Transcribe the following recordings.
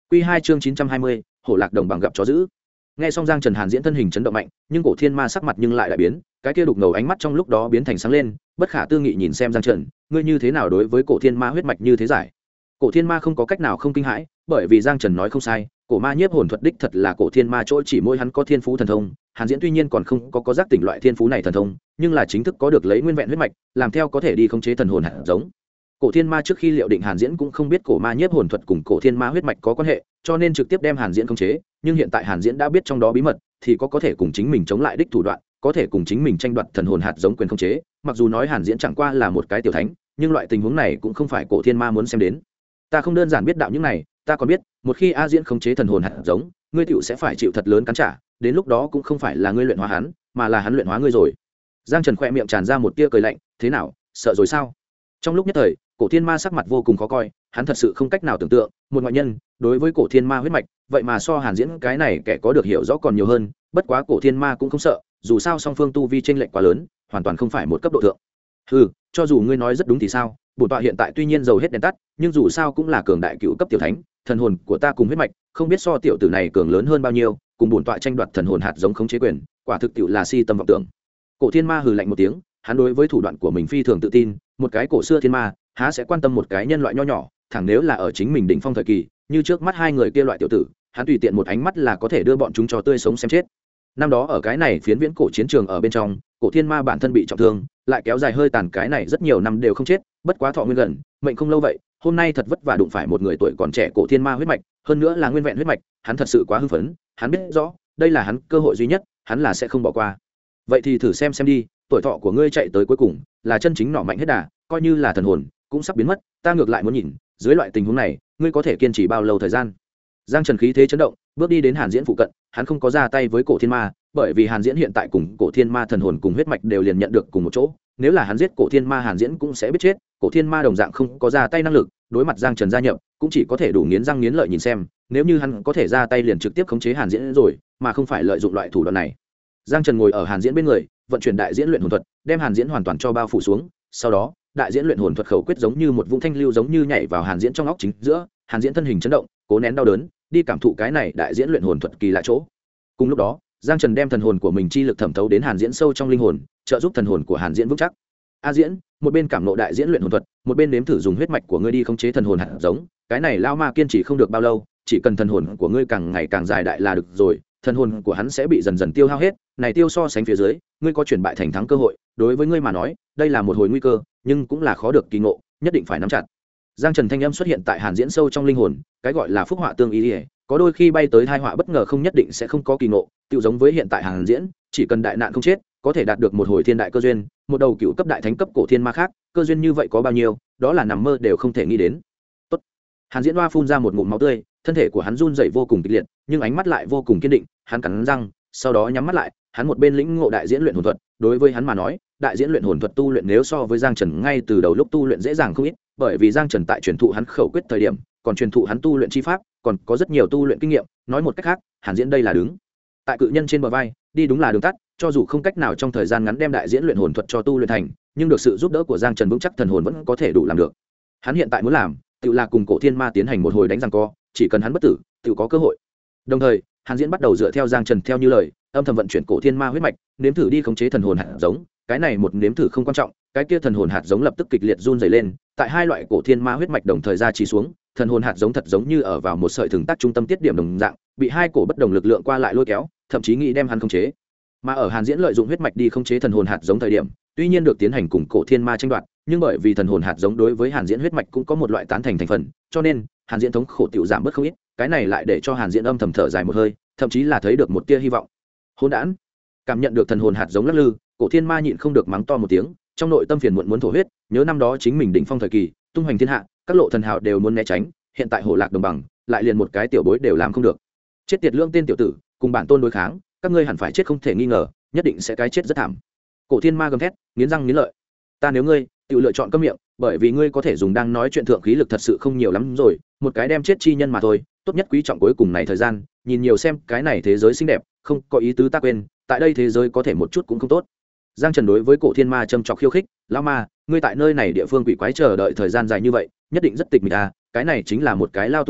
Quy 2 chương 920, hổ lạc đồng bằng gặp chó dữ. Nghe xong Giang Trần Hàn diễn thân hình chấn động mạnh, nhưng Cổ Thiên Ma sắc mặt nhưng lại đại biến, cái kia đục ngầu ánh mắt trong lúc đó biến thành sáng lên, bất khả tư nghị nhìn xem Giang Trần, ngươi như thế nào đối với Cổ Thiên Ma huyết mạch như thế giải? Cổ Thiên Ma không có cách nào không kinh hãi, bởi vì Giang Trần nói không sai, cổ ma nhiếp hồn thuật đích thật là Cổ Thiên Ma chỗ chỉ mỗi hắn có thiên phú thần thông, Hàn diễn tuy nhiên còn không có giác tỉnh loại thiên phú này thần thông, nhưng là chính thức có được lấy nguyên vẹn huyết mạch, làm theo có thể đi khống chế thần hồn hạt giống. Cổ Thiên Ma trước khi liệu định Hàn diễn cũng không biết cổ ma nhiếp hồn thuật cùng Cổ Thiên Ma huyết mạch có quan hệ, cho nên trực tiếp đem Hàn diễn khống chế, nhưng hiện tại Hàn diễn đã biết trong đó bí mật, thì có thể cùng chính mình chống lại đích thủ đoạn, có thể cùng chính mình tranh đoạt thần hồn hạt giống quyền khống chế, mặc dù nói Hàn diễn chẳng qua là một cái tiểu thánh, nhưng loại tình huống này cũng không phải Cổ Thiên Ma muốn xem đến. Ta không đơn giản biết đạo những này, ta còn biết, một khi A Diễn khống chế thần hồn hạt giống, ngươi tiểu sẽ phải chịu thật lớn cắn trả, đến lúc đó cũng không phải là ngươi luyện hóa hắn, mà là hắn luyện hóa ngươi rồi. Giang Trần khẽ miệng tràn ra một tia cười lạnh, thế nào, sợ rồi sao? Trong lúc nhất thời, Cổ Thiên Ma sắc mặt vô cùng khó coi, hắn thật sự không cách nào tưởng tượng, một ngoại nhân, đối với Cổ Thiên Ma huyết mạch, vậy mà so Hàn diễn cái này kẻ có được hiểu rõ còn nhiều hơn, bất quá Cổ Thiên Ma cũng không sợ, dù sao song phương tu vi chênh lệch quá lớn, hoàn toàn không phải một cấp độ thượng. Hừ, cho dù ngươi nói rất đúng thì sao, bổn tọa hiện tại tuy nhiên dầu hết đèn tắt, nhưng dù sao cũng là cường đại cựu cấp tiểu thánh, thần hồn của ta cùng huyết mạch, không biết so tiểu tử này cường lớn hơn bao nhiêu, cùng bổn tọa tranh đoạt thần hồn hạt giống khống chế quyền, quả thực tiểu là si tâm vọng tưởng. Cổ Thiên Ma hừ lạnh một tiếng, hắn đối với thủ đoạn của mình phi thường tự tin, một cái cổ xưa thiên ma, há sẽ quan tâm một cái nhân loại nho nhỏ, thẳng nếu là ở chính mình đỉnh phong thời kỳ, như trước mắt hai người kia loại tiểu tử, hắn tùy tiện một ánh mắt là có thể đưa bọn chúng cho tươi sống xem chết. Năm đó ở cái này phiến viễn cổ chiến trường ở bên trong, Cổ Thiên Ma bản thân bị trọng thương, lại kéo dài hơi tàn cái này rất nhiều năm đều không chết, bất quá thọ nguyên gần, mệnh không lâu vậy, hôm nay thật vất vả đụng phải một người tuổi còn trẻ Cổ Thiên Ma huyết mạch, hơn nữa là nguyên vẹn huyết mạch, hắn thật sự quá hưng phấn, hắn biết rõ, đây là hắn cơ hội duy nhất, hắn là sẽ không bỏ qua. Vậy thì thử xem đi, tuổi thọ của ngươi chạy tới cuối cùng, là chân chính nọ mạnh hết đà, coi như là thần hồn cũng sắp biến mất, ta ngược lại muốn nhìn, dưới loại tình huống này, ngươi có thể kiên trì bao lâu thời gian. Giang Trần khí thế chấn động, bước đi đến Hàn diễn phụ cận, hắn không có ra tay với Cổ Thiên Ma, bởi vì Hàn diễn hiện tại cùng Cổ Thiên Ma thần hồn cùng huyết mạch đều liền nhận được cùng một chỗ, nếu là hắn giết Cổ Thiên Ma, Hàn diễn cũng sẽ biết chết, Cổ Thiên Ma đồng dạng không có ra tay năng lực, đối mặt Giang Trần gia nhập, cũng chỉ có thể đủ nghiến răng nghiến lợi nhìn xem, nếu như hắn có thể ra tay liền trực tiếp khống chế Hàn diễn rồi, mà không phải lợi dụng loại thủ đoạn này. Giang Trần ngồi ở Hàn diễn bên người, vận chuyển đại diễn luyện hồn thuật, đem Hàn diễn hoàn toàn cho bao phủ xuống, sau đó, đại diễn luyện hồn thuật khẩu quyết giống như một vũng thanh lưu giống như nhảy vào Hàn diễn trong óc chính giữa, Hàn diễn thân hình chấn động, cố nén đau đớn, đi cảm thụ cái này đại diễn luyện hồn thuật kỳ lạ chỗ. Cùng lúc đó, Giang Trần đem thần hồn của mình chi lực thẩm thấu đến Hàn diễn sâu trong linh hồn, trợ giúp thần hồn của Hàn diễn vững chắc. A diễn, một bên cảm ngộ đại diễn luyện hồn thuật, một bên nếm thử dùng huyết mạch của ngươi đi khống chế thần hồn hạt giống, cái này lao ma kiên trì không được bao lâu, chỉ cần thần hồn của ngươi càng ngày càng dài đại là được rồi, thần hồn của hắn sẽ bị dần dần tiêu hao hết, này tiêu so sánh phía dưới, ngươi có chuyển bại thành thắng cơ hội, đối với ngươi mà nói, đây là một hồi nguy cơ, nhưng cũng là khó được kỳ ngộ, nhất định phải nắm chặt. Giang Trần thanh âm xuất hiện tại Hàn diễn sâu trong linh hồn, cái gọi là phúc họa tương y, có đôi khi bay tới tai họa bất ngờ không nhất định sẽ không có kỳ ngộ, tựu giống với hiện tại Hàn diễn, chỉ cần đại nạn không chết, có thể đạt được một hồi thiên đại cơ duyên, một đầu cựu cấp đại thánh cấp cổ thiên ma khác, cơ duyên như vậy có bao nhiêu, đó là nằm mơ đều không thể nghĩ đến. Tốt. Hàn diễn hoa phun ra một ngụm máu tươi, thân thể của hắn run rẩy vô cùng kịch liệt, nhưng ánh mắt lại vô cùng kiên định, hắn cắn răng, sau đó nhắm mắt lại, hắn một bên lĩnh ngộ đại diễn luyện hồn thuật, đối với hắn mà nói, đại diễn luyện hồn thuật tu luyện nếu so với Giang Trần ngay từ đầu lúc tu luyện dễ dàng không ít, bởi vì Giang Trần tại truyền thụ hắn khẩu quyết thời điểm, còn truyền thụ hắn tu luyện chi pháp, còn có rất nhiều tu luyện kinh nghiệm, nói một cách khác, Hàn diễn đây là đứng tại cự nhân trên bờ vai, đi đúng là đường tắt, cho dù không cách nào trong thời gian ngắn đem đại diễn luyện hồn thuật cho tu luyện thành, nhưng được sự giúp đỡ của Giang Trần vững chắc thần hồn vẫn có thể đủ làm được. Hắn hiện tại muốn làm, tự là cùng Cổ Thiên Ma tiến hành một hồi đánh giằng co, chỉ cần hắn bất tử, tự có cơ hội. Đồng thời, Hàn diễn bắt đầu dựa theo Giang Trần theo như lời, âm thầm vận chuyển Cổ Thiên Ma huyết mạch, nếm thử đi khống chế thần hồn hạt giống, cái này một nếm thử không quan trọng, cái kia thần hồn hạt giống lập tức kịch liệt run rẩy lên, tại hai loại Cổ Thiên Ma huyết mạch đồng thời ra chỉ xuống, thần hồn hạt giống thật giống như ở vào một sợi thừng tắc trung tâm tiết điểm đồng dạng, bị hai cổ bất đồng lực lượng qua lại lôi kéo, thậm chí nghĩ đem hắn khống chế. Mà ở Hàn diễn lợi dụng huyết mạch đi khống chế thần hồn hạt giống thời điểm, tuy nhiên được tiến hành cùng Cổ Thiên Ma tranh đoạt, nhưng bởi vì thần hồn hạt giống đối với Hàn diễn huyết mạch cũng có một loại tán thành thành phần, cho nên Hàn diễn thống khổ tiểu giảm bớt không ít, cái này lại để cho Hàn diễn âm thầm thở dài một hơi, thậm chí là thấy được một tia hy vọng. Hỗn đản, cảm nhận được thần hồn hạt giống lắc lư, Cổ Thiên Ma nhịn không được mắng to một tiếng, trong nội tâm phiền muộn muốn thổ huyết, nhớ năm đó chính mình đỉnh phong thời kỳ, tung hoành thiên hạ, các lộ thần hào đều muốn né tránh, hiện tại hổ lạc đồng bằng, lại liền một cái tiểu bối đều làm không được. Chết tiệt lương tên tiểu tử, cùng bản tôn đối kháng, các ngươi hẳn phải chết không thể nghi ngờ, nhất định sẽ cái chết rất thảm. Cổ Thiên Ma gầm thét, nghiến răng nghiến lợi. Ta nếu ngươi, tự lựa chọn câm miệng, bởi vì ngươi có thể dùng đang nói chuyện thượng khí lực thật sự không nhiều lắm rồi, một cái đem chết chi nhân mà thôi, tốt nhất quý trọng cuối cùng này thời gian, nhìn nhiều xem cái này thế giới xinh đẹp, không có ý tứ ta quên, tại đây thế giới có thể một chút cũng không tốt. Giang Trần đối với Cổ Thiên Ma châm chọc khiêu khích, lão ma, ngươi tại nơi này địa phương quỷ quái chờ đợi thời gian dài như vậy, nhất định rất tịch mịch à, cái này chính là một cái lao tù à,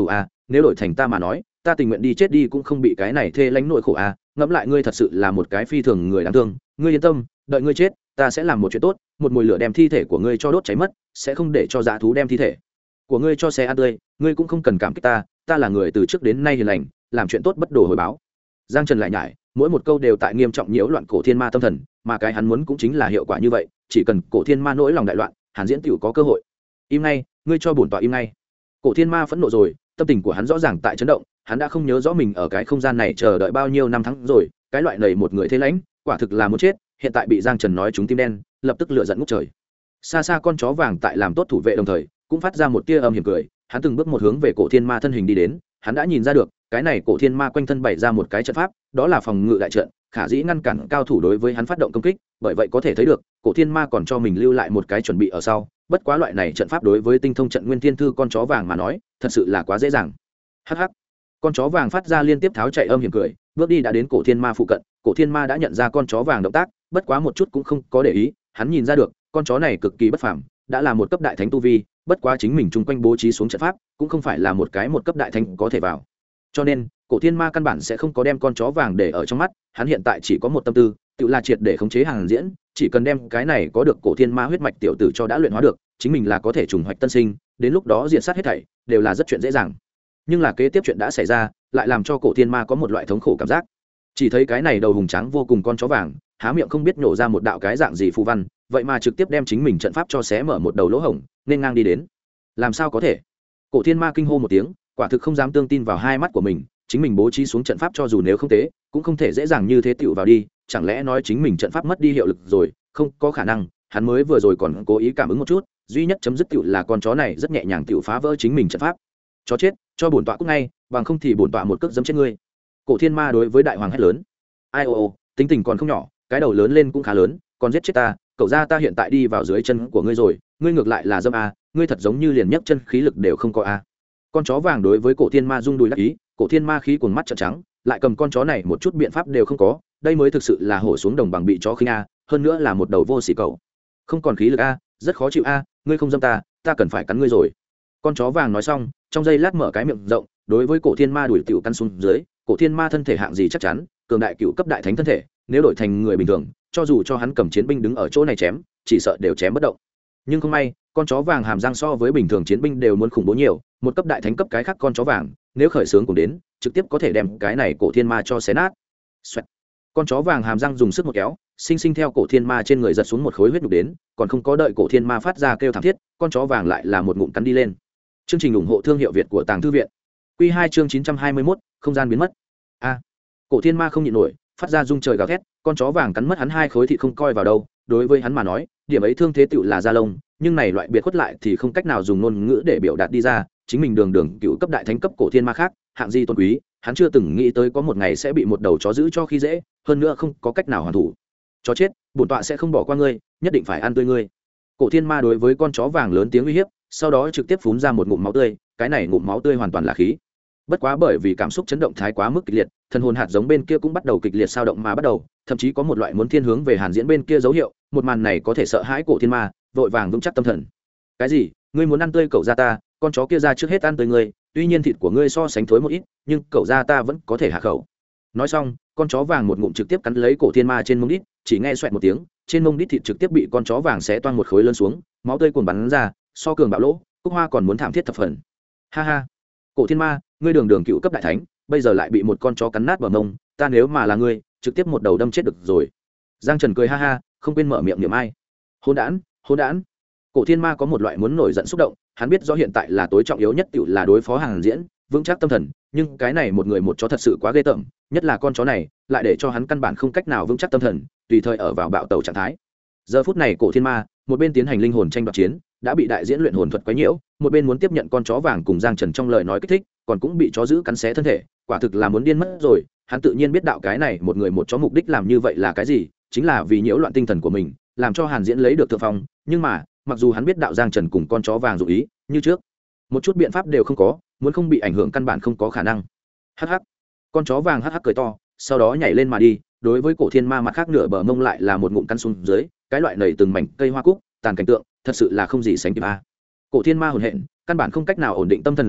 nếu đổi thành ta mà nói ta tình nguyện đi chết đi cũng không bị cái này thê lánh nỗi khổ à. Ngẫm lại ngươi thật sự là một cái phi thường người đáng thương, ngươi yên tâm, đợi ngươi chết ta sẽ làm một chuyện tốt, một mùi lửa đem thi thể của ngươi cho đốt cháy mất, sẽ không để cho dã thú đem thi thể của ngươi cho xe ăn tươi, ngươi cũng không cần cảm kích ta là người từ trước đến nay hiền lành, làm chuyện tốt bất đồ hồi báo. Giang Trần lại nhải, mỗi một câu đều tại nghiêm trọng nhiễu loạn cổ thiên ma tâm thần, mà cái hắn muốn cũng chính là hiệu quả như vậy, chỉ cần cổ thiên ma nỗi lòng đại loạn, Hàn Diễn tiểu có cơ hội. Im ngay, ngươi cho bổn tọa im ngay. Cổ thiên ma phẫn nộ rồi, tâm tình của hắn rõ ràng tại chấn động, hắn đã không nhớ rõ mình ở cái không gian này chờ đợi bao nhiêu năm tháng rồi, cái loại này một người thế lãnh, quả thực là muốn chết, hiện tại bị Giang Trần nói trúng tim đen, lập tức lửa giận ngút trời. Xa xa con chó vàng tại làm tốt thủ vệ đồng thời, cũng phát ra một tia âm hiểm cười, hắn từng bước một hướng về cổ thiên ma thân hình đi đến, hắn đã nhìn ra được, cái này cổ thiên ma quanh thân bày ra một cái trận pháp, đó là phòng ngự đại trận, khả dĩ ngăn cản cao thủ đối với hắn phát động công kích, bởi vậy có thể thấy được, cổ thiên ma còn cho mình lưu lại một cái chuẩn bị ở sau, bất quá loại này trận pháp đối với tinh thông trận nguyên thiên thư con chó vàng mà nói, thật sự là quá dễ dàng. Hắc hắc. Con chó vàng phát ra liên tiếp tháo chạy âm hiểm cười, bước đi đã đến cổ thiên ma phụ cận, cổ thiên ma đã nhận ra con chó vàng động tác, bất quá một chút cũng không có để ý, hắn nhìn ra được, con chó này cực kỳ bất phàm, đã là một cấp đại thánh tu vi, bất quá chính mình chung quanh bố trí xuống trận pháp, cũng không phải là một cái một cấp đại thánh có thể vào. Cho nên, cổ thiên ma căn bản sẽ không có đem con chó vàng để ở trong mắt, hắn hiện tại chỉ có một tâm tư, tự là triệt để khống chế Hàn Diễn, chỉ cần đem cái này có được cổ thiên ma huyết mạch tiểu tử cho đã luyện hóa được, chính mình là có thể trùng hoạch tân sinh, đến lúc đó diệt sát hết thảy đều là rất chuyện dễ dàng. Nhưng là kế tiếp chuyện đã xảy ra, lại làm cho cổ thiên ma có một loại thống khổ cảm giác. Chỉ thấy cái này đầu hùng tráng vô cùng con chó vàng, há miệng không biết nổ ra một đạo cái dạng gì phù văn, vậy mà trực tiếp đem chính mình trận pháp cho xé mở một đầu lỗ hổng, nên ngang đi đến. Làm sao có thể? Cổ thiên ma kinh hô một tiếng, quả thực không dám tương tin vào hai mắt của mình, chính mình bố trí xuống trận pháp cho dù nếu không tế, cũng không thể dễ dàng như thế tựu vào đi, chẳng lẽ nói chính mình trận pháp mất đi hiệu lực rồi? Không có khả năng, hắn mới vừa rồi còn cố ý cảm ứng một chút, duy nhất chấm dứt tựu là con chó này rất nhẹ nhàng tựu phá vỡ chính mình trận pháp. Chó chết, cho bổn tọa cút ngay, bằng không thì bổn tọa một cước giẫm chết ngươi. Cổ thiên ma đối với đại hoàng hét lớn. Ai ô, tính tình còn không nhỏ, cái đầu lớn lên cũng khá lớn, còn giết chết ta, cậu ra ta hiện tại đi vào dưới chân của ngươi rồi, ngươi ngược lại là dâm a, ngươi thật giống như liền nhấc chân khí lực đều không có a. Con chó vàng đối với cổ thiên ma rung đùi đắc ý, cổ thiên ma khí cuồng mắt trợn trắng, lại cầm con chó này một chút biện pháp đều không có, đây mới thực sự là hổ xuống đồng bằng bị chó khinh a, hơn nữa là một đầu vô sỉ cậu. Không còn khí lực a, rất khó chịu a, ngươi không dâm ta cần phải cắn ngươi rồi. Con chó vàng nói xong, trong giây lát mở cái miệng rộng, đối với cổ thiên ma đuổi tiểu căn xuống dưới, cổ thiên ma thân thể hạng gì chắc chắn, cường đại cựu cấp đại thánh thân thể, nếu đổi thành người bình thường, cho dù cho hắn cầm chiến binh đứng ở chỗ này chém, chỉ sợ đều chém bất động. Nhưng không may, con chó vàng hàm răng so với bình thường chiến binh đều muốn khủng bố nhiều, một cấp đại thánh cấp cái khác con chó vàng, nếu khởi sướng cùng đến, trực tiếp có thể đem cái này cổ thiên ma cho xé nát. Xoẹt. Con chó vàng hàm răng dùng sức một kéo, sinh sinh theo cổ thiên ma trên người giật xuống một khối huyết nhục đến, còn không có đợi cổ thiên ma phát ra kêu thảm thiết, con chó vàng lại là một ngụm cắn đi lên. Chương trình ủng hộ thương hiệu Việt của Tàng Thư viện. Quy 2 chương 921, không gian biến mất. A. Cổ thiên ma không nhịn nổi, phát ra rung trời gào thét, con chó vàng cắn mất hắn hai khối thịt không coi vào đâu, đối với hắn mà nói, điểm ấy thương thế tựu là da lông, nhưng này loại biệt khuất lại thì không cách nào dùng ngôn ngữ để biểu đạt đi ra, chính mình đường cựu cấp đại thánh cấp cổ thiên ma khác, hạng gì tôn quý, hắn chưa từng nghĩ tới có một ngày sẽ bị một đầu chó giữ cho khi dễ, hơn nữa không có cách nào hoàn thủ. Chó chết, bổn tọa sẽ không bỏ qua ngươi, nhất định phải ăn tươi ngươi. Cổ thiên ma đối với con chó vàng lớn tiếng uy hiếp, sau đó trực tiếp phun ra một ngụm máu tươi, cái này ngụm máu tươi hoàn toàn là khí. Bất quá bởi vì cảm xúc chấn động thái quá mức kịch liệt, thần hồn hạt giống bên kia cũng bắt đầu kịch liệt sao động mà bắt đầu, thậm chí có một loại muốn thiên hướng về Hàn Diễn bên kia dấu hiệu, một màn này có thể sợ hãi cổ thiên ma, vội vàng vững chắc tâm thần. Cái gì? Ngươi muốn ăn tươi cậu ra ta, con chó kia ra trước hết ăn tươi ngươi, tuy nhiên thịt của ngươi so sánh thối một ít, nhưng cậu ra ta vẫn có thể hạ khẩu. Nói xong, con chó vàng một ngụm trực tiếp cắn lấy cổ thiên ma trên mông đít, chỉ nghe xoẹt một tiếng, trên mông đít thịt trực tiếp bị con chó vàng xé toang một khối lớn xuống, máu tươi cuồn bắn ra, so cường bạo lỗ, Cúc Hoa còn muốn thảm thiết thập phần. Ha ha, cổ thiên ma, ngươi đường cựu cấp đại thánh, bây giờ lại bị một con chó cắn nát bờ mông, ta nếu mà là ngươi, trực tiếp một đầu đâm chết được rồi. Giang Trần cười ha ha, không quên mở miệng niệm ai. Hỗn đản. Cổ thiên ma có một loại muốn nổi giận xúc động, hắn biết rõ hiện tại là tối trọng yếu nhất tiểu là đối phó Hàn Diễn, vững chắc tâm thần, nhưng cái này một người một chó thật sự quá ghê tởm, nhất là con chó này, lại để cho hắn căn bản không cách nào vững chắc tâm thần, tùy thời ở vào bạo tẩu trạng thái. Giờ phút này cổ thiên ma, một bên tiến hành linh hồn tranh đoạt chiến, đã bị đại diễn luyện hồn thuật quấy nhiễu, một bên muốn tiếp nhận con chó vàng cùng Giang Trần trong lời nói kích thích, còn cũng bị chó giữ cắn xé thân thể, quả thực là muốn điên mất rồi. Hắn tự nhiên biết đạo cái này một người một chó mục đích làm như vậy là cái gì, chính là vì nhiễu loạn tinh thần của mình, làm cho Hàn Diễn lấy được thượng phong. Nhưng mà, mặc dù hắn biết đạo Giang Trần cùng con chó vàng dụ ý, như trước, một chút biện pháp đều không có, muốn không bị ảnh hưởng căn bản không có khả năng. Hắc hắc, con chó vàng hắc hắc cười to, sau đó nhảy lên mà đi, đối với cổ thiên ma mặt khác nửa bờ mông lại là một ngụm cắn xuống dưới, cái loại nảy từng mảnh cây hoa cúc, tàn cảnh tượng, thật sự là không gì sánh kịp a. Cổ thiên ma hồn hện, căn bản không cách nào ổn định tâm thần rồi,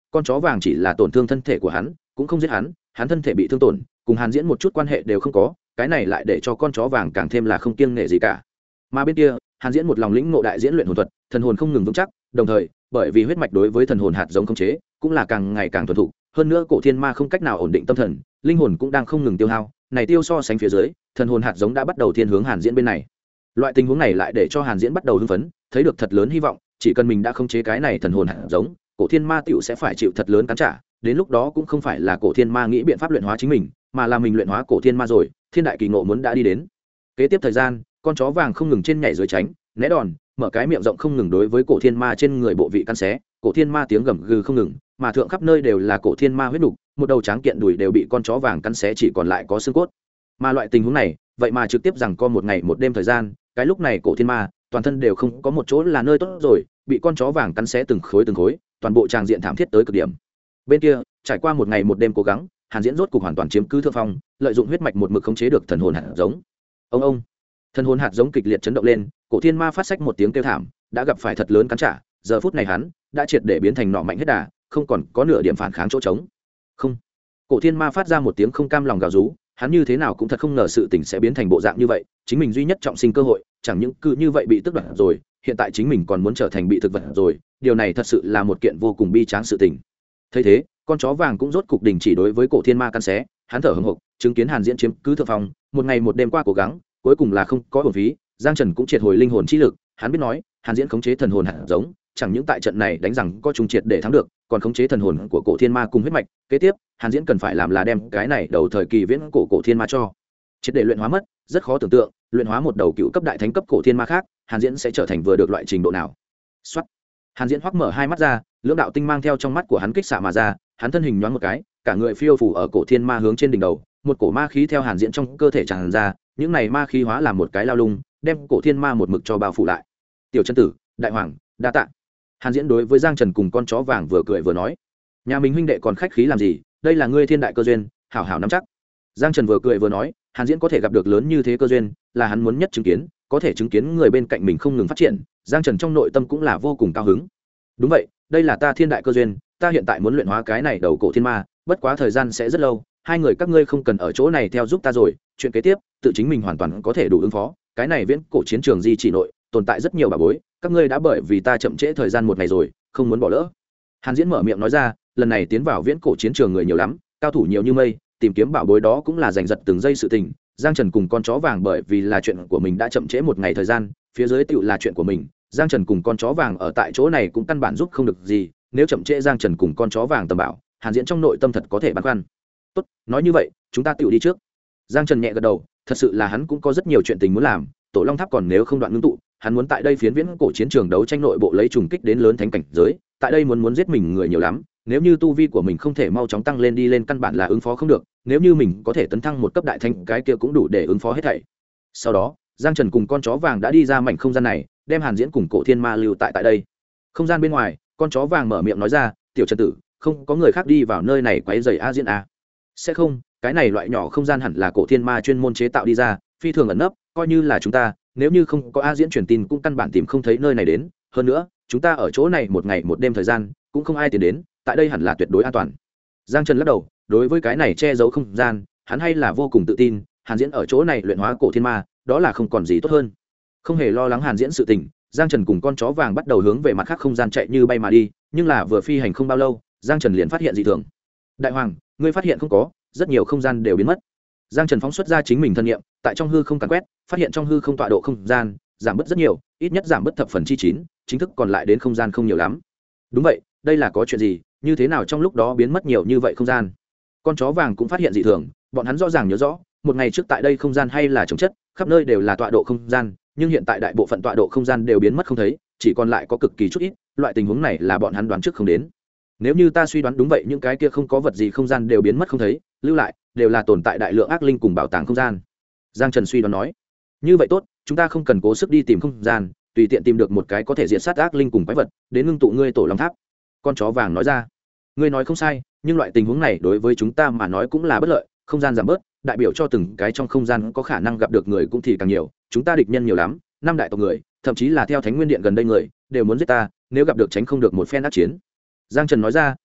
con chó vàng chỉ là tổn thương thân thể của hắn, cũng không giết hắn, hắn thân thể bị thương tổn cùng Hàn Diễn một chút quan hệ đều không có, cái này lại để cho con chó vàng càng thêm là không kiêng nể gì cả. Mà bên kia Hàn Diễn một lòng lĩnh ngộ đại diễn luyện hồn thuật, thần hồn không ngừng vững chắc, đồng thời bởi vì huyết mạch đối với thần hồn hạt giống khống chế cũng là càng ngày càng thuần thục, hơn nữa cổ thiên ma không cách nào ổn định tâm thần, linh hồn cũng đang không ngừng tiêu hao, này tiêu so sánh phía dưới thần hồn hạt giống đã bắt đầu thiên hướng Hàn Diễn bên này. Loại tình huống này lại để cho Hàn Diễn bắt đầu hưng phấn, thấy được thật lớn hy vọng, chỉ cần mình đã khống chế cái này thần hồn hạt giống, cổ thiên ma tiểu sẽ phải chịu thật lớn cắn trả, đến lúc đó cũng không phải là cổ thiên ma nghĩ biện pháp luyện hóa chính mình, mà là mình luyện hóa cổ thiên ma rồi, thiên đại kỳ ngộ muốn đã đi đến. Kế tiếp thời gian, con chó vàng không ngừng trên nhảy dưới tránh, né đòn, mở cái miệng rộng không ngừng đối với cổ thiên ma trên người bộ vị căn xé, cổ thiên ma tiếng gầm gừ không ngừng, mà thượng khắp nơi đều là cổ thiên ma huyết nục, một đầu tráng kiện đùi đều bị con chó vàng cắn xé chỉ còn lại có xương cốt. Mà loại tình huống này, vậy mà trực tiếp rằng co một ngày một đêm thời gian, cái lúc này cổ thiên ma toàn thân đều không có một chỗ là nơi tốt rồi, bị con chó vàng cắn xé từng khối, toàn bộ tràng diện thảm thiết tới cực điểm. Bên kia, trải qua một ngày một đêm cố gắng, Hàn Diễn rốt cục hoàn toàn chiếm cứ thượng phong, lợi dụng huyết mạch một mực khống chế được thần hồn hạt giống. Ông, thần hồn hạt giống kịch liệt chấn động lên, cổ thiên ma phát sách một tiếng kêu thảm, đã gặp phải thật lớn cắn trả, giờ phút này hắn đã triệt để biến thành nọ mạnh hết đà, không còn có nửa điểm phản kháng chỗ trống. Không, cổ thiên ma phát ra một tiếng không cam lòng gào rú, hắn như thế nào cũng thật không ngờ sự tình sẽ biến thành bộ dạng như vậy, chính mình duy nhất trọng sinh cơ hội chẳng những cứ như vậy bị tước đoạt rồi, hiện tại chính mình còn muốn trở thành bị thực vật rồi, điều này thật sự là một kiện vô cùng bi tráng sự tình. Thấy thế, con chó vàng cũng rốt cục đình chỉ đối với cổ thiên ma căn xé, hắn thở hổn hộc, chứng kiến Hàn Diễn chiếm cứ thượng phong, một ngày một đêm qua cố gắng, cuối cùng là không có uổng phí, Giang Trần cũng triệt hồi linh hồn chi lực, hắn biết nói, Hàn Diễn khống chế thần hồn hạt giống, chẳng những tại trận này đánh rằng có trùng triệt để thắng được, còn khống chế thần hồn của cổ thiên ma cùng huyết mạch, kế tiếp, Hàn Diễn cần phải làm là đem cái này đầu thời kỳ viễn cổ thiên ma cho triệt để luyện hóa mất, rất khó tưởng tượng, luyện hóa một đầu cựu cấp đại thánh cấp cổ thiên ma khác, Hàn Diễn sẽ trở thành vừa được loại trình độ nào. Soát. Hàn Diễn hoắc mở hai mắt ra, lưỡng đạo tinh mang theo trong mắt của hắn kích xạ mà ra, hắn thân hình nhoáng một cái, cả người phiêu phù ở cổ thiên ma hướng trên đỉnh đầu, một cổ ma khí theo Hàn Diễn trong cơ thể tràn ra, những này ma khí hóa làm một cái lao lung, đem cổ thiên ma một mực cho bao phủ lại. Tiểu chân tử, đại hoàng, đa tạ. Hàn Diễn đối với Giang Trần cùng con chó vàng vừa cười vừa nói, nhà mình huynh đệ còn khách khí làm gì, đây là ngươi thiên đại cơ duyên, hảo hảo nắm chắc. Giang Trần vừa cười vừa nói, Hàn Diễn có thể gặp được lớn như thế cơ duyên, là hắn muốn nhất chứng kiến, có thể chứng kiến người bên cạnh mình không ngừng phát triển, Giang Trần trong nội tâm cũng là vô cùng cao hứng. Đúng vậy, đây là ta thiên đại cơ duyên, ta hiện tại muốn luyện hóa cái này đầu cổ thiên ma, bất quá thời gian sẽ rất lâu, hai người các ngươi không cần ở chỗ này theo giúp ta rồi, chuyện kế tiếp, tự chính mình hoàn toàn có thể đủ ứng phó, cái này viễn cổ chiến trường di chỉ nội, tồn tại rất nhiều bảo bối, các ngươi đã bởi vì ta chậm trễ thời gian một ngày rồi, không muốn bỏ lỡ. Hàn Diễn mở miệng nói ra, lần này tiến vào viễn cổ chiến trường người nhiều lắm, cao thủ nhiều như mây, tìm kiếm bảo bối đó cũng là giành giật từng giây sự tình. Giang Trần cùng con chó vàng bởi vì là chuyện của mình đã chậm trễ một ngày thời gian, phía dưới tựu là chuyện của mình, Giang Trần cùng con chó vàng ở tại chỗ này cũng căn bản giúp không được gì, nếu chậm trễ Giang Trần cùng con chó vàng tầm bảo, Hàn Diễn trong nội tâm thật có thể băn khoăn. Tốt, nói như vậy, chúng ta tựu đi trước. Giang Trần nhẹ gật đầu, thật sự là hắn cũng có rất nhiều chuyện tình muốn làm, Tổ Long Tháp còn nếu không đoạn ngưng tụ, hắn muốn tại đây phiến viễn cổ chiến trường đấu tranh nội bộ lấy trùng kích đến lớn thánh cảnh giới, tại đây muốn giết mình người nhiều lắm, nếu như tu vi của mình không thể mau chóng tăng lên đi lên căn bản là ứng phó không được, nếu như mình có thể tấn thăng một cấp đại thánh, cái kia cũng đủ để ứng phó hết thảy. Sau đó, Giang Trần cùng con chó vàng đã đi ra mảnh không gian này, đem Hàn Diễn cùng cổ thiên ma lưu tại đây. Không gian bên ngoài, con chó vàng mở miệng nói ra, tiểu Trần tử, không có người khác đi vào nơi này quấy rầy a Diễn a. Sẽ không, cái này loại nhỏ không gian hẳn là cổ thiên ma chuyên môn chế tạo đi ra, phi thường ẩn nấp, coi như là chúng ta, nếu như không có a Diễn truyền tin cũng căn bản tìm không thấy nơi này đến, hơn nữa, chúng ta ở chỗ này một ngày một đêm thời gian, cũng không ai tiến đến, tại đây hẳn là tuyệt đối an toàn. Giang Trần lắc đầu, đối với cái này che giấu không gian, hắn hay là vô cùng tự tin, Hàn Diễn ở chỗ này luyện hóa cổ thiên ma, đó là không còn gì tốt hơn. Không hề lo lắng Hàn Diễn sự tình, Giang Trần cùng con chó vàng bắt đầu hướng về mặt khác không gian chạy như bay mà đi, nhưng là vừa phi hành không bao lâu, Giang Trần liền phát hiện dị thường. Đại hoàng, ngươi phát hiện không có, rất nhiều không gian đều biến mất. Giang Trần phóng xuất ra chính mình thân niệm, tại trong hư không càn quét, phát hiện trong hư không tọa độ không gian giảm bớt rất nhiều, ít nhất giảm bớt thập phần chi 9, chính thức còn lại đến không gian không nhiều lắm. Đúng vậy, đây là có chuyện gì, như thế nào trong lúc đó biến mất nhiều như vậy không gian? Con chó vàng cũng phát hiện dị thường, bọn hắn rõ ràng nhớ rõ, một ngày trước tại đây không gian hay là trống chất, khắp nơi đều là tọa độ không gian, nhưng hiện tại đại bộ phận tọa độ không gian đều biến mất không thấy, chỉ còn lại có cực kỳ chút ít, loại tình huống này là bọn hắn đoán trước không đến. Nếu như ta suy đoán đúng vậy, những cái kia không có vật gì không gian đều biến mất không thấy, lưu lại đều là tồn tại đại lượng ác linh cùng bảo tàng không gian. Giang Trần suy đoán nói, như vậy tốt, chúng ta không cần cố sức đi tìm không gian, tùy tiện tìm được một cái có thể diệt sát ác linh cùng quái vật, đến ngưng tụ ngươi Tổ Long Tháp. Con chó vàng nói ra, ngươi nói không sai, nhưng loại tình huống này đối với chúng ta mà nói cũng là bất lợi, không gian giảm bớt, đại biểu cho từng cái trong không gian có khả năng gặp được người cũng thì càng nhiều, chúng ta địch nhân nhiều lắm, 5 đại tộc người, thậm chí là theo Thánh Nguyên Điện gần đây người, đều muốn giết ta, nếu gặp được tránh không được một phen ác chiến. Giang Trần nói ra,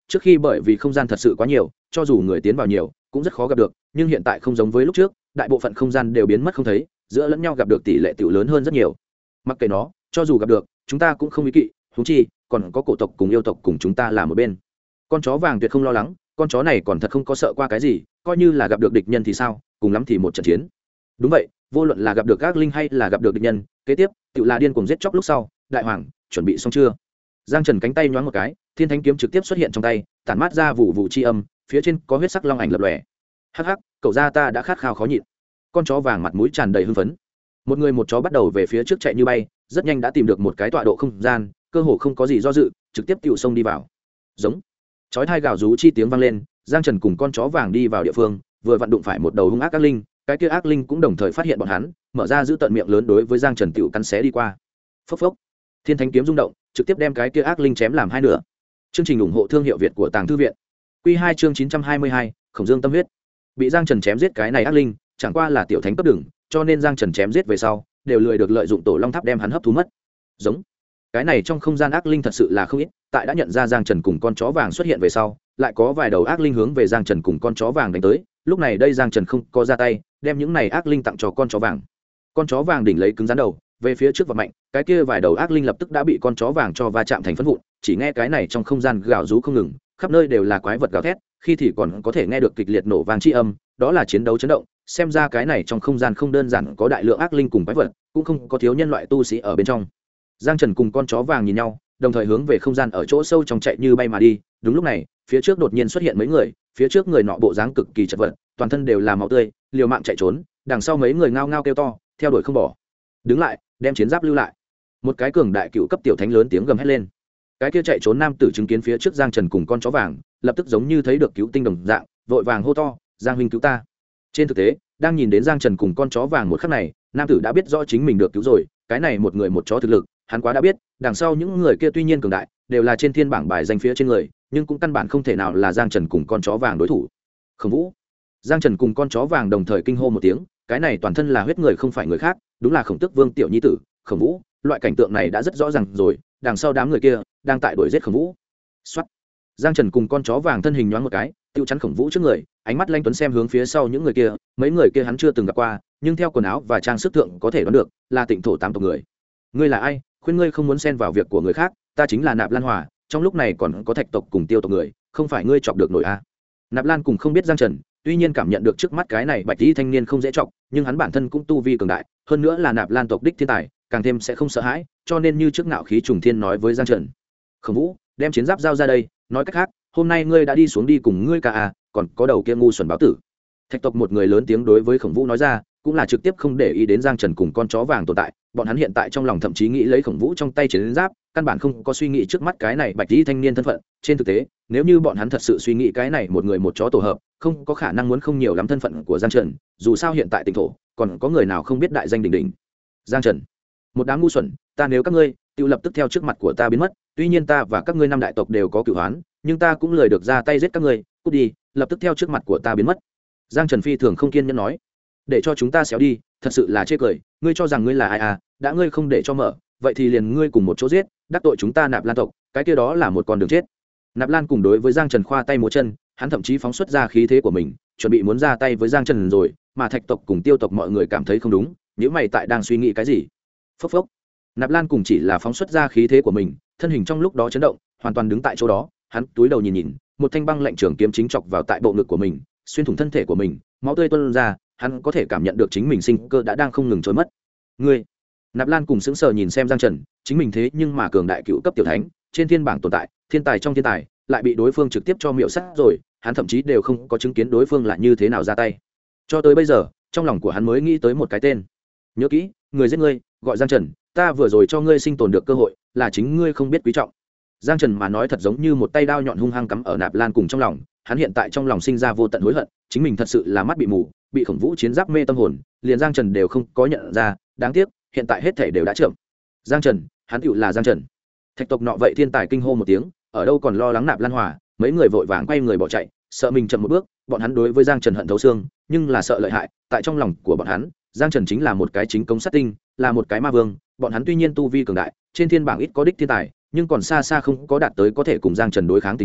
trước khi bởi vì không gian thật sự quá nhiều, cho dù người tiến vào nhiều cũng rất khó gặp được, nhưng hiện tại không giống với lúc trước, đại bộ phận không gian đều biến mất không thấy, giữa lẫn nhau gặp được tỷ lệ tiểu lớn hơn rất nhiều. Mặc kệ nó, cho dù gặp được chúng ta cũng không ý kỵ, huống chi còn có cổ tộc cùng yêu tộc cùng chúng ta là một bên. Con chó vàng tuyệt không lo lắng, con chó này còn thật không có sợ qua cái gì, coi như là gặp được địch nhân thì sao, cùng lắm thì một trận chiến. Đúng vậy, vô luận là gặp được ác linh hay là gặp được địch nhân, kế tiếp tự là điên cuồng giết chóc lúc sau. Đại hoàng, chuẩn bị xong chưa? Giang Trần cánh tay nhoáng một cái, thiên thánh kiếm trực tiếp xuất hiện trong tay, tản mát ra vụ vụ chi âm, phía trên có huyết sắc long ảnh lập lòe. Hắc hắc, cậu gia ta đã khát khao khó nhịn. Con chó vàng mặt mũi tràn đầy hưng phấn. Một người một chó bắt đầu về phía trước chạy như bay, rất nhanh đã tìm được một cái tọa độ không gian, cơ hồ không có gì do dự, trực tiếp tiểu xông đi vào. Giống. Chói tai gào rú chi tiếng vang lên, Giang Trần cùng con chó vàng đi vào địa phương, vừa vặn đụng phải một đầu hung ác linh, cái kia ác linh cũng đồng thời phát hiện bọn hắn, mở ra giữ tận miệng lớn đối với Giang Trần tiểu cắn xé đi qua. Phốc phốc. Thiên thánh kiếm rung động, trực tiếp đem cái kia ác linh chém làm hai nửa. Chương trình ủng hộ thương hiệu Việt của Tàng Thư viện. Quy 2 chương 922, Khổng Dương tâm huyết. Bị Giang Trần chém giết cái này ác linh, chẳng qua là tiểu thánh cấp đường, cho nên Giang Trần chém giết về sau, đều lười được lợi dụng tổ long tháp đem hắn hấp thu mất. Giống. Cái này trong không gian ác linh thật sự là không ít, tại đã nhận ra Giang Trần cùng con chó vàng xuất hiện về sau, lại có vài đầu ác linh hướng về Giang Trần cùng con chó vàng đánh tới, lúc này đây Giang Trần không có ra tay, đem những này ác linh tặng cho con chó vàng. Con chó vàng đỉnh lấy cứng rắn đầu, về phía trước và mạnh, cái kia vài đầu ác linh lập tức đã bị con chó vàng cho va chạm thành phấn vụn, chỉ nghe cái này trong không gian gào rú không ngừng, khắp nơi đều là quái vật gào thét, khi thì còn có thể nghe được kịch liệt nổ vang chi âm, đó là chiến đấu chấn động, xem ra cái này trong không gian không đơn giản có đại lượng ác linh cùng quái vật, cũng không có thiếu nhân loại tu sĩ ở bên trong. Giang Trần cùng con chó vàng nhìn nhau, đồng thời hướng về không gian ở chỗ sâu trong chạy như bay mà đi. Đúng lúc này, phía trước đột nhiên xuất hiện mấy người, phía trước người nọ bộ dáng cực kỳ chật vật, toàn thân đều là máu tươi, liều mạng chạy trốn, đằng sau mấy người ngao ngao kêu to, theo đuổi không bỏ. Đứng lại, đem chiến giáp lưu lại. Một cái cường đại cựu cấp tiểu thánh lớn tiếng gầm hét lên. Cái kia chạy trốn nam tử chứng kiến phía trước Giang Trần cùng con chó vàng, lập tức giống như thấy được cứu tinh đồng dạng, vội vàng hô to, "Giang huynh cứu ta!" Trên thực tế, đang nhìn đến Giang Trần cùng con chó vàng một khắc này, nam tử đã biết rõ chính mình được cứu rồi, cái này một người một chó thực lực, hắn quá đã biết, đằng sau những người kia tuy nhiên cường đại, đều là trên thiên bảng bài danh phía trên người, nhưng cũng căn bản không thể nào là Giang Trần cùng con chó vàng đối thủ. Khổng Vũ. Giang Trần cùng con chó vàng đồng thời kinh hô một tiếng, cái này toàn thân là huyết người không phải người khác, đúng là Khổng Tước Vương tiểu nhi tử, Khổng Vũ. Loại cảnh tượng này đã rất rõ ràng rồi, đằng sau đám người kia đang tại đuổi giết Khổng Vũ. Soát. Giang Trần cùng con chó vàng thân hình nhoáng một cái, tiêu chắn Khổng Vũ trước người, ánh mắt lanh tuấn xem hướng phía sau những người kia, mấy người kia hắn chưa từng gặp qua, nhưng theo quần áo và trang sức thượng có thể đoán được, là Tịnh thổ tam tộc người. Ngươi là ai? Khuyên ngươi không muốn xen vào việc của người khác, ta chính là Nạp Lan Hòa, trong lúc này còn có Thạch tộc cùng Tiêu tộc người, không phải ngươi chọc được nổi a. Nạp Lan cùng không biết Giang Trần, tuy nhiên cảm nhận được trước mắt cái này bạch y thanh niên không dễ chọc, nhưng hắn bản thân cũng tu vi cường đại, hơn nữa là Nạp Lan tộc đích thiên tài, càng thêm sẽ không sợ hãi, cho nên như trước ngạo khí trùng thiên nói với Giang Trần. Khổng Vũ, đem chiến giáp giao ra đây, nói cách khác, hôm nay ngươi đã đi xuống đi cùng ngươi cả à, còn có đầu kia ngu xuẩn báo tử. Thạch tộc một người lớn tiếng đối với Khổng Vũ nói ra, cũng là trực tiếp không để ý đến Giang Trần cùng con chó vàng tồn tại, bọn hắn hiện tại trong lòng thậm chí nghĩ lấy Khổng Vũ trong tay chiến giáp, căn bản không có suy nghĩ trước mắt cái này bạch y thanh niên thân phận. Trên thực tế, nếu như bọn hắn thật sự suy nghĩ cái này một người một chó tổ hợp, không có khả năng muốn không nhiều lắm thân phận của Giang Trần, dù sao hiện tại Tịnh thổ còn có người nào không biết đại danh đỉnh đỉnh. Giang Trần, một đám ngu xuẩn, ta nếu các ngươi tự lập tức theo trước mặt của ta biến mất, tuy nhiên ta và các ngươi năm đại tộc đều có cửu hoán, nhưng ta cũng lười được ra tay giết các ngươi, cút đi, lập tức theo trước mặt của ta biến mất. Giang Trần phi thường không kiên nhẫn nói, để cho chúng ta xéo đi, thật sự là chê cười, ngươi cho rằng ngươi là ai à, đã ngươi không để cho mở, vậy thì liền ngươi cùng một chỗ giết, đắc tội chúng ta Nạp Lan tộc, cái kia đó là một con đường chết. Nạp Lan cùng đối với Giang Trần khoa tay múa chân, hắn thậm chí phóng xuất ra khí thế của mình, chuẩn bị muốn ra tay với Giang Trần rồi, mà Thạch tộc cùng Tiêu tộc mọi người cảm thấy không đúng, nếu mày tại đang suy nghĩ cái gì? Phốc phốc. Nạp Lan cùng chỉ là phóng xuất ra khí thế của mình, thân hình trong lúc đó chấn động, hoàn toàn đứng tại chỗ đó, hắn túi đầu nhìn nhìn, một thanh băng lạnh trường kiếm chính chọc vào tại bộ ngực của mình, xuyên thủng thân thể của mình, máu tươi tuôn ra, hắn có thể cảm nhận được chính mình sinh cơ đã đang không ngừng trôi mất. Ngươi. Nạp Lan cùng sững sờ nhìn xem Giang Trần, chính mình thế nhưng mà cường đại cựu cấp tiểu thánh, trên thiên bảng tồn tại, thiên tài trong thiên tài, lại bị đối phương trực tiếp cho miệu sát rồi, hắn thậm chí đều không có chứng kiến đối phương là như thế nào ra tay. Cho tới bây giờ, trong lòng của hắn mới nghĩ tới một cái tên. Nhớ kỹ, người giết ngươi, gọi Giang Trần, ta vừa rồi cho ngươi sinh tồn được cơ hội, là chính ngươi không biết quý trọng. Giang Trần mà nói thật giống như một tay đao nhọn hung hăng cắm ở Nạp Lan cùng trong lòng, hắn hiện tại trong lòng sinh ra vô tận hối hận, chính mình thật sự là mắt bị mù, bị Khổng Vũ chiến giáp mê tâm hồn, liền Giang Trần đều không có nhận ra, đáng tiếc, hiện tại hết thể đều đã chậm. Giang Trần, hắn tựu là Giang Trần. Thạch tộc nọ vậy thiên tài kinh hô một tiếng, ở đâu còn lo lắng Nạp Lan Hòa, mấy người vội vàng quay người bỏ chạy, sợ mình chậm một bước, bọn hắn đối với Giang Trần hận thấu xương, nhưng là sợ lợi hại, tại trong lòng của bọn hắn, Giang Trần chính là một cái chính công sát tinh, là một cái ma vương, bọn hắn tuy nhiên tu vi cường đại, trên thiên bảng ít có đích thiên tài, nhưng còn xa xa không có đạt tới có thể cùng Giang Trần đối kháng tình trạng,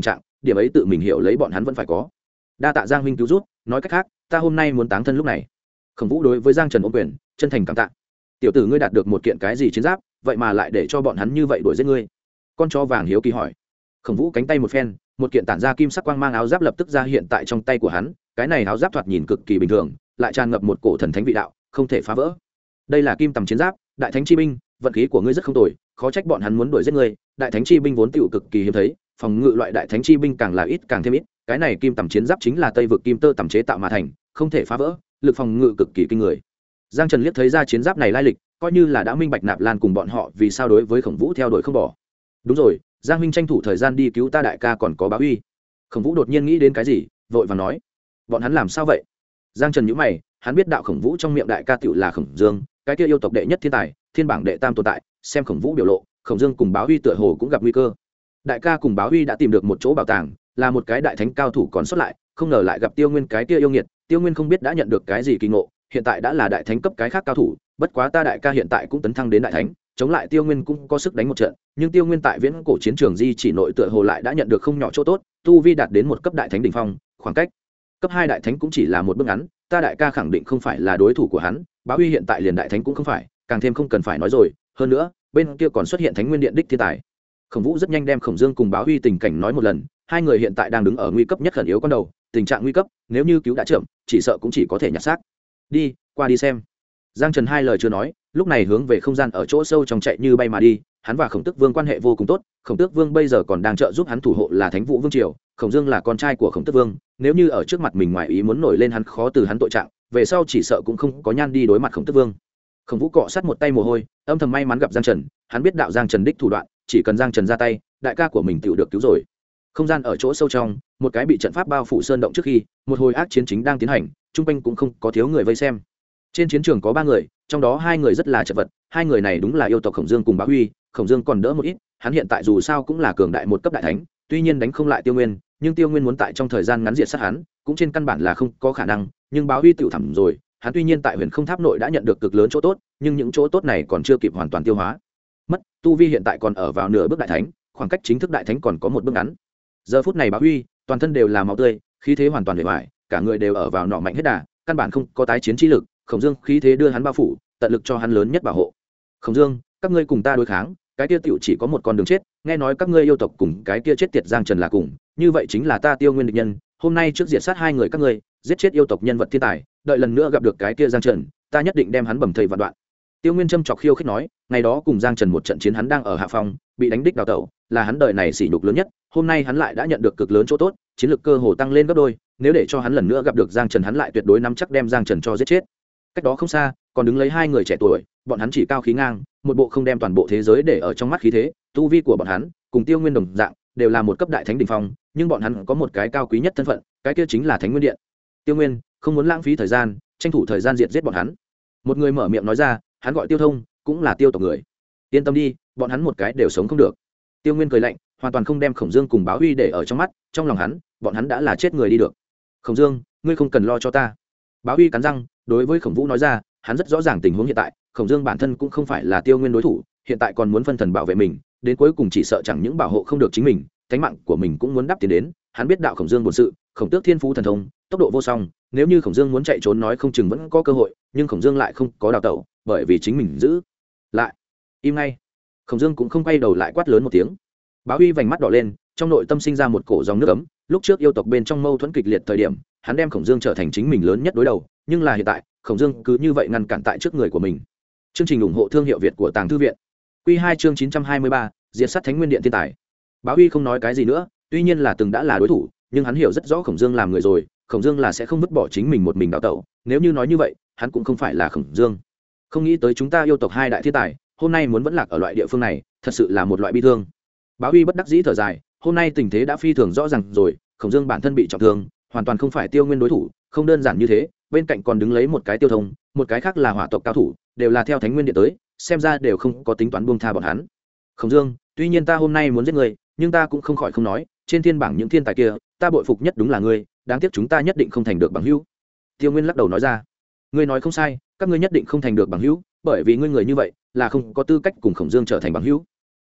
điểm ấy tự mình hiểu lấy bọn hắn vẫn phải có. Đa tạ Giang huynh cứu rút, nói cách khác ta hôm nay muốn táng thân lúc này. Khổng Vũ đối với Giang Trần ôm quyền chân thành cảm tạ. Tiểu tử ngươi đạt được một kiện cái gì chiến giáp, vậy mà lại để cho bọn hắn như vậy đuổi giết ngươi? Con chó vàng hiếu kỳ hỏi. Khổng Vũ cánh tay một phen, một kiện tản ra kim sắc quang mang áo giáp lập tức ra hiện tại trong tay của hắn. Cái này áo giáp thoạt nhìn cực kỳ bình thường, lại tràn ngập một cổ thần thánh vị đạo, không thể phá vỡ. Đây là kim tầm chiến giáp, đại thánh chi binh, vận khí của ngươi rất không tồi, khó trách bọn hắn muốn đuổi giết ngươi. Đại thánh chi binh vốn tựu cực kỳ hiếm thấy, phòng ngự loại đại thánh chi binh càng là ít càng thêm ít. Cái này kim tầm chiến giáp chính là Tây vực kim tơ tầm chế tạo mà thành, không thể phá vỡ, lực phòng ngự cực kỳ kinh người. Giang Trần liếc thấy ra chiến giáp này lai lịch, coi như là đã minh bạch Nạp Lan cùng bọn họ vì sao đối với Khổng Vũ theo đuổi không bỏ. Đúng rồi, Giang huynh tranh thủ thời gian đi cứu ta đại ca còn có Bá Uy. Khổng Vũ đột nhiên nghĩ đến cái gì, vội vàng nói, bọn hắn làm sao vậy? Giang Trần nhíu mày, hắn biết đạo Khổng Vũ trong miệng đại ca tiểu là Khổng Dương, cái kia yêu tộc đệ nhất thiên tài, thiên bảng đệ tam tồn tại, xem Khổng Vũ biểu lộ, Khổng Dương cùng Bá Uy tựa hồ cũng gặp nguy cơ. Đại ca cùng Bá Uy đã tìm được một chỗ bảo tàng, là một cái đại thánh cao thủ còn sót lại, không ngờ lại gặp Tiêu Nguyên cái kia yêu nghiệt, Tiêu Nguyên không biết đã nhận được cái gì kỳ ngộ, hiện tại đã là đại thánh cấp cái khác cao thủ, bất quá ta đại ca hiện tại cũng tấn thăng đến đại thánh, chống lại Tiêu Nguyên cũng có sức đánh một trận, nhưng Tiêu Nguyên tại viễn cổ chiến trường di chỉ nội tựa hồ lại đã nhận được không nhỏ chỗ tốt, tu vi đạt đến một cấp đại thánh đỉnh phong, khoảng cách cấp 2 đại thánh cũng chỉ là một bước ngắn, ta đại ca khẳng định không phải là đối thủ của hắn, Bá Uy hiện tại liền đại thánh cũng không phải, càng thêm không cần phải nói rồi, hơn nữa, bên kia còn xuất hiện Thánh Nguyên Điện đích thiên tài. Khổng Vũ rất nhanh đem Khổng Dương cùng Bá Uy tình cảnh nói một lần, hai người hiện tại đang đứng ở nguy cấp nhất khẩn yếu con đầu, tình trạng nguy cấp, nếu như cứu đã chậm, chỉ sợ cũng chỉ có thể nhặt xác. Đi, qua đi xem. Giang Trần hai lời chưa nói, lúc này hướng về không gian ở chỗ sâu trong chạy như bay mà đi, hắn và Khổng Tước Vương quan hệ vô cùng tốt, Khổng Tước Vương bây giờ còn đang trợ giúp hắn thủ hộ là Thánh Vũ Vương triều, Khổng Dương là con trai của Khổng Tước Vương, nếu như ở trước mặt mình ngoài ý muốn nổi lên hắn khó từ hắn tội trạng, về sau chỉ sợ cũng không có nhan đi đối mặt Khổng Tước Vương. Khổng Vũ cọ sát một tay mồ hôi, âm thầm may mắn gặp Giang Trần, hắn biết đạo Giang Trần đích thủ đoạn, chỉ cần Giang Trần ra tay, đại ca của mình tựu được cứu rồi. Không gian ở chỗ sâu trong, một cái bị trận pháp bao phủ sơn động trước khi, một hồi ác chiến chính đang tiến hành, trung quanh cũng không có thiếu người vây xem. Trên chiến trường có 3 người, trong đó 2 người rất là chật vật, 2 người này đúng là yêu tộc Khổng Dương cùng Bá Uy, Khổng Dương còn đỡ một ít, hắn hiện tại dù sao cũng là cường đại một cấp đại thánh, tuy nhiên đánh không lại Tiêu Nguyên, nhưng Tiêu Nguyên muốn tại trong thời gian ngắn diệt sát hắn, cũng trên căn bản là không có khả năng, nhưng Bá Uy tựu thẳm rồi, hắn tuy nhiên tại Huyền Không Tháp nội đã nhận được cực lớn chỗ tốt, nhưng những chỗ tốt này còn chưa kịp hoàn toàn tiêu hóa. Mất, tu vi hiện tại còn ở vào nửa bước đại thánh, khoảng cách chính thức đại thánh còn có một bước ngắn. Giờ phút này Bá Uy, toàn thân đều là máu tươi, khí thế hoàn toàn bề ngoài, cả người đều ở vào nọ mạnh hết đà, căn bản không có tái chiến trí lực, Khổng Dương khí thế đưa hắn bao phủ, tận lực cho hắn lớn nhất bảo hộ. Khổng Dương, các ngươi cùng ta đối kháng, cái kia tiểu chỉ có một con đường chết, nghe nói các ngươi yêu tộc cùng cái kia chết tiệt Giang Trần là cùng, như vậy chính là ta Tiêu Nguyên địch nhân, hôm nay trước diệt sát 2 người các ngươi, giết chết yêu tộc nhân vật thiên tài, đợi lần nữa gặp được cái kia Giang Trần, ta nhất định đem hắn bầm thây vạn đoạn. Tiêu Nguyên châm chọc khiêu khích nói, ngày đó cùng Giang Trần một trận chiến hắn đang ở hạ phong, bị đánh đích đào tẩu, là hắn đời này sỉ nhục lớn nhất, hôm nay hắn lại đã nhận được cực lớn chỗ tốt, chiến lược cơ hồ tăng lên gấp đôi, nếu để cho hắn lần nữa gặp được Giang Trần hắn lại tuyệt đối nắm chắc đem Giang Trần cho giết chết. Cách đó không xa, còn đứng lấy 2 người trẻ tuổi, bọn hắn chỉ cao khí ngang, một bộ không đem toàn bộ thế giới để ở trong mắt khí thế, tu vi của bọn hắn cùng Tiêu Nguyên đồng dạng, đều là một cấp đại thánh đỉnh phong, nhưng bọn hắn có một cái cao quý nhất thân phận, cái kia chính là Thánh Nguyên Điện. Tiêu Nguyên không muốn lãng phí thời gian, tranh thủ thời gian diệt giết bọn hắn. Một người mở miệng nói ra, hắn gọi Tiêu Thông, cũng là Tiêu tộc người. Yên tâm đi, bọn hắn một cái đều sống không được. Tiêu Nguyên cười lạnh, hoàn toàn không đem Khổng Dương cùng Bá Uy để ở trong mắt, trong lòng hắn, bọn hắn đã là chết người đi được. Khổng Dương, ngươi không cần lo cho ta. Bá Uy cắn răng, đối với Khổng Vũ nói ra, hắn rất rõ ràng tình huống hiện tại, Khổng Dương bản thân cũng không phải là Tiêu Nguyên đối thủ, hiện tại còn muốn phân thần bảo vệ mình, đến cuối cùng chỉ sợ chẳng những bảo hộ không được chính mình, tính mạng của mình cũng muốn đắp tiền đến. Hắn biết đạo Khổng Dương bổn sự, Khổng Tước thiên phú thần thông, tốc độ vô song, nếu như Khổng Dương muốn chạy trốn nói không chừng vẫn có cơ hội, nhưng Khổng Dương lại không có đào tẩu, bởi vì chính mình giữ lại. Im ngay. Khổng Dương cũng không quay đầu lại quát lớn một tiếng. Bá Uy vành mắt đỏ lên, trong nội tâm sinh ra một cổ dòng nước ấm, lúc trước yêu tộc bên trong mâu thuẫn kịch liệt thời điểm, hắn đem Khổng Dương trở thành chính mình lớn nhất đối đầu, nhưng là hiện tại, Khổng Dương cứ như vậy ngăn cản tại trước người của mình. Chương trình ủng hộ thương hiệu Việt của Tàng Thư viện. Quy 2 chương 923, diệt sát Thánh Nguyên Điện thiên tài. Bá Uy không nói cái gì nữa, tuy nhiên là từng đã là đối thủ, nhưng hắn hiểu rất rõ Khổng Dương làm người rồi, Khổng Dương là sẽ không vứt bỏ chính mình một mình đào tẩu, nếu như nói như vậy, hắn cũng không phải là Khổng Dương. Không nghĩ tới chúng ta yêu tộc 2 đại thiên tài, hôm nay muốn vẫn lạc ở loại địa phương này, thật sự là một loại bi thương. Bá Uy bất đắc dĩ thở dài, hôm nay tình thế đã phi thường rõ ràng rồi, Khổng Dương bản thân bị trọng thương, hoàn toàn không phải Tiêu Nguyên đối thủ, không đơn giản như thế, bên cạnh còn đứng lấy một cái Tiêu Thông, một cái khác là Hỏa tộc cao thủ, đều là theo Thánh Nguyên Điện tới, xem ra đều không có tính toán buông tha bọn hắn. Khổng Dương, tuy nhiên ta hôm nay muốn giết người, nhưng ta cũng không khỏi không nói, trên thiên bảng những thiên tài kia, ta bội phục nhất đúng là ngươi, đáng tiếc chúng ta nhất định không thành được bằng hữu. Tiêu Nguyên lắc đầu nói ra, ngươi nói không sai, các ngươi nhất định không thành được bằng hữu, bởi vì ngươi người như vậy là không có tư cách cùng Khổng Dương trở thành bằng hữu.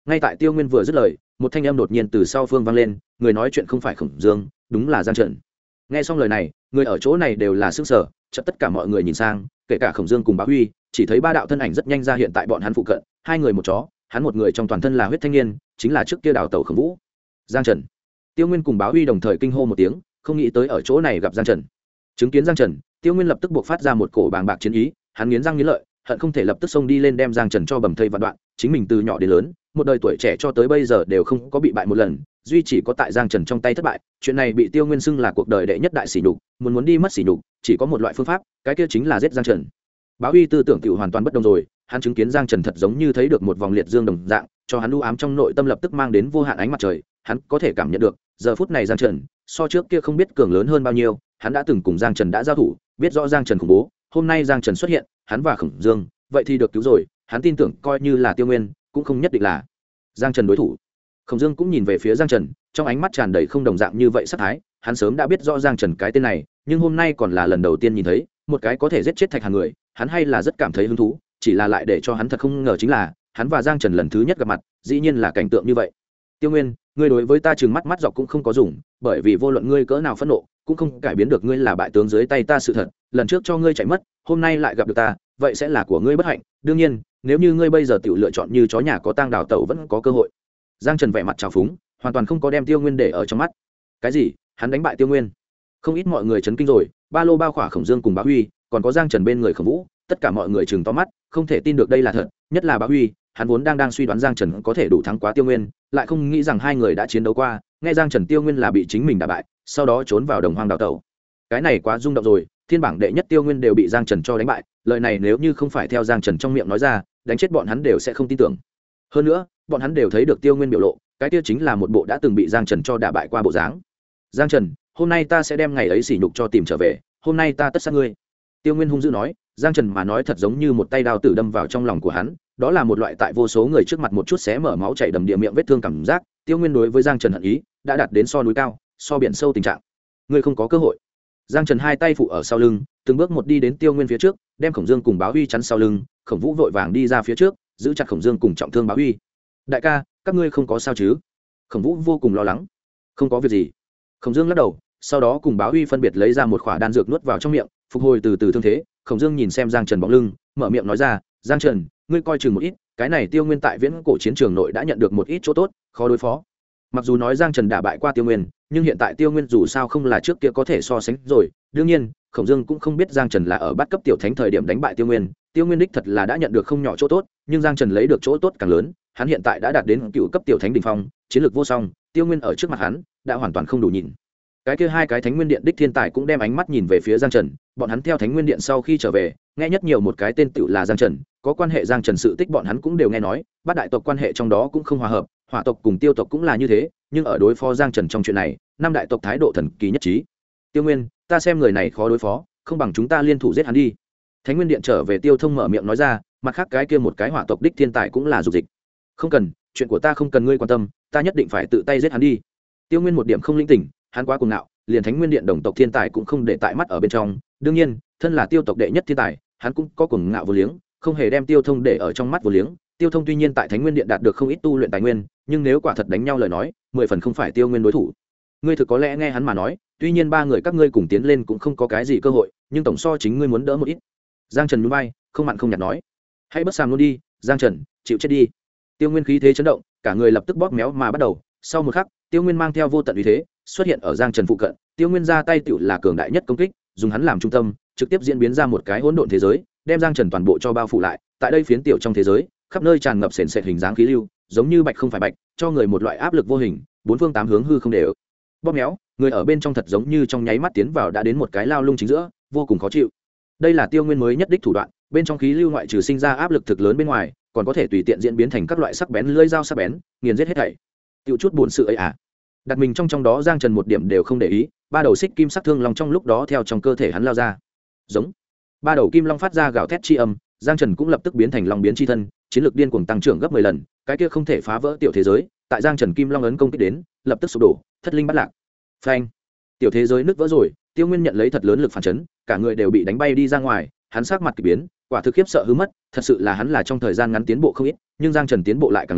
ngay tại Tiêu Nguyên vừa dứt lời, một thanh âm đột nhiên từ sau phương vang lên, người nói chuyện không phải Khổng Dương, đúng là Giang Trần. Nghe xong lời này, người ở chỗ này đều là sững sờ, chợt tất cả mọi người nhìn sang, kể cả Khổng Dương cùng Bá Huy, chỉ thấy ba đạo thân ảnh rất nhanh ra hiện tại bọn hắn phụ cận, hai người một chó, hắn một người trong toàn thân là huyết thanh niên, chính là trước kia đào tẩu Khổng Vũ. Giang Trần. Tiêu Nguyên cùng Bá Huy đồng thời kinh hô một tiếng, không nghĩ tới ở chỗ này gặp Giang Trần. Chứng kiến Giang Trần, Tiêu Nguyên lập tức buộc phát ra một cổ bàng bạc chiến ý, hắn nghiến răng nghiến lợi, hận không thể lập tức xông đi lên đem Giang Trần cho bầm thây vạn đoạn, chính mình từ nhỏ đến lớn, một đời tuổi trẻ cho tới bây giờ đều không có bị bại một lần, duy chỉ có tại Giang Trần trong tay thất bại, chuyện này bị Tiêu Nguyên xưng là cuộc đời đệ nhất đại sỉ nhục, muốn đi mất sỉ nhục, chỉ có một loại phương pháp, cái kia chính là giết Giang Trần. Bá Huy tư tưởng tiểu hoàn toàn bất đồng rồi, hắn chứng kiến Giang Trần thật giống như thấy được một vòng liệt dương đồng dạng, cho hắn u ám trong nội tâm lập tức mang đến vô hạn ánh mặt trời, hắn có thể cảm nhận được, giờ phút này Giang Trần, so trước kia không biết cường lớn hơn bao nhiêu, hắn đã từng cùng Giang Trần đã giao thủ, biết rõ Giang Trần khủng bố, hôm nay Giang Trần xuất hiện, hắn và Khổng Dương, vậy thì được cứu rồi, hắn tin tưởng coi như là Tiêu Nguyên, cũng không nhất định là Giang Trần đối thủ. Khổng Dương cũng nhìn về phía Giang Trần, trong ánh mắt tràn đầy không đồng dạng như vậy sát thái, hắn sớm đã biết rõ Giang Trần cái tên này, nhưng hôm nay còn là lần đầu tiên nhìn thấy một cái có thể giết chết Thạch Hàn người, hắn hay là rất cảm thấy hứng thú, chỉ là lại để cho hắn thật không ngờ chính là, hắn và Giang Trần lần thứ nhất gặp mặt, dĩ nhiên là cảnh tượng như vậy. Tiêu Nguyên, ngươi đối với ta trừng mắt mắt dọc cũng không có dùng, bởi vì vô luận ngươi cỡ nào phẫn nộ, cũng không cải biến được ngươi là bại tướng dưới tay ta sự thật, lần trước cho ngươi chạy mất, hôm nay lại gặp được ta, vậy sẽ là của ngươi bất hạnh, đương nhiên, nếu như ngươi bây giờ tự lựa chọn như chó nhà có tang đào tẩu vẫn có cơ hội. Giang Trần vẻ mặt trào phúng, hoàn toàn không có đem Tiêu Nguyên để ở trong mắt. Cái gì? Hắn đánh bại Tiêu Nguyên? Không ít mọi người chấn kinh rồi, ba lô bao khỏa Khổng Dương cùng Bá Huy, còn có Giang Trần bên người Khổng Vũ, tất cả mọi người trừng to mắt, không thể tin được đây là thật, nhất là Bá Huy, hắn vốn đang suy đoán Giang Trần có thể đủ thắng quá Tiêu Nguyên, lại không nghĩ rằng hai người đã chiến đấu qua, nghe Giang Trần Tiêu Nguyên là bị chính mình đả bại, sau đó trốn vào đồng hoang đào tẩu. Cái này quá rung động rồi, thiên bảng đệ nhất Tiêu Nguyên đều bị Giang Trần cho đánh bại, lời này nếu như không phải theo Giang Trần trong miệng nói ra, đánh chết bọn hắn đều sẽ không tin tưởng. Hơn nữa, bọn hắn đều thấy được Tiêu Nguyên biểu lộ, cái kia chính là một bộ đã từng bị Giang Trần cho đả bại qua bộ dáng. Giang Trần, hôm nay ta sẽ đem ngày ấy sỉ nhục cho tìm trở về, hôm nay ta tất sát ngươi. Tiêu Nguyên hung dữ nói, Giang Trần mà nói thật giống như một tay đao tử đâm vào trong lòng của hắn, đó là một loại tại vô số người trước mặt một chút xé mở máu chảy đầm địa miệng vết thương cảm giác. Tiêu Nguyên đối với Giang Trần hận ý đã đạt đến so núi cao, so biển sâu tình trạng. Ngươi không có cơ hội. Giang Trần hai tay phụ ở sau lưng, từng bước một đi đến Tiêu Nguyên phía trước, đem Khổng Dương cùng Bá Huy chắn sau lưng, Khổng Vũ vội vàng đi ra phía trước, giữ chặt Khổng Dương cùng trọng thương Bá Huy. Đại ca, các ngươi không có sao chứ? Khổng Vũ vô cùng lo lắng. Không có việc gì. Khổng Dương lắc đầu, sau đó cùng Bá Huy phân biệt lấy ra một khỏa đan dược nuốt vào trong miệng, phục hồi từ từ thương thế. Khổng Dương nhìn xem Giang Trần bóng lưng, mở miệng nói ra, Giang Trần, ngươi coi chừng một ít, cái này Tiêu Nguyên tại viễn cổ chiến trường nội đã nhận được một ít chỗ tốt, khó đối phó. Mặc dù nói Giang Trần đả bại qua Tiêu Nguyên, nhưng hiện tại Tiêu Nguyên dù sao không là trước kia có thể so sánh rồi. Đương nhiên, Khổng Dương cũng không biết Giang Trần là ở bắt cấp tiểu thánh thời điểm đánh bại Tiêu Nguyên, Tiêu Nguyên đích thật là đã nhận được không nhỏ chỗ tốt, nhưng Giang Trần lấy được chỗ tốt càng lớn, hắn hiện tại đã đạt đến cựu cấp tiểu thánh đỉnh phong, chiến lược vô song, Tiêu Nguyên ở trước mặt hắn đã hoàn toàn không đủ nhìn. Cái kia hai cái Thánh Nguyên Điện đích thiên tài cũng đem ánh mắt nhìn về phía Giang Trần, bọn hắn theo Thánh Nguyên Điện sau khi trở về, nghe nhất nhiều một cái tên tựu là Giang Trần, có quan hệ Giang Trần sự tích bọn hắn cũng đều nghe nói, bát đại tộc quan hệ trong đó cũng không hòa hợp, Hỏa tộc cùng Tiêu tộc cũng là như thế, nhưng ở đối phó Giang Trần trong chuyện này, năm đại tộc thái độ thần kỳ nhất trí. Tiêu Nguyên, ta xem người này khó đối phó, không bằng chúng ta liên thủ giết hắn đi. Thánh Nguyên Điện trở về Tiêu Thông mở miệng nói ra, mặt khác cái kia một cái Hỏa tộc đích thiên tài cũng là dục dịch. Không cần, chuyện của ta không cần ngươi quan tâm, ta nhất định phải tự tay giết hắn đi. Tiêu Nguyên một điểm không linh tỉnh, hắn quá cuồng ngạo, liền Thánh Nguyên Điện đồng tộc thiên tài cũng không để tại mắt ở bên trong, đương nhiên, thân là Tiêu tộc đệ nhất thiên tài, hắn cũng có cuồng ngạo vô liếng, không hề đem Tiêu Thông để ở trong mắt vô liếng. Tiêu Thông tuy nhiên tại Thánh Nguyên Điện đạt được không ít tu luyện tài nguyên, nhưng nếu quả thật đánh nhau lời nói, 10 phần không phải Tiêu Nguyên đối thủ. Ngươi thực có lẽ nghe hắn mà nói, tuy nhiên ba người các ngươi cùng tiến lên cũng không có cái gì cơ hội, nhưng tổng so chính ngươi muốn đỡ một ít. Giang Trần nhún vai, không mặn không nhạt nói, hãy bất sàm luôn đi, Giang Trần, chịu chết đi. Tiêu Nguyên khí thế chấn động, cả người lập tức bóp méo mà bắt đầu. Sau một khắc, Tiêu Nguyên mang theo vô tận uy thế xuất hiện ở Giang Trần phụ cận. Tiêu Nguyên ra tay tựu là cường đại nhất công kích, dùng hắn làm trung tâm, trực tiếp diễn biến ra một cái hỗn độn thế giới, đem Giang Trần toàn bộ cho bao phủ lại. Tại đây phiến tiểu trong thế giới, khắp nơi tràn ngập sền sệt hình dáng khí lưu, giống như bạch không phải bạch, cho người một loại áp lực vô hình, bốn phương tám hướng hư không đều. Bóp méo, người ở bên trong thật giống như trong nháy mắt tiến vào đã đến một cái lao lung chính giữa, vô cùng khó chịu. Đây là Tiêu Nguyên mới nhất đích thủ đoạn, bên trong khí lưu ngoại trừ sinh ra áp lực thực lớn bên ngoài, còn có thể tùy tiện diễn biến thành các loại sắc bén lưỡi dao sắc bén, nghiền giết hết thảy. Tiêu chút buồn sự ấy à? Đặt mình trong đó Giang Trần một điểm đều không để ý, ba đầu xích kim sắc thương long trong lúc đó theo trong cơ thể hắn lao ra. Giống. Ba đầu kim long phát ra gào thét chi âm, Giang Trần cũng lập tức biến thành long biến chi thân, chiến lược điên cuồng tăng trưởng gấp 10 lần, cái kia không thể phá vỡ tiểu thế giới, tại Giang Trần kim long ấn công kích đến, lập tức sụp đổ, thất linh bắt lạc. Phanh. Tiểu thế giới nứt vỡ rồi, Tiêu Nguyên nhận lấy thật lớn lực phản chấn, cả người đều bị đánh bay đi ra ngoài, hắn sắc mặt kỳ biến, quả thực khiếp sợ hứ mất, thật sự là hắn là trong thời gian ngắn tiến bộ không ít, nhưng Giang Trần tiến bộ lại càng lớn,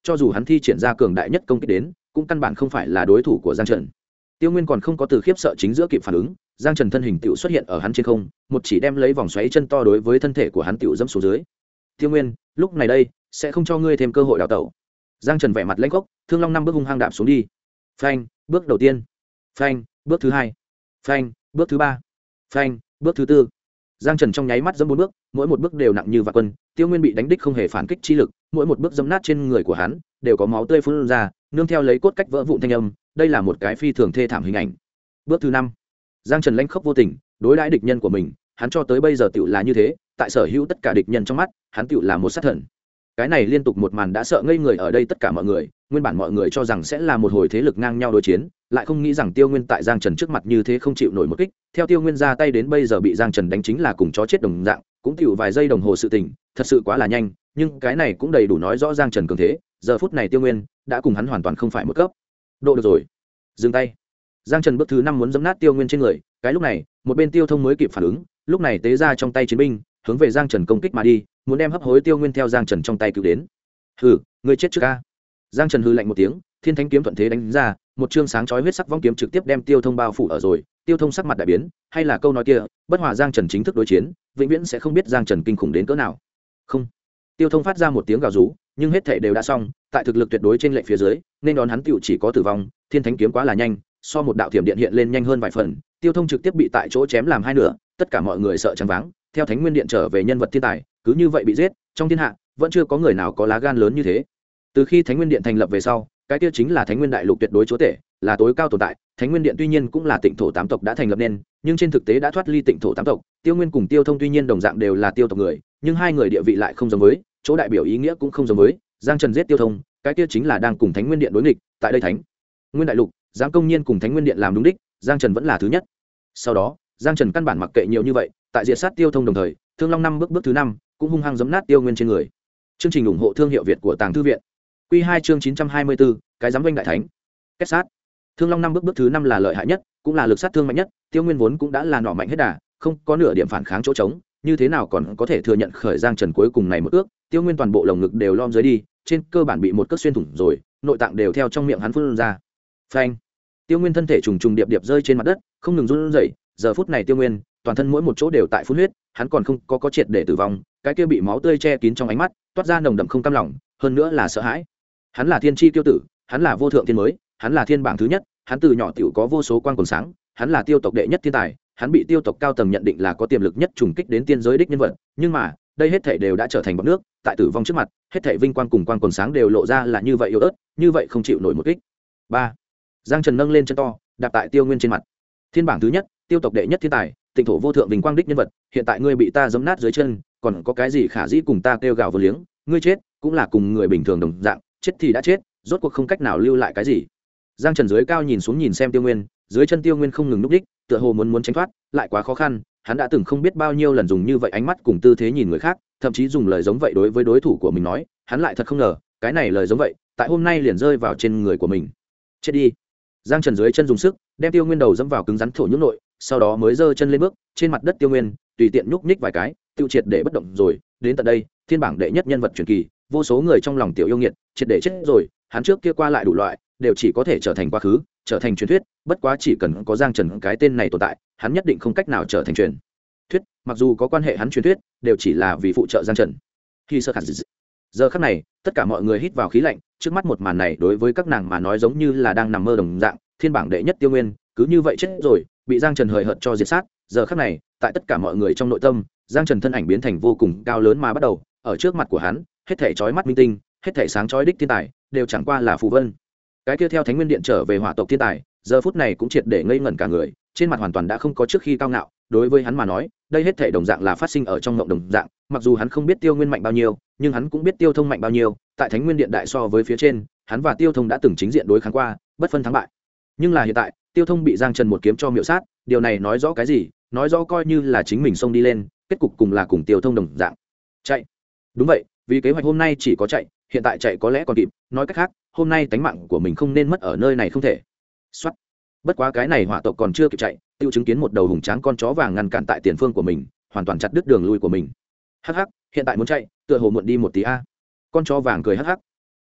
cho dù hắn thi triển ra cường đại nhất công kích đến cũng căn bản không phải là đối thủ của Giang Trần. Tiêu Nguyên còn không có từ khiếp sợ chính giữa kịp phản ứng, Giang Trần thân hình tựu xuất hiện ở hắn trên không, một chỉ đem lấy vòng xoáy chân to đối với thân thể của hắn tựu dẫm xuống dưới. Tiêu Nguyên, lúc này đây sẽ không cho ngươi thêm cơ hội đào tẩu. Giang Trần vẻ mặt lãnh khốc, Thương Long 5 bước hung hăng đạp xuống đi. Phanh, bước đầu tiên. Phanh, bước thứ 2. Phanh, bước thứ 3. Phanh, bước thứ 4. Giang Trần trong nháy mắt dẫm 4 bước, mỗi một bước đều nặng như vạn quân, Tiêu Nguyên bị đánh đích không hề phản kích chi lực, mỗi một bước dẫm nát trên người của hắn đều có máu tươi phun ra, nương theo lấy cốt cách vỡ vụn thanh âm, đây là một cái phi thường thê thảm hình ảnh. Bước thứ 5. Giang Trần lãnh khốc vô tình, đối đãi địch nhân của mình, hắn cho tới bây giờ tựu là như thế, tại sở hữu tất cả địch nhân trong mắt, hắn tựu là một sát thần. Cái này liên tục một màn đã sợ ngây người ở đây tất cả mọi người, nguyên bản mọi người cho rằng sẽ là một hồi thế lực ngang nhau đối chiến, lại không nghĩ rằng Tiêu Nguyên tại Giang Trần trước mặt như thế không chịu nổi một kích, theo Tiêu Nguyên ra tay đến bây giờ bị Giang Trần đánh chính là cùng chó chết đồng dạng, cũng tiểu vài giây đồng hồ sự tình, thật sự quá là nhanh, nhưng cái này cũng đầy đủ nói rõ Giang Trần cường thế, giờ phút này Tiêu Nguyên đã cùng hắn hoàn toàn không phải một cấp. Độ được rồi. Dừng tay. Giang Trần bước thứ 5 muốn giẫm nát Tiêu Nguyên trên người, cái lúc này, một bên Tiêu Thông mới kịp phản ứng, lúc này tế ra trong tay chiến binh, hướng về Giang Trần công kích mà đi, muốn đem hấp hối Tiêu Nguyên theo Giang Trần trong tay cứu đến. Hừ, ngươi chết trước a. Giang Trần hừ lạnh một tiếng, Thiên Thánh kiếm thuận thế đánh ra, một chương sáng chói huyết sắc vong kiếm trực tiếp đem Tiêu Thông bao phủ ở rồi. Tiêu Thông sắc mặt đại biến, hay là câu nói kia, bất hòa Giang Trần chính thức đối chiến, vĩnh viễn sẽ không biết Giang Trần kinh khủng đến cỡ nào. Không. Tiêu Thông phát ra một tiếng gào rú, nhưng hết thảy đều đã xong, tại thực lực tuyệt đối trên lệnh phía dưới, nên đón hắn tựu chỉ có tử vong. Thiên Thánh kiếm quá là nhanh, so một đạo thiểm điện hiện lên nhanh hơn vài phần, Tiêu Thông trực tiếp bị tại chỗ chém làm hai nửa, tất cả mọi người sợ choáng váng, theo Thánh Nguyên Điện trở về nhân vật thiên tài, cứ như vậy bị giết, trong thiên hạ vẫn chưa có người nào có lá gan lớn như thế. Từ khi Thánh Nguyên Điện thành lập về sau, cái kia chính là Thánh Nguyên Đại Lục tuyệt đối chúa tể, là tối cao tồn tại. Thánh Nguyên Điện tuy nhiên cũng là Tịnh thổ tám tộc đã thành lập nên, nhưng trên thực tế đã thoát ly Tịnh thổ tám tộc. Tiêu Nguyên cùng Tiêu Thông tuy nhiên đồng dạng đều là Tiêu tộc người, nhưng hai người địa vị lại không giống với, chỗ đại biểu ý nghĩa cũng không giống với. Giang Trần giết Tiêu Thông, cái kia chính là đang cùng Thánh Nguyên Điện đối nghịch, tại đây Thánh Nguyên Đại Lục, dám công nhiên cùng Thánh Nguyên Điện làm đúng đích, Giang Trần vẫn là thứ nhất. Sau đó, Giang Trần căn bản mặc kệ nhiều như vậy, tại diệt sát Tiêu Thông đồng thời, Thương Long 5 bước thứ 5, cũng hung hăng giẫm nát Tiêu Nguyên trên người. Chương trình ủng hộ thương hiệu Việt của Tàng Thư viện. Quy 2 chương 924, cái giám doanh đại thánh. Kết sát. Thương Long 5 bước thứ 5 là lợi hại nhất, cũng là lực sát thương mạnh nhất, Tiêu Nguyên vốn cũng đã là nỏ mạnh hết đà, không có nửa điểm phản kháng chỗ trống, như thế nào còn có thể thừa nhận khởi Giang Trần cuối cùng này một ước, Tiêu Nguyên toàn bộ lồng ngực đều lom dưới đi, trên cơ bản bị một cước xuyên thủng rồi, nội tạng đều theo trong miệng hắn phun ra. Phanh. Tiêu Nguyên thân thể trùng trùng điệp điệp rơi trên mặt đất, không ngừng run rẩy, giờ phút này Tiêu Nguyên, toàn thân mỗi một chỗ đều tại phun huyết, hắn còn không có triệt để tử vong, cái kia bị máu tươi che kín trong ánh mắt, toát ra nồng đậm không cam lòng, hơn nữa là sợ hãi. Hắn là thiên chi tiêu tử, hắn là vô thượng thiên mới, hắn là thiên bảng thứ nhất, hắn từ nhỏ tiểu có vô số quang còn sáng, hắn là tiêu tộc đệ nhất thiên tài, hắn bị tiêu tộc cao tầng nhận định là có tiềm lực nhất trùng kích đến tiên giới đích nhân vật, nhưng mà, đây hết thảy đều đã trở thành bọt nước, tại tử vong trước mặt, hết thảy vinh quang cùng quang còn sáng đều lộ ra là như vậy yếu ớt, như vậy không chịu nổi một kích. 3. Giang Trần nâng lên chân to, đạp tại Tiêu Nguyên trên mặt. Thiên bảng thứ nhất, tiêu tộc đệ nhất thiên tài, Tịnh thổ vô thượng vinh quang đích nhân vật, hiện tại ngươi bị ta giẫm nát dưới chân, còn có cái gì khả dĩ cùng ta kêu gào vô liếng, ngươi chết, cũng là cùng người bình thường đồng dạng, chết thì đã chết, rốt cuộc không cách nào lưu lại cái gì. Giang Trần dưới cao nhìn xuống nhìn xem Tiêu Nguyên, dưới chân Tiêu Nguyên không ngừng núp đích, tựa hồ muốn tránh thoát, lại quá khó khăn, hắn đã từng không biết bao nhiêu lần dùng như vậy ánh mắt cùng tư thế nhìn người khác, thậm chí dùng lời giống vậy đối với đối thủ của mình nói, hắn lại thật không ngờ, cái này lời giống vậy, tại hôm nay liền rơi vào trên người của mình. Chết đi. Giang Trần dưới chân dùng sức, đem Tiêu Nguyên đầu dẫm vào cứng rắn thổ nhưỡng nội, sau đó mới giơ chân lên bước, trên mặt đất Tiêu Nguyên tùy tiện nhúc nhích vài cái, tiêu triệt để bất động rồi, đến tận đây, thiên bảng đệ nhất nhân vật truyền kỳ, vô số người trong lòng tiểu yêu nghiệt, triệt để chết rồi, hắn trước kia qua lại đủ loại, đều chỉ có thể trở thành quá khứ, trở thành truyền thuyết, bất quá chỉ cần có Giang Trần cái tên này tồn tại, hắn nhất định không cách nào trở thành truyền thuyết, mặc dù có quan hệ hắn truyền thuyết, đều chỉ là vì phụ trợ Giang Trần. Khi sơ khả giờ khắc này, tất cả mọi người hít vào khí lạnh, trước mắt một màn này đối với các nàng mà nói giống như là đang nằm mơ đồng dạng, thiên bảng đệ nhất Tiêu Nguyên, cứ như vậy chết rồi, bị Giang Trần hời hợt cho diệt sát. Giờ khắc này, tại tất cả mọi người trong nội tâm, Giang Trần thân ảnh biến thành vô cùng cao lớn mà bắt đầu, ở trước mặt của hắn, hết thảy chói mắt minh tinh, hết thảy sáng chói đích thiên tài, đều chẳng qua là phù vân. Cái kia theo Thánh Nguyên Điện trở về Hỏa tộc thiên tài, giờ phút này cũng triệt để ngây ngẩn cả người, trên mặt hoàn toàn đã không có trước khi cao ngạo, đối với hắn mà nói, đây hết thảy đồng dạng là phát sinh ở trong mộng đồng dạng, mặc dù hắn không biết Tiêu Nguyên mạnh bao nhiêu, nhưng hắn cũng biết Tiêu Thông mạnh bao nhiêu, tại Thánh Nguyên Điện đại so với phía trên, hắn và Tiêu Thông đã từng chính diện đối kháng qua, bất phân thắng bại. Nhưng là hiện tại, Tiêu Thông bị Giang Trần một kiếm cho miểu sát, điều này nói rõ cái gì? Nói rõ coi như là chính mình xông đi lên, kết cục cùng là cùng Tiêu Thông đồng dạng. Chạy. Đúng vậy, vì kế hoạch hôm nay chỉ có chạy, hiện tại chạy có lẽ còn kịp, nói cách khác, hôm nay tánh mạng của mình không nên mất ở nơi này không thể. Soát. Bất quá cái này Hỏa tộc còn chưa kịp chạy, tiêu chứng kiến một đầu hùng tráng con chó vàng ngăn cản tại tiền phương của mình, hoàn toàn chặt đứt đường lui của mình. Hắc hắc, hiện tại muốn chạy, tựa hồ muộn đi một tí a. Con chó vàng cười hắc hắc.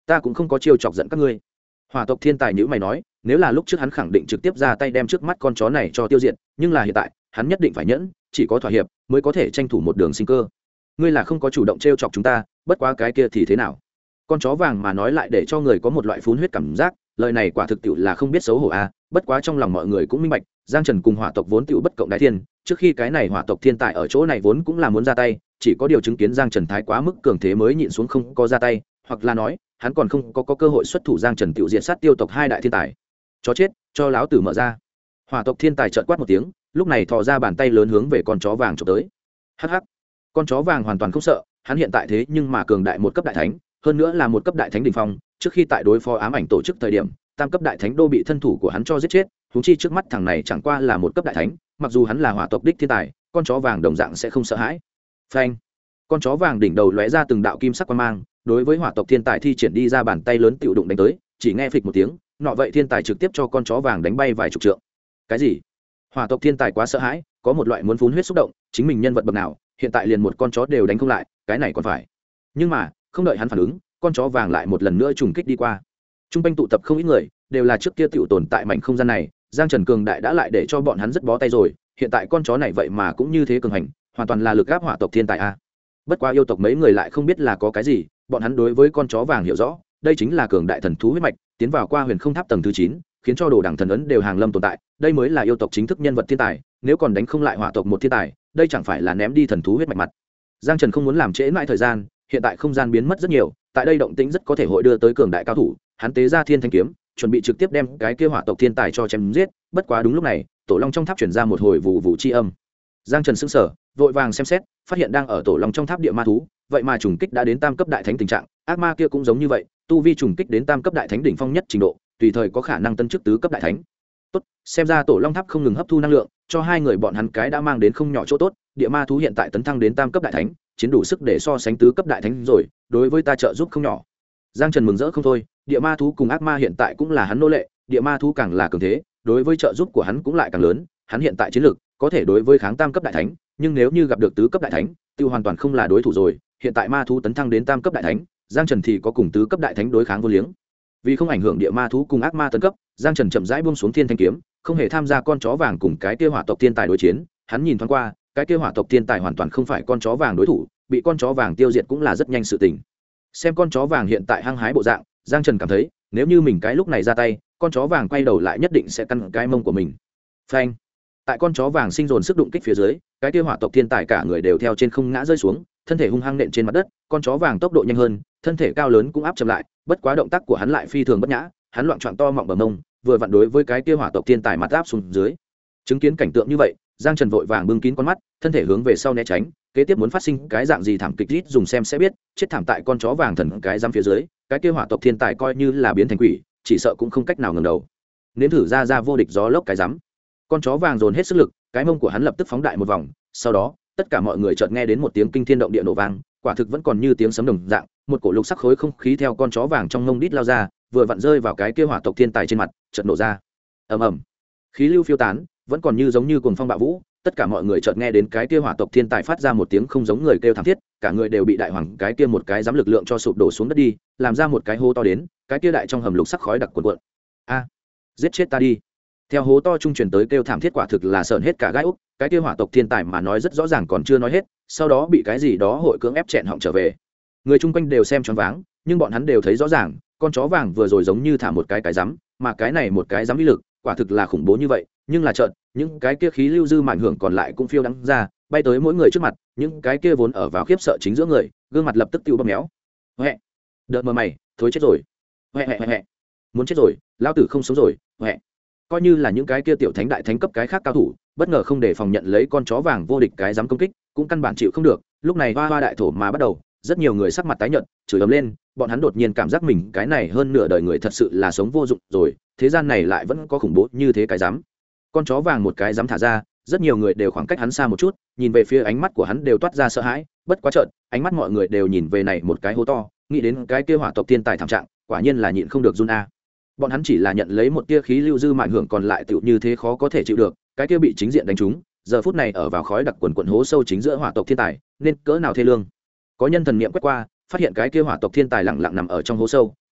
ta cũng không có chiêu chọc giận các ngươi. Hỏa tộc thiên tài nhữ mày nói, nếu là lúc trước hắn khẳng định trực tiếp ra tay đem trước mắt con chó này cho tiêu diệt, nhưng là hiện tại hắn nhất định phải nhẫn, chỉ có thỏa hiệp mới có thể tranh thủ một đường sinh cơ. Ngươi là không có chủ động trêu chọc chúng ta, bất quá cái kia thì thế nào? Con chó vàng mà nói lại để cho người có một loại phun huyết cảm giác, lời này quả thực tiệu là không biết xấu hổ a. Bất quá trong lòng mọi người cũng minh bạch, Giang Trần cùng hỏa tộc vốn tiệu bất cộng đái thiên, trước khi cái này hỏa tộc thiên tài ở chỗ này vốn cũng là muốn ra tay, chỉ có điều chứng kiến Giang Trần thái quá mức cường thế mới nhịn xuống không có ra tay, hoặc là nói hắn còn không có cơ hội xuất thủ, Giang Trần tiểu diệt sát tiêu tộc hai đại thiên tài. Chó chết, cho láo tử mở ra. Hỏa tộc thiên tài chợt quát một tiếng, lúc này thò ra bàn tay lớn hướng về con chó vàng chụp tới. Hắc hắc. Con chó vàng hoàn toàn không sợ, hắn hiện tại thế nhưng mà cường đại một cấp đại thánh, hơn nữa là một cấp đại thánh đỉnh phong, trước khi tại đối phó ám ảnh tổ chức thời điểm, tam cấp đại thánh đô bị thân thủ của hắn cho giết chết, huống chi trước mắt thằng này chẳng qua là một cấp đại thánh, mặc dù hắn là hỏa tộc đích thiên tài, con chó vàng đồng dạng sẽ không sợ hãi. Phanh. Con chó vàng đỉnh đầu lóe ra từng đạo kim sắc quang mang, đối với hỏa tộc thiên tài thi triển đi ra bàn tay lớn tiểu đụng đánh tới, chỉ nghe phịch một tiếng, nọ vậy thiên tài trực tiếp cho con chó vàng đánh bay vài chục trượng. Cái gì? Hỏa tộc thiên tài quá sợ hãi, có một loại muốn phun huyết xúc động, chính mình nhân vật bậc nào, hiện tại liền một con chó đều đánh không lại, cái này còn phải. Nhưng mà, không đợi hắn phản ứng, con chó vàng lại một lần nữa trùng kích đi qua. Trung quanh tụ tập không ít người, đều là trước kia tiểu tồn tại mảnh không gian này, Giang Trần cường đại đã lại để cho bọn hắn rất bó tay rồi, hiện tại con chó này vậy mà cũng như thế cường hành, hoàn toàn là lực áp hỏa tộc thiên tài a. Bất quá yêu tộc mấy người lại không biết là có cái gì, bọn hắn đối với con chó vàng hiểu rõ, đây chính là cường đại thần thú huyết mạch, tiến vào qua huyền không tháp tầng thứ 9, khiến cho đồ đẳng thần ấn đều hàng lâm tồn tại, đây mới là yêu tộc chính thức nhân vật thiên tài, nếu còn đánh không lại hỏa tộc một thiên tài, đây chẳng phải là ném đi thần thú huyết mạch mặt. Giang Trần không muốn làm trễ mãi thời gian, hiện tại không gian biến mất rất nhiều, tại đây động tĩnh rất có thể hội đưa tới cường đại cao thủ, hắn tế ra thiên thanh kiếm, chuẩn bị trực tiếp đem cái kia hỏa tộc thiên tài cho chém giết, bất quá đúng lúc này, tổ long trong tháp truyền ra một hồi vụ vụ chi âm. Giang Trần sững sờ, vội vàng xem xét, phát hiện đang ở tổ long trong tháp địa ma thú, vậy mà trùng kích đã đến tam cấp đại thánh tình trạng, ác ma kia cũng giống như vậy, tu vi trùng kích đến tam cấp đại thánh đỉnh phong nhất trình độ, tùy thời có khả năng tân chức tứ cấp đại thánh. Tốt, xem ra tổ long tháp không ngừng hấp thu năng lượng, cho hai người bọn hắn cái đã mang đến không nhỏ chỗ tốt, địa ma thú hiện tại tấn thăng đến tam cấp đại thánh, chiến đủ sức để so sánh tứ cấp đại thánh rồi, đối với ta trợ giúp không nhỏ. Giang Trần mừng rỡ không thôi, địa ma thú cùng ác ma hiện tại cũng là hắn nô lệ, địa ma thú càng là cường thế, đối với trợ giúp của hắn cũng lại càng lớn, hắn hiện tại chiến lực có thể đối với kháng tam cấp đại thánh, nhưng nếu như gặp được tứ cấp đại thánh, tiêu hoàn toàn không là đối thủ rồi, hiện tại ma thú tấn thăng đến tam cấp đại thánh, Giang Trần thì có cùng tứ cấp đại thánh đối kháng vô liếng. Vì không ảnh hưởng địa ma thú cùng ác ma tấn cấp, Giang Trần chậm rãi buông xuống thiên thanh kiếm, không hề tham gia con chó vàng cùng cái kia hỏa tộc thiên tài đối chiến, hắn nhìn thoáng qua, cái kia hỏa tộc thiên tài hoàn toàn không phải con chó vàng đối thủ, bị con chó vàng tiêu diệt cũng là rất nhanh sự tình. Xem con chó vàng hiện tại hăng hái bộ dạng, Giang Trần cảm thấy, nếu như mình cái lúc này ra tay, con chó vàng quay đầu lại nhất định sẽ căn cái mông của mình. Phanh! Tại con chó vàng sinh dồn sức đụng kích phía dưới, cái kia hỏa tộc thiên tài cả người đều theo trên không ngã rơi xuống, thân thể hung hăng nện trên mặt đất, con chó vàng tốc độ nhanh hơn, thân thể cao lớn cũng áp chậm lại, bất quá động tác của hắn lại phi thường bất nhã, hắn loạng choạng to mọng bờ mông, vừa vặn đối với cái kia hỏa tộc thiên tài mặt áp xuống dưới. Chứng kiến cảnh tượng như vậy, Giang Trần vội vàng bưng kín con mắt, thân thể hướng về sau né tránh, kế tiếp muốn phát sinh cái dạng gì thảm kịch rít dùng xem sẽ biết, chết thảm tại con chó vàng thần cái giam phía dưới, cái kia hỏa tộc thiên tài coi như là biến thành quỷ, chỉ sợ cũng không cách nào ngẩng đầu. Nếm thử ra vô địch gió lốc cái rắm. Con chó vàng dồn hết sức lực, cái mông của hắn lập tức phóng đại một vòng, sau đó, tất cả mọi người chợt nghe đến một tiếng kinh thiên động địa nổ vang, quả thực vẫn còn như tiếng sấm đồng dạng, một cổ lục sắc khối không khí theo con chó vàng trong mông đít lao ra, vừa vặn rơi vào cái kia hỏa tộc thiên tài trên mặt, chợt nổ ra. Ầm ầm. Khí lưu phiêu tán, vẫn còn như giống như cuồng phong bạo vũ, tất cả mọi người chợt nghe đến cái kia hỏa tộc thiên tài phát ra một tiếng không giống người kêu thảm thiết, cả người đều bị đại hoàng cái kia một cái giám lực lượng cho sụp đổ xuống đất đi, làm ra một cái hố to đến, cái kia đại trong hầm lục sắc khói đặc cuồn cuộn. A, giết chết ta đi. Theo hố to trung truyền tới kêu thảm thiết quả thực là sởn hết cả gai úc, cái kia hỏa tộc thiên tài mà nói rất rõ ràng còn chưa nói hết, sau đó bị cái gì đó hội cưỡng ép chẹn họng trở về. Người chung quanh đều xem choáng váng, nhưng bọn hắn đều thấy rõ ràng, con chó vàng vừa rồi giống như thả một cái rắm, mà cái này một cái rắm uy lực, quả thực là khủng bố như vậy, nhưng là chợt, những cái kia khí lưu dư mảnh hưởng còn lại cũng phiêu đắng ra, bay tới mỗi người trước mặt, những cái kia vốn ở vào khiếp sợ chính giữa người, gương mặt lập tức tiêu bầm méo. Hoẹ, đợt mờ mày, thối chết rồi. Hoẹ, muốn chết rồi, lão tử không sống rồi. Hoẹ. Coi như là những cái kia tiểu thánh đại thánh cấp cái khác cao thủ, bất ngờ không để phòng nhận lấy con chó vàng vô địch cái dám công kích, cũng căn bản chịu không được, lúc này hoa hoa đại thổ mà bắt đầu, rất nhiều người sắc mặt tái nhợt, chửi ầm lên, bọn hắn đột nhiên cảm giác mình cái này hơn nửa đời người thật sự là sống vô dụng rồi, thế gian này lại vẫn có khủng bố như thế cái dám. Con chó vàng một cái dám thả ra, rất nhiều người đều khoảng cách hắn xa một chút, nhìn về phía ánh mắt của hắn đều toát ra sợ hãi, bất quá chợt, ánh mắt mọi người đều nhìn về này một cái hố to, nghĩ đến cái kia hỏa tộc thiên tài thảm trạng, quả nhiên là nhịn không được run a. Bọn hắn chỉ là nhận lấy một tia khí lưu dư mạn hưởng còn lại tựu như thế khó có thể chịu được, cái kia bị chính diện đánh trúng, giờ phút này ở vào khói đặc quần quần hố sâu chính giữa hỏa tộc thiên tài, nên cỡ nào thê lương. Có nhân thần niệm quét qua, phát hiện cái kia hỏa tộc thiên tài lặng lặng nằm ở trong hố sâu,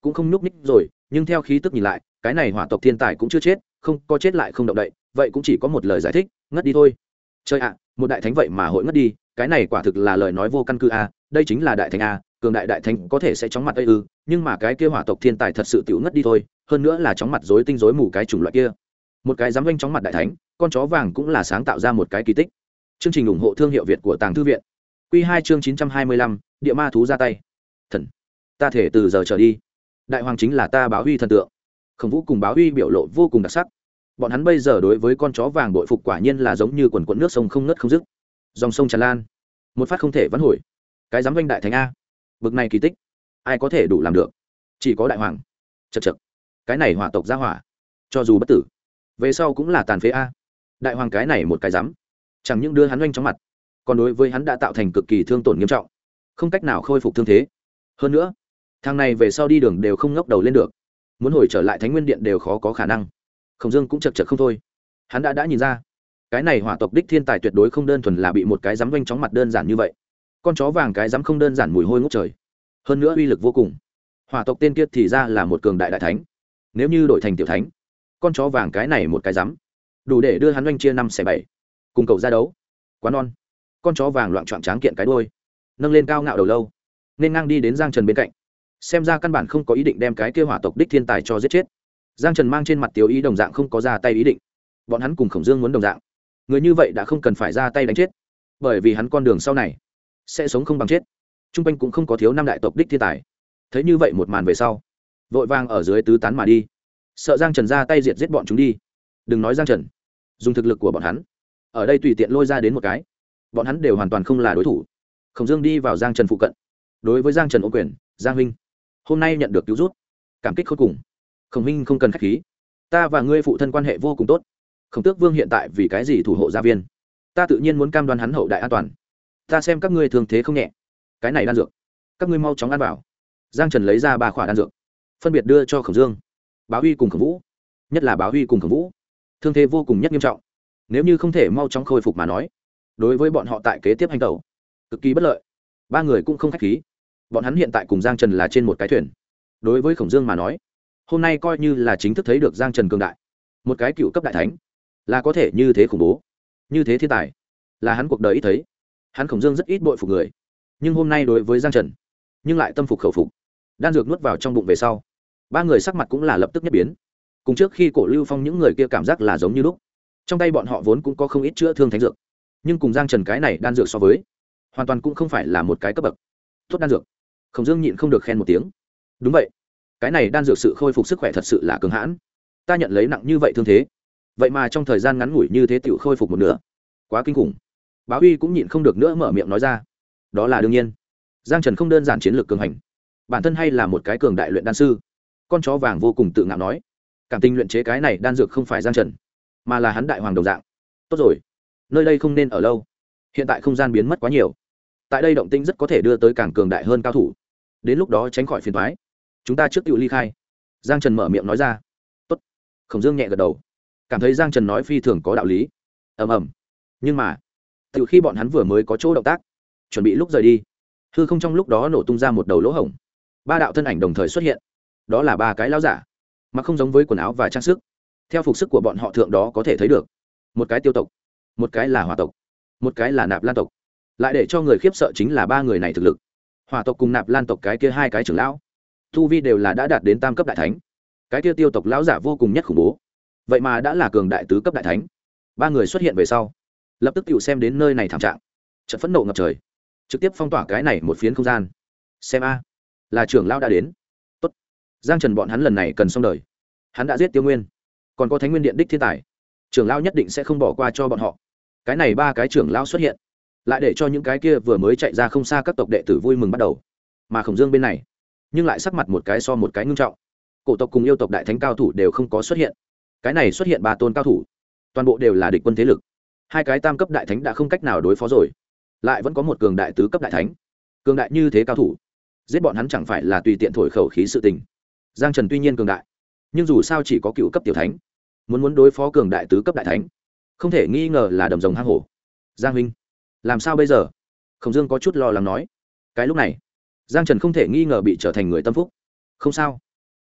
cũng không nhúc ních rồi, nhưng theo khí tức nhìn lại cái này hỏa tộc thiên tài cũng chưa chết, không có chết lại không động đậy, vậy cũng chỉ có một lời giải thích, ngất đi thôi. Chơi ạ, một đại thánh vậy mà hội ngất đi, cái này quả thực là lời nói vô căn cứ a, đây chính là đại thánh a, cường đại đại thánh có thể sẽ chóng mặt ư, nhưng mà cái kia hỏa tộc thiên tài thật sự tiểu ngất đi thôi, hơn nữa là chóng mặt rối tinh rối mù cái chủng loại kia. Một cái dám vênh chóng mặt đại thánh, con chó vàng cũng là sáng tạo ra một cái kỳ tích. Chương trình ủng hộ thương hiệu Việt của Tàng Thư viện. Quy 2 chương 925, địa ma thú ra tay. Thần, ta thể từ giờ trở đi, đại hoàng chính là ta Báo Huy thần tượng. Khổng Vũ cùng Báo Huy biểu lộ vô cùng đặc sắc. Bọn hắn bây giờ đối với con chó vàng bội phục quả nhiên là giống như quần quần nước sông không ngớt không dứt. Dòng sông tràn lan, một phát không thể vãn hồi. Cái dám vênh đại thánh a, bực này kỳ tích, ai có thể đủ làm được? Chỉ có đại hoàng. Chậc chậc, cái này hỏa tộc ra hỏa, cho dù bất tử, về sau cũng là tàn phế a. Đại hoàng cái này một cái dám, chẳng những đưa hắn oanh chóng mặt, còn đối với hắn đã tạo thành cực kỳ thương tổn nghiêm trọng, không cách nào khôi phục thương thế. Hơn nữa, thằng này về sau đi đường đều không ngóc đầu lên được, muốn hồi trở lại Thánh Nguyên Điện đều khó có khả năng. Khổng Dương cũng chật chật không thôi, hắn đã nhìn ra, cái này hỏa tộc đích thiên tài tuyệt đối không đơn thuần là bị một cái dám oanh chóng mặt đơn giản như vậy. Con chó vàng cái dám không đơn giản mùi hôi ngút trời, hơn nữa uy lực vô cùng. Hỏa tộc tên kia thì ra là một cường đại đại thánh, nếu như đổi thành tiểu thánh, con chó vàng cái này một cái dám đủ để đưa hắn oanh chia 5/7, cùng cậu ra đấu. Quá non. Con chó vàng loạn choạng tráng kiện cái đuôi, nâng lên cao ngạo đầu lâu, nên ngang đi đến Giang Trần bên cạnh, xem ra căn bản không có ý định đem cái kia hỏa tộc đích thiên tài cho giết chết. Giang Trần mang trên mặt tiêu ý đồng dạng không có ra tay ý định, bọn hắn cùng Khổng Dương muốn đồng dạng, người như vậy đã không cần phải ra tay đánh chết, bởi vì hắn con đường sau này sẽ sống không bằng chết. Trung quanh cũng không có thiếu năm đại tộc đích thiên tài, thấy như vậy một màn về sau, vội vàng ở dưới tứ tán mà đi, sợ Giang Trần ra tay diệt giết bọn chúng đi. Đừng nói Giang Trần, dùng thực lực của bọn hắn ở đây tùy tiện lôi ra đến một cái, bọn hắn đều hoàn toàn không là đối thủ. Khổng Dương đi vào Giang Trần phụ cận, đối với Giang Trần ô quyền: Giang huynh, hôm nay nhận được cứu rút, cảm kích khôn cùng. Khổng huynh không cần khách khí, ta và ngươi phụ thân quan hệ vô cùng tốt. Khổng Tước Vương hiện tại vì cái gì thủ hộ gia viên, ta tự nhiên muốn cam đoan hắn hậu đại an toàn. Ta xem các ngươi thường thế không nhẹ, cái này đan dược, các ngươi mau chóng ăn vào. Giang Trần lấy ra 3 khỏa đan dược, phân biệt đưa cho Khổng Dương, Báo Huy cùng Khổng Vũ. Nhất là Báo Huy cùng Khổng Vũ, thương thế vô cùng nhất nghiêm trọng, nếu như không thể mau chóng khôi phục mà nói, đối với bọn họ tại kế tiếp hành tẩu cực kỳ bất lợi. 3 người cũng không khách khí, bọn hắn hiện tại cùng Giang Trần là trên một cái thuyền. Đối với Khổng Dương mà nói, hôm nay coi như là chính thức thấy được Giang Trần cường đại, một cái cựu cấp đại thánh là có thể như thế khủng bố, như thế thiên tài, là hắn cuộc đời ít thấy. Hắn Khổng Dương rất ít bội phục người, nhưng hôm nay đối với Giang Trần nhưng lại tâm phục khẩu phục. Đan dược nuốt vào trong bụng về sau, 3 người sắc mặt cũng là lập tức nhất biến, cùng trước khi Cổ Lưu Phong những người kia cảm giác là giống như lúc. Trong tay bọn họ vốn cũng có không ít chữa thương thánh dược, nhưng cùng Giang Trần cái này đan dược so với, hoàn toàn cũng không phải là một cái cấp bậc tốt đan dược. Khổng Dương nhịn không được khen một tiếng. Đúng vậy, cái này đan dược sự khôi phục sức khỏe thật sự là cường hãn. Ta nhận lấy nặng như vậy thương thế, vậy mà trong thời gian ngắn ngủi như thế tiểu khôi phục một nửa, quá kinh khủng. Báo Huy cũng nhịn không được nữa mở miệng nói ra. Đó là đương nhiên, Giang Trần không đơn giản chiến lược cường hành, bản thân hay là một cái cường đại luyện đan sư. Con chó vàng vô cùng tự ngạo nói, cảm tình luyện chế cái này đan dược không phải Giang Trần, mà là hắn đại hoàng đồng dạng. Tốt rồi, nơi đây không nên ở lâu, hiện tại không gian biến mất quá nhiều, tại đây động tĩnh rất có thể đưa tới càng cường đại hơn cao thủ, đến lúc đó tránh khỏi phiền toái, chúng ta trước tự ly khai. Giang Trần mở miệng nói ra. Tốt. Khổng Dương nhẹ gật đầu, cảm thấy Giang Trần nói phi thường có đạo lý. Ầm ầm. Nhưng mà từ khi bọn hắn vừa mới có chỗ động tác, chuẩn bị lúc rời đi, hư không trong lúc đó nổ tung ra một đầu lỗ hổng. 3 đạo thân ảnh đồng thời xuất hiện, đó là 3 cái lão giả, mà không giống với quần áo và trang sức. Theo phục sức của bọn họ thượng đó có thể thấy được, một cái tiêu tộc, một cái là hỏa tộc, một cái là Nạp Lan tộc. Lại để cho người khiếp sợ chính là 3 người này thực lực. Hỏa tộc cùng Nạp Lan tộc cái kia 2 cái trưởng lão, tu vi đều là đã đạt đến tam cấp đại thánh. Cái kia tiêu tộc lão giả vô cùng nhất khủng bố, vậy mà đã là cường đại tứ cấp đại thánh. 3 người xuất hiện về sau, lập tức tiểu xem đến nơi này thảm trạng, chợt phẫn nộ ngập trời, trực tiếp phong tỏa cái này một phiến không gian. Xem a, là trưởng lão đã đến. Tốt, Giang Trần bọn hắn lần này cần xong đời. Hắn đã giết Tiêu Nguyên, còn có Thánh Nguyên Điện đích thiên tài, trưởng lão nhất định sẽ không bỏ qua cho bọn họ. Cái này 3 cái trưởng lão xuất hiện, lại để cho những cái kia vừa mới chạy ra không xa các tộc đệ tử vui mừng bắt đầu. Mà Khổng Dương bên này, nhưng lại sắc mặt một cái so một cái ngưng trọng. Cổ tộc cùng yêu tộc đại thánh cao thủ đều không có xuất hiện, cái này xuất hiện 3 tôn cao thủ, toàn bộ đều là địch quân thế lực. 2 cái tam cấp đại thánh đã không cách nào đối phó rồi, lại vẫn có một cường đại tứ cấp đại thánh, cường đại như thế cao thủ, giết bọn hắn chẳng phải là tùy tiện thổi khẩu khí sự tình. Giang Trần tuy nhiên cường đại, nhưng dù sao chỉ có cựu cấp tiểu thánh, muốn đối phó cường đại tứ cấp đại thánh, không thể nghi ngờ là đầm rồng hang hổ. Giang huynh, làm sao bây giờ? Khổng Dương có chút lo lắng nói. Cái lúc này, Giang Trần không thể nghi ngờ bị trở thành người tâm phúc. Không sao,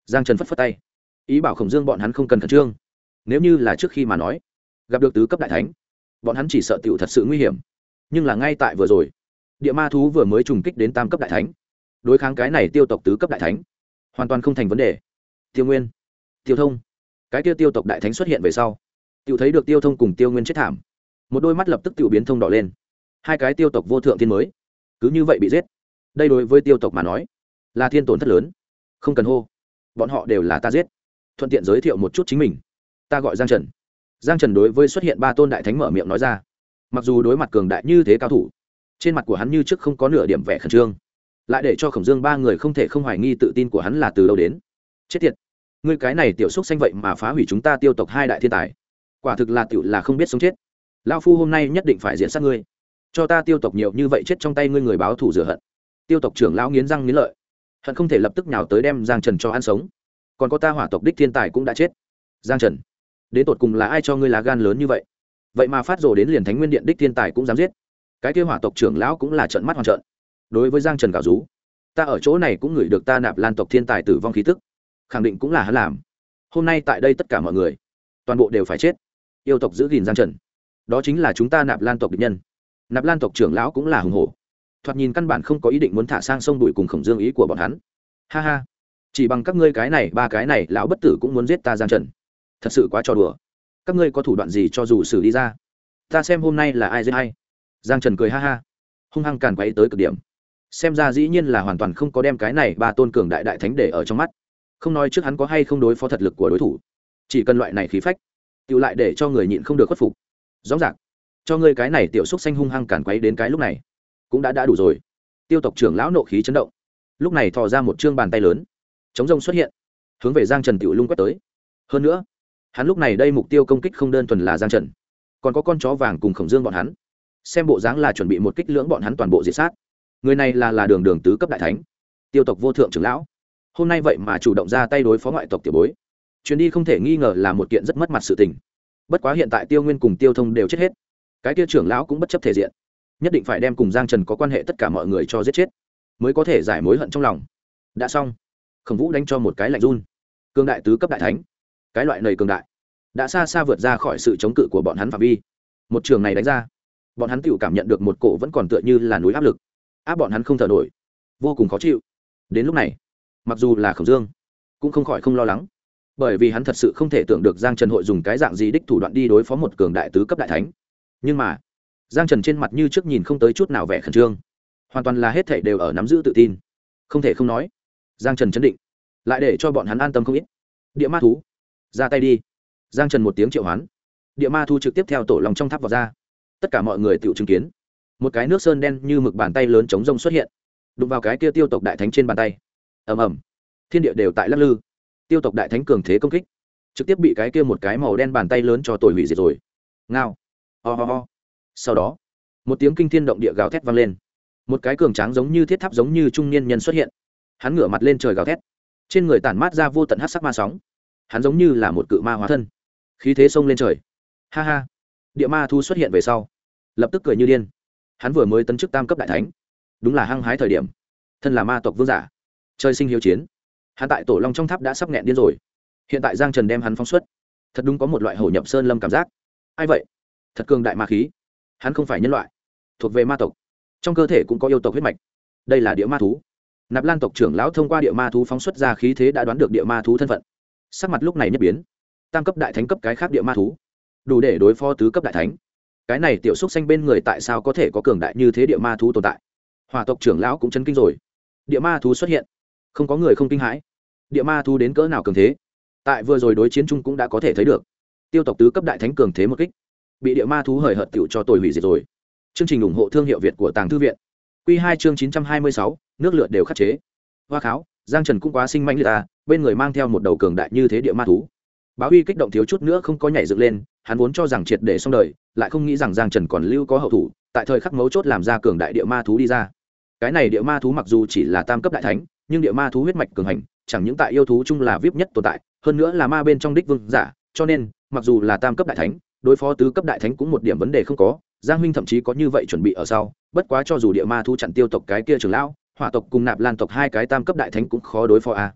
Giang Trần phất phất tay, ý bảo Khổng Dương bọn hắn không cần khẩn trương. Nếu như là trước khi mà nói, gặp được tứ cấp đại thánh, bọn hắn chỉ sợ tiểu thật sự nguy hiểm. Nhưng là ngay tại vừa rồi, địa ma thú vừa mới trùng kích đến tam cấp đại thánh, đối kháng cái này tiêu tộc tứ cấp đại thánh, hoàn toàn không thành vấn đề. Tiêu Nguyên, Tiêu Thông, cái kia tiêu tộc đại thánh xuất hiện về sau, tiểu thấy được Tiêu Thông cùng Tiêu Nguyên chết thảm, một đôi mắt lập tức tiểu biến thông đỏ lên. Hai cái tiêu tộc vô thượng thiên mới, cứ như vậy bị giết. Đây đối với tiêu tộc mà nói, là thiên tổn thất lớn. Không cần hô, bọn họ đều là ta giết. Thuận tiện giới thiệu một chút chính mình, ta gọi Giang Trần. Giang Trần đối với xuất hiện ba tôn đại thánh mở miệng nói ra. Mặc dù đối mặt cường đại như thế cao thủ, trên mặt của hắn như trước không có nửa điểm vẻ khẩn trương, lại để cho Khổng Dương ba người không thể không hoài nghi tự tin của hắn là từ đâu đến. Chết tiệt, ngươi cái này tiểu xúc xanh vậy mà phá hủy chúng ta tiêu tộc hai đại thiên tài, quả thực là tiểu là không biết sống chết. Lão phu hôm nay nhất định phải diện sát ngươi, cho ta tiêu tộc nhiều như vậy chết trong tay ngươi người báo thù rửa hận. Tiêu tộc trưởng lão nghiến răng nghiến lợi, hận không thể lập tức nhào tới đem Giang Trần cho ăn sống. Còn có ta hỏa tộc đích thiên tài cũng đã chết. Giang Trần, đến tột cùng là ai cho ngươi lá gan lớn như vậy, vậy mà phát rồ đến liền Thánh Nguyên Điện đích thiên tài cũng dám giết? Cái kia hỏa tộc trưởng lão cũng là trợn mắt hoàn trợn. Đối với Giang Trần gào rú, ta ở chỗ này cũng ngửi được ta Nạp Lan tộc thiên tài tử vong khí tức, khẳng định cũng là hắn làm. Hôm nay tại đây tất cả mọi người, toàn bộ đều phải chết. Yêu tộc giữ gìn Giang Trần, đó chính là chúng ta Nạp Lan tộc địch nhân. Nạp Lan tộc trưởng lão cũng là hùng hổ, thoạt nhìn căn bản không có ý định muốn thả sang sông bụi cùng Khổng Dương ý của bọn hắn. Ha ha, chỉ bằng các ngươi cái này ba cái này lão bất tử cũng muốn giết ta Giang Trần, thật sự quá trò đùa. Các ngươi có thủ đoạn gì cho dù xử đi ra, ta xem hôm nay là ai giết hay. Giang Trần cười ha ha, hung hăng càn quấy tới cực điểm. Xem ra dĩ nhiên là hoàn toàn không có đem cái này ba tôn cường đại đại thánh để ở trong mắt. Không nói trước hắn có hay không đối phó thật lực của đối thủ, chỉ cần loại này khí phách, tự lại để cho người nhịn không được khuất phục. Rõ ràng cho ngươi cái này tiểu xúc xanh hung hăng càn quấy đến cái lúc này cũng đã đủ rồi. Tiêu tộc trưởng lão nộ khí chấn động, lúc này thò ra một trương bàn tay lớn, chống rông xuất hiện, hướng về Giang Trần tiểu lung quét tới. Hơn nữa, hắn lúc này đây mục tiêu công kích không đơn thuần là Giang Trần, còn có con chó vàng cùng Khổng Dương bọn hắn. Xem bộ dáng là chuẩn bị một kích lưỡng bọn hắn toàn bộ diệt sát. Người này là đường đường tứ cấp đại thánh, tiêu tộc vô thượng trưởng lão, hôm nay vậy mà chủ động ra tay đối phó ngoại tộc tiểu bối, chuyến đi không thể nghi ngờ là một kiện rất mất mặt sự tình. Bất quá hiện tại Tiêu Nguyên cùng Tiêu Thông đều chết hết, cái kia trưởng lão cũng bất chấp thể diện, nhất định phải đem cùng Giang Trần có quan hệ tất cả mọi người cho giết chết, mới có thể giải mối hận trong lòng. Đã xong, Khổng Vũ đánh cho một cái lạnh run. Cường đại tứ cấp đại thánh, cái loại này cường đại đã xa xa vượt ra khỏi sự chống cự của bọn hắn phạm vi. Một trường này đánh ra, bọn hắn tự cảm nhận được một cổ vẫn còn tựa như là núi áp lực, áp bọn hắn không thở nổi, vô cùng khó chịu. Đến lúc này, mặc dù là Khổng Dương cũng không khỏi không lo lắng, bởi vì hắn thật sự không thể tưởng được Giang Trần hội dùng cái dạng gì đích thủ đoạn đi đối phó một cường đại tứ cấp đại thánh. Nhưng mà Giang Trần trên mặt như trước nhìn không tới chút nào vẻ khẩn trương, hoàn toàn là hết thảy đều ở nắm giữ tự tin. Không thể không nói, Giang Trần chấn định, lại để cho bọn hắn an tâm không ít. Địa ma thú, ra tay đi. Giang Trần một tiếng triệu hoán, địa ma thú trực tiếp theo tổ lòng trong tháp vào ra. Tất cả mọi người tự chứng kiến, một cái nước sơn đen như mực bàn tay lớn chống rông xuất hiện, đụng vào cái kia tiêu tộc đại thánh trên bàn tay. Ầm ầm, thiên địa đều tại lắc lư. Tiêu tộc đại thánh cường thế công kích, trực tiếp bị cái kia một cái màu đen bàn tay lớn cho tồi hủy diệt rồi. Ngao, ho ho ho. Sau đó, một tiếng kinh thiên động địa gào thét vang lên. Một cái cường tráng giống như thiết tháp giống như trung niên nhân xuất hiện. Hắn ngửa mặt lên trời gào thét, trên người tản mát ra vô tận hắc sắc ma sóng. Hắn giống như là một cự ma hóa thân, khí thế xông lên trời. Ha ha. Địa ma thu xuất hiện về sau, lập tức cười như điên. Hắn vừa mới tấn chức tam cấp đại thánh, đúng là hăng hái thời điểm. Thân là ma tộc vương giả, trời sinh hiếu chiến, hắn tại tổ long trong tháp đã sắp nghẹn điên rồi. Hiện tại Giang Trần đem hắn phóng xuất, thật đúng có một loại hổ nhập sơn lâm cảm giác. Ai vậy? Thật cường đại ma khí. Hắn không phải nhân loại, thuộc về ma tộc, trong cơ thể cũng có yêu tộc huyết mạch. Đây là địa ma thú. Nạp Lan tộc trưởng lão thông qua địa ma thú phóng xuất ra khí thế đã đoán được địa ma thú thân phận, sắc mặt lúc này nhất biến. Tam cấp đại thánh cấp cái khác địa ma thú, đủ để đối phó tứ cấp đại thánh. Cái này tiểu xúc xanh bên người tại sao có thể có cường đại như thế địa ma thú tồn tại? Hỏa tộc trưởng lão cũng chấn kinh rồi. Địa ma thú xuất hiện, không có người không kinh hãi. Địa ma thú đến cỡ nào cường thế, tại vừa rồi đối chiến chung cũng đã có thể thấy được. Tiêu tộc tứ cấp đại thánh cường thế một kích, bị địa ma thú hời hợt tiểu cho tồi hủy diệt rồi. Chương trình ủng hộ thương hiệu Việt của Tàng Thư viện. Quy 2 chương 926, nước lửa đều khắc chế. Hoa kháo, Giang Trần cũng quá sinh manh liệt ta, bên người mang theo một đầu cường đại như thế địa ma thú. Báo Uy kích động thiếu chút nữa không có nhảy dựng lên, hắn vốn cho rằng triệt để xong đời, lại không nghĩ rằng Giang Trần còn lưu có hậu thủ, tại thời khắc mấu chốt làm ra cường đại địa ma thú đi ra. Cái này địa ma thú mặc dù chỉ là tam cấp đại thánh, nhưng địa ma thú huyết mạch cường hành, chẳng những tại yêu thú chung là vip nhất tồn tại, hơn nữa là ma bên trong đích vương giả, cho nên, mặc dù là tam cấp đại thánh, đối phó tứ cấp đại thánh cũng một điểm vấn đề không có. Giang huynh thậm chí có như vậy chuẩn bị ở sau, bất quá cho dù địa ma thú chặn tiêu tộc cái kia trưởng lão, hỏa tộc cùng Nạp Lan tộc hai cái tam cấp đại thánh cũng khó đối phó a.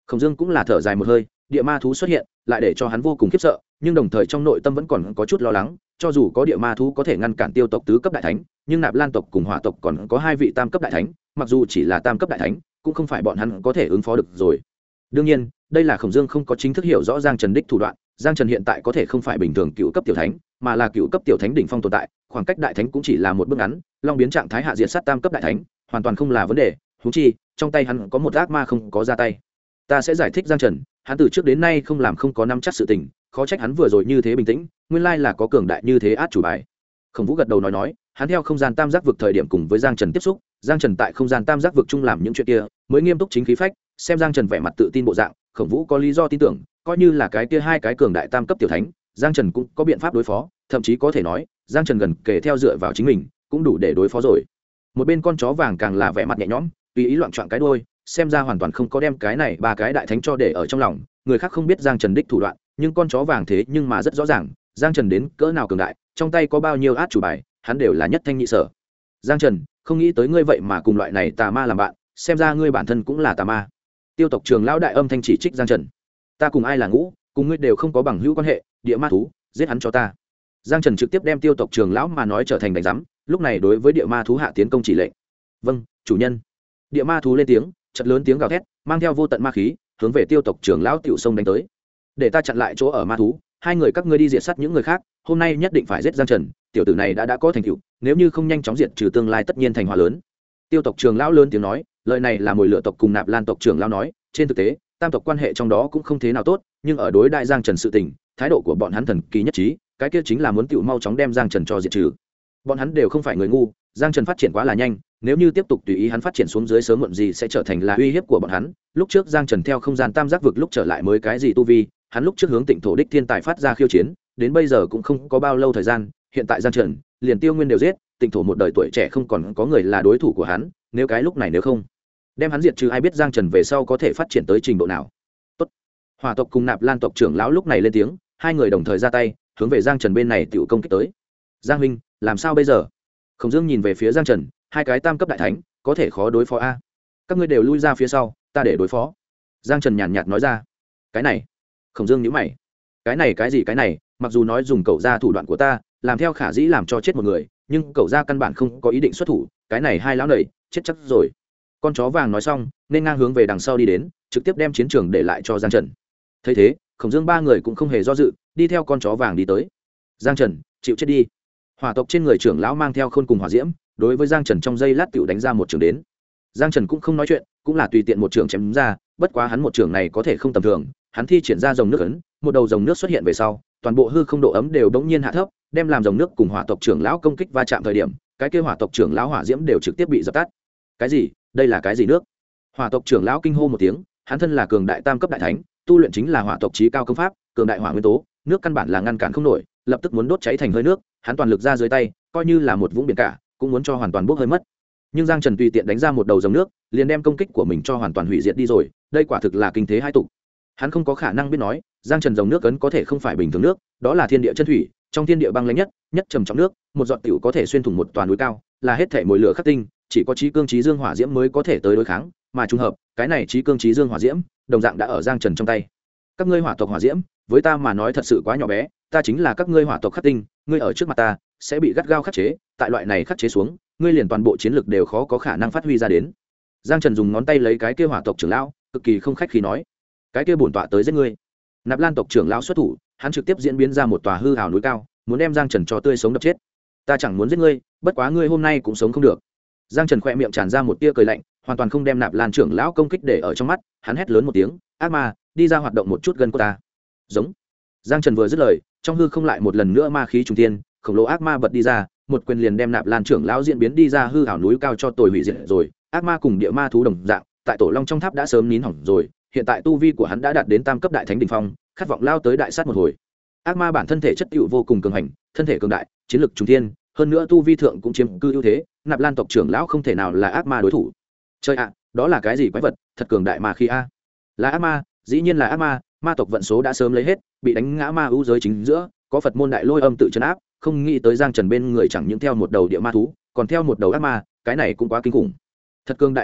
Khổng Dương cũng là thở dài một hơi, địa ma thú xuất hiện lại để cho hắn vô cùng khiếp sợ, nhưng đồng thời trong nội tâm vẫn còn có chút lo lắng, cho dù có địa ma thú có thể ngăn cản Tiêu tộc tứ cấp đại thánh, nhưng Nạp Lan tộc cùng Hỏa tộc còn có hai vị tam cấp đại thánh, mặc dù chỉ là tam cấp đại thánh cũng không phải bọn hắn có thể ứng phó được rồi. Đương nhiên đây là Khổng Dương không có chính thức hiểu rõ Giang Trần đích thủ đoạn. Giang Trần hiện tại có thể không phải bình thường cựu cấp tiểu thánh, mà là cựu cấp tiểu thánh đỉnh phong tồn tại, khoảng cách đại thánh cũng chỉ là một bước ngắn, long biến trạng thái hạ diệt sát tam cấp đại thánh hoàn toàn không là vấn đề. Huống chi trong tay hắn có một ác ma không có ra tay. Ta sẽ giải thích Giang Trần, hắn từ trước đến nay không làm không có nắm chắc sự tình, khó trách hắn vừa rồi như thế bình tĩnh, nguyên lai là có cường đại như thế át chủ bài. Khổng Vũ gật đầu nói, hắn theo không gian tam giác vực thời điểm cùng với Giang Trần tiếp xúc, Giang Trần tại không gian tam giác vực chung làm những chuyện kia, mới nghiêm túc chính khí phách, xem Giang Trần vẻ mặt tự tin bộ dạng, Khổng Vũ có lý do tin tưởng, coi như là cái kia hai cái cường đại tam cấp tiểu thánh, Giang Trần cũng có biện pháp đối phó, thậm chí có thể nói, Giang Trần gần kể theo dựa vào chính mình, cũng đủ để đối phó rồi. Một bên con chó vàng càng là vẻ mặt nhẹ nhõm, tùy ý loạn choạng cái đuôi, xem ra hoàn toàn không có đem cái này ba cái đại thánh cho để ở trong lòng, người khác không biết Giang Trần đích thủ đoạn, nhưng con chó vàng thế nhưng mà rất rõ ràng, Giang Trần đến cỡ nào cường đại, trong tay có bao nhiêu át chủ bài, hắn đều là nhất thanh nhị sở. Giang Trần, không nghĩ tới ngươi vậy mà cùng loại này tà ma làm bạn, xem ra ngươi bản thân cũng là tà ma. Tiêu tộc trưởng lão đại âm thanh chỉ trích Giang Trần. Ta cùng ai là ngũ, cùng ngươi đều không có bằng hữu quan hệ, địa ma thú, giết hắn cho ta. Giang Trần trực tiếp đem Tiêu tộc trưởng lão mà nói trở thành đánh giám, lúc này đối với địa ma thú hạ tiến công chỉ lệnh. Vâng, chủ nhân. Địa ma thú lên tiếng, chợt lớn tiếng gào thét, mang theo vô tận ma khí, hướng về Tiêu tộc trưởng lão tiểu sông đánh tới. Để ta chặn lại chỗ ở ma thú, hai người các ngươi đi diệt sát những người khác, hôm nay nhất định phải giết Giang Trần, tiểu tử này đã có thành tựu, nếu như không nhanh chóng diệt trừ tương lai tất nhiên thành họa lớn. Tiêu tộc trưởng lão lớn tiếng nói, lời này là Mồi Lửa tộc cùng Nạp Lan tộc trưởng lão nói, trên thực tế, tam tộc quan hệ trong đó cũng không thế nào tốt, nhưng ở đối đại Giang Trần sự tình, thái độ của bọn hắn thần kỳ nhất trí, cái kia chính là muốn tiểu mau chóng đem Giang Trần cho diệt trừ. Bọn hắn đều không phải người ngu, Giang Trần phát triển quá là nhanh, nếu như tiếp tục tùy ý hắn phát triển xuống dưới sớm muộn gì sẽ trở thành là uy hiếp của bọn hắn. Lúc trước Giang Trần theo không gian tam giác vực lúc trở lại mới cái gì tu vi, hắn lúc trước hướng Tịnh thổ đích thiên tài phát ra khiêu chiến, đến bây giờ cũng không có bao lâu thời gian, hiện tại Giang Trần liền Tiêu Nguyên đều giết, Tịnh thổ một đời tuổi trẻ không còn có người là đối thủ của hắn, nếu cái lúc này nếu không đem hắn diệt trừ, ai biết Giang Trần về sau có thể phát triển tới trình độ nào. Tốt. Hỏa tộc cùng Nạp Lan tộc trưởng lão lúc này lên tiếng, hai người đồng thời ra tay, hướng về Giang Trần bên này tiểu công kích tới. Giang huynh, làm sao bây giờ? Khổng Dương nhìn về phía Giang Trần, hai cái tam cấp đại thánh, có thể khó đối phó a. Các ngươi đều lui ra phía sau, ta để đối phó. Giang Trần nhàn nhạt nói ra. Cái này? Khổng Dương nhíu mày. Cái này cái gì cái này, mặc dù nói dùng cậu ra thủ đoạn của ta, làm theo khả dĩ làm cho chết một người, nhưng cậu ra căn bản không có ý định xuất thủ, cái này hai lão nầy, chết chắc rồi. Con chó vàng nói xong, nên ngang hướng về đằng sau đi đến, trực tiếp đem chiến trường để lại cho Giang Trần. Thấy thế, Khổng Dương ba người cũng không hề do dự, đi theo con chó vàng đi tới. Giang Trần, chịu chết đi. Hỏa tộc trên người trưởng lão mang theo khôn cùng hỏa diễm, đối với Giang Trần trong giây lát tiểu đánh ra một trường đến. Giang Trần cũng không nói chuyện, cũng là tùy tiện một trường chém ra, bất quá hắn một trường này có thể không tầm thường, hắn thi triển ra dòng nước ấn, một đầu dòng nước xuất hiện về sau, toàn bộ hư không độ ấm đều đống nhiên hạ thấp, đem làm dòng nước cùng hỏa tộc trưởng lão công kích va chạm thời điểm, cái kia hỏa tộc trưởng lão hỏa diễm đều trực tiếp bị dập tắt. Cái gì? Đây là cái gì nước? Hỏa tộc trưởng lão kinh hô một tiếng, hắn thân là cường đại tam cấp đại thánh, tu luyện chính là hỏa tộc chí cao công pháp, cường đại hỏa nguyên tố, nước căn bản là ngăn cản không nổi, lập tức muốn đốt cháy thành hơi nước, hắn toàn lực ra dưới tay, coi như là một vũng biển cả, cũng muốn cho hoàn toàn bốc hơi mất. Nhưng Giang Trần tùy tiện đánh ra một đầu dòng nước, liền đem công kích của mình cho hoàn toàn hủy diệt đi rồi, đây quả thực là kinh thế hai tục. Hắn không có khả năng biết nói, Giang Trần dòng nước cấn có thể không phải bình thường nước, đó là thiên địa chân thủy, trong thiên địa băng lãnh nhất trầm trọng nước, một giọt tiểu có thể xuyên thủng một toàn núi cao, là hết thể mồi lửa khắc tinh, chỉ có chí cương chí dương hỏa diễm mới có thể tới đối kháng, mà trùng hợp, cái này chí cương chí dương hỏa diễm, đồng dạng đã ở Giang Trần trong tay. Các ngươi hỏa tộc hỏa diễm, với ta mà nói thật sự quá nhỏ bé, ta chính là các ngươi hỏa tộc khắc tinh, ngươi ở trước mặt ta sẽ bị gắt gao khắc chế, tại loại này khắc chế xuống, ngươi liền toàn bộ chiến lực đều khó có khả năng phát huy ra đến. Giang Trần dùng ngón tay lấy cái kia hỏa tộc trưởng lão, cực kỳ không khách khí nói, cái kia bổn tọa tới giết ngươi. Nạp Lan tộc trưởng lão xuất thủ, hắn trực tiếp diễn biến ra một tòa hư hào núi cao, muốn đem Giang Trần cho tươi sống đập chết. Ta chẳng muốn giết ngươi, bất quá ngươi hôm nay cũng sống không được. Giang Trần khẽ miệng tràn ra một tia cười lạnh, hoàn toàn không đem Nạp Lan trưởng lão công kích để ở trong mắt, hắn hét lớn một tiếng, ác ma, đi ra hoạt động một chút gần của ta. Giống. Giang Trần vừa dứt lời, trong hư không lại một lần nữa ma khí trùng thiên, khổng lồ ác ma bật đi ra, một quyền liền đem Nạp Lan trưởng lão diễn biến đi ra hư hào núi cao cho tồi hủy diệt rồi. Ác ma cùng địa ma thú đồng dạng, tại Tổ Long trong tháp đã sớm nín hỏng rồi, hiện tại tu vi của hắn đã đạt đến tam cấp đại thánh đỉnh phong, khát vọng lao tới đại sát một hồi. Ác ma bản thân thể chất tựu vô cùng cường hành, thân thể cường đại, chiến lực trùng thiên, hơn nữa tu vi thượng cũng chiếm cư ưu thế, Nạp Lan tộc trưởng lão không thể nào là ác ma đối thủ. Chơi ạ, đó là cái gì quái vật, thật cường đại mà khi a. Là ác ma, dĩ nhiên là ác ma, ma tộc vận số đã sớm lấy hết, bị đánh ngã ma ưu giới chính giữa, có Phật môn đại lôi âm tự trấn áp, không nghĩ tới Giang Trần bên người chẳng những theo một đầu địa ma thú, còn theo một đầu ác ma, cái này cũng quá kinh khủng. Thật cường đại ma tộc,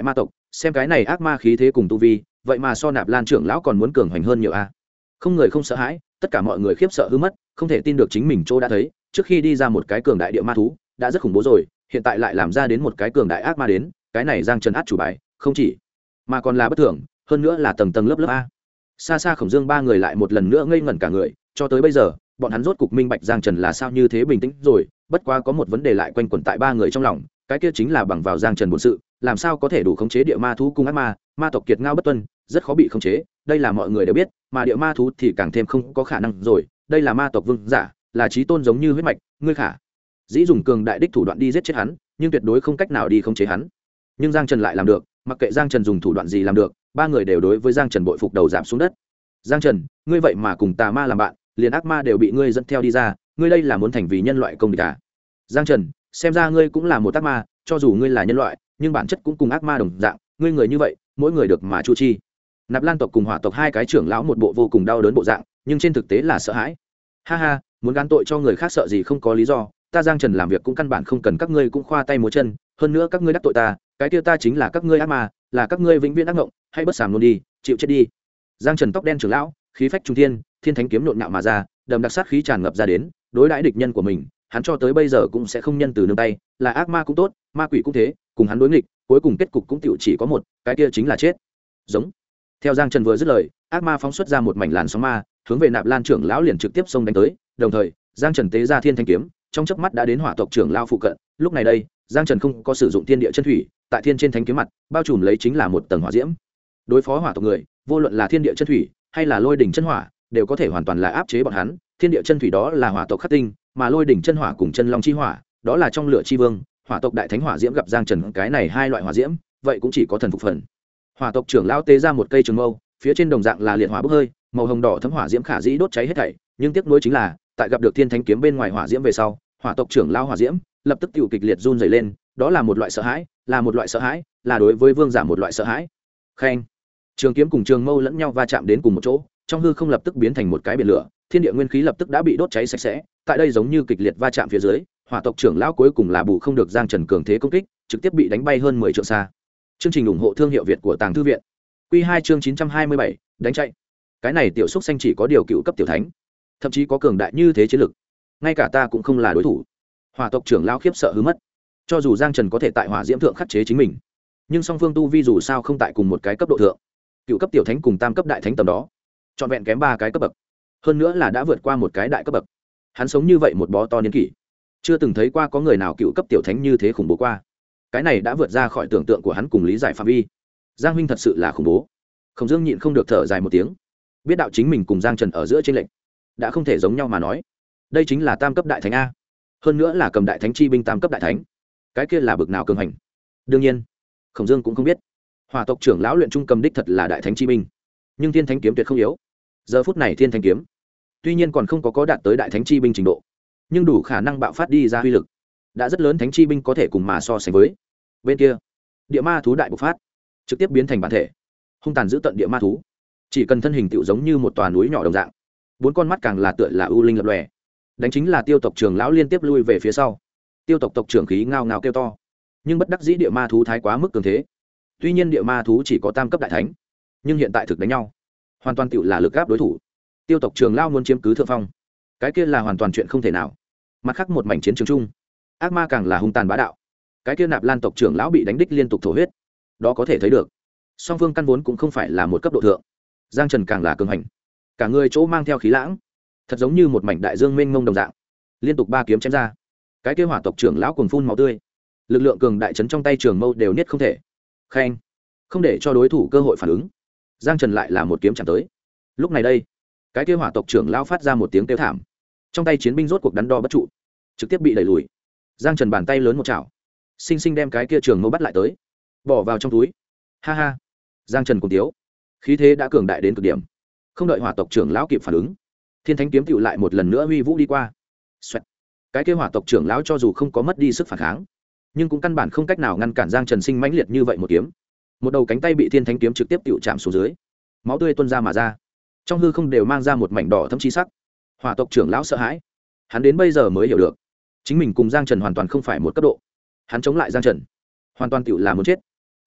xem cái này ác ma khí thế cùng tu vi vậy mà so Nạp Lan trưởng lão còn muốn cường hoành hơn nhiều a. Không người không sợ hãi, tất cả mọi người khiếp sợ hư mất, không thể tin được chính mình chỗ đã thấy, trước khi đi ra một cái cường đại địa ma thú đã rất khủng bố rồi, hiện tại lại làm ra đến một cái cường đại ác ma đến, cái này Giang Trần át chủ bài không chỉ mà còn là bất thường, hơn nữa là tầng tầng lớp lớp a. Xa xa Khổng Dương ba người lại một lần nữa ngây ngẩn cả người, cho tới bây giờ bọn hắn rốt cục minh bạch Giang Trần là sao như thế bình tĩnh rồi, bất quá có một vấn đề lại quanh quẩn tại ba người trong lòng, cái kia chính là bằng vào Giang Trần bổn sự làm sao có thể đủ khống chế địa ma thú cung ác ma, ma tộc kiệt ngao bất tuân rất khó bị khống chế, đây là mọi người đều biết, mà địa ma thú thì càng thêm không có khả năng rồi, đây là ma tộc vương giả, là chí tôn giống như huyết mạch, ngươi khả dĩ dùng cường đại đích thủ đoạn đi giết chết hắn, nhưng tuyệt đối không cách nào đi khống chế hắn. Nhưng Giang Trần lại làm được, mặc kệ Giang Trần dùng thủ đoạn gì làm được, ba người đều đối với Giang Trần bội phục đầu giảm xuống đất. Giang Trần, ngươi vậy mà cùng tà ma làm bạn, liền ác ma đều bị ngươi dẫn theo đi ra, ngươi đây là muốn thành vì nhân loại công địch à? Giang Trần, xem ra ngươi cũng là một ác ma, cho dù ngươi là nhân loại, nhưng bản chất cũng cùng ác ma đồng dạng, ngươi người như vậy, mỗi người được mà chu chi. Nạp Lan tộc cùng Hỏa tộc hai cái trưởng lão một bộ vô cùng đau đớn bộ dạng, nhưng trên thực tế là sợ hãi. Ha ha, muốn gán tội cho người khác sợ gì không có lý do, ta Giang Trần làm việc cũng căn bản không cần các ngươi cũng khoa tay múa chân, hơn nữa các ngươi đắc tội ta, cái kia ta chính là các ngươi ác ma, là các ngươi vĩnh viễn ác ngộng, hãy bất sàm luôn đi, chịu chết đi. Giang Trần tóc đen trưởng lão, khí phách trung thiên, thiên thánh kiếm nhộn nhạo mà ra, đầm đặc sát khí tràn ngập ra đến, đối đãi địch nhân của mình, hắn cho tới bây giờ cũng sẽ không nhân từ nương tay, là ác ma cũng tốt, ma quỷ cũng thế, cùng hắn đối nghịch, cuối cùng kết cục cũng tựu chỉ có một, cái kia chính là chết. Giống. Theo Giang Trần vừa dứt lời, ác ma phóng xuất ra một mảnh làn sóng ma, hướng về Nạp Lan trưởng lão liền trực tiếp xông đánh tới, đồng thời, Giang Trần tế ra thiên thanh kiếm, trong chớp mắt đã đến Hỏa tộc trưởng lão phụ cận, lúc này đây, Giang Trần không có sử dụng thiên địa chân thủy, tại thiên trên thanh kiếm mặt, bao trùm lấy chính là một tầng hỏa diễm. Đối phó hỏa tộc người, vô luận là thiên địa chân thủy hay là lôi đỉnh chân hỏa, đều có thể hoàn toàn là áp chế bọn hắn. Thiên địa chân thủy đó là hỏa tộc khắc tinh, mà lôi đỉnh chân hỏa cùng chân long chi hỏa, đó là trong lửa chi vương. Hỏa tộc đại thánh hỏa diễm gặp Giang Trần cái này hai loại hỏa diễm, vậy cũng chỉ có thần phục phần. Hỏa tộc trưởng lão tế ra một cây trường mâu, phía trên đồng dạng là liệt hỏa bốc hơi, màu hồng đỏ thấm hỏa diễm khả dĩ đốt cháy hết thảy, nhưng tiếc nuối chính là, tại gặp được thiên thánh kiếm bên ngoài hỏa diễm về sau, hỏa tộc trưởng lão hỏa diễm lập tức tiểu kịch liệt run rẩy lên, đó là một loại sợ hãi, là một loại sợ hãi, là đối với vương giả một loại sợ hãi. Khen. Trường kiếm cùng trường mâu lẫn nhau va chạm đến cùng một chỗ, trong hư không lập tức biến thành một cái biển lửa, thiên địa nguyên khí lập tức đã bị đốt cháy sạch sẽ. Tại đây giống như kịch liệt va chạm phía dưới, hỏa tộc trưởng lão cuối cùng là bù không được Giang Trần cường thế công kích, trực tiếp bị đánh bay hơn 10 trượng xa. Chương trình ủng hộ thương hiệu Việt của Tàng Thư viện. Quy 2 chương 927, đánh chạy. Cái này tiểu xúc xanh chỉ có điều cựu cấp tiểu thánh, thậm chí có cường đại như thế chiến lực, ngay cả ta cũng không là đối thủ. Hỏa tộc trưởng lão khiếp sợ hứ mất. Cho dù Giang Trần có thể tại hỏa diễm thượng khắc chế chính mình, nhưng song phương tu vi dù sao không tại cùng một cái cấp độ thượng. Cựu cấp tiểu thánh cùng tam cấp đại thánh tầm đó, trọn vẹn kém 3 cái cấp bậc, hơn nữa là đã vượt qua một cái đại cấp bậc. Hắn sống như vậy một bó to niên kỷ, chưa từng thấy qua có người nào cựu cấp tiểu thánh như thế khủng bố qua. Cái này đã vượt ra khỏi tưởng tượng của hắn cùng lý giải phạm vi. Giang huynh thật sự là khủng bố. Khổng Dương nhịn không được thở dài một tiếng, biết đạo chính mình cùng Giang Trần ở giữa trên lệnh đã không thể giống nhau mà nói. Đây chính là tam cấp đại thánh a, hơn nữa là cầm đại thánh chi binh tam cấp đại thánh, cái kia là bực nào cường hành. Đương nhiên Khổng Dương cũng không biết Hỏa tộc trưởng lão luyện trung cầm đích thật là đại thánh chi binh, nhưng thiên thánh kiếm tuyệt không yếu. Giờ phút này thiên thánh kiếm tuy nhiên còn không có đạt tới đại thánh chi binh trình độ, nhưng đủ khả năng bạo phát đi ra uy lực đã rất lớn, thánh chi binh có thể cùng mà so sánh với. Bên kia địa ma thú đại bộc phát, trực tiếp biến thành bản thể hung tàn giữ tận. Địa ma thú chỉ cần thân hình tựu giống như một tòa núi nhỏ đồng dạng, 4 con mắt càng là tựa là ưu linh lập lòe, đánh chính là Tiêu tộc trưởng lão liên tiếp lui về phía sau. Tiêu tộc tộc trưởng khí ngao ngao kêu to, nhưng bất đắc dĩ địa ma thú thái quá mức cường thế. Tuy nhiên địa ma thú chỉ có tam cấp đại thánh, nhưng hiện tại thực đánh nhau hoàn toàn tựu là lực gáp đối thủ. Tiêu tộc trưởng lão muốn chiếm cứ thượng phong, cái kia là hoàn toàn chuyện không thể nào. Mặt khác một mảnh chiến trường chung, ác ma càng là hung tàn bá đạo. Cái kia Nạp Lan tộc trưởng lão bị đánh đích liên tục thổ huyết, đó có thể thấy được song phương căn vốn cũng không phải là một cấp độ thượng. Giang Trần càng là cường hành, cả người chỗ mang theo khí lãng, thật giống như một mảnh đại dương mênh mông đồng dạng, liên tục 3 kiếm chém ra. Cái kia Hỏa tộc trưởng lão cuồng phun máu tươi, lực lượng cường đại chấn trong tay trường mâu đều niết không thể. Khen. Không để cho đối thủ cơ hội phản ứng, Giang Trần lại là một kiếm chạm tới. Lúc này đây, cái kia Hỏa tộc trưởng lão phát ra một tiếng kêu thảm, trong tay chiến binh rốt cuộc đắn đo bất trụ, trực tiếp bị đẩy lùi. Giang Trần bàn tay lớn một chảo, sinh sinh đem cái kia trường mâu bắt lại tới, bỏ vào trong túi. Ha ha. Giang Trần cùng tiếu, khí thế đã cường đại đến cực điểm. Không đợi Hỏa tộc trưởng lão kịp phản ứng, thiên thánh kiếm tựu lại một lần nữa huy vũ đi qua. Xoẹt. Cái kia Hỏa tộc trưởng lão cho dù không có mất đi sức phản kháng, nhưng cũng căn bản không cách nào ngăn cản Giang Trần sinh mãnh liệt như vậy một kiếm. Một đầu cánh tay bị thiên thánh kiếm trực tiếp tựu chạm xuống dưới, máu tươi tuôn ra mà ra, trong hư không đều mang ra một mảnh đỏ thẫm chi sắc. Hỏa tộc trưởng lão sợ hãi, hắn đến bây giờ mới hiểu được, chính mình cùng Giang Trần hoàn toàn không phải một cấp độ. Hắn chống lại Giang Trần, hoàn toàn tựu là muốn chết.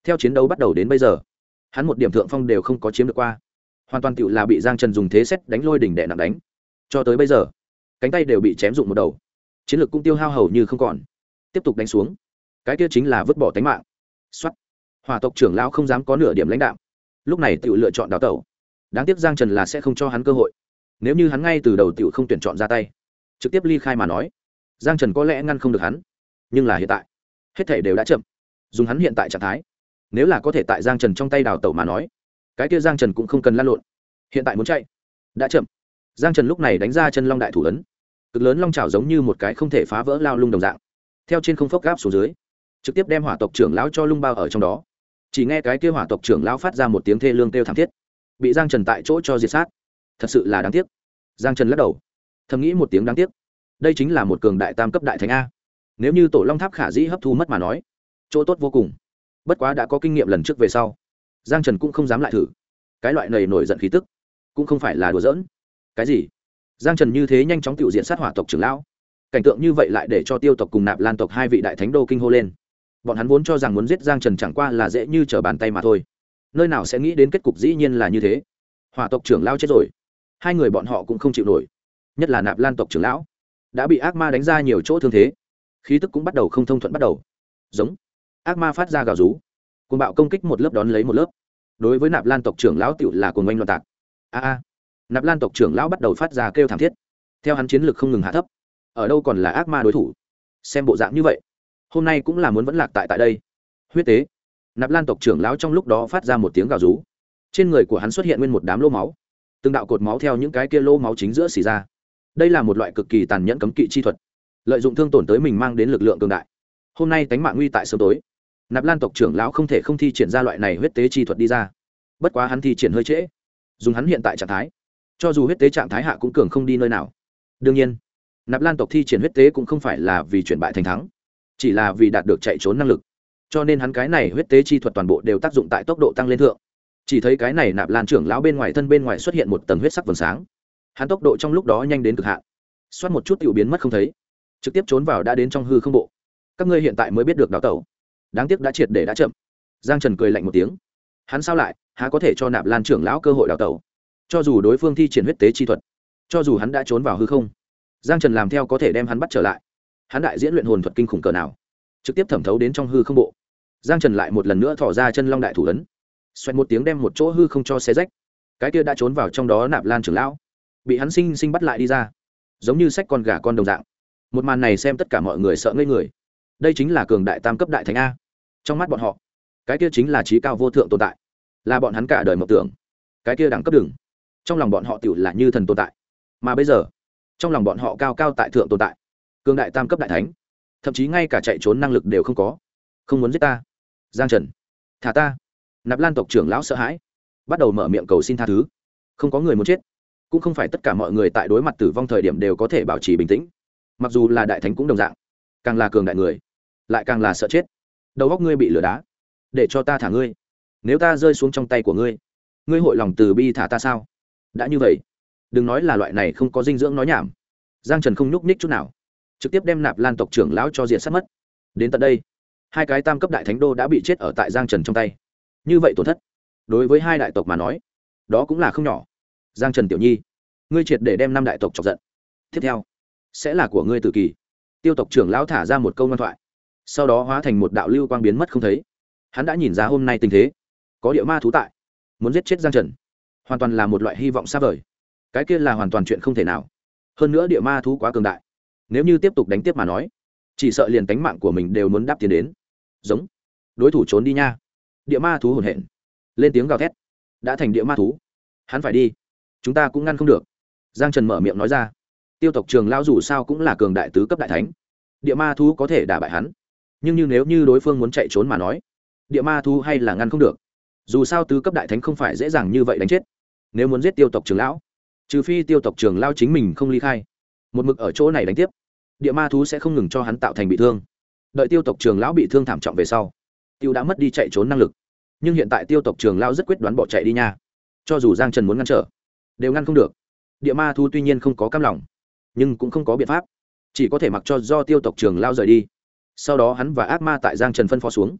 theo chiến đấu bắt đầu đến bây giờ hắn một điểm thượng phong đều không có chiếm được qua, hoàn toàn tựu là bị Giang Trần dùng thế xét đánh lôi đỉnh đệ nặng đánh, cho tới bây giờ cánh tay đều bị chém dụng một đầu, chiến lược cũng tiêu hao hầu như không còn. Tiếp tục đánh xuống cái kia chính là vứt bỏ tính mạng. Soát. Hỏa tộc trưởng lão không dám có nửa điểm lãnh đạm, lúc này tựu lựa chọn đào tẩu. Đáng tiếc Giang Trần là sẽ không cho hắn cơ hội, nếu như hắn ngay từ đầu tựu không tuyển chọn ra tay trực tiếp ly khai mà nói, Giang Trần có lẽ ngăn không được hắn. Nhưng là hiện tại hết thể đều đã chậm. Dùng hắn hiện tại trạng thái, nếu là có thể tại Giang Trần trong tay đào tẩu mà nói, cái kia Giang Trần cũng không cần lăn lộn. Hiện tại muốn chạy đã chậm. Giang Trần lúc này đánh ra chân long đại thủ ấn, cực lớn long chảo giống như một cái không thể phá vỡ lao lung đồng dạng, theo trên không phốc gáp xuống dưới, trực tiếp đem hỏa tộc trưởng lão cho lung bao ở trong đó. Chỉ nghe cái kia hỏa tộc trưởng lão phát ra một tiếng thê lương kêu thảm thiết, bị Giang Trần tại chỗ cho diệt sát. Thật sự là đáng tiếc. Giang Trần lắc đầu, thầm nghĩ một tiếng đáng tiếc. Đây chính là một cường đại tam cấp đại thánh a. Nếu như tổ long tháp khả dĩ hấp thu mất mà nói, chỗ tốt vô cùng. Bất quá đã có kinh nghiệm lần trước về sau, Giang Trần cũng không dám lại thử. Cái loại này nổi giận khí tức cũng không phải là đùa giỡn. Cái gì? Giang Trần như thế nhanh chóng tiêu diệt sát hỏa tộc trưởng lão, cảnh tượng như vậy lại để cho Tiêu tộc cùng Nạp Lan tộc hai vị đại thánh đô kinh hô lên. Bọn hắn vốn cho rằng muốn giết Giang Trần chẳng qua là dễ như trở bàn tay mà thôi, nơi nào sẽ nghĩ đến kết cục dĩ nhiên là như thế. Hỏa tộc trưởng lão chết rồi, hai người bọn họ cũng không chịu nổi, nhất là Nạp Lan tộc trưởng lão đã bị ác ma đánh ra nhiều chỗ thương thế, khí tức cũng bắt đầu không thông thuận bắt đầu. Giống. Ác ma phát ra gào rú, cuồng bạo công kích một lớp đón lấy một lớp. Đối với Nạp Lan tộc trưởng lão tiểu là cuồng oanh loạn tạc. A. Nạp Lan tộc trưởng lão bắt đầu phát ra kêu thảm thiết, theo hắn chiến lực không ngừng hạ thấp, ở đâu còn là ác ma đối thủ. Xem bộ dạng như vậy, hôm nay cũng là muốn vẫn lạc tại đây. Huyết tế. Nạp Lan tộc trưởng lão trong lúc đó phát ra một tiếng gào rú, trên người của hắn xuất hiện nguyên một đám lỗ máu, từng đạo cột máu theo những cái kia lỗ máu chính giữa xì ra. Đây là một loại cực kỳ tàn nhẫn cấm kỵ chi thuật, lợi dụng thương tổn tới mình mang đến lực lượng cường đại. Hôm nay tánh mạng nguy tại sớm tối, Nạp Lan tộc trưởng lão không thể không thi triển ra loại này huyết tế chi thuật đi ra. Bất quá hắn thi triển hơi trễ, dùng hắn hiện tại trạng thái, cho dù huyết tế trạng thái hạ cũng cường không đi nơi nào. Đương nhiên, Nạp Lan tộc thi triển huyết tế cũng không phải là vì chuyển bại thành thắng, chỉ là vì đạt được chạy trốn năng lực. Cho nên hắn cái này huyết tế chi thuật toàn bộ đều tác dụng tại tốc độ tăng lên thượng. Chỉ thấy cái này Nạp Lan trưởng lão bên ngoài thân bên ngoài xuất hiện một tầng huyết sắc vầng sáng, hắn tốc độ trong lúc đó nhanh đến cực hạn, xoát một chút tiểu biến mất không thấy, trực tiếp trốn vào đã đến trong hư không bộ. Các ngươi hiện tại mới biết được đào tẩu, đáng tiếc đã triệt để đã chậm. Giang Trần cười lạnh một tiếng, hắn sao lại há có thể cho Nạp Lan trưởng lão cơ hội đào tẩu. Cho dù đối phương thi triển huyết tế chi thuật, cho dù hắn đã trốn vào hư không, Giang Trần làm theo có thể đem hắn bắt trở lại. Hắn đại diễn luyện hồn thuật kinh khủng cỡ nào, trực tiếp thẩm thấu đến trong hư không bộ. Giang Trần lại một lần nữa thỏ ra chân long đại thủ ấn, xoẹt một tiếng đem một chỗ hư không cho xé rách. Cái kia đã trốn vào trong đó Nạp Lan trưởng lão bị hắn sinh sinh bắt lại đi ra, giống như xách con gà con đồng dạng. Một màn này xem tất cả mọi người sợ ngây người. Đây chính là cường đại tam cấp đại thánh a. Trong mắt bọn họ, cái kia chính là trí cao vô thượng tồn tại, là bọn hắn cả đời mộng tưởng. Cái kia đẳng cấp đừng, trong lòng bọn họ tiểu là như thần tồn tại. Mà bây giờ, trong lòng bọn họ cao cao tại thượng tồn tại, cường đại tam cấp đại thánh, thậm chí ngay cả chạy trốn năng lực đều không có. Không muốn giết ta, Giang Trần, thả ta. Nạp Lan tộc trưởng lão sợ hãi, bắt đầu mở miệng cầu xin tha thứ. Không có người muốn chết, cũng không phải tất cả mọi người tại đối mặt tử vong thời điểm đều có thể bảo trì bình tĩnh. Mặc dù là đại thánh cũng đồng dạng, càng là cường đại người lại càng là sợ chết. Đầu óc ngươi bị lửa đá, để cho ta thả ngươi. Nếu ta rơi xuống trong tay của ngươi, ngươi hội lòng từ bi thả ta sao? Đã như vậy, đừng nói là loại này không có dinh dưỡng nói nhảm. Giang Trần không nhúc nhích chút nào, trực tiếp đem Nạp Lan tộc trưởng lão cho diệt sát mất. Đến tận đây, hai cái tam cấp đại thánh đô đã bị chết ở tại Giang Trần trong tay. Như vậy tổn thất đối với hai đại tộc mà nói, đó cũng là không nhỏ. Giang Trần tiểu nhi, ngươi triệt để đem năm đại tộc chọc giận, tiếp theo sẽ là của ngươi tự kỳ. Tiêu tộc trưởng lão thả ra một câu ngoan thoại, sau đó hóa thành một đạo lưu quang biến mất không thấy. Hắn đã nhìn ra hôm nay tình thế, có địa ma thú tại, muốn giết chết Giang Trần hoàn toàn là một loại hy vọng xa vời. Cái kia là hoàn toàn chuyện không thể nào. Hơn nữa địa ma thú quá cường đại, nếu như tiếp tục đánh tiếp mà nói, chỉ sợ liền tánh mạng của mình đều muốn đáp tiền đến. Giống. Đối thủ trốn đi nha. Địa ma thú hổn hển lên tiếng gào thét, đã thành địa ma thú, hắn phải đi, chúng ta cũng ngăn không được. Giang Trần mở miệng nói ra. Tiêu tộc trưởng lão dù sao cũng là cường đại tứ cấp đại thánh, địa ma thú có thể đả bại hắn, nhưng nếu như đối phương muốn chạy trốn mà nói, địa ma thú hay là ngăn không được. Dù sao tứ cấp đại thánh không phải dễ dàng như vậy đánh chết. Nếu muốn giết tiêu tộc trưởng lão, trừ phi tiêu tộc trưởng lão chính mình không ly khai, một mực ở chỗ này đánh tiếp, địa ma thú sẽ không ngừng cho hắn tạo thành bị thương. Đợi tiêu tộc trưởng lão bị thương thảm trọng về sau, tiêu đã mất đi chạy trốn năng lực. Nhưng hiện tại tiêu tộc trưởng lão rất quyết đoán bỏ chạy đi nha. Cho dù Giang Trần muốn ngăn trở, đều ngăn không được. Địa ma thú tuy nhiên không có cam lòng, nhưng cũng không có biện pháp, chỉ có thể mặc cho do tiêu tộc trưởng lão rời đi. Sau đó hắn và ác ma tại Giang Trần phân phó xuống,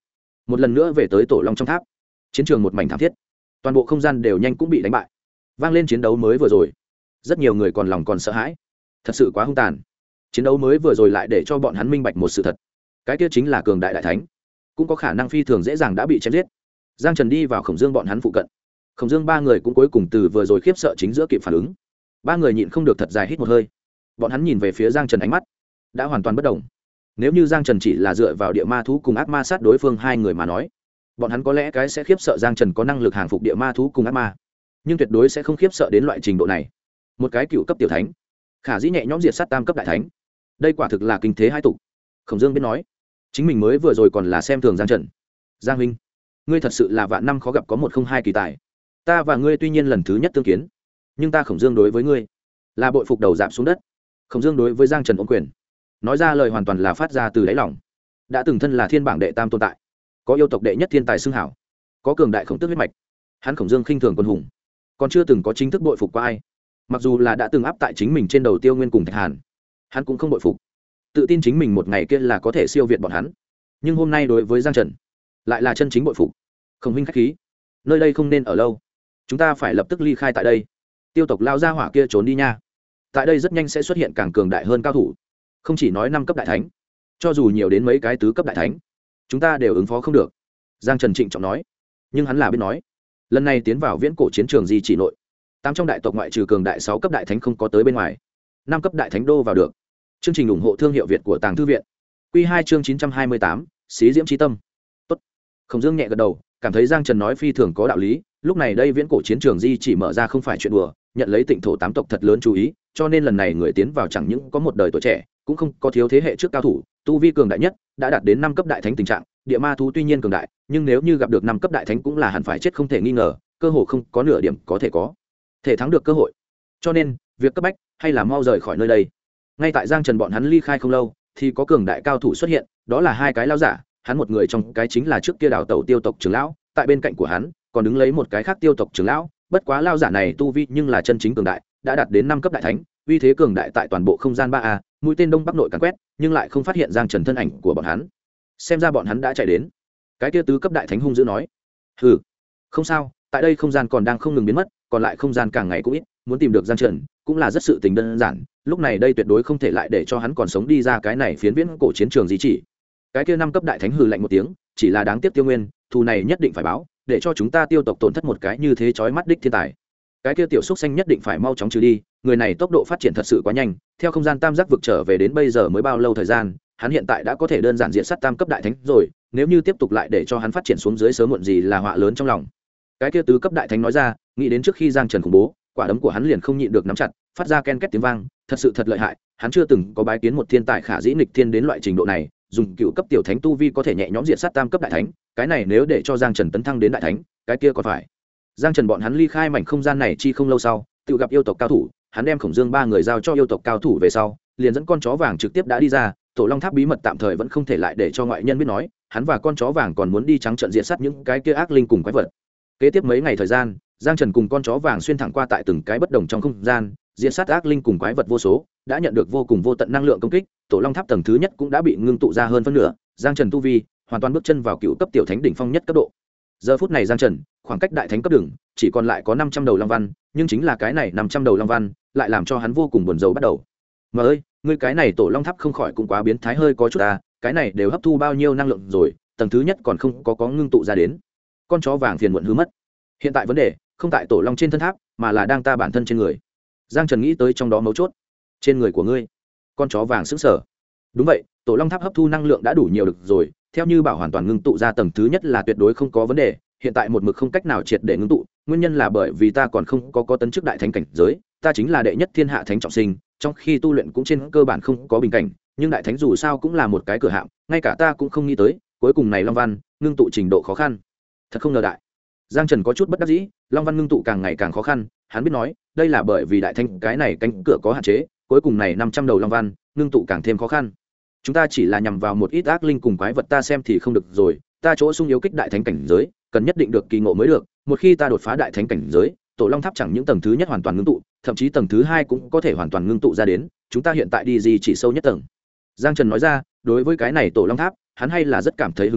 một lần nữa về tới tổ long trong tháp. Chiến trường một mảnh thảm thiết, toàn bộ không gian đều nhanh cũng bị đánh bại. Vang lên chiến đấu mới vừa rồi, rất nhiều người còn lòng còn sợ hãi, thật sự quá hung tàn. Chiến đấu mới vừa rồi lại để cho bọn hắn minh bạch một sự thật, cái kia chính là cường đại đại thánh cũng có khả năng phi thường dễ dàng đã bị chém giết. Giang Trần đi vào Khổng Dương bọn hắn phụ cận, Khổng Dương ba người cũng cuối cùng từ vừa rồi khiếp sợ chính giữa kịp phản ứng. Ba người nhịn không được thật dài hít một hơi. Bọn hắn nhìn về phía Giang Trần, ánh mắt đã hoàn toàn bất động. Nếu như Giang Trần chỉ là dựa vào địa ma thú cùng ác ma sát đối phương hai người mà nói, bọn hắn có lẽ cái sẽ khiếp sợ Giang Trần có năng lực hàng phục địa ma thú cùng ác ma, nhưng tuyệt đối sẽ không khiếp sợ đến loại trình độ này. Một cái cựu cấp tiểu thánh khả dĩ nhẹ nhõm diệt sát tam cấp đại thánh, đây quả thực là kinh thế hai tục. Khổng Dương biết nói, chính mình mới vừa rồi còn là xem thường Giang Trần. Giang huynh, ngươi thật sự là vạn năm khó gặp có một không hai kỳ tài. Ta và ngươi tuy nhiên lần thứ nhất tương kiến, nhưng ta Khổng Dương đối với ngươi là bội phục đầu giảm xuống đất. Khổng Dương đối với Giang Trần ôm quyền, nói ra lời hoàn toàn là phát ra từ đáy lòng. Đã từng thân là thiên bảng đệ tam tồn tại, có yêu tộc đệ nhất thiên tài xưng hảo, có cường đại khổng tước huyết mạch, hắn Khổng Dương khinh thường quân hùng, còn chưa từng có chính thức bội phục qua ai. Mặc dù là đã từng áp tại chính mình trên đầu Tiêu Nguyên cùng Thạch Hàn, hắn cũng không bội phục, tự tin chính mình một ngày kia là có thể siêu việt bọn hắn. Nhưng hôm nay đối với Giang Trần lại là chân chính bội phục. Khổng huynh khách khí, nơi đây không nên ở lâu, chúng ta phải lập tức ly khai tại đây. Tiêu tộc lao ra hỏa kia trốn đi nha, tại đây rất nhanh sẽ xuất hiện càng cường đại hơn cao thủ, không chỉ nói 5 cấp đại thánh, cho dù nhiều đến mấy cái tứ cấp đại thánh, chúng ta đều ứng phó không được. Giang Trần trịnh trọng nói, nhưng hắn là biết nói, lần này tiến vào viễn cổ chiến trường di chỉ nội, 8 trong đại tộc ngoại trừ cường đại 6 cấp đại thánh không có tới bên ngoài, 5 cấp đại thánh đô vào được. Chương trình ủng hộ thương hiệu Việt của Tàng Thư viện. Quy 2 chương 928, xí diễm chí tâm. Tốt. Khổng Dương nhẹ gật đầu, cảm thấy Giang Trần nói phi thường có đạo lý. Lúc này đây viễn cổ chiến trường di chỉ mở ra không phải chuyện đùa, nhận lấy Tịnh thổ 8 tộc thật lớn chú ý, cho nên lần này người tiến vào chẳng những có một đời tuổi trẻ, cũng không có thiếu thế hệ trước cao thủ, tu vi cường đại nhất đã đạt đến 5 cấp đại thánh tình trạng. Địa ma thú tuy nhiên cường đại, nhưng nếu như gặp được 5 cấp đại thánh cũng là hẳn phải chết không thể nghi ngờ, cơ hồ không có nửa điểm có thể thắng được cơ hội. Cho nên, việc cấp bách hay là mau rời khỏi nơi đây. Ngay tại Giang Trần bọn hắn ly khai không lâu, thì có cường đại cao thủ xuất hiện, đó là hai cái lão giả, hắn một người trong cái chính là trước kia đào tẩu Tiêu tộc trưởng lão, tại bên cạnh của hắn còn đứng lấy một cái khác Tiêu tộc trưởng lão, bất quá lão giả này tu vi nhưng là chân chính cường đại, đã đạt đến 5 cấp đại thánh, uy thế cường đại tại toàn bộ không gian 3A, mũi tên đông bắc nội càn quét, nhưng lại không phát hiện Giang Trần thân ảnh của bọn hắn. Xem ra bọn hắn đã chạy đến. Cái kia tứ cấp đại thánh hung dữ nói, hừ, không sao, tại đây không gian còn đang không ngừng biến mất, còn lại không gian càng ngày cũng ít, muốn tìm được Giang Trần cũng là rất sự tình đơn giản, lúc này đây tuyệt đối không thể lại để cho hắn còn sống đi ra cái này phiến viễn cổ chiến trường gì chỉ. Cái kia 5 cấp đại thánh hừ lạnh một tiếng, chỉ là đáng tiếc Tiêu Nguyên, thù này nhất định phải báo, để cho chúng ta Tiêu tộc tổn thất một cái như thế chói mắt đích thiên tài. Cái kia tiểu xúc xanh nhất định phải mau chóng trừ đi, người này tốc độ phát triển thật sự quá nhanh, theo không gian tam giác vực trở về đến bây giờ mới bao lâu thời gian, hắn hiện tại đã có thể đơn giản diện sát tam cấp đại thánh rồi, nếu như tiếp tục lại để cho hắn phát triển xuống dưới sớm muộn gì là họa lớn trong lòng. Cái kia tứ cấp đại thánh nói ra, nghĩ đến trước khi Giang Trần khủng bố, quả đấm của hắn liền không nhịn được nắm chặt, phát ra ken két tiếng vang, thật sự thật lợi hại, hắn chưa từng có bái kiến một thiên tài khả dĩ nghịch thiên đến loại trình độ này, dùng cựu cấp tiểu thánh tu vi có thể nhẹ nhõm diện sát tam cấp đại thánh, cái này nếu để cho Giang Trần tấn thăng đến đại thánh, cái kia còn phải. Giang Trần bọn hắn ly khai mảnh không gian này chi không lâu sau, tự gặp yêu tộc cao thủ, hắn đem Khổng Dương ba người giao cho yêu tộc cao thủ về sau, liền dẫn con chó vàng trực tiếp đã đi ra, Tổ Long Tháp bí mật tạm thời vẫn không thể lại để cho ngoại nhân biết nói, hắn và con chó vàng còn muốn đi trắng trận diện sát những cái kia ác linh cùng quái vật. Kế tiếp mấy ngày thời gian, Giang Trần cùng con chó vàng xuyên thẳng qua tại từng cái bất đồng trong không gian, diện sát ác linh cùng quái vật vô số, đã nhận được vô cùng vô tận năng lượng công kích, Tổ Long Tháp tầng thứ nhất cũng đã bị ngưng tụ ra hơn phân nửa, Giang Trần tu vi hoàn toàn bước chân vào cựu cấp tiểu thánh đỉnh phong nhất cấp độ. Giờ phút này Giang Trần, khoảng cách đại thánh cấp đường, chỉ còn lại có 500 đầu long văn, nhưng chính là cái này 500 đầu long văn, lại làm cho hắn vô cùng buồn rầu bắt đầu. Mà ơi, ngươi cái này Tổ Long Tháp không khỏi cũng quá biến thái hơi có chút à, cái này đều hấp thu bao nhiêu năng lượng rồi, tầng thứ nhất còn không có ngưng tụ ra đến. Con chó vàng phiền muộn hư mất. Hiện tại vấn đề không tại Tổ Long trên thân tháp, mà là đang ta bản thân trên người. Giang Trần nghĩ tới trong đó mấu chốt. Trên người của ngươi. Con chó vàng sững sờ. Đúng vậy, Tổ Long tháp hấp thu năng lượng đã đủ nhiều được rồi, theo như bảo hoàn toàn ngưng tụ ra tầng thứ nhất là tuyệt đối không có vấn đề, hiện tại một mực không cách nào triệt để ngưng tụ, nguyên nhân là bởi vì ta còn không có tấn chức đại thánh cảnh giới, ta chính là đệ nhất thiên hạ thánh trọng sinh, trong khi tu luyện cũng trên cơ bản không có bình cảnh, nhưng đại thánh dù sao cũng là một cái cửa hạng, ngay cả ta cũng không nghĩ tới, cuối cùng này Long Văn ngưng tụ trình độ khó khăn. Thật không ngờ đại. Giang Trần có chút bất đắc dĩ, Long Văn ngưng tụ càng ngày càng khó khăn, hắn biết nói, đây là bởi vì đại thánh cái này cánh cửa có hạn chế, cuối cùng này 500 đầu Long Văn ngưng tụ càng thêm khó khăn. Chúng ta chỉ là nhằm vào một ít ác linh cùng quái vật ta xem thì không được rồi, ta chỗ sung yếu kích đại thánh cảnh giới, cần nhất định được kỳ ngộ mới được, một khi ta đột phá đại thánh cảnh giới, Tổ Long tháp chẳng những tầng thứ nhất hoàn toàn ngưng tụ, thậm chí tầng thứ hai cũng có thể hoàn toàn ngưng tụ ra đến, chúng ta hiện tại đi gì chỉ sâu nhất tầng. Giang Trần nói ra, đối với cái này Tổ Long tháp, hắn hay là rất cảm thấy hứng thú,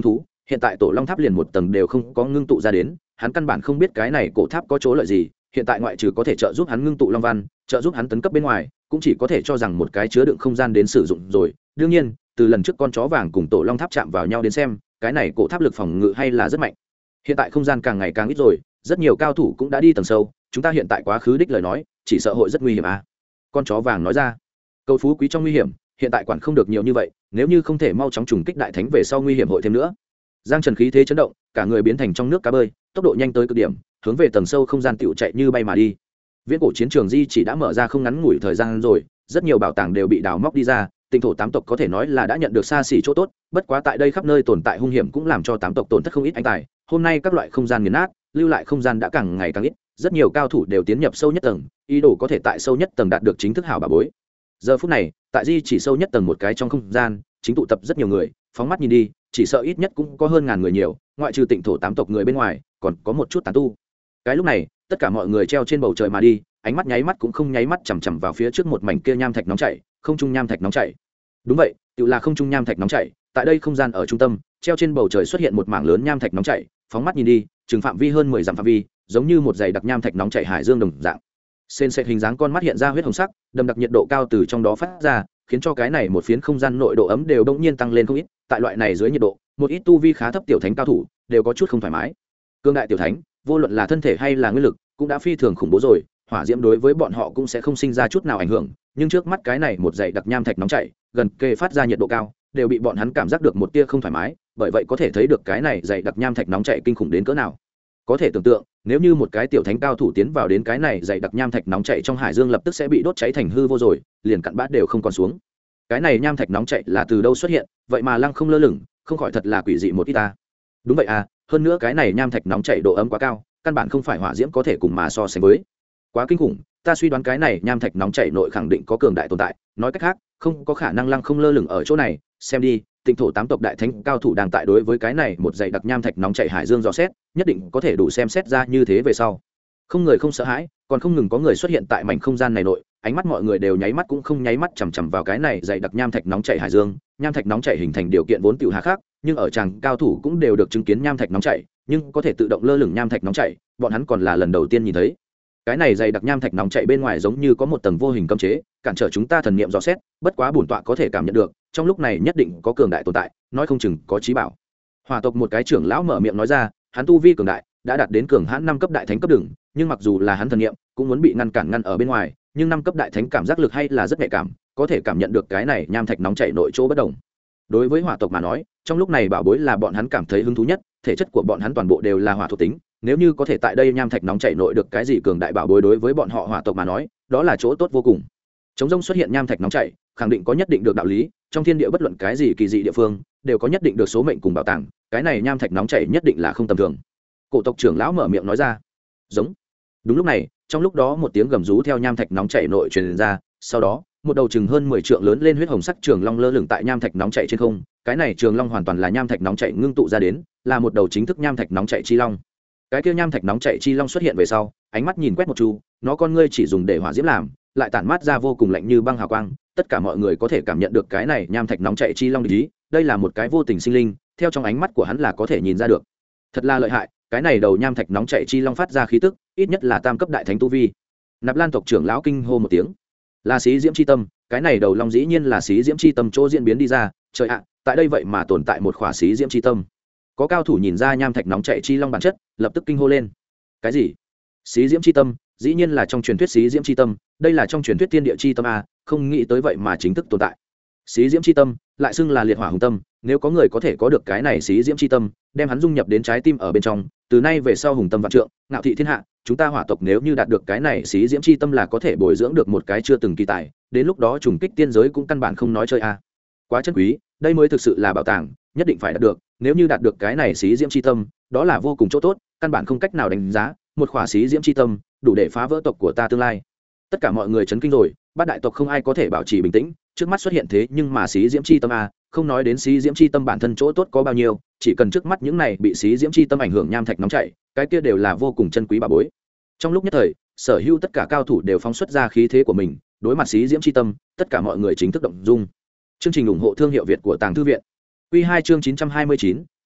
hiện tại tổ long tháp liền một tầng đều không có ngưng tụ ra đến, hắn căn bản không biết cái này cổ tháp có chỗ lợi gì, hiện tại ngoại trừ có thể trợ giúp hắn ngưng tụ long văn, trợ giúp hắn tấn cấp bên ngoài, cũng chỉ có thể cho rằng một cái chứa đựng không gian đến sử dụng rồi. Đương nhiên, từ lần trước con chó vàng cùng tổ long tháp chạm vào nhau đến xem, cái này cổ tháp lực phòng ngự hay là rất mạnh. Hiện tại không gian càng ngày càng ít rồi, rất nhiều cao thủ cũng đã đi tầng sâu, chúng ta hiện tại quá khứ đích lời nói, chỉ sợ hội rất nguy hiểm à. Con chó vàng nói ra, cầu phú quý trong nguy hiểm, hiện tại quản không được nhiều như vậy, nếu như không thể mau chóng trùng kích đại thánh về sau nguy hiểm hội thêm nữa. Giang Trần khí thế chấn động, cả người biến thành trong nước cá bơi, tốc độ nhanh tới cực điểm, hướng về tầng sâu không gian tiểu chạy như bay mà đi. Viễn cổ chiến trường di chỉ đã mở ra không ngắn ngủi thời gian rồi, rất nhiều bảo tàng đều bị đào móc đi ra, tinh thổ tám tộc có thể nói là đã nhận được xa xỉ chỗ tốt, bất quá tại đây khắp nơi tồn tại hung hiểm cũng làm cho tám tộc tổn thất không ít anh tài. Hôm nay các loại không gian nghiền nát, lưu lại không gian đã càng ngày càng ít, rất nhiều cao thủ đều tiến nhập sâu nhất tầng, ý đồ có thể tại sâu nhất tầng đạt được chính thức hảo bảo bối. Giờ phút này, tại di chỉ sâu nhất tầng một cái trong không gian, chính tụ tập rất nhiều người, phóng mắt nhìn đi, chỉ sợ ít nhất cũng có hơn ngàn người nhiều, ngoại trừ tịnh thổ tám tộc người bên ngoài, còn có một chút tán tu. Cái lúc này, tất cả mọi người treo trên bầu trời mà đi, ánh mắt nháy mắt cũng không nháy mắt chằm chằm vào phía trước một mảnh kia nham thạch nóng chảy, không trung nham thạch nóng chảy. Đúng vậy, tự là không trung nham thạch nóng chảy, tại đây không gian ở trung tâm, treo trên bầu trời xuất hiện một mảng lớn nham thạch nóng chảy, phóng mắt nhìn đi, chừng phạm vi hơn 10 dặm phạm vi, giống như một dải đặc nham thạch nóng chảy hải dương đồng dạng. Sên sệt hình dáng con mắt hiện ra huyết hồng sắc, đậm đặc nhiệt độ cao từ trong đó phát ra, khiến cho cái này một phiến không gian nội độ ấm đều đột nhiên tăng lên không ít. Tại loại này dưới nhiệt độ, một ít tu vi khá thấp tiểu thánh cao thủ đều có chút không thoải mái. Cương đại tiểu thánh, vô luận là thân thể hay là nguyên lực, cũng đã phi thường khủng bố rồi, hỏa diễm đối với bọn họ cũng sẽ không sinh ra chút nào ảnh hưởng, nhưng trước mắt cái này một dải đặc nham thạch nóng chảy, gần kề phát ra nhiệt độ cao, đều bị bọn hắn cảm giác được một tia không thoải mái, bởi vậy có thể thấy được cái này dải đặc nham thạch nóng chảy kinh khủng đến cỡ nào. Có thể tưởng tượng, nếu như một cái tiểu thánh cao thủ tiến vào đến cái này dày đặc nham thạch nóng chảy trong hải dương lập tức sẽ bị đốt cháy thành hư vô rồi, liền cặn bát đều không còn xuống. Cái này nham thạch nóng chảy là từ đâu xuất hiện, vậy mà lăng không lơ lửng, không khỏi thật là quỷ dị một ít ta. Đúng vậy à, hơn nữa cái này nham thạch nóng chảy độ ấm quá cao, căn bản không phải hỏa diễm có thể cùng mà so sánh với. Quá kinh khủng, ta suy đoán cái này nham thạch nóng chảy nội khẳng định có cường đại tồn tại, nói cách khác, không có khả năng lăng không lơ lửng ở chỗ này, xem đi. Tịnh thổ tám tộc đại thánh cao thủ đang tại đối với cái này một dãy đặc nham thạch nóng chảy hải dương dò xét, nhất định có thể đủ xem xét ra như thế về sau. Không người không sợ hãi, còn không ngừng có người xuất hiện tại mảnh không gian này nội, ánh mắt mọi người đều nháy mắt cũng không nháy mắt chằm chằm vào cái này dãy đặc nham thạch nóng chảy hải dương. Nham thạch nóng chảy hình thành điều kiện vốn tiểu hà khác, nhưng ở chàng cao thủ cũng đều được chứng kiến nham thạch nóng chảy, nhưng có thể tự động lơ lửng nham thạch nóng chảy, bọn hắn còn là lần đầu tiên nhìn thấy. Cái này dày đặc nham thạch nóng chảy bên ngoài giống như có một tầng vô hình cấm chế, cản trở chúng ta thần niệm dò xét, bất quá bổn tọa có thể cảm nhận được, trong lúc này nhất định có cường đại tồn tại, nói không chừng có chí bảo. Hỏa tộc một cái trưởng lão mở miệng nói ra, hắn tu vi cường đại, đã đạt đến cường hãn 5 cấp đại thánh cấp đường, nhưng mặc dù là hắn thần niệm, cũng muốn bị ngăn ở bên ngoài, nhưng 5 cấp đại thánh cảm giác lực hay là rất nhạy cảm, có thể cảm nhận được cái này nham thạch nóng chảy nội chỗ bất động. Đối với hỏa tộc mà nói, trong lúc này bảo bối là bọn hắn cảm thấy hứng thú nhất, thể chất của bọn hắn toàn bộ đều là hỏa thuộc tính, nếu như có thể tại đây nham thạch nóng chảy nội được cái gì cường đại bảo bối đối với bọn họ hỏa tộc mà nói, đó là chỗ tốt vô cùng. Trống rông xuất hiện nham thạch nóng chảy, khẳng định có nhất định được đạo lý, trong thiên địa bất luận cái gì kỳ dị địa phương, đều có nhất định được số mệnh cùng bảo tàng, cái này nham thạch nóng chảy nhất định là không tầm thường. Cổ tộc trưởng lão mở miệng nói ra. Giống. Đúng lúc này, trong lúc đó một tiếng gầm rú theo nham thạch nóng chảy nội truyền ra, sau đó, một đầu chừng hơn 10 trượng lớn lên huyết hồng sắc trường long lơ lửng tại nham thạch nóng chảy trên không, cái này trường long hoàn toàn là nham thạch nóng chảy ngưng tụ ra đến, là một đầu chính thức nham thạch nóng chảy chi long. Cái kia nham thạch nóng chảy chi long xuất hiện về sau, ánh mắt nhìn quét một chu, nó con ngươi chỉ dùng để hỏa diễm làm, lại tản mát ra vô cùng lạnh như băng hào quang, tất cả mọi người có thể cảm nhận được cái này nham thạch nóng chảy chi long ý, đây là một cái vô tình sinh linh, theo trong ánh mắt của hắn là có thể nhìn ra được. Thật là lợi hại, cái này đầu nham thạch nóng chảy chi long phát ra khí tức, ít nhất là tam cấp đại thánh tu vi. Nạp Lan tộc trưởng lão kinh hô một tiếng. Là xí diễm chi tâm, cái này đầu long dĩ nhiên là xí diễm chi tâm chỗ diễn biến đi ra, trời ạ, tại đây vậy mà tồn tại một khỏa xí diễm chi tâm. Có cao thủ nhìn ra nham thạch nóng chảy chi long bản chất, lập tức kinh hô lên. Cái gì? Xí diễm chi tâm, dĩ nhiên là trong truyền thuyết xí diễm chi tâm, đây là trong truyền thuyết thiên địa chi tâm a, không nghĩ tới vậy mà chính thức tồn tại. Xí diễm chi tâm, lại xưng là liệt hỏa hùng tâm, nếu có người có thể có được cái này xí diễm chi tâm, đem hắn dung nhập đến trái tim ở bên trong, từ nay về sau hùng tâm vạn trượng, ngạo thị thiên hạ, chúng ta hỏa tộc nếu như đạt được cái này xí diễm chi tâm là có thể bồi dưỡng được một cái chưa từng kỳ tài, đến lúc đó trùng kích tiên giới cũng căn bản không nói chơi a. Quá chân quý, đây mới thực sự là bảo tàng, nhất định phải đạt được, nếu như đạt được cái này xí diễm chi tâm, đó là vô cùng chỗ tốt, căn bản không cách nào đánh giá, một khỏa xí diễm chi tâm, đủ để phá vỡ tộc của ta tương lai. Tất cả mọi người chấn kinh rồi, bát đại tộc không ai có thể bảo trì bình tĩnh, trước mắt xuất hiện thế nhưng mà xí diễm chi tâm a, không nói đến xí diễm chi tâm bản thân chỗ tốt có bao nhiêu, chỉ cần trước mắt những này bị xí diễm chi tâm ảnh hưởng nham thạch nóng chảy, cái kia đều là vô cùng chân quý bảo bối. Trong lúc nhất thời, sở hữu tất cả cao thủ đều phóng xuất ra khí thế của mình, đối mặt xí diễm chi tâm, tất cả mọi người chính thức động dung. Chương trình ủng hộ thương hiệu Việt của Tàng Thư viện. Quy 2 chương 929,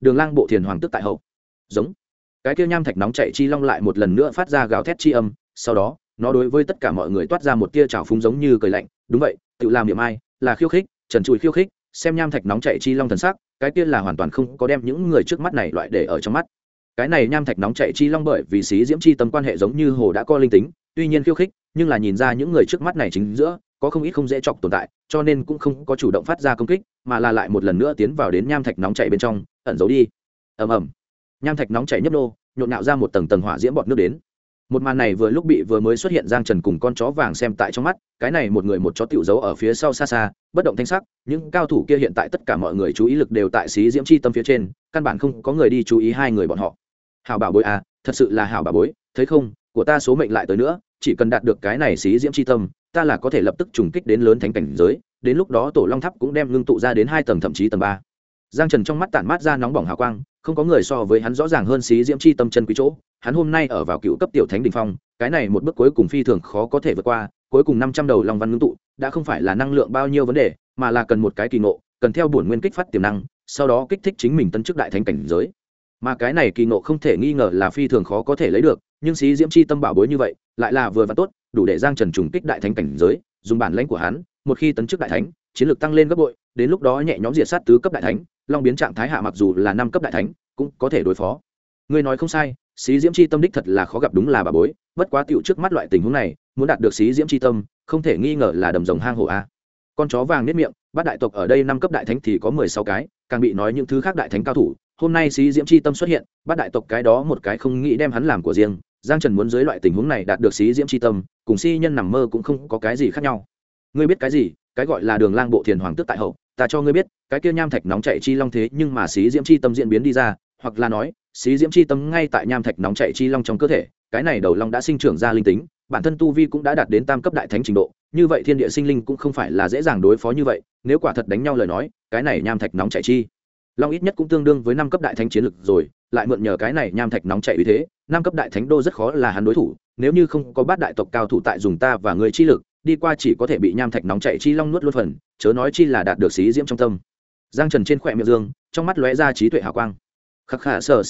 đường lang bộ thiền hoàng tức tại hậu. Giống. Cái kia nham thạch nóng chảy chi long lại một lần nữa phát ra gào thét chi âm, sau đó nó đối với tất cả mọi người toát ra một tia trào phúng giống như cười lạnh. Đúng vậy, tự làm niệm ai là khiêu khích, trần trụi khiêu khích. Xem nham thạch nóng chảy chi long thần sắc, cái kia là hoàn toàn không có đem những người trước mắt này loại để ở trong mắt. Cái này nham thạch nóng chảy chi long bởi vì xí diễm chi tâm quan hệ giống như hồ đã có linh tính, tuy nhiên khiêu khích, nhưng là nhìn ra những người trước mắt này chính giữa có không ít không dễ chọc tồn tại, cho nên cũng không có chủ động phát ra công kích, mà là lại một lần nữa tiến vào đến nham thạch nóng chảy bên trong, ẩn giấu đi. Ầm ầm. Nham thạch nóng chảy nhấp nô, nhộn nhạo ra một tầng tầng hỏa diễm bọt nước đến. Một màn này vừa mới xuất hiện Giang Trần cùng con chó vàng xem tại trong mắt, cái này một người một chó tiểu giấu ở phía sau xa xa, bất động thanh sắc, những cao thủ kia hiện tại tất cả mọi người chú ý lực đều tại xí diễm chi tâm phía trên, căn bản không có người đi chú ý hai người bọn họ. Hảo bảo bối à, thật sự là hảo bảo bối, thấy không, của ta số mệnh lại tới nữa, chỉ cần đạt được cái này xí diễm chi tâm, ta là có thể lập tức trùng kích đến lớn thánh cảnh giới, đến lúc đó tổ long tháp cũng đem ngưng tụ ra đến 2 tầng thậm chí tầng 3. Giang Trần trong mắt tản mát ra nóng bỏng hào quang, không có người so với hắn rõ ràng hơn xí diễm chi tâm chân quý chỗ, hắn hôm nay ở vào cựu cấp tiểu thánh đỉnh phong, cái này một bước cuối cùng phi thường khó có thể vượt qua, cuối cùng 500 đầu long văn ngưng tụ, đã không phải là năng lượng bao nhiêu vấn đề, mà là cần một cái kỳ ngộ, cần theo bổn nguyên kích phát tiềm năng, sau đó kích thích chính mình tấn chức đại thánh cảnh giới. Mà cái này kỳ ngộ không thể nghi ngờ là phi thường khó có thể lấy được, nhưng xí diễm chi tâm bảo bối như vậy, lại là vừa và tốt, đủ để Giang Trần trùng kích đại thánh cảnh giới, dùng bản lãnh của hắn, một khi tấn chức đại thánh, chiến lược tăng lên gấp bội, đến lúc đó nhẹ nhõm diệt sát tứ cấp đại thánh, long biến trạng thái hạ mặc dù là 5 cấp đại thánh, cũng có thể đối phó. Ngươi nói không sai, xí diễm chi tâm đích thật là khó gặp, đúng là bà bối, bất quá tiểu trước mắt loại tình huống này, muốn đạt được xí diễm chi tâm, không thể nghi ngờ là đầm rồng hang hổ a. Con chó vàng niết miệng, bát đại tộc ở đây 5 cấp đại thánh thì có 16 cái, càng bị nói những thứ khác đại thánh cao thủ, hôm nay xí diễm chi tâm xuất hiện, bát đại tộc cái đó một cái không nghĩ đem hắn làm của riêng, Giang Trần muốn dưới loại tình huống này đạt được xí diễm chi tâm, cùng si nhân nằm mơ cũng không có cái gì khác nhau. Ngươi biết cái gì? Cái gọi là đường lang bộ thiền hoàng tức tại hậu, ta cho ngươi biết, cái kia nham thạch nóng chảy chi long thế nhưng mà xí diễm chi tâm diễn biến đi ra, hoặc là nói, xí diễm chi tâm ngay tại nham thạch nóng chảy chi long trong cơ thể, cái này đầu long đã sinh trưởng ra linh tính, bản thân tu vi cũng đã đạt đến tam cấp đại thánh trình độ, như vậy thiên địa sinh linh cũng không phải là dễ dàng đối phó như vậy, nếu quả thật đánh nhau lời nói, cái này nham thạch nóng chảy chi long ít nhất cũng tương đương với 5 cấp đại thánh chiến lực rồi, lại mượn nhờ cái này nham thạch nóng chảy uy thế, 5 cấp đại thánh đô rất khó là hắn đối thủ, nếu như không có bát đại tộc cao thủ tại dùng ta và người chi lực, đi qua chỉ có thể bị nham thạch nóng chảy chi long nuốt luôn phần, chớ nói chi là đạt được xí diễm trong tâm. Giang Trần trên khóe miệng dương, trong mắt lóe ra trí tuệ hào quang. Khắc khả sờ,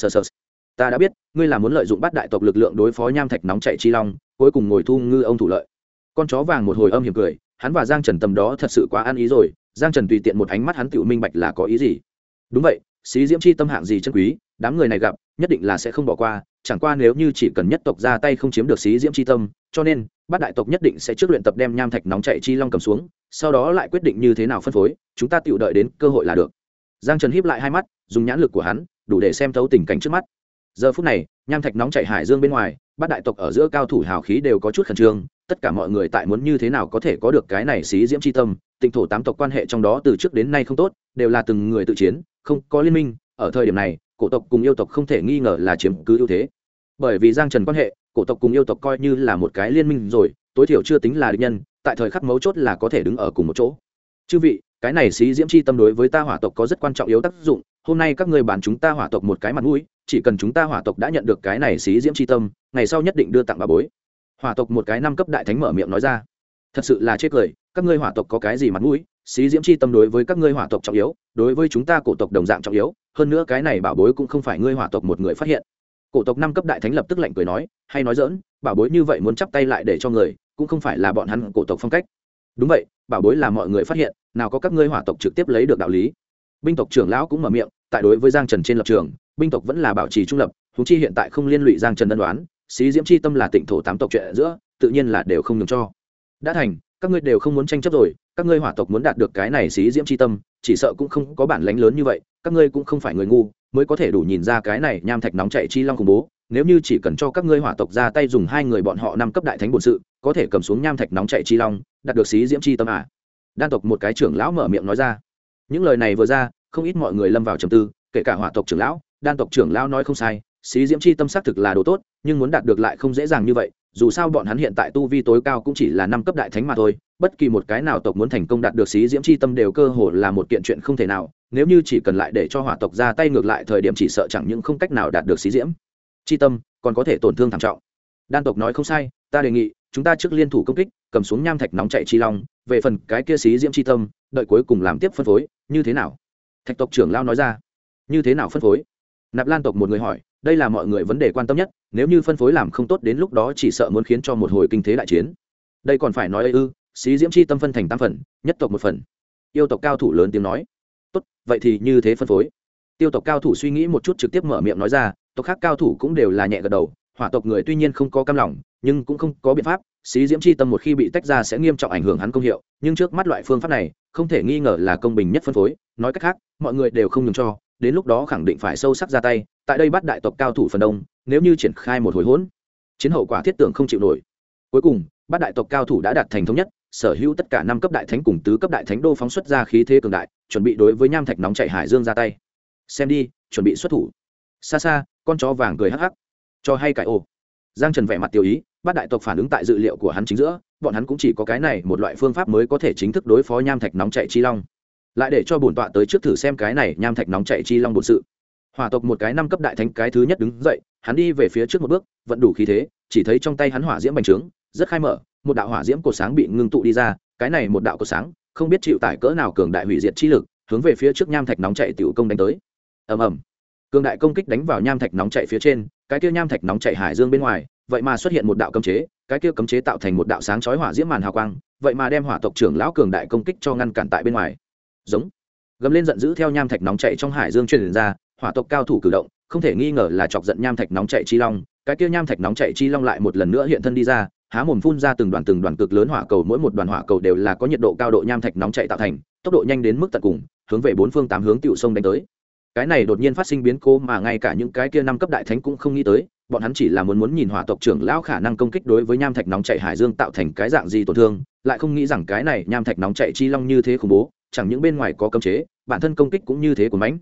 ta đã biết, ngươi là muốn lợi dụng bát đại tộc lực lượng đối phó nham thạch nóng chảy chi long, cuối cùng ngồi thu ngư ông thủ lợi. Con chó vàng một hồi âm hiểm cười, hắn và Giang Trần tầm đó thật sự quá ăn ý rồi, Giang Trần tùy tiện một ánh mắt hắn tự minh bạch là có ý gì. Đúng vậy, xí diễm chi tâm hạng gì chân quý, đám người này gặp nhất định là sẽ không bỏ qua, chẳng qua nếu như chỉ cần nhất tộc ra tay không chiếm được xí diễm chi tâm, cho nên bát đại tộc nhất định sẽ trước luyện tập đem nham thạch nóng chảy chi long cầm xuống, sau đó lại quyết định như thế nào phân phối, chúng ta tự đợi đến cơ hội là được. Giang Trần híp lại hai mắt, dùng nhãn lực của hắn đủ để xem thấu tình cảnh trước mắt. Giờ phút này, nham thạch nóng chảy hải dương bên ngoài, bát đại tộc ở giữa cao thủ hào khí đều có chút khẩn trương, tất cả mọi người tại muốn như thế nào có thể có được cái này xí diễm chi tâm, tịnh thổ 8 tộc quan hệ trong đó từ trước đến nay không tốt, đều là từng người tự chiến, không có liên minh, ở thời điểm này, cổ tộc cùng yêu tộc không thể nghi ngờ là chiếm cứ ưu thế. Bởi vì Giang Trần quan hệ, cổ tộc cùng yêu tộc coi như là một cái liên minh rồi, tối thiểu chưa tính là địch nhân, tại thời khắc mấu chốt là có thể đứng ở cùng một chỗ. Chư vị, cái này xí diễm chi tâm đối với ta hỏa tộc có rất quan trọng yếu tác dụng, hôm nay các ngươi bàn chúng ta hỏa tộc một cái mặt mũi, chỉ cần chúng ta hỏa tộc đã nhận được cái này xí diễm chi tâm, ngày sau nhất định đưa tặng bà bối. Hỏa tộc một cái 5 cấp đại thánh mở miệng nói ra. Thật sự là chết cười, các ngươi hỏa tộc có cái gì mặt mũi, xí diễm chi tâm đối với các ngươi hỏa tộc trọng yếu, đối với chúng ta cổ tộc đồng dạng trọng yếu, hơn nữa cái này bảo bối cũng không phải ngươi hỏa tộc một người phát hiện. Cổ tộc 5 cấp đại thánh lập tức lạnh cười nói, hay nói dỡn, bảo bối như vậy muốn chắp tay lại để cho người, cũng không phải là bọn hắn cổ tộc phong cách. Đúng vậy, bảo bối là mọi người phát hiện, nào có các ngươi hỏa tộc trực tiếp lấy được đạo lý. Binh tộc trưởng lão cũng mở miệng, tại đối với Giang Trần trên lập trường, binh tộc vẫn là bảo trì trung lập, huống chi hiện tại không liên lụy Giang Trần ân đoán, xí diễm chi tâm là tịnh thổ 8 tộc chuyện giữa, tự nhiên là đều không nhường cho. Đã thành, các ngươi đều không muốn tranh chấp rồi, các ngươi hỏa tộc muốn đạt được cái này xí diễm chi tâm, chỉ sợ cũng không có bản lãnh lớn như vậy, các ngươi cũng không phải người ngu, mới có thể đủ nhìn ra cái này nham thạch nóng chảy chi long khủng bố, nếu như chỉ cần cho các ngươi hỏa tộc ra tay dùng 2 người bọn họ 5 cấp đại thánh bổn sự, có thể cầm xuống nham thạch nóng chảy chi long, đạt được xí diễm chi tâm à? Đan tộc một cái trưởng lão mở miệng nói ra. Những lời này vừa ra, không ít mọi người lâm vào trầm tư, kể cả hỏa tộc trưởng lão, đan tộc trưởng lão nói không sai, xí diễm chi tâm xác thực là đồ tốt, nhưng muốn đạt được lại không dễ dàng như vậy, dù sao bọn hắn hiện tại tu vi tối cao cũng chỉ là 5 cấp đại thánh mà thôi, bất kỳ một cái nào tộc muốn thành công đạt được xí diễm chi tâm đều cơ hồ là một kiện chuyện không thể nào, nếu như chỉ cần lại để cho hỏa tộc ra tay ngược lại thời điểm chỉ sợ chẳng những không cách nào đạt được xí diễm chi tâm, còn có thể tổn thương thảm trọng. Đan tộc nói không sai, ta đề nghị chúng ta trước liên thủ công kích, cầm xuống nham thạch nóng chảy chi long, về phần cái kia xí diễm chi tâm, đợi cuối cùng làm tiếp phân phối, như thế nào? Thạch tộc trưởng lão nói ra. như thế nào phân phối? Nạp Lan tộc một người hỏi, đây là mọi người vấn đề quan tâm nhất, nếu như phân phối làm không tốt đến lúc đó chỉ sợ muốn khiến cho một hồi kinh thế đại chiến. Đây còn phải nói ư? Xí Diễm chi tâm phân thành 8 phần, nhất tộc 1 phần. Yêu tộc cao thủ lớn tiếng nói. Tốt, vậy thì như thế phân phối. Tiêu tộc cao thủ suy nghĩ một chút trực tiếp mở miệng nói ra, tộc khác cao thủ cũng đều là nhẹ gật đầu. Hỏa tộc người tuy nhiên không có cam lòng, nhưng cũng không có biện pháp. Xí Diễm chi tâm một khi bị tách ra sẽ nghiêm trọng ảnh hưởng hắn công hiệu, nhưng trước mắt loại phương pháp này không thể nghi ngờ là công bình nhất phân phối. Nói cách khác, mọi người đều không nhường cho, đến lúc đó khẳng định phải sâu sắc ra tay. Tại đây bắt đại tộc cao thủ phần đông, nếu như triển khai một hồi hỗn chiến, hậu quả thiết tưởng không chịu nổi. Cuối cùng, bát đại tộc cao thủ đã đạt thành thống nhất, sở hữu tất cả 5 cấp đại thánh cùng tứ cấp đại thánh đô phóng xuất ra khí thế cường đại, chuẩn bị đối với nham thạch nóng chảy hải dương ra tay. Xem đi, chuẩn bị xuất thủ. Xa xa, con chó vàng cười hắc hắc. Cho hay cải ồ. Giang Trần vẻ mặt tiêu ý, bát đại tộc phản ứng tại dự liệu của hắn chính giữa, bọn hắn cũng chỉ có cái này một loại phương pháp mới có thể chính thức đối phó nham thạch nóng chảy chi long. Lại để cho bổn tọa tới trước thử xem cái này nham thạch nóng chảy chi long bổn sự. Hỏa tộc một cái 5 cấp đại thánh cái thứ nhất đứng dậy, hắn đi về phía trước một bước, vận đủ khí thế, chỉ thấy trong tay hắn hỏa diễm bành trướng, rất khai mở, một đạo hỏa diễm cột sáng bị ngưng tụ đi ra, cái này một đạo cột sáng, không biết chịu tải cỡ nào cường đại hủy diệt chi lực, hướng về phía trước nham thạch nóng chảy tiểu công đánh tới. Ầm ầm. Cường đại công kích đánh vào nham thạch nóng chảy phía trên, cái kia nham thạch nóng chảy hải dương bên ngoài, vậy mà xuất hiện một đạo cấm chế, cái kia cấm chế tạo thành một đạo sáng chói hỏa diễm màn hào quang, vậy mà đem hỏa tộc trưởng lão cường đại công kích cho ngăn cản tại bên ngoài. Giống. Gầm lên giận dữ theo nham thạch nóng chảy trong hải dương truyền ra, hỏa tộc cao thủ cử động, không thể nghi ngờ là chọc giận nham thạch nóng chảy chi long, cái kia nham thạch nóng chảy chi long lại một lần nữa hiện thân đi ra, há mồm phun ra từng đoàn cực lớn hỏa cầu, mỗi một đoàn hỏa cầu đều là có nhiệt độ cao độ nham thạch nóng chảy tạo thành, tốc độ nhanh đến mức tận cùng, hướng về 4 phương 8 hướng tiểu sông đánh tới. Cái này đột nhiên phát sinh biến cố mà ngay cả những cái kia 5 cấp đại thánh cũng không nghĩ tới, bọn hắn chỉ là muốn nhìn hỏa tộc trưởng lão khả năng công kích đối với nham thạch nóng chảy hải dương tạo thành cái dạng gì tổn thương, lại không nghĩ rằng cái này nham thạch nóng chảy chi long như thế khủng bố, chẳng những bên ngoài có cấm chế, bản thân công kích cũng như thế của mãnh.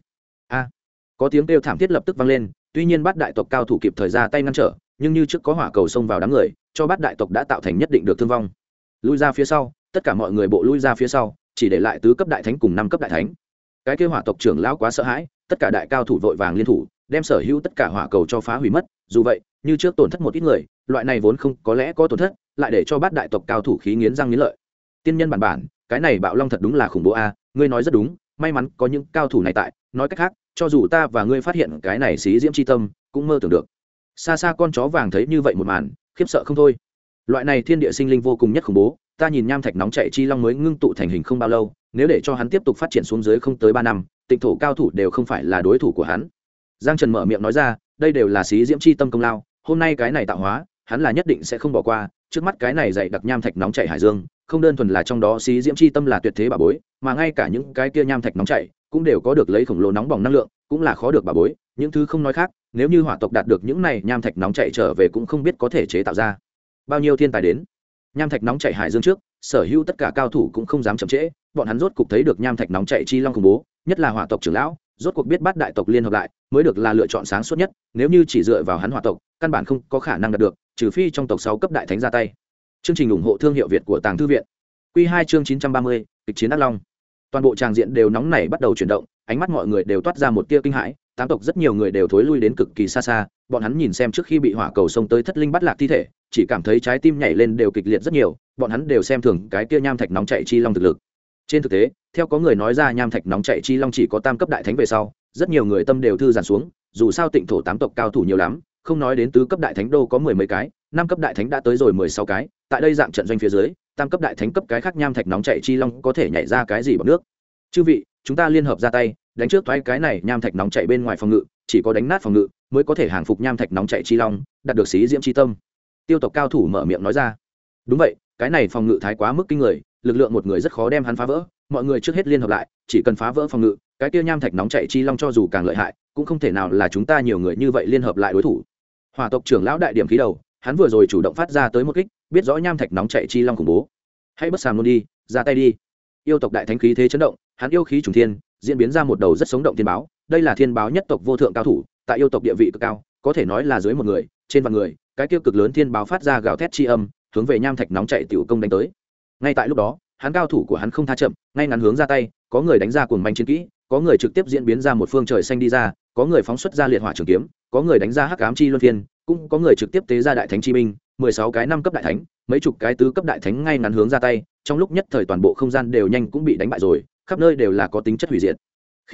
Có tiếng kêu thảm thiết lập tức vang lên, tuy nhiên bát đại tộc cao thủ kịp thời ra tay ngăn trở, nhưng như trước có hỏa cầu xông vào đám người, cho bát đại tộc đã tạo thành nhất định được thương vong. Lui ra phía sau, tất cả mọi người bộ lui ra phía sau, chỉ để lại tứ cấp đại thánh cùng 5 cấp đại thánh. Cái kêu hỏa tộc trưởng lão quá sợ hãi, tất cả đại cao thủ vội vàng liên thủ, đem sở hữu tất cả hỏa cầu cho phá hủy mất. Dù vậy, như trước tổn thất một ít người, loại này vốn không có lẽ có tổn thất, lại để cho bát đại tộc cao thủ khí nghiến răng nghiến lợi. Tiên nhân bản, cái này bạo long thật đúng là khủng bố a, ngươi nói rất đúng, may mắn có những cao thủ này tại, nói cách khác, cho dù ta và ngươi phát hiện cái này xí diễm chi tâm, cũng mơ tưởng được. Xa xa con chó vàng thấy như vậy một màn, khiếp sợ không thôi. Loại này thiên địa sinh linh vô cùng nhất khủng bố, ta nhìn nham thạch nóng chảy chi long mới ngưng tụ thành hình không bao lâu, nếu để cho hắn tiếp tục phát triển xuống dưới không tới 3 năm, tịnh thổ cao thủ đều không phải là đối thủ của hắn. Giang Trần mở miệng nói ra, đây đều là xí diễm chi tâm công lao, hôm nay cái này tạo hóa, hắn là nhất định sẽ không bỏ qua, trước mắt cái này dày đặc nham thạch nóng chảy hải dương, không đơn thuần là trong đó xí diễm chi tâm là tuyệt thế bảo bối, mà ngay cả những cái kia nham thạch nóng chảy cũng đều có được lấy khổng lồ nóng bỏng năng lượng, cũng là khó được bảo bối, những thứ không nói khác, nếu như hỏa tộc đạt được những này nham thạch nóng chảy trở về cũng không biết có thể chế tạo ra bao nhiêu thiên tài đến. Nham thạch nóng chảy hải dương trước, sở hữu tất cả cao thủ cũng không dám chậm trễ, bọn hắn rốt cục thấy được nham thạch nóng chảy chi long khủng bố, nhất là hỏa tộc trưởng lão, rốt cuộc biết bắt đại tộc liên hợp lại, mới được là lựa chọn sáng suốt nhất, nếu như chỉ dựa vào hắn hỏa tộc, căn bản không có khả năng đạt được, trừ phi trong tộc 6 cấp đại thánh ra tay. Chương trình ủng hộ thương hiệu Việt của Tàng Thư viện. Quy 2 chương 930, kịch chiến ác long. Toàn bộ tràng diện đều nóng nảy bắt đầu chuyển động, ánh mắt mọi người đều toát ra một tia kinh hãi, 8 tộc rất nhiều người đều thối lui đến cực kỳ xa xa, bọn hắn nhìn xem trước khi bị hỏa cầu xông tới thất linh bắt lạc thi thể, chỉ cảm thấy trái tim nhảy lên đều kịch liệt rất nhiều, bọn hắn đều xem thường cái kia nham thạch nóng chảy chi long thực lực. Trên thực tế, theo có người nói ra nham thạch nóng chảy chi long chỉ có tam cấp đại thánh về sau, rất nhiều người tâm đều thư giãn xuống, dù sao tịnh thổ 8 tộc cao thủ nhiều lắm, không nói đến tứ cấp đại thánh đô có 10 mấy cái, 5 cấp đại thánh đã tới rồi 16 cái, tại đây dạng trận doanh phía dưới, tam cấp đại thánh cấp cái khác nham thạch nóng chảy chi long có thể nhảy ra cái gì bằng nước. Chư vị, chúng ta liên hợp ra tay, đánh trước thoái cái này nham thạch nóng chảy bên ngoài phòng ngự, chỉ có đánh nát phòng ngự mới có thể hàng phục nham thạch nóng chảy chi long, đạt được xí diễm chi tâm. Tiêu tộc cao thủ mở miệng nói ra. Đúng vậy, cái này phòng ngự thái quá mức kinh người, lực lượng một người rất khó đem hắn phá vỡ, mọi người trước hết liên hợp lại, chỉ cần phá vỡ phòng ngự, cái kia nham thạch nóng chảy chi long cho dù càng lợi hại, cũng không thể nào là chúng ta nhiều người như vậy liên hợp lại đối thủ. Hỏa tộc trưởng lão đại điểm khí đầu, hắn vừa rồi chủ động phát ra tới một kích, biết rõ nham thạch nóng chảy chi long khủng bố. Hãy bất sàm luôn đi, ra tay đi. Yêu tộc đại thánh khí thế chấn động, hắn yêu khí trùng thiên, diễn biến ra một đầu rất sống động thiên báo, đây là thiên báo nhất tộc vô thượng cao thủ, tại yêu tộc địa vị cực cao, có thể nói là dưới một người, trên vạn người, cái tiêu cực lớn thiên báo phát ra gào thét chi âm, hướng về nham thạch nóng chảy tiểu công đánh tới. Ngay tại lúc đó, hắn cao thủ của hắn không tha chậm, ngay ngắn hướng ra tay, có người đánh ra cuồng manh chiến kỹ, có người trực tiếp diễn biến ra một phương trời xanh đi ra, có người phóng xuất ra liệt hỏa trường kiếm, có người đánh ra hắc ám chi luân phiên, cũng có người trực tiếp tế ra đại thánh chi binh, 16 cái 5 cấp đại thánh, mấy chục cái tứ cấp đại thánh ngay ngắn hướng ra tay, trong lúc nhất thời toàn bộ không gian đều nhanh cũng bị đánh bại rồi, khắp nơi đều là có tính chất hủy diệt. Khí tức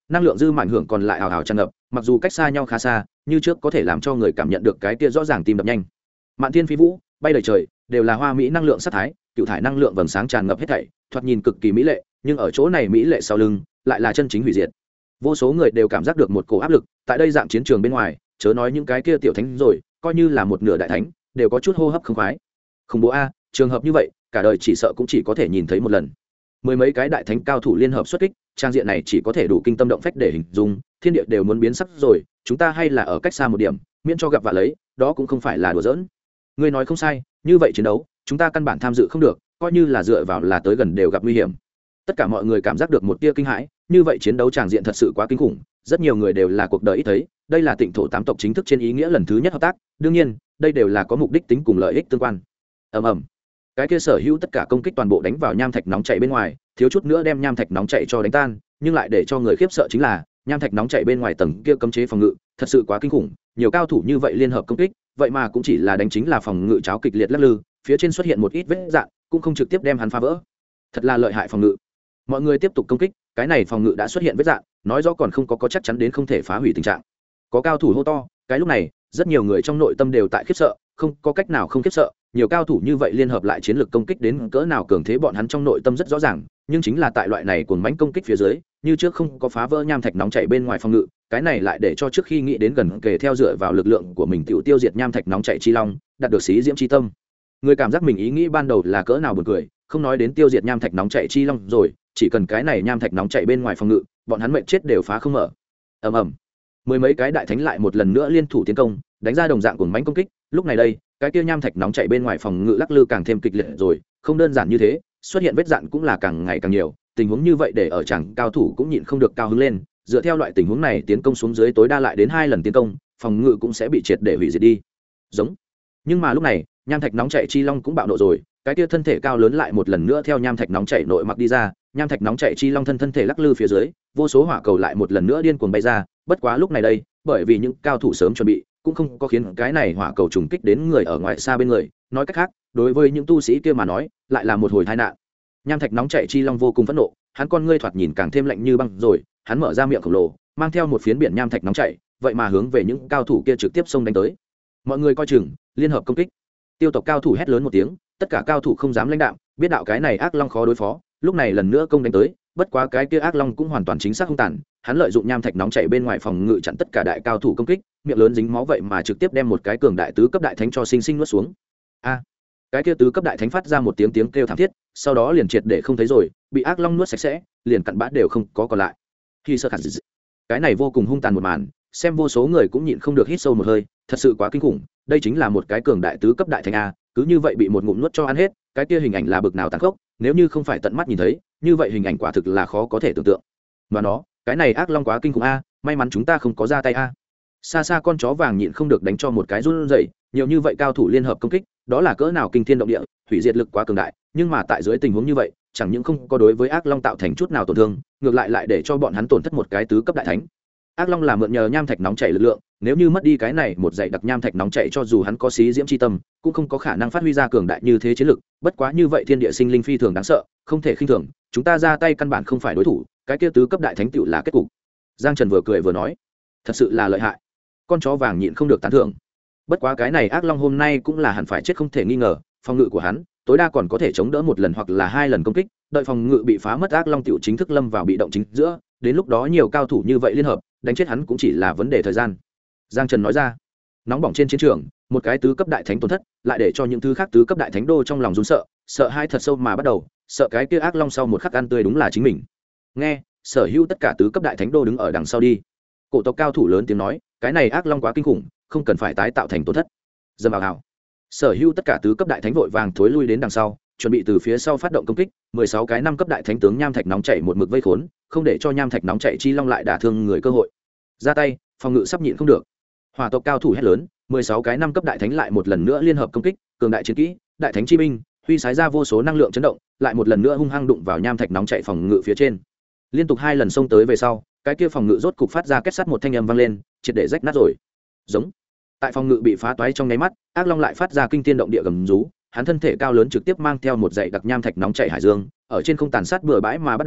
năng lượng dư mảnh hưởng còn lại hào hào tràn ngập, mặc dù cách xa nhau khá xa, như trước có thể làm cho người cảm nhận được cái kia rõ ràng tim đập nhanh. Mạn thiên phi vũ, bay đầy trời, đều là hoa mỹ năng lượng sát thái, cựu thải năng lượng vầng sáng tràn ngập hết thảy, thoạt nhìn cực kỳ mỹ lệ, nhưng ở chỗ này mỹ lệ sau lưng lại là chân chính hủy diệt. Vô số người đều cảm giác được một cổ áp lực, tại đây dạng chiến trường bên ngoài, chớ nói những cái kia tiểu thánh rồi, coi như là một nửa đại thánh, đều có chút hô hấp không khoái. Không bố a, trường hợp như vậy, cả đời chỉ sợ cũng chỉ có thể nhìn thấy một lần. Mười mấy cái đại thánh cao thủ liên hợp xuất kích, trang diện này chỉ có thể đủ kinh tâm động phách để hình dung, thiên địa đều muốn biến sắc rồi, chúng ta hay là ở cách xa một điểm, miễn cho gặp vạ lấy, đó cũng không phải là đùa giỡn. Ngươi nói không sai, như vậy chiến đấu, chúng ta căn bản tham dự không được, coi như là dựa vào là tới gần đều gặp nguy hiểm. Tất cả mọi người cảm giác được một tia kinh hãi, như vậy chiến đấu tràng diện thật sự quá kinh khủng, rất nhiều người đều là cuộc đời ít thấy, đây là Tịnh thổ tám tộc chính thức trên ý nghĩa lần thứ nhất hợp tác, đương nhiên, đây đều là có mục đích tính cùng lợi ích tương quan. Ầm ầm. Cái kia sở hữu tất cả công kích toàn bộ đánh vào nham thạch nóng chảy bên ngoài, thiếu chút nữa đem nham thạch nóng chảy cho đánh tan, nhưng lại để cho người khiếp sợ chính là, nham thạch nóng chảy bên ngoài tầng kia cấm chế phòng ngự, thật sự quá kinh khủng, nhiều cao thủ như vậy liên hợp công kích, vậy mà cũng chỉ là đánh chính là phòng ngự cháo kịch liệt lắc lư, phía trên xuất hiện một ít vết rạn, cũng không trực tiếp đem hắn phá vỡ. Thật là lợi hại phòng ngự. Mọi người tiếp tục công kích, cái này phòng ngự đã xuất hiện vết rạn, nói rõ còn không có chắc chắn đến không thể phá hủy tình trạng. Có cao thủ hô to, cái lúc này, rất nhiều người trong nội tâm đều tại khiếp sợ, không có cách nào không khiếp sợ, nhiều cao thủ như vậy liên hợp lại chiến lược công kích đến cỡ nào cường thế bọn hắn trong nội tâm rất rõ ràng, nhưng chính là tại loại này cuồng mãnh công kích phía dưới, như trước không có phá vỡ nham thạch nóng chảy bên ngoài phòng ngự, cái này lại để cho trước khi nghĩ đến gần kề theo dựa vào lực lượng của mình tiêu diệt nham thạch nóng chảy chi long, đạt được xí diễm chi tâm. Người cảm giác mình ý nghĩ ban đầu là cỡ nào buồn cười, không nói đến tiêu diệt nham thạch nóng chảy chi long rồi, chỉ cần cái này nham thạch nóng chảy bên ngoài phòng ngự, bọn hắn mệnh chết đều phá không mở. Ầm ầm. Mười mấy cái đại thánh lại một lần nữa liên thủ tiến công, đánh ra đồng dạng cuồng mãnh công kích, lúc này đây, cái kia nham thạch nóng chảy bên ngoài phòng ngự lắc lư càng thêm kịch liệt rồi, không đơn giản như thế, xuất hiện vết dạn cũng là càng ngày càng nhiều, tình huống như vậy để ở chẳng cao thủ cũng nhịn không được cao hứng lên, dựa theo loại tình huống này tiến công xuống dưới tối đa lại đến 2 lần tiến công, phòng ngự cũng sẽ bị triệt để hủy diệt đi. Giống. Nhưng mà lúc này, nham thạch nóng chảy chi long cũng bạo nộ rồi, cái kia thân thể cao lớn lại một lần nữa theo nham thạch nóng chảy nội mặc đi ra, nham thạch nóng chảy chi long thân thể lắc lư phía dưới, vô số hỏa cầu lại một lần nữa điên cuồng bay ra, bất quá lúc này đây, bởi vì những cao thủ sớm chuẩn bị, cũng không có khiến cái này hỏa cầu trùng kích đến người ở ngoài xa bên người, nói cách khác, đối với những tu sĩ kia mà nói, lại là một hồi tai nạn. Nham thạch nóng chảy chi long vô cùng phẫn nộ, hắn con ngươi thoạt nhìn càng thêm lạnh như băng rồi, hắn mở ra miệng khổng lồ, mang theo một phiến biển nham thạch nóng chảy, vậy mà hướng về những cao thủ kia trực tiếp xông đánh tới. Mọi người coi chừng, liên hợp công kích. Tiêu tộc cao thủ hét lớn một tiếng, tất cả cao thủ không dám lãnh đạm, biết đạo cái này ác long khó đối phó, lúc này lần nữa công đánh tới, bất quá cái kia ác long cũng hoàn toàn chính xác không tàn, hắn lợi dụng nham thạch nóng chảy bên ngoài phòng ngự chặn tất cả đại cao thủ công kích, miệng lớn dính máu vậy mà trực tiếp đem một cái cường đại tứ cấp đại thánh cho sinh sinh nuốt xuống. A, cái kia tứ cấp đại thánh phát ra một tiếng kêu thảm thiết, sau đó liền triệt để không thấy rồi, bị ác long nuốt sạch sẽ, liền cặn bã đều không có còn lại. Khi sơ khản cái này vô cùng hung tàn một màn, xem vô số người cũng nhịn không được hít sâu một hơi, thật sự quá kinh khủng, đây chính là một cái cường đại tứ cấp đại thánh a, cứ như vậy bị một ngụm nuốt cho ăn hết, cái kia hình ảnh là bực nào tàn khốc, nếu như không phải tận mắt nhìn thấy, như vậy hình ảnh quả thực là khó có thể tưởng tượng. Mà nó, cái này ác long quá kinh khủng a, may mắn chúng ta không có ra tay a. Xa xa con chó vàng nhịn không được đánh cho một cái run rẩy, nhiều như vậy cao thủ liên hợp công kích, đó là cỡ nào kinh thiên động địa, hủy diệt lực quá cường đại, nhưng mà tại dưới tình huống như vậy, chẳng những không có đối với ác long tạo thành chút nào tổn thương, ngược lại để cho bọn hắn tổn thất một cái tứ cấp đại thánh. Ác long là mượn nhờ nham thạch nóng chảy lực lượng, nếu như mất đi cái này một dãy đặc nham thạch nóng chảy, cho dù hắn có xí diễm chi tâm, cũng không có khả năng phát huy ra cường đại như thế chiến lực, bất quá như vậy thiên địa sinh linh phi thường đáng sợ, không thể khinh thường, chúng ta ra tay căn bản không phải đối thủ, cái kia tứ cấp đại thánh tựu là kết cục. Giang Trần vừa cười vừa nói, thật sự là lợi hại. Con chó vàng nhịn không được tán thưởng. Bất quá cái này ác long hôm nay cũng là hẳn phải chết không thể nghi ngờ, phòng ngự của hắn tối đa còn có thể chống đỡ một lần hoặc là 2 lần công kích, đợi phòng ngự bị phá mất ác long tiểu chính thức lâm vào bị động chính giữa, đến lúc đó nhiều cao thủ như vậy liên hợp, đánh chết hắn cũng chỉ là vấn đề thời gian. Giang Trần nói ra. Nóng bỏng trên chiến trường, một cái tứ cấp đại thánh tổn thất, lại để cho những thứ khác tứ cấp đại thánh đô trong lòng run sợ, sợ hai thật sâu mà bắt đầu, sợ cái kia ác long sau một khắc ăn tươi đúng là chính mình. Nghe, sở hữu tất cả tứ cấp đại thánh đô đứng ở đằng sau đi. Cổ tộc cao thủ lớn tiếng nói, cái này ác long quá kinh khủng, không cần phải tái tạo thành tổn thất. Dầm vào hào. Sở hữu tất cả tứ cấp đại thánh vội vàng thối lui đến đằng sau, chuẩn bị từ phía sau phát động công kích. 16 cái 5 cấp đại thánh tướng nham thạch nóng chảy một mực vây khốn, không để cho nham thạch nóng chảy chi long lại đả thương người cơ hội. Ra tay, phòng ngự sắp nhịn không được. Hỏa tộc cao thủ hét lớn, 16 cái 5 cấp đại thánh lại một lần nữa liên hợp công kích, cường đại chiến kỹ, đại thánh chi binh, huy sái ra vô số năng lượng chấn động, lại một lần nữa hung hăng đụng vào nham thạch nóng chảy phòng ngự phía trên. Liên tục 2 lần xông tới về sau, cái kia phòng ngự rốt cục phát ra kết sắt một thanh âm vang lên, triệt để rách nát rồi. Giống. Tại phòng ngự bị phá toái trong nháy mắt, ác long lại phát ra kinh thiên động địa gầm rú, hắn thân thể cao lớn trực tiếp mang theo một dãy đặc nham thạch nóng chảy hải dương, ở trên không tàn sát bừa bãi mà bắt đầu,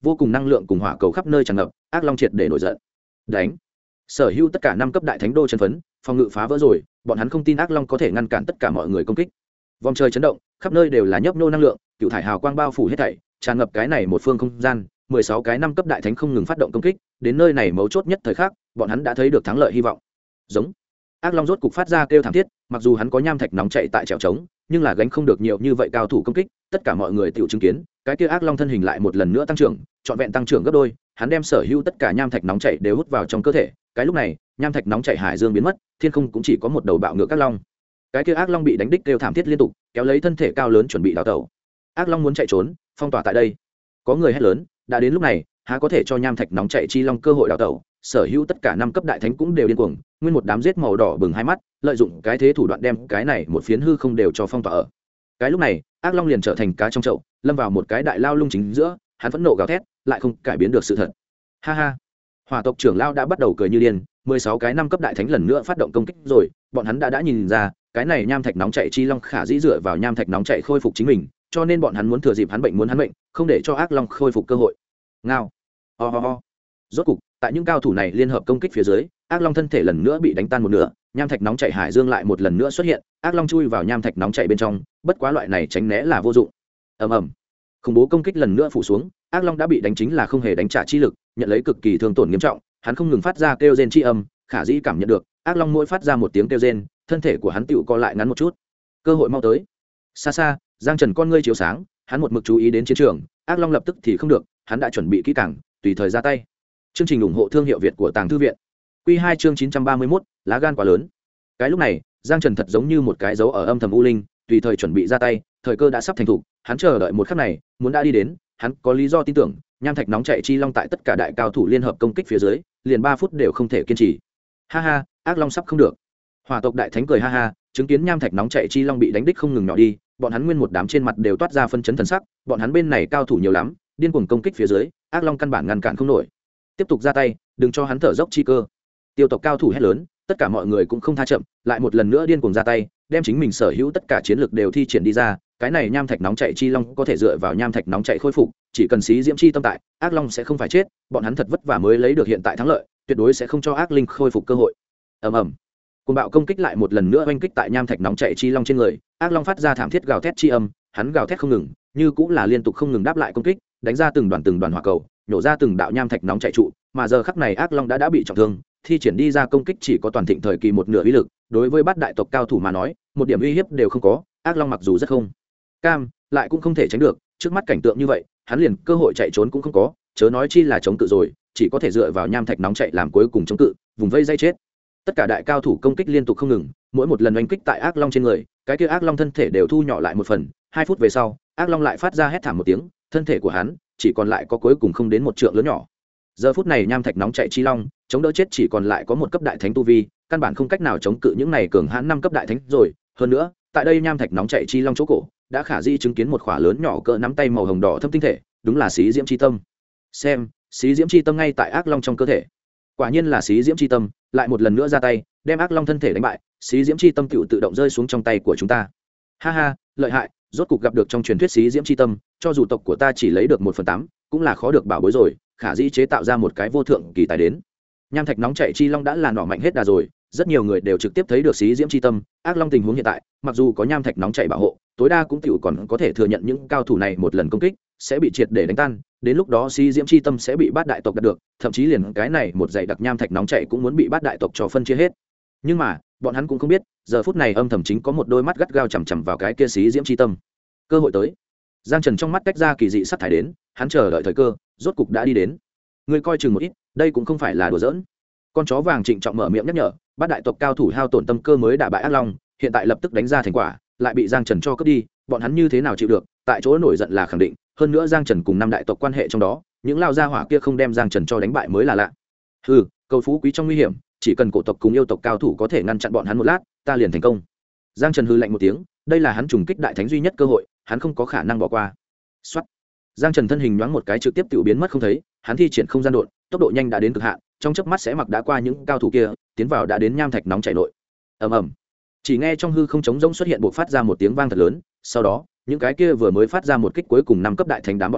vô cùng năng lượng cùng hỏa cầu khắp nơi tràn ngập, ác long triệt để nổi giận. Đánh! Sở hữu tất cả 5 cấp đại thánh đô chân phấn, phòng ngự phá vỡ rồi, bọn hắn không tin ác long có thể ngăn cản tất cả mọi người công kích. Vòng trời chấn động, khắp nơi đều là nhấp nhô năng lượng, cựu thải hào quang bao phủ hết thảy, tràn ngập cái này một phương không gian. 16 cái 5 cấp đại thánh không ngừng phát động công kích, đến nơi này mấu chốt nhất thời khắc, bọn hắn đã thấy được thắng lợi hy vọng. Giống. Ác long rốt cục phát ra kêu thảm thiết, mặc dù hắn có nham thạch nóng chạy tại trèo trống, nhưng là gánh không được nhiều như vậy cao thủ công kích, tất cả mọi người tiểu chứng kiến, cái kia ác long thân hình lại một lần nữa tăng trưởng, trọn vẹn tăng trưởng gấp đôi, hắn đem sở hữu tất cả nham thạch nóng chảy đều hút vào trong cơ thể. Cái lúc này, nham thạch nóng chảy hải dương biến mất, thiên không cũng chỉ có một đầu bạo ngược ác long. Cái kia ác long bị đánh đích kêu thảm thiết liên tục, kéo lấy thân thể cao lớn chuẩn bị đào tẩu. Ác long muốn chạy trốn, phong tỏa tại đây. Có người hét lớn, đã đến lúc này, há có thể cho nham thạch nóng chảy chi long cơ hội đào tẩu. Sở hữu tất cả 5 cấp đại thánh cũng đều điên cuồng, nguyên một đám giết màu đỏ bừng hai mắt, lợi dụng cái thế thủ đoạn đem cái này một phiến hư không đều cho phong tỏa ở. Cái lúc này, ác long liền trở thành cá trong chậu, lâm vào một cái đại lao lung chính giữa, hắn phẫn nộ gào thét, lại không cải biến được sự thật. Ha ha. Hỏa tộc trưởng lao đã bắt đầu cười như điên, 16 cái 5 cấp đại thánh lần nữa phát động công kích rồi, bọn hắn đã nhìn ra, cái này nham thạch nóng chảy chi long khả dĩ dựa vào nham thạch nóng chảy khôi phục chính mình, cho nên bọn hắn muốn thừa dịp hắn bệnh muốn hắn bệnh, không để cho ác long khôi phục cơ hội. Ngao. Ho. Rốt cục, tại những cao thủ này liên hợp công kích phía dưới, ác long thân thể lần nữa bị đánh tan một nửa, nham thạch nóng chảy hải dương lại một lần nữa xuất hiện, ác long chui vào nham thạch nóng chảy bên trong, bất quá loại này tránh né là vô dụng. Ầm ầm. Khủng bố công kích lần nữa phủ xuống, ác long đã bị đánh chính là không hề đánh trả chi lực, nhận lấy cực kỳ thương tổn nghiêm trọng, hắn không ngừng phát ra kêu rên chi âm, khả dĩ cảm nhận được, ác long mỗi phát ra một tiếng kêu rên, thân thể của hắn tựu co lại ngắn một chút. Cơ hội mau tới. Xa xa, Giang Trần con ngươi chiếu sáng, hắn một mực chú ý đến chiến trường, ác long lập tức thì không được, hắn đã chuẩn bị kỹ càng, tùy thời ra tay. Chương trình ủng hộ thương hiệu Việt của Tàng Thư viện. Quy 2 chương 931, lá gan quá lớn. Cái lúc này, Giang Trần thật giống như một cái dấu ở âm thầm u linh, tùy thời chuẩn bị ra tay, thời cơ đã sắp thành thủ, hắn chờ đợi một khắc này, muốn đã đi đến, hắn có lý do tin tưởng, nham thạch nóng chảy chi long tại tất cả đại cao thủ liên hợp công kích phía dưới, liền 3 phút đều không thể kiên trì. Ha ha, ác long sắp không được. Hỏa tộc đại thánh cười ha ha, chứng kiến nham thạch nóng chảy chi long bị đánh đích không ngừng nhỏ đi, bọn hắn nguyên một đám trên mặt đều toát ra phân chấn thần sắc, bọn hắn bên này cao thủ nhiều lắm, điên cuồng công kích phía dưới, ác long căn bản ngăn cản không nổi. Tiếp tục ra tay, đừng cho hắn thở dốc chi cơ. Tiêu tộc cao thủ hét lớn, tất cả mọi người cũng không tha chậm, lại một lần nữa điên cuồng ra tay, đem chính mình sở hữu tất cả chiến lược đều thi triển đi ra. Cái này nham thạch nóng chảy chi long có thể dựa vào nham thạch nóng chảy khôi phục, chỉ cần xí diễm chi tâm tại, ác long sẽ không phải chết, bọn hắn thật vất vả mới lấy được hiện tại thắng lợi, tuyệt đối sẽ không cho ác linh khôi phục cơ hội. Ầm ầm. Cuồng bạo công kích lại một lần nữa oanh kích tại nham thạch nóng chảy chi long trên người, ác long phát ra thảm thiết gào thét chi âm, hắn gào thét không ngừng, như cũng là liên tục không ngừng đáp lại công kích, đánh ra từng đoàn hỏa cầu, nhổ ra từng đạo nham thạch nóng chảy trụ, mà giờ khắc này ác long đã bị trọng thương, thi triển đi ra công kích chỉ có toàn thịnh thời kỳ một nửa uy lực, đối với bát đại tộc cao thủ mà nói, một điểm uy hiếp đều không có, ác long mặc dù rất không cam, lại cũng không thể tránh được, trước mắt cảnh tượng như vậy, hắn liền cơ hội chạy trốn cũng không có, chớ nói chi là chống cự rồi, chỉ có thể dựa vào nham thạch nóng chảy làm cuối cùng chống cự, vùng vây dây chết. Tất cả đại cao thủ công kích liên tục không ngừng, mỗi một lần oanh kích tại ác long trên người, cái kia ác long thân thể đều thu nhỏ lại một phần. 2 phút về sau, ác long lại phát ra hét thảm một tiếng, thân thể của hắn chỉ còn lại có cuối cùng không đến một trượng lớn nhỏ. Giờ phút này nham thạch nóng chảy chi long chống đỡ chết chỉ còn lại có một cấp đại thánh tu vi, căn bản không cách nào chống cự những này cường hãn 5 cấp đại thánh rồi. Hơn nữa, tại đây nham thạch nóng chảy chi long chỗ cổ đã khả di chứng kiến một khỏa lớn nhỏ cỡ nắm tay màu hồng đỏ thâm tinh thể, đúng là xí diễm chi tâm. Xem, xí diễm chi tâm ngay tại ác long trong cơ thể. Quả nhiên là xí diễm chi tâm, lại một lần nữa ra tay, đem ác long thân thể đánh bại, xí diễm chi tâm tự động rơi xuống trong tay của chúng ta. Ha ha, lợi hại, rốt cục gặp được trong truyền thuyết xí diễm chi tâm, cho dù tộc của ta chỉ lấy được 1/8, cũng là khó được bảo bối rồi, khả dĩ chế tạo ra một cái vô thượng kỳ tài đến. Nham thạch nóng chảy chi long đã là nỏ mạnh hết đà rồi, rất nhiều người đều trực tiếp thấy được xí diễm chi tâm, ác long tình huống hiện tại, mặc dù có nham thạch nóng chảy bảo hộ, tối đa cũng còn có thể thừa nhận những cao thủ này một lần công kích sẽ bị triệt để đánh tan, đến lúc đó xí diễm chi tâm sẽ bị bát đại tộc đạt được, thậm chí liền cái này một dãy đặc nham thạch nóng chảy cũng muốn bị bát đại tộc cho phân chia hết. Nhưng mà, bọn hắn cũng không biết, giờ phút này âm thầm chính có một đôi mắt gắt gao chằm chằm vào cái kia xí diễm chi tâm. Cơ hội tới. Giang Trần trong mắt tách ra kỳ dị sắc thải đến, hắn chờ đợi thời cơ, rốt cục đã đi đến. Ngươi coi chừng một ít, đây cũng không phải là đùa giỡn. Con chó vàng trịnh trọng mở miệng nhắc nhở, bát đại tộc cao thủ hao tổn tâm cơ mới đả bại ác long, hiện tại lập tức đánh ra thành quả, lại bị Giang Trần cho cướp đi, bọn hắn như thế nào chịu được, tại chỗ nổi giận là khẳng định, hơn nữa Giang Trần cùng 5 đại tộc quan hệ trong đó, những lao gia hỏa kia không đem Giang Trần cho đánh bại mới là lạ. Hừ, cầu phú quý trong nguy hiểm, chỉ cần cổ tộc cùng yêu tộc cao thủ có thể ngăn chặn bọn hắn một lát, ta liền thành công. Giang Trần hừ lạnh một tiếng, đây là hắn trùng kích đại thánh duy nhất cơ hội, hắn không có khả năng bỏ qua. Soát. Giang Trần thân hình nhoáng một cái trực tiếp tự biến mất không thấy, hắn thi triển không gian độn, tốc độ nhanh đã đến cực hạn, trong chớp mắt sẽ mặc đã qua những cao thủ kia, tiến vào đã đến nham thạch nóng chảy nội. Ầm ầm. Chỉ nghe trong hư không trống rỗng xuất hiện bộc phát ra một tiếng vang thật lớn, sau đó, những cái kia vừa mới phát ra một kích cuối cùng 5 cấp đại thánh đám bọn họ,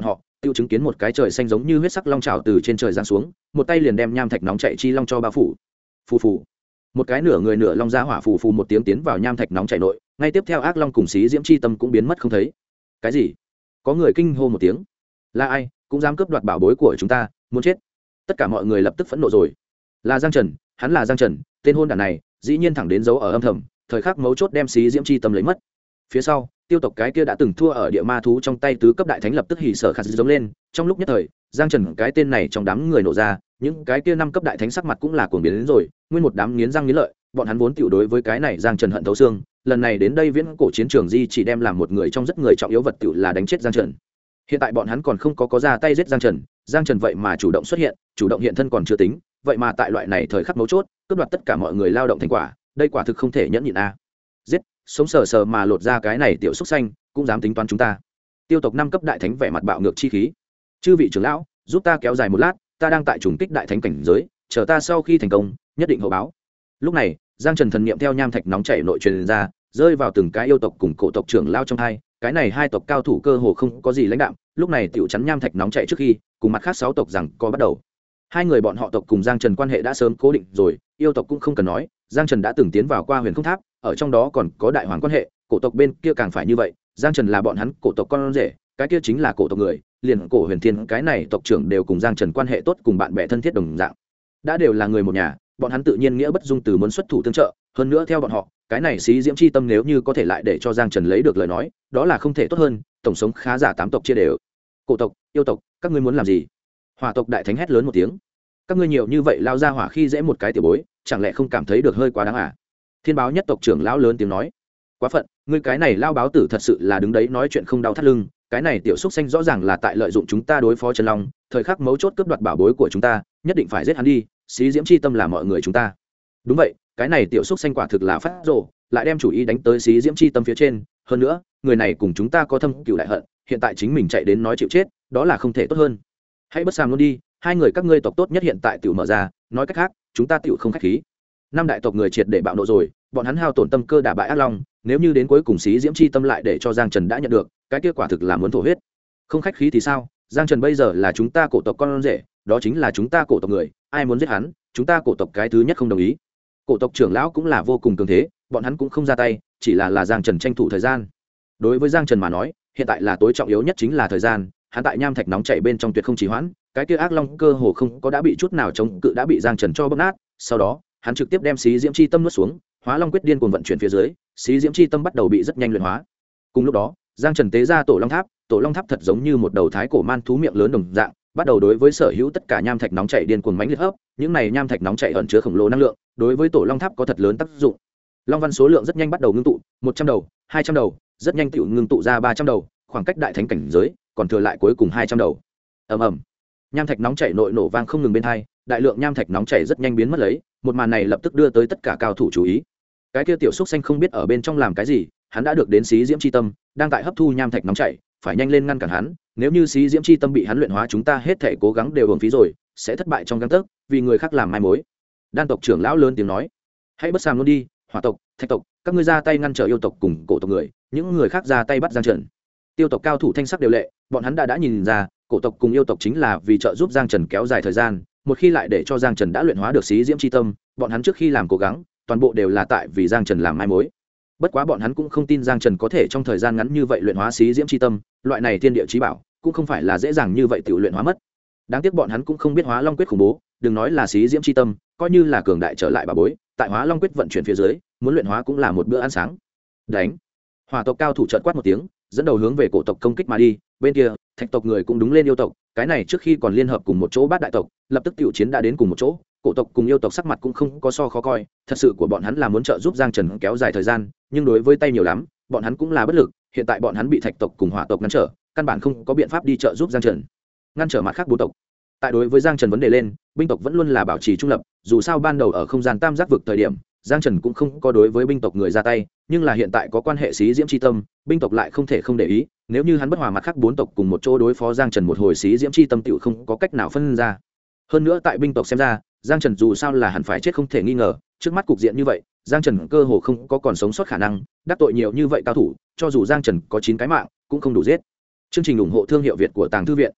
tiêu chứng kiến một cái trời xanh giống như huyết sắc long trào từ trên trời giáng xuống, một tay liền đem nham thạch nóng chảy chi long cho bao phủ. Phù phù, một cái nửa người nửa long ra hỏa phù phù một tiếng tiến vào nham thạch nóng chảy nội, ngay tiếp theo ác long cùng xí diễm chi tâm cũng biến mất không thấy. Cái gì? Có người kinh hô một tiếng. Là ai cũng dám cướp đoạt bảo bối của chúng ta, muốn chết. Tất cả mọi người lập tức phẫn nộ rồi. Là Giang Trần, hắn là Giang Trần, tên hôn đản này dĩ nhiên thẳng đến giấu ở âm thầm, thời khắc mấu chốt đem xí diễm chi tâm lấy mất. Phía sau tiêu tộc cái kia đã từng thua ở địa ma thú trong tay tứ cấp đại thánh lập tức hỉ sở khát giống lên. Trong lúc nhất thời Giang Trần cái tên này trong đám người nổ ra, những cái kia năm cấp đại thánh sắc mặt cũng là cuồng biến đến rồi, nguyên một đám nghiến răng nghiến lợi, bọn hắn vốn tiểu đối với cái này Giang Trần hận thấu xương, lần này đến đây viễn cổ chiến trường di chỉ đem làm một người trong rất người trọng yếu vật tiểu là đánh chết Giang Trần. Hiện tại bọn hắn còn không có ra tay giết Giang Trần, Giang Trần vậy mà chủ động xuất hiện, chủ động hiện thân còn chưa tính, vậy mà tại loại này thời khắc mấu chốt cướp đoạt tất cả mọi người lao động thành quả, đây quả thực không thể nhẫn nhịn a. Giết, sống sờ sờ mà lột ra cái này tiểu xúc xanh, cũng dám tính toán chúng ta. Tiêu tộc năm cấp đại thánh vẻ mặt bạo ngược chi khí. Chư vị trưởng lão, giúp ta kéo dài một lát, ta đang tại trùng kích đại thánh cảnh giới, chờ ta sau khi thành công, nhất định hậu báo. Lúc này, Giang Trần thần niệm theo nham thạch nóng chảy nội truyền ra, rơi vào từng cái yêu tộc cùng cổ tộc trưởng lao trong hai, cái này hai tộc cao thủ cơ hồ không có gì lãnh đạm, lúc này tiểu chắn nham thạch nóng chảy trước khi, cùng mặt khác 6 tộc rằng có bắt đầu. Hai người bọn họ tộc cùng Giang Trần quan hệ đã sớm cố định rồi, yêu tộc cũng không cần nói, Giang Trần đã từng tiến vào qua Huyền Không Tháp, ở trong đó còn có đại hoàng quan hệ, cổ tộc bên kia càng phải như vậy, Giang Trần là bọn hắn cổ tộc con rể, cái kia chính là cổ tộc người, liền cổ Huyền Thiên cái này tộc trưởng đều cùng Giang Trần quan hệ tốt, cùng bạn bè thân thiết đồng dạng. Đã đều là người một nhà, bọn hắn tự nhiên nghĩa bất dung từ muốn xuất thủ tương trợ, hơn nữa theo bọn họ, cái này xí diễm chi tâm nếu như có thể lại để cho Giang Trần lấy được lời nói, đó là không thể tốt hơn, tổng sống khá giả 8 tộc chia đều. Cổ tộc, yêu tộc, các ngươi muốn làm gì? Hỏa tộc đại thánh hét lớn một tiếng. Các ngươi nhiều như vậy lao ra hỏa khi dễ một cái tiểu bối, chẳng lẽ không cảm thấy được hơi quá đáng à? Thiên báo nhất tộc trưởng lão lớn tiếng nói. Quá phận, ngươi cái này lao báo tử thật sự là đứng đấy nói chuyện không đau thắt lưng, cái này tiểu xúc xanh rõ ràng là tại lợi dụng chúng ta đối phó Trần Long, thời khắc mấu chốt cướp đoạt bảo bối của chúng ta, nhất định phải giết hắn đi, xí diễm chi tâm là mọi người chúng ta. Đúng vậy, cái này tiểu xúc xanh quả thực là phát rồ, lại đem chủ ý đánh tới xí diễm chi tâm phía trên, hơn nữa, người này cùng chúng ta có thâm cừu đại hận, hiện tại chính mình chạy đến nói chịu chết, đó là không thể tốt hơn. Hãy bất sàm luôn đi, hai người các ngươi tộc tốt nhất hiện tại tiểu mở ra, nói cách khác, chúng ta tiểu không khách khí. Năm đại tộc người triệt để bạo nộ rồi, bọn hắn hao tổn tâm cơ đả bại ác long, nếu như đến cuối cùng xí diễm chi tâm lại để cho Giang Trần đã nhận được, cái kết quả thực là muốn thổ huyết. Không khách khí thì sao? Giang Trần bây giờ là chúng ta cổ tộc con rể, đó chính là chúng ta cổ tộc người, ai muốn giết hắn, chúng ta cổ tộc cái thứ nhất không đồng ý. Cổ tộc trưởng lão cũng là vô cùng cường thế, bọn hắn cũng không ra tay, chỉ là Giang Trần tranh thủ thời gian. Đối với Giang Trần mà nói, hiện tại là tối trọng yếu nhất chính là thời gian, hắn tại nham thạch nóng chảy bên trong tuyệt không trì hoãn, cái kia ác long cơ hồ không có đã bị chút nào chống cự đã bị Giang Trần cho bóp nát, sau đó, hắn trực tiếp đem xí diễm chi tâm nuốt xuống, Hóa Long quyết điên cuồng vận chuyển phía dưới, xí diễm chi tâm bắt đầu bị rất nhanh luyện hóa. Cùng lúc đó, Giang Trần tế ra tổ long tháp thật giống như một đầu thái cổ man thú miệng lớn đồng dạng, bắt đầu đối với sở hữu tất cả nham thạch nóng chảy điên cuồng mãnh liệt hấp, những này nham thạch nóng chảy ẩn chứa khổng lồ năng lượng, đối với tổ long tháp có thật lớn tác dụng. Long văn số lượng rất nhanh bắt đầu ngưng tụ, 100 đầu, 200 đầu, rất nhanh tựu ngưng tụ ra 300 đầu, khoảng cách đại thánh cảnh giới, còn thừa lại cuối cùng 200 đầu. Ầm ầm. Nham thạch nóng chảy nội nổ vang không ngừng bên tai, đại lượng nham thạch nóng chảy rất nhanh biến mất lấy, một màn này lập tức đưa tới tất cả cao thủ chú ý. Cái kia tiểu xúc xanh không biết ở bên trong làm cái gì, hắn đã được đến xí diễm chi tâm, đang tại hấp thu nham thạch nóng chảy, phải nhanh lên ngăn cản hắn, nếu như xí diễm chi tâm bị hắn luyện hóa chúng ta hết thảy cố gắng đều uổng phí rồi, sẽ thất bại trong gang tấc, vì người khác làm mai mối. Đan tộc trưởng lão lớn tiếng nói, hãy bất sàm luôn đi, hỏa tộc, thạch tộc, các ngươi ra tay ngăn trở yêu tộc cùng cổ tộc người, những người khác ra tay bắt Giang Trần. Tiêu tộc cao thủ thanh sắc đều lệ, bọn hắn đã nhìn ra, cổ tộc cùng yêu tộc chính là vì trợ giúp Giang Trần kéo dài thời gian, một khi lại để cho Giang Trần đã luyện hóa được xí diễm chi tâm, bọn hắn trước khi làm cố gắng, toàn bộ đều là tại vì Giang Trần làm mai mối. Bất quá bọn hắn cũng không tin Giang Trần có thể trong thời gian ngắn như vậy luyện hóa xí diễm chi tâm, loại này thiên địa chí bảo, cũng không phải là dễ dàng như vậy tự luyện hóa mất. Đáng tiếc bọn hắn cũng không biết Hóa Long quyết khủng bố, đừng nói là xí diễm chi tâm, coi như là cường đại trở lại bà bối, tại Hóa Long quyết vận chuyển phía dưới, muốn luyện hóa cũng là một bữa ăn sáng. Đánh! Hỏa tộc cao thủ chợt quát một tiếng, dẫn đầu hướng về cổ tộc công kích mà đi, bên kia, thạch tộc người cũng đúng lên yêu tộc, cái này trước khi còn liên hợp cùng một chỗ bát đại tộc, lập tức tiểu chiến đã đến cùng một chỗ, cổ tộc cùng yêu tộc sắc mặt cũng không có so khó coi, thật sự của bọn hắn là muốn trợ giúp Giang Trần kéo dài thời gian, nhưng đối với tay nhiều lắm, bọn hắn cũng là bất lực, hiện tại bọn hắn bị thạch tộc cùng hỏa tộc ngăn trở, căn bản không có biện pháp đi trợ giúp Giang Trần. Ngăn trở mặt khác bốn tộc. Tại đối với Giang Trần vấn đề lên, binh tộc vẫn luôn là bảo trì trung lập, dù sao ban đầu ở không gian tam giác vực thời điểm, Giang Trần cũng không có đối với binh tộc người ra tay, nhưng là hiện tại có quan hệ xí diễm chi tâm, binh tộc lại không thể không để ý, nếu như hắn bất hòa mặt khác bốn tộc cùng một chỗ đối phó Giang Trần một hồi xí diễm chi tâm tiểu không có cách nào phân ra. Hơn nữa tại binh tộc xem ra, Giang Trần dù sao là hẳn phải chết không thể nghi ngờ, trước mắt cục diện như vậy, Giang Trần cơ hồ không có còn sống sót khả năng, đắc tội nhiều như vậy cao thủ, cho dù Giang Trần có 9 cái mạng, cũng không đủ giết. Chương trình ủng hộ thương hiệu Việt của Tàng Thư viện.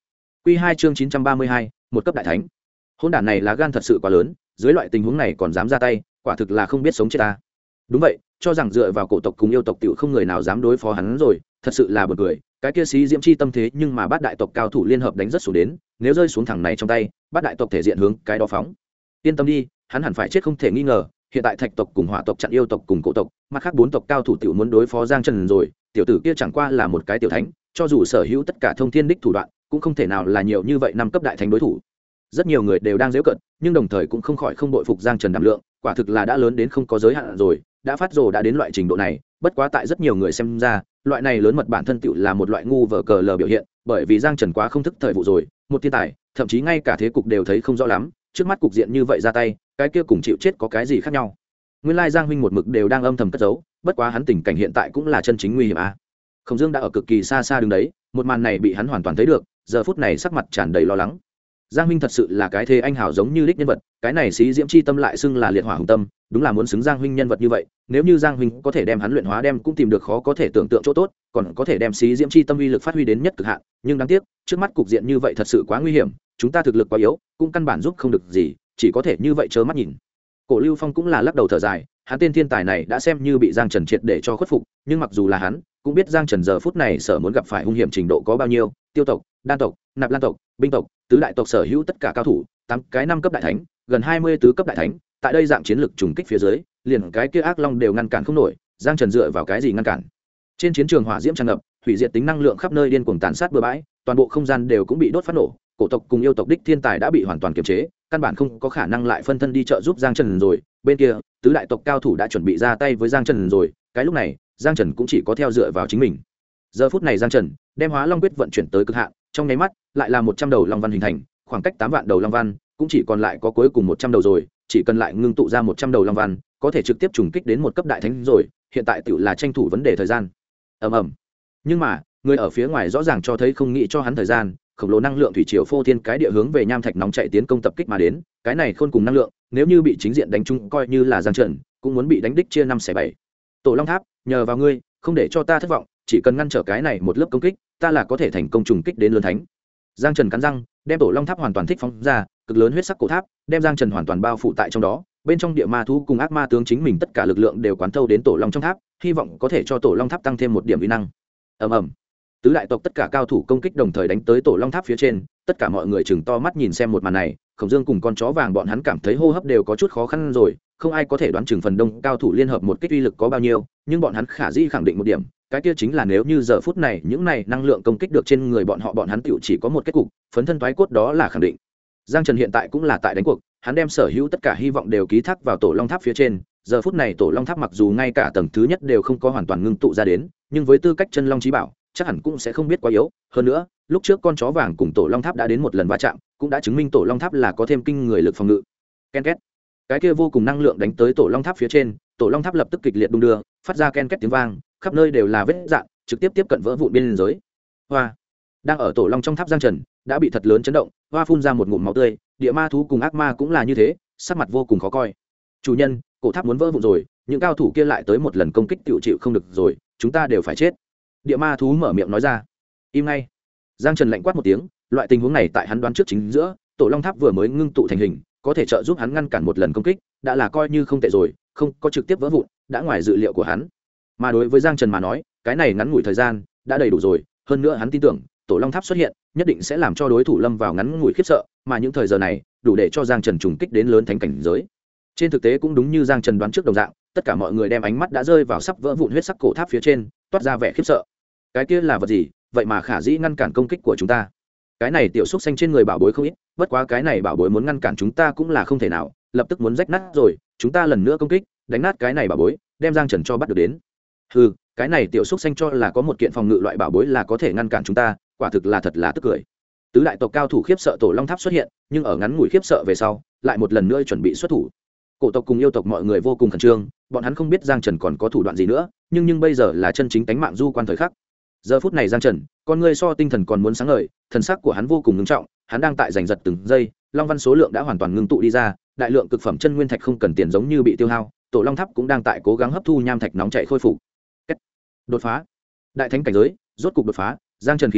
Quy 2 chương 932, một cấp đại thánh. Hỗn đản này lá gan thật sự quá lớn, dưới loại tình huống này còn dám ra tay, quả thực là không biết sống chết ta. Đúng vậy, cho rằng dựa vào cổ tộc cùng yêu tộc tiểu không người nào dám đối phó hắn rồi, thật sự là buồn cười. Cái kia xí diễm chi tâm thế nhưng mà bát đại tộc cao thủ liên hợp đánh rất xuống đến, nếu rơi xuống thằng này trong tay, bát đại tộc thể diện hướng cái đó phóng. Yên tâm đi, hắn hẳn phải chết không thể nghi ngờ. Hiện tại thạch tộc cùng hỏa tộc chặn yêu tộc cùng cổ tộc, mặt khác bốn tộc cao thủ tiểu muốn đối phó Giang Trần rồi, tiểu tử kia chẳng qua là một cái tiểu thánh, cho dù sở hữu tất cả thông thiên đích thủ đoạn, cũng không thể nào là nhiều như vậy năm cấp đại thánh đối thủ. Rất nhiều người đều đang giễu cợt, nhưng đồng thời cũng không khỏi không bội phục Giang Trần đảm lượng, quả thực là đã lớn đến không có giới hạn rồi, đã phát rồ đã đến loại trình độ này. Bất quá tại rất nhiều người xem ra, loại này lớn mật bản thân tựu là một loại ngu vờ cờ lờ biểu hiện, bởi vì Giang Trần quá không thức thời vụ rồi, một thiên tài, thậm chí ngay cả thế cục đều thấy không rõ lắm, trước mắt cục diện như vậy ra tay, cái kia cùng chịu chết có cái gì khác nhau. Nguyên lai Giang huynh một mực đều đang âm thầm cất giấu, bất quá hắn tình cảnh hiện tại cũng là chân chính nguy hiểm a. Khổng Dương đã ở cực kỳ xa xa đứng đấy, một màn này bị hắn hoàn toàn thấy được, giờ phút này sắc mặt tràn đầy lo lắng. Giang huynh thật sự là cái thế anh hào giống như đích nhân vật, cái này xí diễm chi tâm lại xưng là liệt hỏa hùng tâm, đúng là muốn xứng Giang huynh nhân vật như vậy, nếu như Giang huynh có thể đem hắn luyện hóa đem cũng tìm được khó có thể tưởng tượng chỗ tốt, còn có thể đem xí diễm chi tâm uy lực phát huy đến nhất cực hạn, nhưng đáng tiếc, trước mắt cục diện như vậy thật sự quá nguy hiểm, chúng ta thực lực quá yếu, cũng căn bản giúp không được gì, chỉ có thể như vậy trơ mắt nhìn. Cổ Lưu Phong cũng là lắc đầu thở dài, hắn tên thiên tài này đã xem như bị Giang Trần triệt để cho khuất phục, nhưng mặc dù là hắn, cũng biết Giang Trần giờ phút này sở muốn gặp phải hung hiểm trình độ có bao nhiêu, Tiêu tộc, Đan tộc, Nạp Lan tộc, Binh tộc, tứ đại tộc sở hữu tất cả cao thủ, 8 cái 5 cấp đại thánh, gần 20 tứ cấp đại thánh, tại đây dạng chiến lực trùng kích phía dưới, liền cái kia ác long đều ngăn cản không nổi, Giang Trần dựa vào cái gì ngăn cản? Trên chiến trường hỏa diễm tràn ngập, hủy diệt tính năng lượng khắp nơi điên cuồng tàn sát bừa bãi, toàn bộ không gian đều cũng bị đốt phát nổ, cổ tộc cùng yêu tộc đích thiên tài đã bị hoàn toàn kiềm chế, căn bản không có khả năng lại phân thân đi trợ giúp Giang Trần rồi. Bên kia, tứ đại tộc cao thủ đã chuẩn bị ra tay với Giang Trần rồi, cái lúc này, Giang Trần cũng chỉ có theo dựa vào chính mình. Giờ phút này Giang Trần đem Hóa Long quyết vận chuyển tới cực hạn, trong nháy mắt, lại là 100 đầu long văn hình thành, khoảng cách 8 vạn đầu long văn, cũng chỉ còn lại có cuối cùng 100 đầu rồi, chỉ cần lại ngưng tụ ra 100 đầu long văn, có thể trực tiếp trùng kích đến một cấp đại thánh rồi, hiện tại tiểu là tranh thủ vấn đề thời gian. Ầm ầm. Nhưng mà, người ở phía ngoài rõ ràng cho thấy không nghĩ cho hắn thời gian, khổng lồ năng lượng thủy triều phô thiên cái địa hướng về nham thạch nóng chạy tiến công tập kích mà đến, cái này khôn cùng năng lượng, nếu như bị chính diện đánh trúng coi như là Giang Trần, cũng muốn bị đánh đích chia 5 xẻ 7. Tổ Long Tháp, nhờ vào ngươi, không để cho ta thất vọng, chỉ cần ngăn trở cái này một lớp công kích, ta là có thể thành công trùng kích đến lớn thánh. Giang Trần cắn răng, đem Tổ Long Tháp hoàn toàn thích phóng ra, cực lớn huyết sắc cổ tháp, đem Giang Trần hoàn toàn bao phủ tại trong đó, bên trong địa ma thú cùng ác ma tướng chính mình tất cả lực lượng đều quán thâu đến Tổ Long trong tháp, hy vọng có thể cho Tổ Long Tháp tăng thêm một điểm uy năng. Ầm ầm. Tứ đại tộc tất cả cao thủ công kích đồng thời đánh tới Tổ Long Tháp phía trên, tất cả mọi người chừng to mắt nhìn xem một màn này, Khổng Dương cùng con chó vàng bọn hắn cảm thấy hô hấp đều có chút khó khăn rồi, không ai có thể đoán chừng phần đông cao thủ liên hợp một kích uy lực có bao nhiêu, nhưng bọn hắn khả dĩ khẳng định một điểm, cái kia chính là nếu như giờ phút này những này năng lượng công kích được trên người bọn hắn tựu chỉ có một kết cục, phấn thân toái cốt đó là khẳng định. Giang Trần hiện tại cũng là tại đánh cuộc, hắn đem sở hữu tất cả hy vọng đều ký thác vào Tổ Long Tháp phía trên, giờ phút này Tổ Long Tháp mặc dù ngay cả tầng thứ nhất đều không có hoàn toàn ngưng tụ ra đến, nhưng với tư cách chân long chí bảo, chắc hẳn cũng sẽ không biết quá yếu. Hơn nữa, lúc trước con chó vàng cùng Tổ Long Tháp đã đến một lần va chạm, cũng đã chứng minh Tổ Long Tháp là có thêm kinh người lực phòng ngự. Ken két. Cái kia vô cùng năng lượng đánh tới Tổ Long Tháp phía trên, Tổ Long Tháp lập tức kịch liệt đung đưa, phát ra ken két tiếng vang, khắp nơi đều là vết rạn, trực tiếp tiếp cận vỡ vụn biên giới. Hoa. Đang ở Tổ Long trong tháp Giang Trần đã bị thật lớn chấn động, hoa phun ra một ngụm máu tươi, địa ma thú cùng ác ma cũng là như thế, sắc mặt vô cùng khó coi. Chủ nhân, cổ tháp muốn vỡ vụn rồi, những cao thủ kia lại tới một lần công kích tiểu chịu không được rồi, chúng ta đều phải chết. Địa ma thú mở miệng nói ra. Im ngay. Giang Trần lạnh quát một tiếng, loại tình huống này tại hắn đoán trước chính giữa, Tổ Long Tháp vừa mới ngưng tụ thành hình, có thể trợ giúp hắn ngăn cản một lần công kích, đã là coi như không tệ rồi, không có trực tiếp vỡ vụn, đã ngoài dự liệu của hắn. Mà đối với Giang Trần mà nói, cái này ngắn ngủi thời gian đã đầy đủ rồi, hơn nữa hắn tin tưởng, Tổ Long Tháp xuất hiện, nhất định sẽ làm cho đối thủ lâm vào ngắn ngủi khiếp sợ, mà những thời giờ này, đủ để cho Giang Trần trùng kích đến lớn thánh cảnh giới. Trên thực tế cũng đúng như Giang Trần đoán trước đồng dạng, tất cả mọi người đem ánh mắt đã rơi vào sắp vỡ vụn huyết sắc cổ tháp phía trên, toát ra vẻ khiếp sợ. Cái kia là vật gì, vậy mà khả dĩ ngăn cản công kích của chúng ta? Cái này tiểu xúc xanh trên người bảo bối không ít, bất quá cái này bảo bối muốn ngăn cản chúng ta cũng là không thể nào, lập tức muốn rách nát rồi, chúng ta lần nữa công kích, đánh nát cái này bảo bối, đem Giang Trần cho bắt được đến. Hừ, cái này tiểu xúc xanh cho là có một kiện phòng ngự loại bảo bối là có thể ngăn cản chúng ta, quả thực là thật là tức cười. Tứ đại tộc cao thủ khiếp sợ Tổ Long Tháp xuất hiện, nhưng ở ngắn ngủi khiếp sợ về sau, lại một lần nữa chuẩn bị xuất thủ. Cổ tộc cùng yêu tộc mọi người vô cùng khẩn trương, bọn hắn không biết Giang Trần còn có thủ đoạn gì nữa, nhưng bây giờ là chân chính tánh mạng du quan thời khắc. Giờ phút này Giang Trần, con người so tinh thần còn muốn sáng ngời, thần sắc của hắn vô cùng ngưng trọng, hắn đang tại giành giật từng giây, long văn số lượng đã hoàn toàn ngưng tụ đi ra, đại lượng cực phẩm chân nguyên thạch không cần tiền giống như bị tiêu hao, Tổ Long Tháp cũng đang tại cố gắng hấp thu nham thạch nóng chảy khôi phục. Đột phá, đại thánh cảnh giới, rốt cục đột phá, Giang Trần khí thế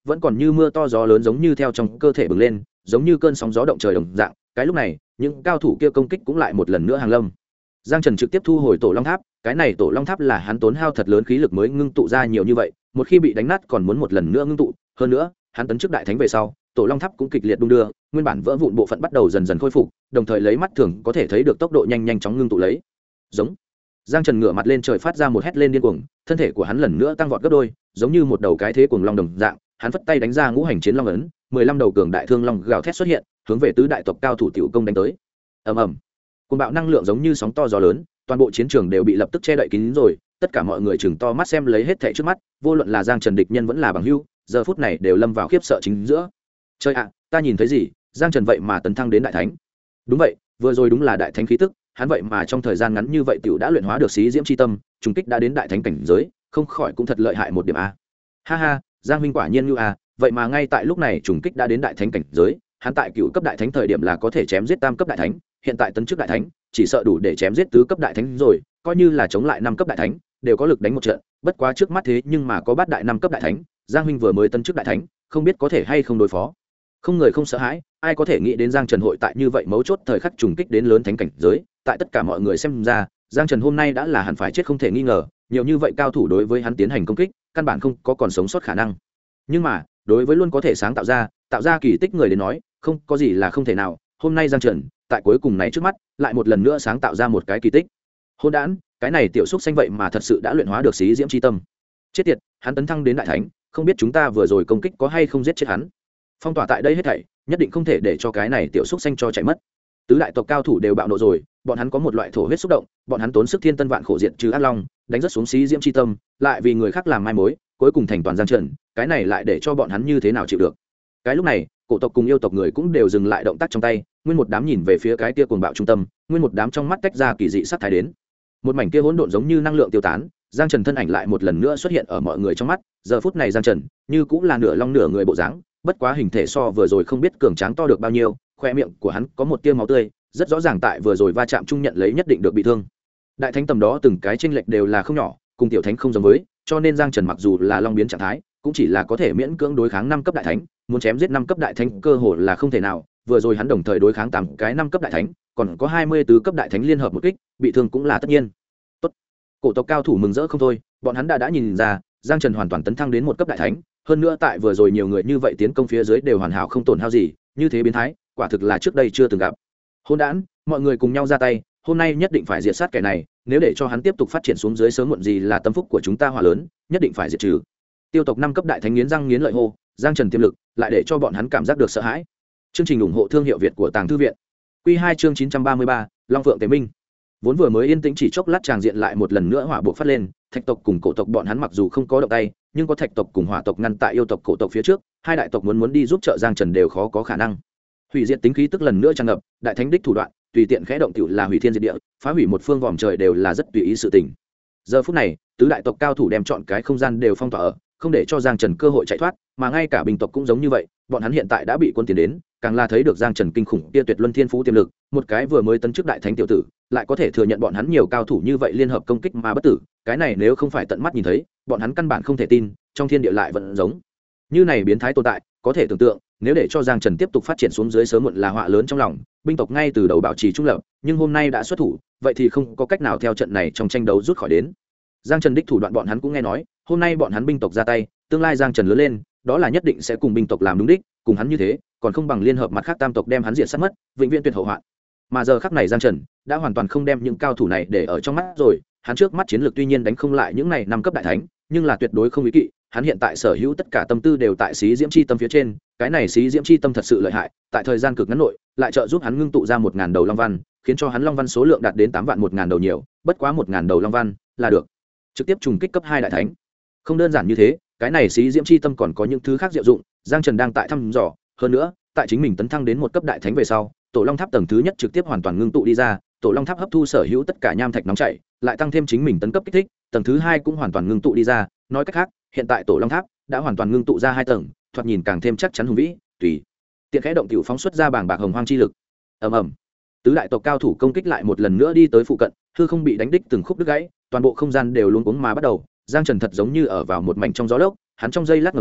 vẫn còn như mưa to gió lớn giống như theo trong cơ thể bừng lên, giống như cơn sóng gió động trời đồng dạng. Cái lúc này những cao thủ kia công kích cũng lại một lần nữa hàng lâm. Giang Trần trực tiếp thu hồi tổ long tháp, cái này tổ long tháp là hắn tốn hao thật lớn khí lực mới ngưng tụ ra nhiều như vậy, một khi bị đánh nát còn muốn một lần nữa ngưng tụ, hơn nữa hắn tấn chức đại thánh về sau, tổ long tháp cũng kịch liệt đung đưa, nguyên bản vỡ vụn bộ phận bắt đầu dần dần khôi phục, đồng thời lấy mắt thường có thể thấy được tốc độ nhanh chóng ngưng tụ lấy. Giống. Giang Trần ngửa mặt lên trời phát ra một hét lên điên cuồng, thân thể của hắn lần nữa tăng vọt gấp đôi, giống như một đầu cái thế cuồng long đồng dạng, hắn phất tay đánh ra ngũ hành chiến long ấn, 15 đầu cường đại thương long gào thét xuất hiện, hướng về tứ đại tộc cao thủ tiểu công đánh tới. Ầm ầm. Cuồng bạo năng lượng giống như sóng to gió lớn, toàn bộ chiến trường đều bị lập tức che đậy kín rồi, tất cả mọi người chừng to mắt xem lấy hết thảy trước mắt, vô luận là Giang Trần địch nhân vẫn là bằng hữu, giờ phút này đều lâm vào khiếp sợ chính giữa. Trời ạ, ta nhìn thấy gì? Giang Trần vậy mà tấn thăng đến đại thánh. Đúng vậy, vừa rồi đúng là đại thánh khí tức, hắn vậy mà trong thời gian ngắn như vậy tiểu đã luyện hóa được xí diễm chi tâm, trùng kích đã đến đại thánh cảnh giới, không khỏi cũng thật lợi hại một điểm a. Ha ha, Giang huynh quả nhiên như a, vậy mà ngay tại lúc này trùng kích đã đến đại thánh cảnh giới, hắn tại cựu cấp đại thánh thời điểm là có thể chém giết tam cấp đại thánh, hiện tại tấn chức đại thánh, chỉ sợ đủ để chém giết tứ cấp đại thánh rồi, coi như là chống lại năm cấp đại thánh, đều có lực đánh một trận, bất quá trước mắt thế nhưng mà có bát đại năm cấp đại thánh, Giang huynh vừa mới tấn chức đại thánh, không biết có thể hay không đối phó. Không người không sợ hãi, ai có thể nghĩ đến Giang Trần hội tại như vậy mấu chốt thời khắc trùng kích đến lớn thánh cảnh giới, tại tất cả mọi người xem ra, Giang Trần hôm nay đã là hẳn phải chết không thể nghi ngờ, nhiều như vậy cao thủ đối với hắn tiến hành công kích, căn bản không có còn sống sót khả năng. Nhưng mà, đối với luôn có thể sáng tạo ra kỳ tích người đến nói, không có gì là không thể nào, hôm nay Giang Trần, tại cuối cùng này trước mắt, lại một lần nữa sáng tạo ra một cái kỳ tích. Hỗn đản, cái này tiểu xúc xanh vậy mà thật sự đã luyện hóa được xí diễm chi tâm. Chết tiệt, hắn tấn thăng đến đại thánh, không biết chúng ta vừa rồi công kích có hay không giết chết hắn. Phong tỏa tại đây hết thảy, nhất định không thể để cho cái này tiểu xúc xanh cho chạy mất. Tứ đại tộc cao thủ đều bạo nộ rồi, bọn hắn có một loại thổ huyết xúc động, bọn hắn tốn sức thiên tân vạn khổ diện trừ ác long, đánh rất xuống xí diễm chi tâm, lại vì người khác làm mai mối, cuối cùng thành toàn Giang Trần, cái này lại để cho bọn hắn như thế nào chịu được. Cái lúc này, cổ tộc cùng yêu tộc người cũng đều dừng lại động tác trong tay, nguyên một đám nhìn về phía cái kia cuồng bạo trung tâm, nguyên một đám trong mắt tách ra kỳ dị sắc thái đến. Một mảnh kia hỗn độn giống như năng lượng tiêu tán, Giang Trần thân ảnh lại một lần nữa xuất hiện ở mọi người trong mắt, giờ phút này Giang Trần, như cũng là nửa long nửa người bộ dáng, bất quá hình thể so vừa rồi không biết cường tráng to được bao nhiêu, khoe miệng của hắn có một tia máu tươi, rất rõ ràng tại vừa rồi va chạm chung nhận lấy nhất định được bị thương. Đại thánh tầm đó từng cái chênh lệch đều là không nhỏ, cùng tiểu thánh không giống với, cho nên Giang Trần mặc dù là long biến trạng thái, cũng chỉ là có thể miễn cưỡng đối kháng 5 cấp đại thánh, muốn chém giết 5 cấp đại thánh cơ hội là không thể nào, vừa rồi hắn đồng thời đối kháng 8 cái 5 cấp đại thánh, còn có 24 cấp đại thánh liên hợp một kích, bị thương cũng là tất nhiên. Tốt. Cổ tộc cao thủ mừng rỡ không thôi, bọn hắn đã nhìn ra, Giang Trần hoàn toàn tấn thăng đến 1 cấp đại thánh, hơn nữa tại vừa rồi nhiều người như vậy tiến công phía dưới đều hoàn hảo không tổn hao gì, như thế biến thái, quả thực là trước đây chưa từng gặp. Hỗn đản, mọi người cùng nhau ra tay, hôm nay nhất định phải diệt sát kẻ này, nếu để cho hắn tiếp tục phát triển xuống dưới sớm muộn gì là tâm phúc của chúng ta hòa lớn, nhất định phải diệt trừ. Tiêu tộc 5 cấp đại thánh nghiến răng nghiến lợi hô, Giang Trần tiềm lực, lại để cho bọn hắn cảm giác được sợ hãi. Chương trình ủng hộ thương hiệu Việt của Tàng Thư viện. Quy 2 chương 933, Long Phượng Tế Minh. Vốn vừa mới yên tĩnh chỉ chốc lát tràng diện lại một lần nữa hỏa bộc phát lên, Thạch tộc cùng Cổ tộc bọn hắn mặc dù không có động tay, nhưng có Thạch tộc cùng Hỏa tộc ngăn tại yêu tộc Cổ tộc phía trước, hai đại tộc muốn đi giúp trợ Giang Trần đều khó có khả năng. Hủy diệt tính khí tức lần nữa tràn ngập, đại thánh đích thủ đoạn, tùy tiện khẽ động tiểu là hủy thiên diệt địa, phá hủy một phương vòm trời đều là rất tùy ý sự tình. Giờ phút này, tứ đại tộc cao thủ đem chọn cái không gian đều phong tỏa ở, không để cho Giang Trần cơ hội chạy thoát, mà ngay cả bình tộc cũng giống như vậy, bọn hắn hiện tại đã bị quân tiến đến, càng là thấy được Giang Trần kinh khủng kia tuyệt luân thiên phú tiềm lực, một cái vừa mới tấn chức đại thánh tiểu tử, lại có thể thừa nhận bọn hắn nhiều cao thủ như vậy liên hợp công kích mà bất tử, cái này nếu không phải tận mắt nhìn thấy, bọn hắn căn bản không thể tin, trong thiên địa lại vẫn giống như này biến thái tồn tại, có thể tưởng tượng, nếu để cho Giang Trần tiếp tục phát triển xuống dưới sớm muộn là họa lớn trong lòng, binh tộc ngay từ đầu bảo trì trung lập, nhưng hôm nay đã xuất thủ, vậy thì không có cách nào theo trận này trong tranh đấu rút khỏi đến. Giang Trần đích thủ đoạn bọn hắn cũng nghe nói, hôm nay bọn hắn binh tộc ra tay, tương lai Giang Trần lớn lên, đó là nhất định sẽ cùng binh tộc làm đúng đích, cùng hắn như thế, còn không bằng liên hợp mặt khác tam tộc đem hắn diệt sát mất, vĩnh viễn tuyệt hậu hoạn. Mà giờ khắc này Giang Trần đã hoàn toàn không đem những cao thủ này để ở trong mắt rồi, hắn trước mắt chiến lược tuy nhiên đánh không lại những này 5 cấp đại thánh, nhưng là tuyệt đối không ý kỵ, hắn hiện tại sở hữu tất cả tâm tư đều tại xí diễm chi tâm phía trên, cái này xí diễm chi tâm thật sự lợi hại, tại thời gian cực ngắn nội, lại trợ giúp hắn ngưng tụ ra 1000 đầu long văn, khiến cho hắn long văn số lượng đạt đến 8 vạn 1000 đầu nhiều, bất quá 1000 đầu long văn là được trực tiếp trùng kích cấp 2 đại thánh. Không đơn giản như thế, cái này xí diễm chi tâm còn có những thứ khác diệu dụng, Giang Trần đang tại thăm dò, hơn nữa, tại chính mình tấn thăng đến 1 cấp đại thánh về sau, tổ long tháp tầng thứ nhất trực tiếp hoàn toàn ngưng tụ đi ra, tổ long tháp hấp thu sở hữu tất cả nham thạch nóng chảy, lại tăng thêm chính mình tấn cấp kích thích, tầng thứ hai cũng hoàn toàn ngưng tụ đi ra, nói cách khác, hiện tại tổ long tháp đã hoàn toàn ngưng tụ ra 2 tầng, thoạt nhìn càng thêm chắc chắn hùng vĩ, tùy tiện khẽ động tiểu phóng xuất ra bảng bạc hồng hoang chi lực. Ầm ầm. Tứ đại tộc cao thủ công kích lại một lần nữa đi tới phụ cận, hư không bị đánh đích từng khúc đứt gãy, toàn bộ không gian đều luống cuống mà bắt đầu. Giang Trần thật giống như ở vào một mảnh trong gió lốc, hắn trong giây lát ngẩng đầu,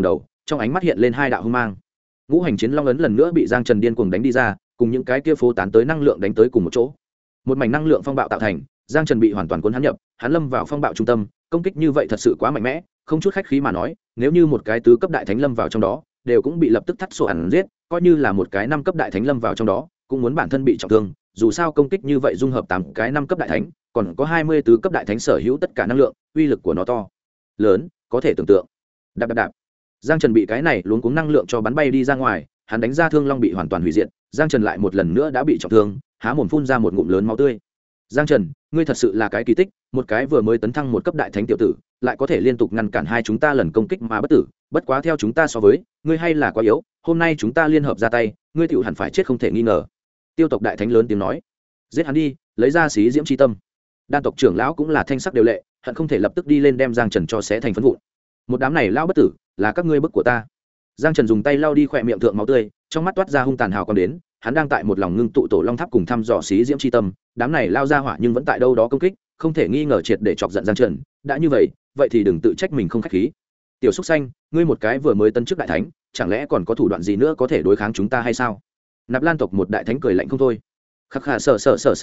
trong ánh mắt hiện lên hai đạo hung mang. Ngũ hành chiến long ấn lần nữa bị Giang Trần điên cuồng đánh đi ra, cùng những cái kia phố tán tới năng lượng đánh tới cùng một chỗ. Một mảnh năng lượng phong bạo tạo thành, Giang Trần bị hoàn toàn cuốn hắn nhập, hắn lâm vào phong bạo trung tâm, công kích như vậy thật sự quá mạnh mẽ, không chút khách khí mà nói, nếu như một cái tứ cấp đại thánh lâm vào trong đó, đều cũng bị lập tức thắt sổ hẳn giết, coi như là một cái 5 cấp đại thánh lâm vào trong đó, cũng muốn bản thân bị trọng thương, dù sao công kích như vậy dung hợp 8 cái 5 cấp đại thánh, còn có 24 cấp đại thánh sở hữu tất cả năng lượng, uy lực của nó to lớn, có thể tưởng tượng. Đạp đạp đạp. Giang Trần bị cái này luống cuống năng lượng cho bắn bay đi ra ngoài, hắn đánh ra thương long bị hoàn toàn hủy diệt, Giang Trần lại một lần nữa đã bị trọng thương, há mồm phun ra một ngụm lớn máu tươi. Giang Trần, ngươi thật sự là cái kỳ tích, một cái vừa mới tấn thăng một cấp đại thánh tiểu tử, lại có thể liên tục ngăn cản hai chúng ta lần công kích mà bất tử, bất quá theo chúng ta so với, ngươi hay là quá yếu, hôm nay chúng ta liên hợp ra tay, ngươi tiểu hẳn phải chết không thể nghi ngờ. Tiêu tộc đại thánh lớn tiếng nói, giết hắn đi, lấy ra xí diễm chi tâm. Đan tộc trưởng lão cũng là thanh sắc đều lệ, hận không thể lập tức đi lên đem Giang Trần cho xé thành phấn vụn. Một đám này lão bất tử, là các ngươi bức của ta. Giang Trần dùng tay lau đi khỏe miệng thượng máu tươi, trong mắt toát ra hung tàn hào quang đến, hắn đang tại một lòng ngưng tụ tổ long tháp cùng thăm dò xí diễm chi tâm, đám này lao ra hỏa nhưng vẫn tại đâu đó công kích, không thể nghi ngờ triệt để chọc giận Giang Trần, đã như vậy, vậy thì đừng tự trách mình không khách khí. Tiểu Súc Xanh, ngươi một cái vừa mới tấn chức đại thánh, chẳng lẽ còn có thủ đoạn gì nữa có thể đối kháng chúng ta hay sao? Nạp Lan tộc một đại thánh cười lạnh không thôi. Khắc khà sợ,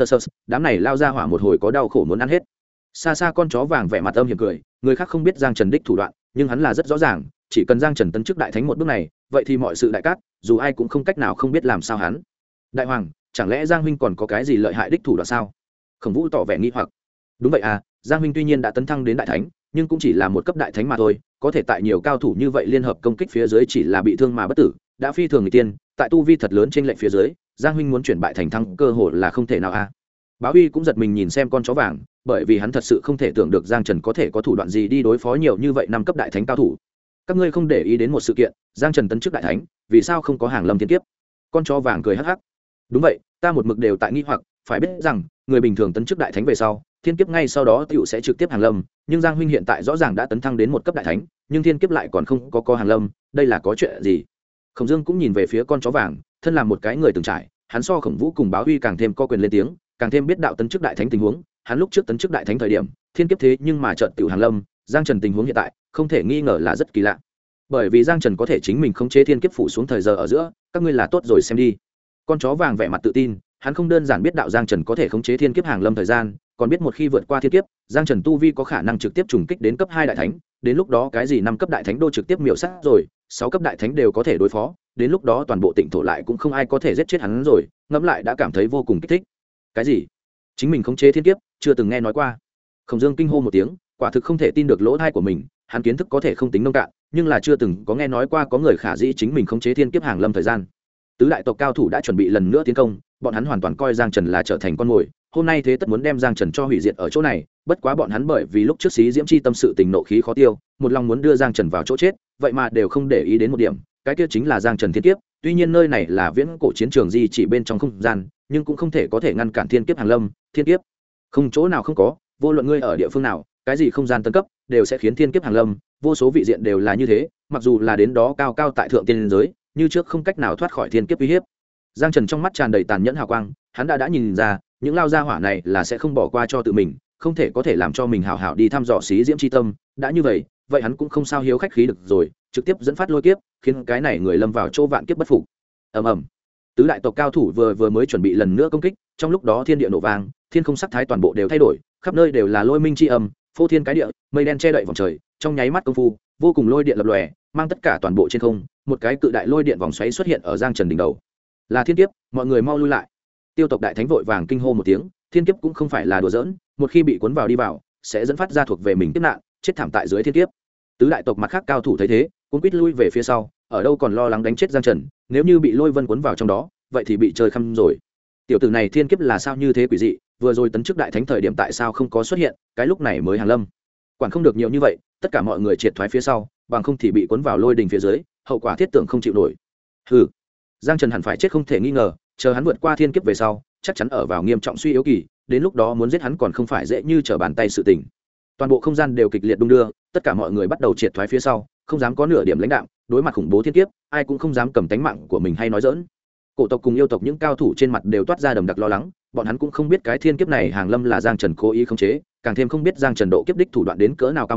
đám này lao ra hỏa một hồi có đau khổ muốn ăn hết. Xa xa con chó vàng vẻ mặt âm hiểm cười, người khác không biết Giang Trần đích thủ đoạn, nhưng hắn là rất rõ ràng, chỉ cần Giang Trần tấn chức đại thánh một bước này, vậy thì mọi sự đại cát, dù ai cũng không cách nào không biết làm sao hắn. Đại hoàng, chẳng lẽ Giang huynh còn có cái gì lợi hại đích thủ đoạn sao? Khổng Vũ tỏ vẻ nghi hoặc. Đúng vậy à, Giang huynh tuy nhiên đã tấn thăng đến đại thánh, nhưng cũng chỉ là một cấp đại thánh mà thôi, có thể tại nhiều cao thủ như vậy liên hợp công kích phía dưới chỉ là bị thương mà bất tử, đã phi thường người tiên, tại tu vi thật lớn trên lệnh phía dưới, Giang huynh muốn chuyển bại thành thắng cơ hội là không thể nào a. Báo Uy cũng giật mình nhìn xem con chó vàng, bởi vì hắn thật sự không thể tưởng được Giang Trần có thể có thủ đoạn gì đi đối phó nhiều như vậy năm cấp đại thánh cao thủ. Các ngươi không để ý đến một sự kiện, Giang Trần tấn chức đại thánh, vì sao không có hàng lâm thiên kiếp? Con chó vàng cười hắc hắc. Đúng vậy, ta một mực đều tại nghi hoặc, phải biết rằng, người bình thường tấn chức đại thánh về sau, thiên kiếp ngay sau đó tiểu sẽ trực tiếp hàng lâm, nhưng Giang huynh hiện tại rõ ràng đã tấn thăng đến một cấp đại thánh, nhưng thiên kiếp lại còn không có hàng lâm, đây là có chuyện gì? Khổng Dương cũng nhìn về phía con chó vàng, thân là một cái người từng trải, hắn so Khổng Vũ cùng Báo Uy càng thêm có quyền lên tiếng, càng thêm biết đạo tấn chức đại thánh tình huống, hắn lúc trước tấn chức đại thánh thời điểm, thiên kiếp thế nhưng mà chợt tiểu hàng lâm, Giang Trần tình huống hiện tại, không thể nghi ngờ là rất kỳ lạ. Bởi vì Giang Trần có thể chính mình khống chế thiên kiếp phủ xuống thời giờ ở giữa, các ngươi là tốt rồi xem đi. Con chó vàng vẻ mặt tự tin, hắn không đơn giản biết đạo Giang Trần có thể khống chế thiên kiếp hàng lâm thời gian, còn biết một khi vượt qua thiên kiếp, Giang Trần tu vi có khả năng trực tiếp trùng kích đến cấp 2 đại thánh, đến lúc đó cái gì 5 cấp đại thánh đô trực tiếp miểu sát rồi, 6 cấp đại thánh đều có thể đối phó, đến lúc đó toàn bộ Tịnh thổ lại cũng không ai có thể giết chết hắn rồi, ngẫm lại đã cảm thấy vô cùng kích thích. Cái gì? Chính mình khống chế thiên kiếp, chưa từng nghe nói qua. Khổng Dương kinh hô một tiếng, quả thực không thể tin được lỗ tai của mình, hắn kiến thức có thể không tính nông cạn, nhưng là chưa từng có nghe nói qua có người khả dĩ chính mình khống chế thiên kiếp hàng lâm thời gian. Tứ đại tộc cao thủ đã chuẩn bị lần nữa tiến công, bọn hắn hoàn toàn coi Giang Trần là trở thành con mồi, hôm nay thế tất muốn đem Giang Trần cho hủy diệt ở chỗ này, bất quá bọn hắn bởi vì lúc trước xí diễm chi tâm sự tình nộ khí khó tiêu, một lòng muốn đưa Giang Trần vào chỗ chết, vậy mà đều không để ý đến một điểm, cái kia chính là Giang Trần thiên kiếp, tuy nhiên nơi này là viễn cổ chiến trường di chỉ bên trong không gian, nhưng cũng không thể có thể ngăn cản thiên kiếp hàng lâm, thiên kiếp không chỗ nào không có, vô luận ngươi ở địa phương nào, cái gì không gian tân cấp đều sẽ khiến thiên kiếp hàng lâm, vô số vị diện đều là như thế, mặc dù là đến đó cao cao tại thượng tiên giới, như trước không cách nào thoát khỏi thiên kiếp uy hiếp. Giang Trần trong mắt tràn đầy tàn nhẫn hào quang, hắn đã nhìn ra, những lao gia hỏa này là sẽ không bỏ qua cho tự mình, không thể có thể làm cho mình hào hào đi thăm dò xí diễm chi tâm, đã như vậy, vậy hắn cũng không sao hiếu khách khí được rồi, trực tiếp dẫn phát lôi kiếp, khiến cái này người lâm vào chỗ vạn kiếp bất phục. Ầm ầm. Tứ đại tộc cao thủ vừa mới chuẩn bị lần nữa công kích, trong lúc đó thiên địa nổ vang, thiên không sắc thái toàn bộ đều thay đổi, khắp nơi đều là lôi minh chi âm, phô thiên cái địa, mây đen che đậy vòng trời, trong nháy mắt công phu, vô cùng lôi điện lập lòe, mang tất cả toàn bộ trên không, một cái cự đại lôi điện vòng xoáy xuất hiện ở Giang Trần đỉnh đầu. Là thiên kiếp, mọi người mau lui lại. Tiêu tộc đại thánh vội vàng kinh hô một tiếng, thiên kiếp cũng không phải là đùa giỡn, một khi bị cuốn vào đi vào, sẽ dẫn phát ra thuộc về mình kiếp nạn, chết thảm tại dưới thiên kiếp. Tứ đại tộc mặt khác cao thủ thấy thế, cuốn quýt lui về phía sau, ở đâu còn lo lắng đánh chết Giang Trần, nếu như bị lôi vân cuốn vào trong đó, vậy thì bị chơi khăm rồi. Tiểu tử này thiên kiếp là sao như thế quỷ dị, vừa rồi tấn chức đại thánh thời điểm tại sao không có xuất hiện, cái lúc này mới hàng lâm. Quản không được nhiều như vậy, tất cả mọi người triệt thoái phía sau, bằng không thì bị cuốn vào lôi đình phía dưới, hậu quả thiết tưởng không chịu nổi. Hừ, Giang Trần hẳn phải chết không thể nghi ngờ, chờ hắn vượt qua thiên kiếp về sau, chắc chắn ở vào nghiêm trọng suy yếu kỳ, đến lúc đó muốn giết hắn còn không phải dễ như trở bàn tay sự tình. Toàn bộ không gian đều kịch liệt đung đưa, tất cả mọi người bắt đầu triệt thoái phía sau, không dám có nửa điểm lãnh đạm, đối mặt khủng bố thiên kiếp, ai cũng không dám cầm tánh mạng của mình hay nói giỡn. Cổ tộc cùng yêu tộc những cao thủ trên mặt đều toát ra đầm đặc lo lắng, bọn hắn cũng không biết cái thiên kiếp này hàng lâm là Giang Trần cố ý khống chế, càng thêm không biết Giang Trần độ kiếp đích thủ đoạn đến cỡ nào cao minh,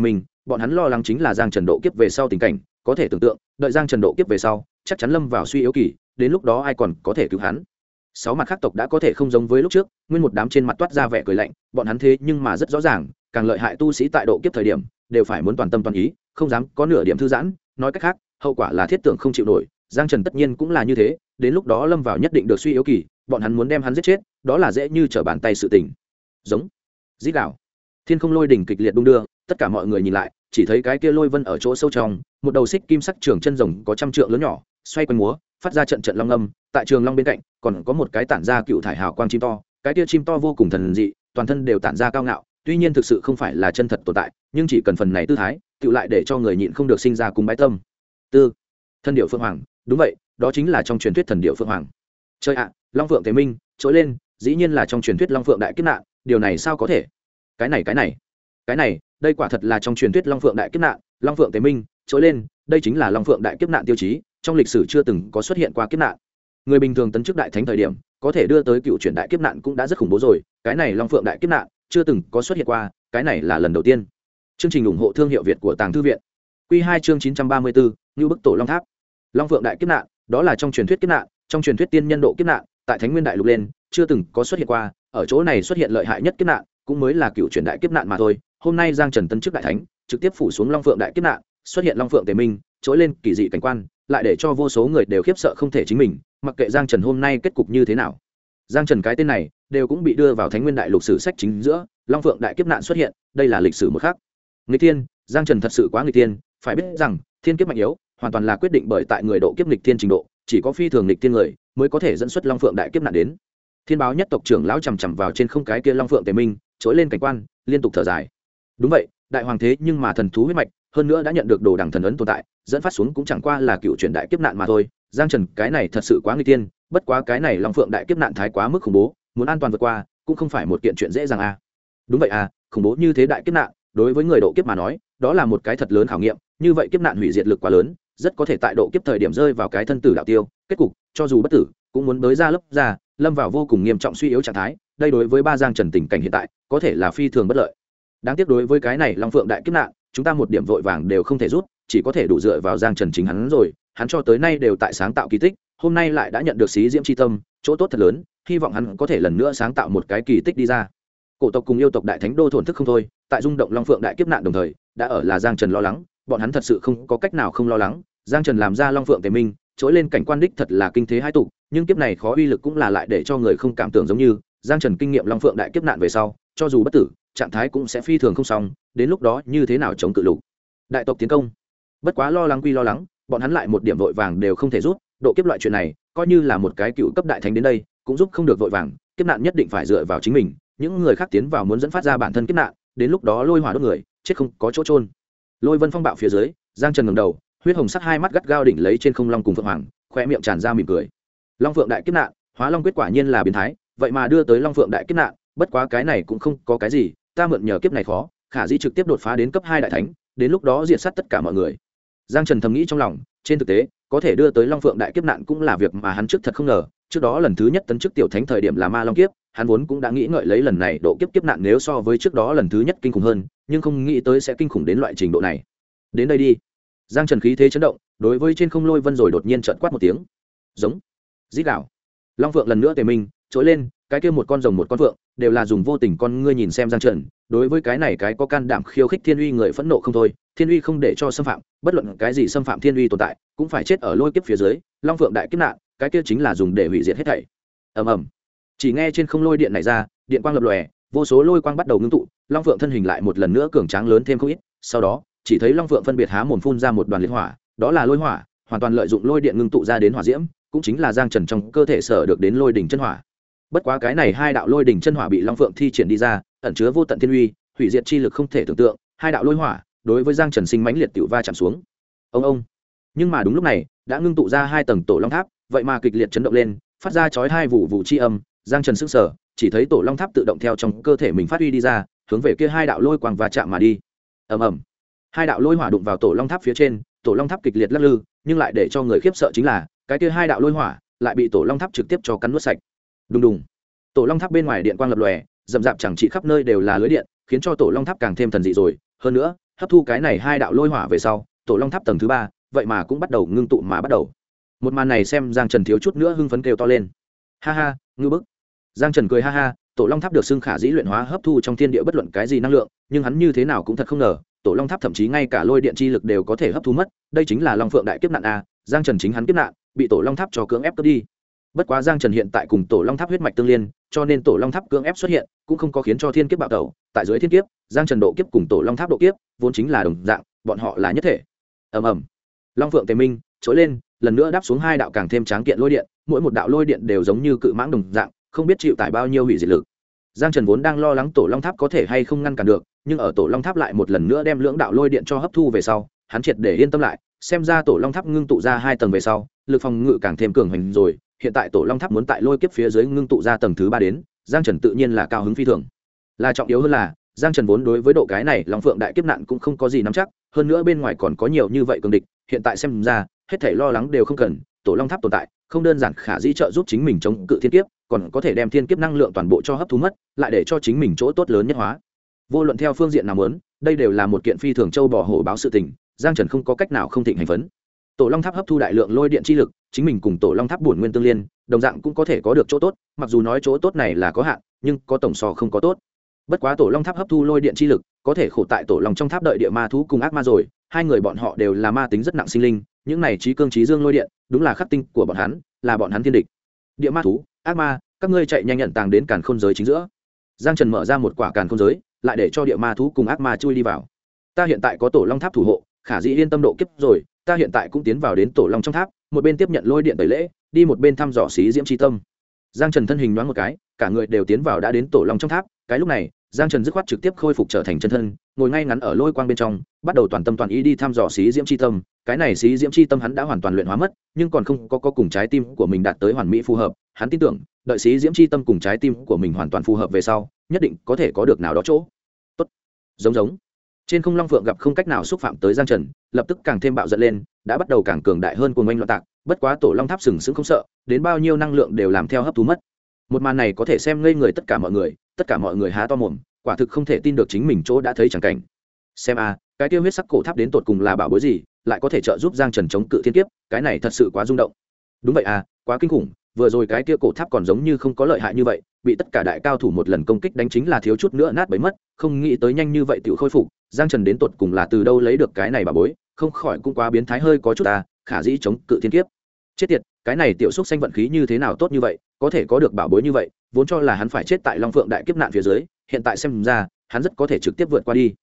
bọn hắn lo lắng chính là Giang Trần độ kiếp về sau tình cảnh, có thể tưởng tượng, đợi Giang Trần độ kiếp về sau, chắc chắn lâm vào suy yếu kỳ, đến lúc đó ai còn có thể cứu hắn. Sáu mặt khác tộc đã có thể không giống với lúc trước, nguyên một đám trên mặt toát ra vẻ cười lạnh, bọn hắn thế nhưng mà rất rõ ràng, càng lợi hại tu sĩ tại độ kiếp thời điểm, đều phải muốn toàn tâm toàn ý, không dám có nửa điểm thư giãn, nói cách khác, hậu quả là thiết tưởng không chịu nổi, Giang Trần tất nhiên cũng là như thế, đến lúc đó lâm vào nhất định được suy yếu kỳ, bọn hắn muốn đem hắn giết chết, đó là dễ như trở bàn tay sự tình. Giống, rít gào, thiên không lôi đỉnh kịch liệt đung đưa, tất cả mọi người nhìn lại, chỉ thấy cái kia lôi vân ở chỗ sâu trong, một đầu xích kim sắc trường chân rồng có trăm trượng lớn nhỏ, xoay quanh múa, phát ra trận trận long âm, tại trường long bên cạnh, còn có một cái tản ra cựu thải hào quang chim to, cái kia chim to vô cùng thần dị, toàn thân đều tản ra cao ngạo, tuy nhiên thực sự không phải là chân thật tồn tại, nhưng chỉ cần phần này tư thái, tựu lại để cho người nhịn không được sinh ra cùng bái tâm. Tư, thân điệu phượng hoàng, đúng vậy, đó chính là trong truyền thuyết thần điệu phượng hoàng. Chơi ạ, long phượng thế minh, trỗi lên, dĩ nhiên là trong truyền thuyết long phượng đại kiếp nạn, điều này sao có thể? Cái này, đây quả thật là trong truyền thuyết long phượng đại kiếp nạn, long phượng tế minh, trỗi lên, đây chính là long phượng đại kiếp nạn tiêu chí, trong lịch sử chưa từng có xuất hiện qua kiếp nạn. Người bình thường tấn chức đại thánh thời điểm, có thể đưa tới cựu chuyển đại kiếp nạn cũng đã rất khủng bố rồi, cái này long phượng đại kiếp nạn chưa từng có xuất hiện qua, cái này là lần đầu tiên. Chương trình ủng hộ thương hiệu Việt của Tàng Thư viện. Quy 2 chương 934, Như bức tổ long tháp. Long phượng đại kiếp nạn, đó là trong truyền thuyết kiếp nạn, trong truyền thuyết tiên nhân độ kiếp nạn, tại Thánh Nguyên đại lục lên, chưa từng có xuất hiện qua, ở chỗ này xuất hiện lợi hại nhất kiếp nạn, cũng mới là cựu chuyển đại kiếp nạn mà thôi. Hôm nay Giang Trần tấn chức đại thánh, trực tiếp phủ xuống long phượng đại kiếp nạn, xuất hiện long phượng tề minh, trỗi lên kỳ dị cảnh quan, lại để cho vô số người đều khiếp sợ không thể chính mình, mặc kệ Giang Trần hôm nay kết cục như thế nào. Giang Trần cái tên này đều cũng bị đưa vào Thánh Nguyên đại lục sử sách chính giữa, long phượng đại kiếp nạn xuất hiện, đây là lịch sử một khác. Nghịch thiên, Giang Trần thật sự quá nghịch thiên, phải biết rằng thiên kiếp mạnh yếu hoàn toàn là quyết định bởi tại người độ kiếp nghịch thiên trình độ, chỉ có phi thường nghịch thiên người mới có thể dẫn xuất long phượng đại kiếp nạn đến. Thiên báo nhất tộc trưởng lão chằm chằm vào trên không cái kia long phượng tề minh, trỗi lên cảnh quan, liên tục thở dài. Đúng vậy, đại hoàng thế nhưng mà thần thú huyết mạch, hơn nữa đã nhận được đồ đằng thần ấn tồn tại, dẫn phát xuống cũng chẳng qua là cựu chuyển đại kiếp nạn mà thôi. Giang Trần cái này thật sự quá nguy tiên, bất quá cái này long phượng đại kiếp nạn thái quá mức khủng bố, muốn an toàn vượt qua cũng không phải một kiện chuyện dễ dàng a. Đúng vậy à, khủng bố như thế đại kiếp nạn, đối với người độ kiếp mà nói, đó là một cái thật lớn khảo nghiệm, như vậy kiếp nạn hủy diệt lực quá lớn, rất có thể tại độ kiếp thời điểm rơi vào cái thân tử đạo tiêu, kết cục cho dù bất tử cũng muốn tới ra lấp ra, lâm vào vô cùng nghiêm trọng suy yếu trạng thái, đây đối với ba Giang Trần tình cảnh hiện tại có thể là phi thường bất lợi. Đáng tiếc đối với cái này long phượng đại kiếp nạn, chúng ta một điểm vội vàng đều không thể rút, chỉ có thể đủ dựa vào Giang Trần chính hắn rồi, hắn cho tới nay đều tại sáng tạo kỳ tích, hôm nay lại đã nhận được xí diễm chi tâm, chỗ tốt thật lớn, hy vọng hắn có thể lần nữa sáng tạo một cái kỳ tích đi ra. Cổ tộc cùng yêu tộc đại thánh đô thổn thức không thôi, tại rung động long phượng đại kiếp nạn đồng thời, đã ở là Giang Trần lo lắng, bọn hắn thật sự không có cách nào không lo lắng. Giang Trần làm ra long phượng tề minh, trỗi lên cảnh quan đích thật là kinh thế hai tụ, nhưng kiếp này khó uy lực cũng là lại để cho người không cảm tưởng, giống như Giang Trần kinh nghiệm long phượng đại kiếp nạn về sau, cho dù bất tử, trạng thái cũng sẽ phi thường không xong, đến lúc đó như thế nào chống cự lục đại tộc tiến công. Bất quá lo lắng quy lo lắng, bọn hắn lại một điểm vội vàng đều không thể rút, độ kiếp loại chuyện này coi như là một cái cựu cấp đại thánh đến đây cũng giúp không được vội vàng, kiếp nạn nhất định phải dựa vào chính mình, những người khác tiến vào muốn dẫn phát ra bản thân kiếp nạn, đến lúc đó lôi hỏa đốt người, chết không có chỗ trôn. Lôi vân phong bạo phía dưới, Giang Trần ngẩng đầu, huyết hồng sắc hai mắt gắt gao đỉnh lấy trên không long cùng phượng hoàng, khoe miệng tràn ra mỉm cười. Long phượng đại kiếp nạn, hóa long quyết quả nhiên là biến thái, vậy mà đưa tới long phượng đại kiếp nạn, bất quá cái này cũng không có cái gì, ta mượn nhờ kiếp này khó, khả dĩ trực tiếp đột phá đến cấp 2 đại thánh, đến lúc đó diệt sát tất cả mọi người. Giang Trần thầm nghĩ trong lòng, trên thực tế, có thể đưa tới long phượng đại kiếp nạn cũng là việc mà hắn trước thật không ngờ, trước đó lần thứ nhất tấn chức tiểu thánh thời điểm là ma long kiếp, hắn vốn cũng đã nghĩ ngợi lấy lần này độ kiếp kiếp nạn nếu so với trước đó lần thứ nhất kinh khủng hơn, nhưng không nghĩ tới sẽ kinh khủng đến loại trình độ này. Đến đây đi. Giang Trần khí thế chấn động, đối với trên không lôi vân rồi đột nhiên trợn quát một tiếng. Giống. Rít gào. Long phượng lần nữa tề minh, trỗi lên, cái kia một con rồng một con phượng, đều là dùng vô tình con ngươi nhìn xem Giang Trần, đối với cái này cái có can đảm khiêu khích thiên uy người phẫn nộ không thôi, thiên uy không để cho xâm phạm, bất luận cái gì xâm phạm thiên uy tồn tại, cũng phải chết ở lôi kiếp phía dưới, long phượng đại kiếp nạn, cái kia chính là dùng để hủy diệt hết thảy. Ầm ầm. Chỉ nghe trên không lôi điện này ra, điện quang lập lòe, vô số lôi quang bắt đầu ngưng tụ, long phượng thân hình lại một lần nữa cường tráng lớn thêm không ít, sau đó, chỉ thấy long phượng phân biệt há mồm phun ra một đoàn liệt hỏa, đó là lôi hỏa, hoàn toàn lợi dụng lôi điện ngưng tụ ra đến hỏa diễm, cũng chính là Giang Trần trong cơ thể sở được đến lôi đỉnh chân hỏa. Bất quá cái này hai đạo lôi đỉnh chân hỏa bị long phượng thi triển đi ra, ẩn chứa vô tận thiên uy, hủy diệt chi lực không thể tưởng tượng, hai đạo lôi hỏa đối với Giang Trần sinh mãnh liệt tiểu va chạm xuống. Ông. Nhưng mà đúng lúc này, đã ngưng tụ ra hai tầng tổ long tháp, vậy mà kịch liệt chấn động lên, phát ra chói hai vụ vụ chi âm, Giang Trần sững sờ, chỉ thấy tổ long tháp tự động theo trong cơ thể mình phát huy đi ra, hướng về kia hai đạo lôi quang va chạm mà đi. Ầm. Hai đạo lôi hỏa đụng vào tổ long tháp phía trên, tổ long tháp kịch liệt lắc lư, nhưng lại để cho người khiếp sợ chính là, cái kia hai đạo lôi hỏa lại bị tổ long tháp trực tiếp cho cắn nuốt sạch. Đùng đùng. Tổ long tháp bên ngoài điện quang lập lòe, rậm rạp chẳng trị khắp nơi đều là lưới điện, khiến cho tổ long tháp càng thêm thần dị rồi. Hơn nữa, hấp thu cái này hai đạo lôi hỏa về sau tổ long tháp tầng thứ ba vậy mà cũng bắt đầu ngưng tụ mà bắt đầu. Một màn này xem Giang Trần thiếu chút nữa hưng phấn kêu to lên. Ha ha, ngư bức. Giang Trần cười ha ha, tổ long tháp được xưng khả dĩ luyện hóa hấp thu trong thiên địa bất luận cái gì năng lượng, nhưng hắn như thế nào cũng thật không ngờ, tổ long tháp thậm chí ngay cả lôi điện chi lực đều có thể hấp thu mất, đây chính là long phượng đại kiếp nạn a. Giang Trần chính hắn kiếp nạn, bị tổ long tháp cho cưỡng ép cướp đi. Bất quá Giang Trần hiện tại cùng tổ long tháp huyết mạch tương liên, cho nên tổ long tháp cưỡng ép xuất hiện, cũng không có khiến cho thiên kiếp bạo tẩu. Tại dưới thiên kiếp, Giang Trần độ kiếp cùng tổ long tháp độ kiếp, vốn chính là đồng dạng, bọn họ là nhất thể. Ầm ầm. Long phượng tề minh, trỗi lên, lần nữa đáp xuống hai đạo càng thêm tráng kiện lôi điện, mỗi một đạo lôi điện đều giống như cự mãng đồng dạng, không biết chịu tải bao nhiêu hủy diệt lực. Giang Trần vốn đang lo lắng tổ long tháp có thể hay không ngăn cản được, nhưng ở tổ long tháp lại một lần nữa đem lưỡng đạo lôi điện cho hấp thu về sau, hắn triệt để yên tâm lại, xem ra tổ long tháp ngưng tụ ra hai tầng về sau, lực phòng ngự càng thêm cường hành rồi. Hiện tại tổ long tháp muốn tại lôi kiếp phía dưới ngưng tụ ra tầng thứ ba đến, Giang Trần tự nhiên là cao hứng phi thường. Là trọng yếu hơn là, Giang Trần vốn đối với độ cái này long phượng đại kiếp nạn cũng không có gì nắm chắc, hơn nữa bên ngoài còn có nhiều như vậy cường địch, hiện tại xem ra, hết thảy lo lắng đều không cần, tổ long tháp tồn tại, không đơn giản khả dĩ trợ giúp chính mình chống cự thiên kiếp, còn có thể đem thiên kiếp năng lượng toàn bộ cho hấp thu mất, lại để cho chính mình chỗ tốt lớn nhất hóa. Vô luận theo phương diện nào muốn, đây đều là một kiện phi thường châu bò hổ báo sự tình, Giang Trần không có cách nào không thịnh hành phấn. Tổ long tháp hấp thu đại lượng lôi điện chi lực, chính mình cùng tổ long tháp bổn nguyên tương liên, đồng dạng cũng có thể có được chỗ tốt, mặc dù nói chỗ tốt này là có hạn, nhưng có tổng so không có tốt. Bất quá tổ long tháp hấp thu lôi điện chi lực, có thể khổ tại tổ long trong tháp đợi địa ma thú cùng ác ma rồi, hai người bọn họ đều là ma tính rất nặng sinh linh, những này trí cương trí dương lôi điện, đúng là khắc tinh của bọn hắn, là bọn hắn thiên địch. Địa ma thú, ác ma, các ngươi chạy nhanh nhận tàng đến càn khôn giới chính giữa. Giang Trần mở ra một quả càn khôn giới, lại để cho địa ma thú cùng ác ma chui đi vào. Ta hiện tại có tổ long tháp thủ hộ, khả dĩ yên tâm độ kiếp rồi, ta hiện tại cũng tiến vào đến tổ long trong tháp, một bên tiếp nhận lôi điện tẩy lễ, đi một bên thăm dò xí diễm chi tâm. Giang Trần thân hình nhoáng một cái, cả người đều tiến vào đã đến tổ long trong tháp, cái lúc này, Giang Trần dứt khoát trực tiếp khôi phục trở thành chân thân, ngồi ngay ngắn ở lôi quang bên trong, bắt đầu toàn tâm toàn ý đi thăm dò xí diễm chi tâm. Cái này xí diễm chi tâm hắn đã hoàn toàn luyện hóa mất, nhưng còn không có cùng trái tim của mình đạt tới hoàn mỹ phù hợp, hắn tin tưởng, đợi xí diễm chi tâm cùng trái tim của mình hoàn toàn phù hợp về sau, nhất định có thể có được nào đó chỗ tốt. Giống trên không long phượng gặp không cách nào xúc phạm tới Giang Trần, lập tức càng thêm bạo giận lên, đã bắt đầu càng cường đại hơn cuồng oanh loạn tạc. Bất quá tổ long tháp sừng sững không sợ, đến bao nhiêu năng lượng đều làm theo hấp thu mất. Một màn này có thể xem ngây người tất cả mọi người há to mồm, quả thực không thể tin được chính mình chỗ đã thấy chẳng cảnh. Xem cái tiêu huyết sắc cổ tháp đến tột cùng là bảo bối gì, lại có thể trợ giúp Giang Trần chống cự thiên kiếp, cái này thật sự quá rung động. Đúng vậy quá kinh khủng, vừa rồi cái kia cổ tháp còn giống như không có lợi hại như vậy, bị tất cả đại cao thủ một lần công kích đánh chính là thiếu chút nữa nát bấy mất, không nghĩ tới nhanh như vậy tự khôi phục. Giang Trần đến tột cùng là từ đâu lấy được cái này bảo bối, không khỏi cũng quá biến thái hơi có chút khả dĩ chống cự thiên kiếp. Chết tiệt, cái này tiểu xúc xanh vận khí như thế nào tốt như vậy, có thể có được bảo bối như vậy, vốn cho là hắn phải chết tại long phượng đại kiếp nạn phía dưới, hiện tại xem ra hắn rất có thể trực tiếp vượt qua đi.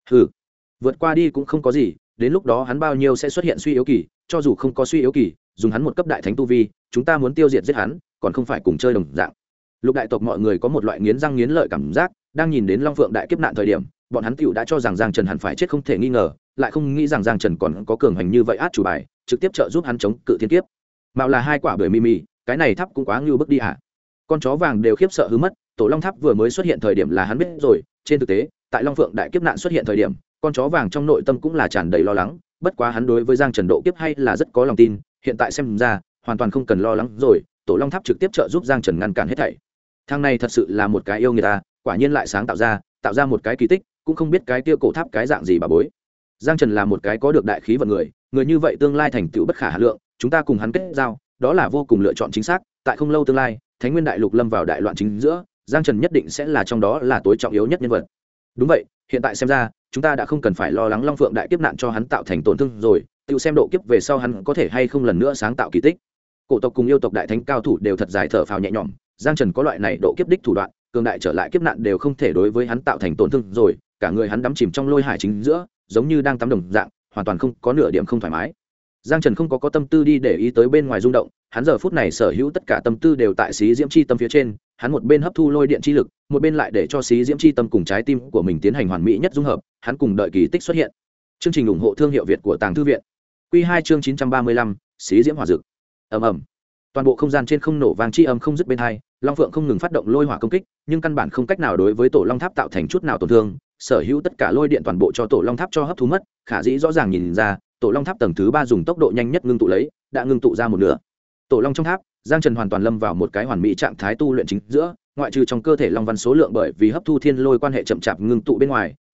Vượt qua đi cũng không có gì, đến lúc đó hắn bao nhiêu sẽ xuất hiện suy yếu kỳ, cho dù không có suy yếu kỳ, dùng hắn một cấp đại thánh tu vi, chúng ta muốn tiêu diệt giết hắn, còn không phải cùng chơi đồng dạng. Lục đại tộc mọi người có một loại nghiến răng nghiến lợi cảm giác, đang nhìn đến long phượng đại kiếp nạn thời điểm, bọn hắn tiểu đã cho rằng Giang Trần hẳn phải chết không thể nghi ngờ, lại không nghĩ rằng Giang Trần còn có cường hành như vậy át chủ bài, trực tiếp trợ giúp hắn chống cự thiên kiếp. Mạo là hai quả bưởi mì, cái này tháp cũng quá ngưu bức đi Con chó vàng đều khiếp sợ hứ mất, tổ long tháp vừa mới xuất hiện thời điểm là hắn biết rồi, trên thực tế, tại long phượng đại kiếp nạn xuất hiện thời điểm, con chó vàng trong nội tâm cũng là tràn đầy lo lắng, bất quá hắn đối với Giang Trần độ kiếp hay là rất có lòng tin, hiện tại xem ra, hoàn toàn không cần lo lắng rồi, tổ long tháp trực tiếp trợ giúp Giang Trần ngăn cản hết thảy. Thằng này thật sự là một cái yêu người ta, quả nhiên lại sáng tạo ra một cái kỳ tích, cũng không biết cái kia cổ tháp cái dạng gì bà bối. Giang Trần là một cái có được đại khí vận người như vậy tương lai thành tựu bất khả hà lượng, chúng ta cùng hắn kết giao, đó là vô cùng lựa chọn chính xác, tại không lâu tương lai, Thánh Nguyên Đại Lục lâm vào đại loạn chính giữa, Giang Trần nhất định sẽ là trong đó là tối trọng yếu nhất nhân vật. Đúng vậy, hiện tại xem ra, chúng ta đã không cần phải lo lắng long phượng đại kiếp nạn cho hắn tạo thành tổn thương rồi, tự xem độ kiếp về sau hắn có thể hay không lần nữa sáng tạo kỳ tích. Cổ tộc cùng yêu tộc đại thánh cao thủ đều thật dài thở phào nhẹ nhõm, Giang Trần có loại này độ kiếp đích thủ đoạn, cường đại trở lại kiếp nạn đều không thể đối với hắn tạo thành tổn thương rồi, cả người hắn đắm chìm trong lôi hải chính giữa, giống như đang tắm đồng dạng, hoàn toàn không có nửa điểm không thoải mái. Giang Trần không có tâm tư đi để ý tới bên ngoài rung động, hắn giờ phút này sở hữu tất cả tâm tư đều tại xí diễm chi tâm phía trên, hắn một bên hấp thu lôi điện chi lực, một bên lại để cho xí diễm chi tâm cùng trái tim của mình tiến hành hoàn mỹ nhất dung hợp, hắn cùng đợi kỳ tích xuất hiện. Chương trình ủng hộ thương hiệu Việt của Tàng Thư viện. Quy 2 chương 935, xí diễm hỏa dược. Ầm ầm. Toàn bộ không gian trên không nổ vang chi âm không dứt bên hai, Long Phượng không ngừng phát động lôi hỏa công kích, nhưng căn bản không cách nào đối với tổ Long Tháp tạo thành chút nào tổn thương, sở hữu tất cả lôi điện toàn bộ cho tổ Long Tháp cho hấp thu mất, khả dĩ rõ ràng nhìn ra, tổ Long Tháp tầng thứ 3 dùng tốc độ nhanh nhất ngưng tụ lấy, đã ngưng tụ ra một nửa. Tổ Long trong tháp, Giang Trần hoàn toàn lâm vào một cái hoàn mỹ trạng thái tu luyện chính giữa, ngoại trừ trong cơ thể long văn số lượng bởi vì hấp thu thiên lôi quan hệ chậm chạp ngưng tụ bên ngoài,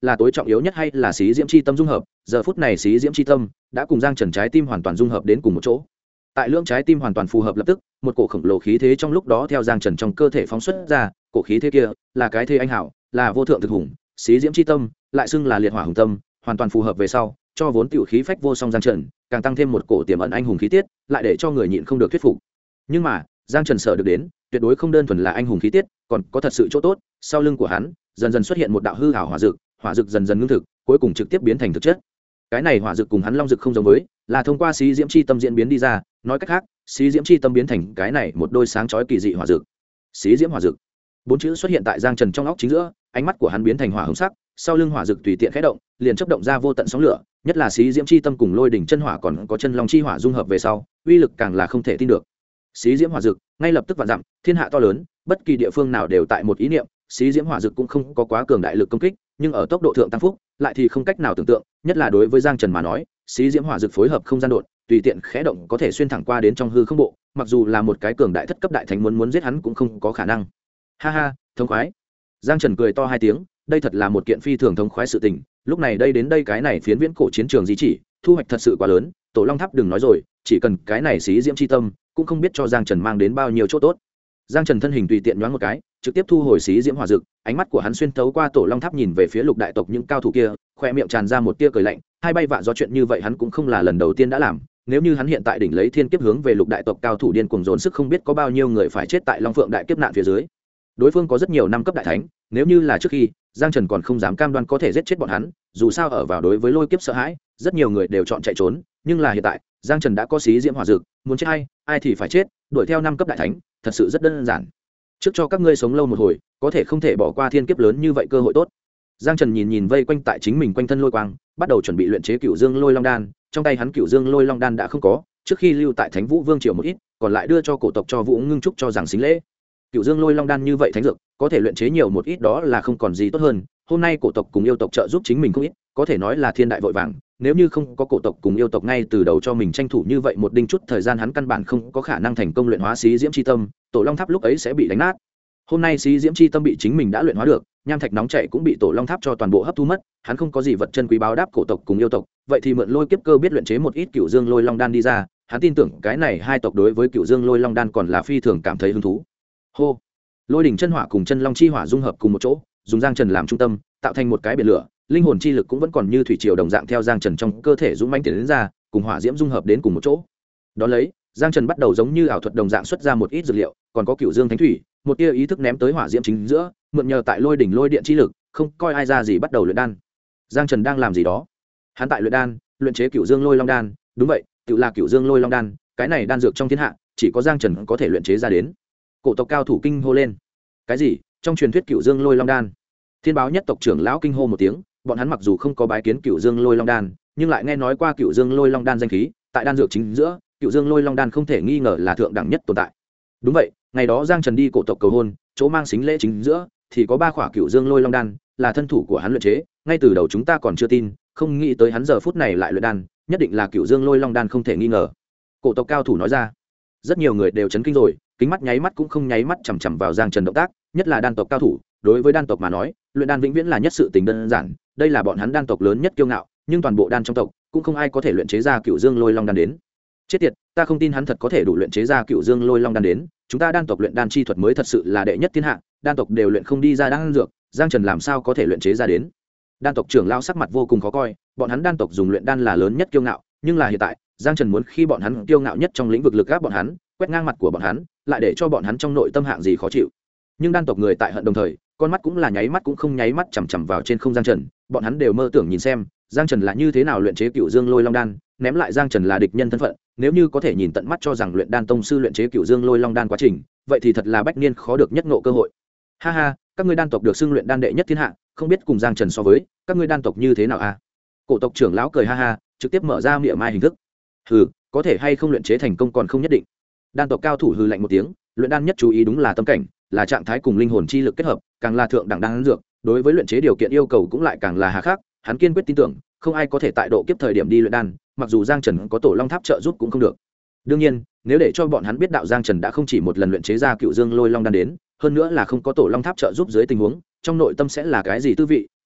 là tối trọng yếu nhất hay là xí diễm chi tâm dung hợp. Giờ phút này xí diễm chi tâm đã cùng Giang Trần trái tim hoàn toàn dung hợp đến cùng một chỗ. Tại lưỡng trái tim hoàn toàn phù hợp, lập tức một cổ khổng lồ khí thế trong lúc đó theo Giang Trần trong cơ thể phóng xuất ra. Cổ khí thế kia là cái thế anh hảo, là vô thượng thực hùng. Xí diễm chi tâm lại xưng là liệt hỏa hùng tâm, hoàn toàn phù hợp về sau, cho vốn tiểu khí phách vô song Giang Trần càng tăng thêm một cổ tiềm ẩn anh hùng khí tiết, lại để cho người nhịn không được thuyết phục. Nhưng mà Giang Trần sợ được đến tuyệt đối không đơn thuần là anh hùng khí tiết, còn có thật sự chỗ tốt. Sau lưng của hắn dần dần xuất hiện một đạo hư ảo hỏa dược dần dần ngưng thực, cuối cùng trực tiếp biến thành thực chất. Cái này hỏa dược cùng hắn long dược không giống với, là thông qua xí diễm chi tâm diễn biến đi ra. Nói cách khác, xí diễm chi tâm biến thành cái này một đôi sáng chói kỳ dị hỏa dược. Xí diễm hỏa dược, bốn chữ xuất hiện tại Giang Trần trong óc chính giữa, ánh mắt của hắn biến thành hỏa hồng sắc, sau lưng hỏa dược tùy tiện khẽ động, liền chớp động ra vô tận sóng lửa. Nhất là xí diễm chi tâm cùng lôi đỉnh chân hỏa còn có chân long chi hỏa dung hợp về sau, uy lực càng là không thể tin được. Xí diễm hỏa dược ngay lập tức vạn dặm, thiên hạ to lớn, bất kỳ địa phương nào đều tại một ý niệm. Xí diễm hỏa dược cũng không có quá cường đại lực công kích, nhưng ở tốc độ thượng tăng phúc lại thì không cách nào tưởng tượng. Nhất là đối với Giang Trần mà nói, xí diễm hỏa dược phối hợp không gian đột, tùy tiện khẽ động có thể xuyên thẳng qua đến trong hư không bộ, mặc dù là một cái cường đại thất cấp đại thánh muốn giết hắn cũng không có khả năng. Ha ha, thống khoái. Giang Trần cười to hai tiếng, đây thật là một kiện phi thường thống khoái sự tình. Lúc này đây đến đây cái này phiến viễn cổ chiến trường di chỉ, thu hoạch thật sự quá lớn. Tổ Long Tháp đừng nói rồi, chỉ cần cái này xí diễm chi tâm cũng không biết cho Giang Trần mang đến bao nhiêu chỗ tốt. Giang Trần thân hình tùy tiện nhoáng một cái, trực tiếp thu hồi xí diễm hỏa dược, ánh mắt của hắn xuyên thấu qua Tổ Long Tháp nhìn về phía Lục đại tộc những cao thủ kia, khoe miệng tràn ra một tia cười lạnh. Hai bay vạ do chuyện như vậy hắn cũng không là lần đầu tiên đã làm. Nếu như hắn hiện tại đỉnh lấy thiên kiếp hướng về Lục đại tộc cao thủ điên cuồng dồn sức, không biết có bao nhiêu người phải chết tại Long Phượng đại kiếp nạn phía dưới. Đối phương có rất nhiều năm cấp đại thánh, nếu như là trước khi, Giang Trần còn không dám cam đoan có thể giết chết bọn hắn, dù sao ở vào đối với lôi kiếp sợ hãi, rất nhiều người đều chọn chạy trốn, nhưng là hiện tại, Giang Trần đã có xí diễm hỏa dược, muốn chết ai thì phải chết, đuổi theo năm cấp đại thánh, thật sự rất đơn giản. Trước cho các ngươi sống lâu một hồi, có thể không thể bỏ qua thiên kiếp lớn như vậy cơ hội tốt. Giang Trần nhìn vây quanh tại chính mình quanh thân lôi quang, bắt đầu chuẩn bị luyện chế Cửu Dương Lôi Long Đan, trong tay hắn Cửu Dương Lôi Long Đan đã không có, trước khi lưu tại Thánh Vũ Vương triều một ít, còn lại đưa cho cổ tộc cho Vũ Ngưng Trúc cho rằng xính lễ. Cửu Dương Lôi Long Đan như vậy thánh dược, có thể luyện chế nhiều một ít đó là không còn gì tốt hơn. Hôm nay cổ tộc cùng yêu tộc trợ giúp chính mình không ít, có thể nói là thiên đại vội vàng. Nếu như không có cổ tộc cùng yêu tộc ngay từ đầu cho mình tranh thủ như vậy một đinh chút thời gian, hắn căn bản không có khả năng thành công luyện hóa xí diễm chi tâm, Tổ Long Tháp lúc ấy sẽ bị đánh nát. Hôm nay xí diễm chi tâm bị chính mình đã luyện hóa được, nham thạch nóng chảy cũng bị Tổ Long Tháp cho toàn bộ hấp thu mất, hắn không có gì vật chân quý báo đáp cổ tộc cùng yêu tộc, vậy thì mượn lôi kiếp cơ biết luyện chế một ít Cửu Dương Lôi Long Đan đi ra, hắn tin tưởng cái này hai tộc đối với Cửu Dương Lôi Long Đan còn là phi thường cảm thấy hứng thú. Hô. Lôi đỉnh chân hỏa cùng chân long chi hỏa dung hợp cùng một chỗ, dùng Giang Trần làm trung tâm, tạo thành một cái biển lửa, linh hồn chi lực cũng vẫn còn như thủy triều đồng dạng theo Giang Trần trong cơ thể dũng mãnh tiến đến ra, cùng hỏa diễm dung hợp đến cùng một chỗ. Đó lấy, Giang Trần bắt đầu giống như ảo thuật đồng dạng xuất ra một ít dược liệu, còn có Cửu Dương Thánh Thủy, một tia ý thức ném tới hỏa diễm chính giữa, mượn nhờ tại lôi đỉnh lôi điện chi lực, không coi ai ra gì bắt đầu luyện đan. Giang Trần đang làm gì đó? Hắn tại luyện đan, luyện chế Cửu Dương Lôi Long Đan, đúng vậy, tự là Cửu Dương Lôi Long Đan, cái này đan dược trong thiên hạ, chỉ có Giang Trần có thể luyện chế ra đến. Cổ tộc cao thủ kinh hô lên. Cái gì? Trong truyền thuyết Cửu Dương Lôi Long Đan? Thiên Báo nhất tộc trưởng lão kinh hô một tiếng, bọn hắn mặc dù không có bái kiến Cửu Dương Lôi Long Đan, nhưng lại nghe nói qua Cửu Dương Lôi Long Đan danh khí, tại đan dược chính giữa, Cửu Dương Lôi Long Đan không thể nghi ngờ là thượng đẳng nhất tồn tại. Đúng vậy, ngày đó Giang Trần đi cổ tộc cầu hôn, chỗ mang xính lễ chính giữa thì có 3 khỏa Cửu Dương Lôi Long Đan, là thân thủ của hắn luyện chế, ngay từ đầu chúng ta còn chưa tin, không nghĩ tới hắn giờ phút này lại luyện đan, nhất định là Cửu Dương Lôi Long Đan không thể nghi ngờ. Cổ tộc cao thủ nói ra. Rất nhiều người đều chấn kinh rồi, kính mắt nháy mắt cũng không nháy mắt chằm chằm vào Giang Trần động tác, nhất là đan tộc cao thủ, đối với đan tộc mà nói, luyện đan vĩnh viễn là nhất sự tình đơn giản, đây là bọn hắn đan tộc lớn nhất kiêu ngạo, nhưng toàn bộ đan trong tộc cũng không ai có thể luyện chế ra Cửu Dương Lôi Long Đan đến. Chết tiệt, ta không tin hắn thật có thể đủ luyện chế ra Cửu Dương Lôi Long Đan đến, chúng ta đan tộc luyện đan chi thuật mới thật sự là đệ nhất thiên hạ, đan tộc đều luyện không đi ra đan dược, Giang Trần làm sao có thể luyện chế ra đến? Đan tộc trưởng lão sắc mặt vô cùng khó coi, bọn hắn đan tộc dùng luyện đan là lớn nhất kiêu ngạo, nhưng là hiện tại, Giang Trần muốn khi bọn hắn kiêu ngạo nhất trong lĩnh vực lực gáp bọn hắn, quét ngang mặt của bọn hắn, lại để cho bọn hắn trong nội tâm hạng gì khó chịu. Nhưng đan tộc người tại hận đồng thời, con mắt cũng là nháy mắt cũng không nháy mắt chằm chằm vào trên không Giang Trần, bọn hắn đều mơ tưởng nhìn xem Giang Trần là như thế nào luyện chế Cửu Dương Lôi Long Đan, ném lại Giang Trần là địch nhân thân phận, nếu như có thể nhìn tận mắt cho rằng luyện đan tông sư luyện chế Cửu Dương Lôi Long Đan quá trình, vậy thì thật là bách niên khó được nhất ngộ cơ hội. Ha ha, các ngươi đan tộc được xưng luyện đan đệ nhất thiên hạ, không biết cùng Giang Trần so với, các ngươi đan tộc như thế nào a? Cổ tộc trưởng lão cười ha ha, trực tiếp mở ra miệng mai hình thức. Hừ, có thể hay không luyện chế thành công còn không nhất định. Đan tộc cao thủ hừ lạnh một tiếng, luyện đan nhất chú ý đúng là tâm cảnh, là trạng thái cùng linh hồn chi lực kết hợp, càng là thượng đẳng đan dược, đối với luyện chế điều kiện yêu cầu cũng lại càng là hà khắc, hắn kiên quyết tin tưởng, không ai có thể tại độ kiếp thời điểm đi luyện đan, mặc dù Giang Trần có Tổ Long Tháp trợ giúp cũng không được. Đương nhiên, nếu để cho bọn hắn biết đạo Giang Trần đã không chỉ một lần luyện chế ra Cửu Dương Lôi Long Đan đến, hơn nữa là không có Tổ Long Tháp trợ giúp dưới tình huống, trong nội tâm sẽ là cái gì tư vị,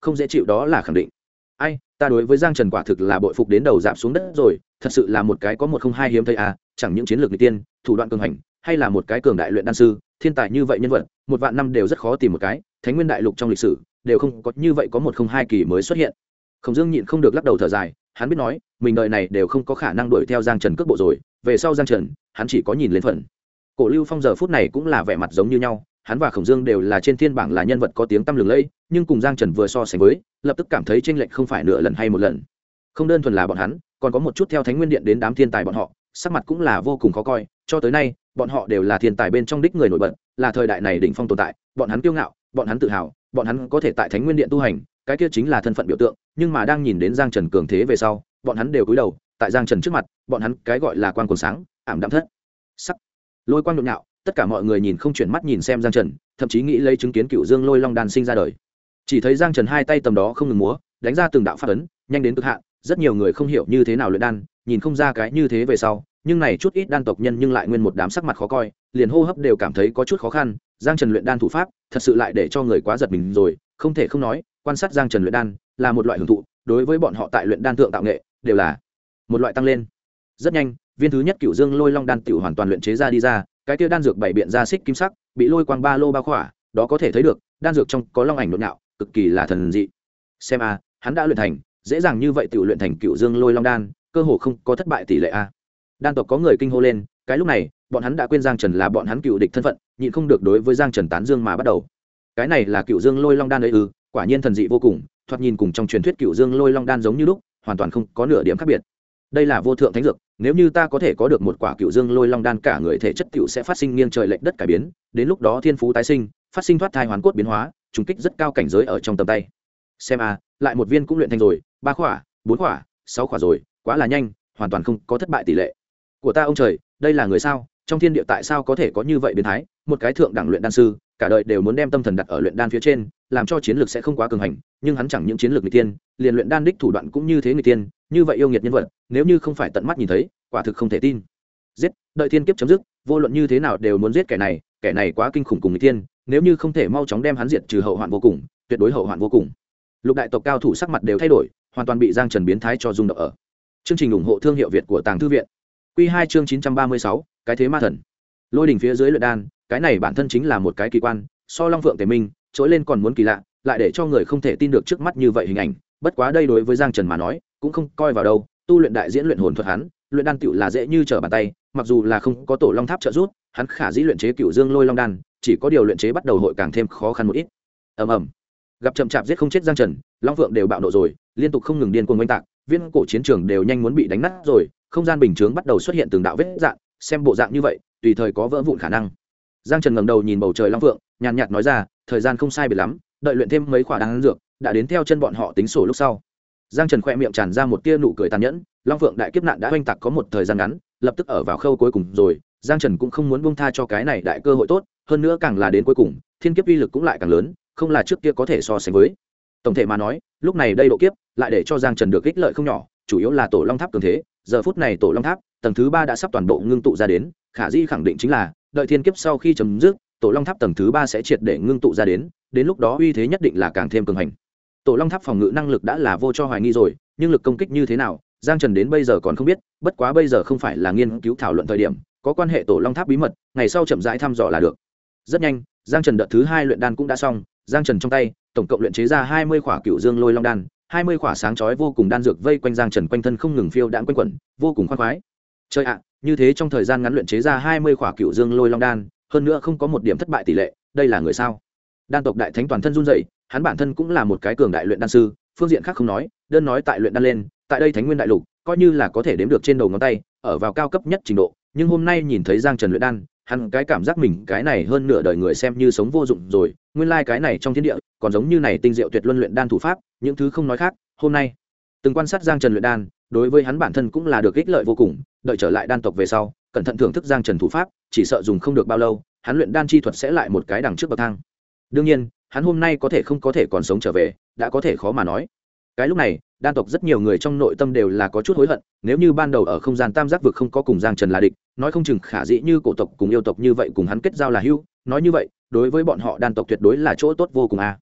không dễ chịu đó là khẳng định. Ai, ta đối với Giang Trần quả thực là bội phục đến đầu dạp xuống đất rồi, thật sự là một cái có một không hai hiếm thấy à, chẳng những chiến lược nghịch tiên, thủ đoạn cường hành, hay là một cái cường đại luyện đan sư, thiên tài như vậy nhân vật, một vạn năm đều rất khó tìm một cái, Thánh Nguyên đại lục trong lịch sử đều không có như vậy có một không hai kỳ mới xuất hiện. Khổng Dương nhịn không được lắc đầu thở dài, hắn biết nói, mình đời này đều không có khả năng đuổi theo Giang Trần cước bộ rồi, về sau Giang Trần, hắn chỉ có nhìn lên phần. Cổ Lưu Phong giờ phút này cũng là vẻ mặt giống như nhau, hắn và Khổng Dương đều là trên thiên bảng là nhân vật có tiếng tăm lừng lẫy, nhưng cùng Giang Trần vừa so sánh với, lập tức cảm thấy chênh lệch không phải nửa lần hay một lần. Không đơn thuần là bọn hắn, còn có một chút theo Thánh Nguyên Điện đến đám thiên tài bọn họ, sắc mặt cũng là vô cùng khó coi, cho tới nay, bọn họ đều là thiên tài bên trong đích người nổi bật, là thời đại này đỉnh phong tồn tại, bọn hắn kiêu ngạo, bọn hắn tự hào, bọn hắn có thể tại Thánh Nguyên Điện tu hành, cái kia chính là thân phận biểu tượng, nhưng mà đang nhìn đến Giang Trần cường thế về sau, bọn hắn đều cúi đầu, tại Giang Trần trước mặt, bọn hắn cái gọi là quang còn sáng, ảm đạm thất sắc. Lôi quang nhộn nhạo, tất cả mọi người nhìn không chuyển mắt nhìn xem Giang Trần, thậm chí nghĩ lấy chứng kiến Cựu Dương Lôi Long đan sinh ra đời. Chỉ thấy Giang Trần hai tay tầm đó không ngừng múa, đánh ra từng đạo pháp ấn, nhanh đến cực hạn, rất nhiều người không hiểu như thế nào luyện đan, nhìn không ra cái như thế về sau, nhưng này chút ít đan tộc nhân nhưng lại nguyên một đám sắc mặt khó coi, liền hô hấp đều cảm thấy có chút khó khăn. Giang Trần luyện đan thủ pháp, thật sự lại để cho người quá giật mình rồi, không thể không nói, quan sát Giang Trần luyện đan là một loại hưởng thụ, đối với bọn họ tại luyện đan thượng tạo nghệ, đều là một loại tăng lên. Rất nhanh, viên thứ nhất Cựu Dương Lôi Long đan tiểu hoàn toàn luyện chế ra đi ra, cái kia đan dược bảy biện ra xích kim sắc, bị lôi quang ba lô bao khỏa, đó có thể thấy được, đan dược trong có long ảnh nhộn nhạo, cực kỳ là thần dị. Xem a, hắn đã luyện thành, dễ dàng như vậy tiểu luyện thành Cựu Dương Lôi Long đan, cơ hồ không có thất bại tỷ lệ a. Đan tộc có người kinh hô lên, cái lúc này, bọn hắn đã quên Giang Trần là bọn hắn cựu địch thân phận, nhịn không được đối với Giang Trần tán dương mà bắt đầu. Cái này là Cựu Dương Lôi Long đan đấy ư? Quả nhiên thần dị vô cùng, thoạt nhìn cùng trong truyền thuyết Cựu Dương Lôi Long đan giống như lúc, hoàn toàn không có nửa điểm khác biệt. Đây là vô thượng thánh dược, nếu như ta có thể có được một quả Cựu Dương Lôi Long đan, cả người thể chất tiểu sẽ phát sinh nghiêng trời lệch đất cải biến, đến lúc đó thiên phú tái sinh, phát sinh thoát thai hoàn cốt biến hóa, trùng kích rất cao cảnh giới ở trong tầm tay. Xem a, lại một viên cũng luyện thành rồi, 3 khỏa, 4 khỏa, 6 khỏa rồi, quá là nhanh, hoàn toàn không có thất bại tỷ lệ. Của ta ông trời, đây là người sao? Trong thiên địa tại sao có thể có như vậy biến thái? Một cái thượng đẳng luyện đan sư, cả đời đều muốn đem tâm thần đặt ở luyện đan phía trên, làm cho chiến lược sẽ không quá cường hành, nhưng hắn chẳng những chiến lược người tiên, liền luyện đan đích thủ đoạn cũng như thế người tiên, như vậy yêu nghiệt nhân vật, nếu như không phải tận mắt nhìn thấy, quả thực không thể tin. Giết, đợi thiên kiếp chấm dứt, vô luận như thế nào đều muốn giết kẻ này quá kinh khủng cùng người tiên, nếu như không thể mau chóng đem hắn diệt trừ hậu hoạn vô cùng, tuyệt đối hậu hoạn vô cùng. Lục đại tộc cao thủ sắc mặt đều thay đổi, hoàn toàn bị Giang Trần biến thái cho rung động ở. Chương trình ủng hộ thương hiệu Việt của Tàng Thư viện. Quy 2 chương 936, cái thế ma thần. Lôi đỉnh phía dưới luyện đan, cái này bản thân chính là một cái kỳ quan, so Long Phượng Tề Minh, trỗi lên còn muốn kỳ lạ, lại để cho người không thể tin được trước mắt như vậy hình ảnh, bất quá đây đối với Giang Trần mà nói, cũng không coi vào đâu, tu luyện đại diễn luyện hồn thuật hắn, luyện đan tiểu là dễ như trở bàn tay, mặc dù là không có tổ Long Tháp trợ giúp, hắn khả dĩ luyện chế Cựu Dương Lôi Long đan, chỉ có điều luyện chế bắt đầu hội càng thêm khó khăn một ít. Ầm ầm. Gặp chậm chạp giết không chết Giang Trần, Long Phượng đều bạo nộ rồi, liên tục không ngừng điên cuồng oanh tạc, viên cổ chiến trường đều nhanh muốn bị đánh nát rồi, không gian bình chướng bắt đầu xuất hiện từng đạo vết dạn, xem bộ dạng như vậy, tùy thời có vỡ vụn khả năng. Giang Trần ngẩng đầu nhìn bầu trời Long Phượng, nhàn nhạt nói ra, thời gian không sai biệt lắm, đợi luyện thêm mấy khỏa đan dược, đã đến theo chân bọn họ tính sổ lúc sau. Giang Trần khẽ miệng tràn ra một tia nụ cười tàn nhẫn, Long Phượng đại kiếp nạn đã oanh tạc có một thời gian ngắn, lập tức ở vào khâu cuối cùng rồi, Giang Trần cũng không muốn buông tha cho cái này đại cơ hội tốt, hơn nữa càng là đến cuối cùng, thiên kiếp uy lực cũng lại càng lớn, không là trước kia có thể so sánh với. Tổng thể mà nói, lúc này đây độ kiếp lại để cho Giang Trần được ích lợi không nhỏ, chủ yếu là tổ Long Tháp cường thế, giờ phút này tổ Long Tháp tầng thứ 3 đã sắp toàn bộ ngưng tụ ra đến, khả dĩ khẳng định chính là đợi thiên kiếp sau khi chấm dứt, tổ Long Tháp tầng thứ 3 sẽ triệt để ngưng tụ ra đến lúc đó uy thế nhất định là càng thêm cường hành. Tổ Long Tháp phòng ngự năng lực đã là vô cho hoài nghi rồi, nhưng lực công kích như thế nào, Giang Trần đến bây giờ còn không biết, bất quá bây giờ không phải là nghiên cứu thảo luận thời điểm, có quan hệ tổ Long Tháp bí mật, ngày sau chậm rãi thăm dò là được. Rất nhanh, Giang Trần đợt thứ 2 luyện đan cũng đã xong, Giang Trần trong tay tổng cộng luyện chế ra 20 khỏa Cựu Dương Lôi Long đan, 20 khỏa sáng chói vô cùng đan dược vây quanh Giang Trần quanh thân không ngừng phiêu đãng quanh quẩn, vô cùng khoan khoái. Chơi ạ, như thế trong thời gian ngắn luyện chế ra 20 khỏa Cựu Dương Lôi Long đan, hơn nữa không có một điểm thất bại tỷ lệ, đây là người sao? Đan tộc đại thánh toàn thân run rẩy, hắn bản thân cũng là một cái cường đại luyện đan sư, phương diện khác không nói, đơn nói tại luyện đan lên, tại đây Thánh Nguyên đại lục, coi như là có thể đếm được trên đầu ngón tay, ở vào cao cấp nhất trình độ, nhưng hôm nay nhìn thấy Giang Trần luyện đan, hắn cái cảm giác mình cái này hơn nửa đời người xem như sống vô dụng rồi, nguyên lai cái này trong thiên địa, còn giống như này tinh diệu tuyệt luân luyện đan thủ pháp, những thứ không nói khác, hôm nay từng quan sát Giang Trần luyện đan, đối với hắn bản thân cũng là được ích lợi vô cùng, đợi trở lại đan tộc về sau, cẩn thận thưởng thức Giang Trần thủ pháp, chỉ sợ dùng không được bao lâu, hắn luyện đan chi thuật sẽ lại một cái đằng trước bậc thang. Đương nhiên, hắn hôm nay có thể không có thể còn sống trở về, đã có thể khó mà nói. Cái lúc này, đan tộc rất nhiều người trong nội tâm đều là có chút hối hận, nếu như ban đầu ở không gian tam giác vực không có cùng Giang Trần là địch, nói không chừng khả dĩ như cổ tộc cùng yêu tộc như vậy cùng hắn kết giao là hữu, nói như vậy, đối với bọn họ đan tộc tuyệt đối là chỗ tốt vô cùng a.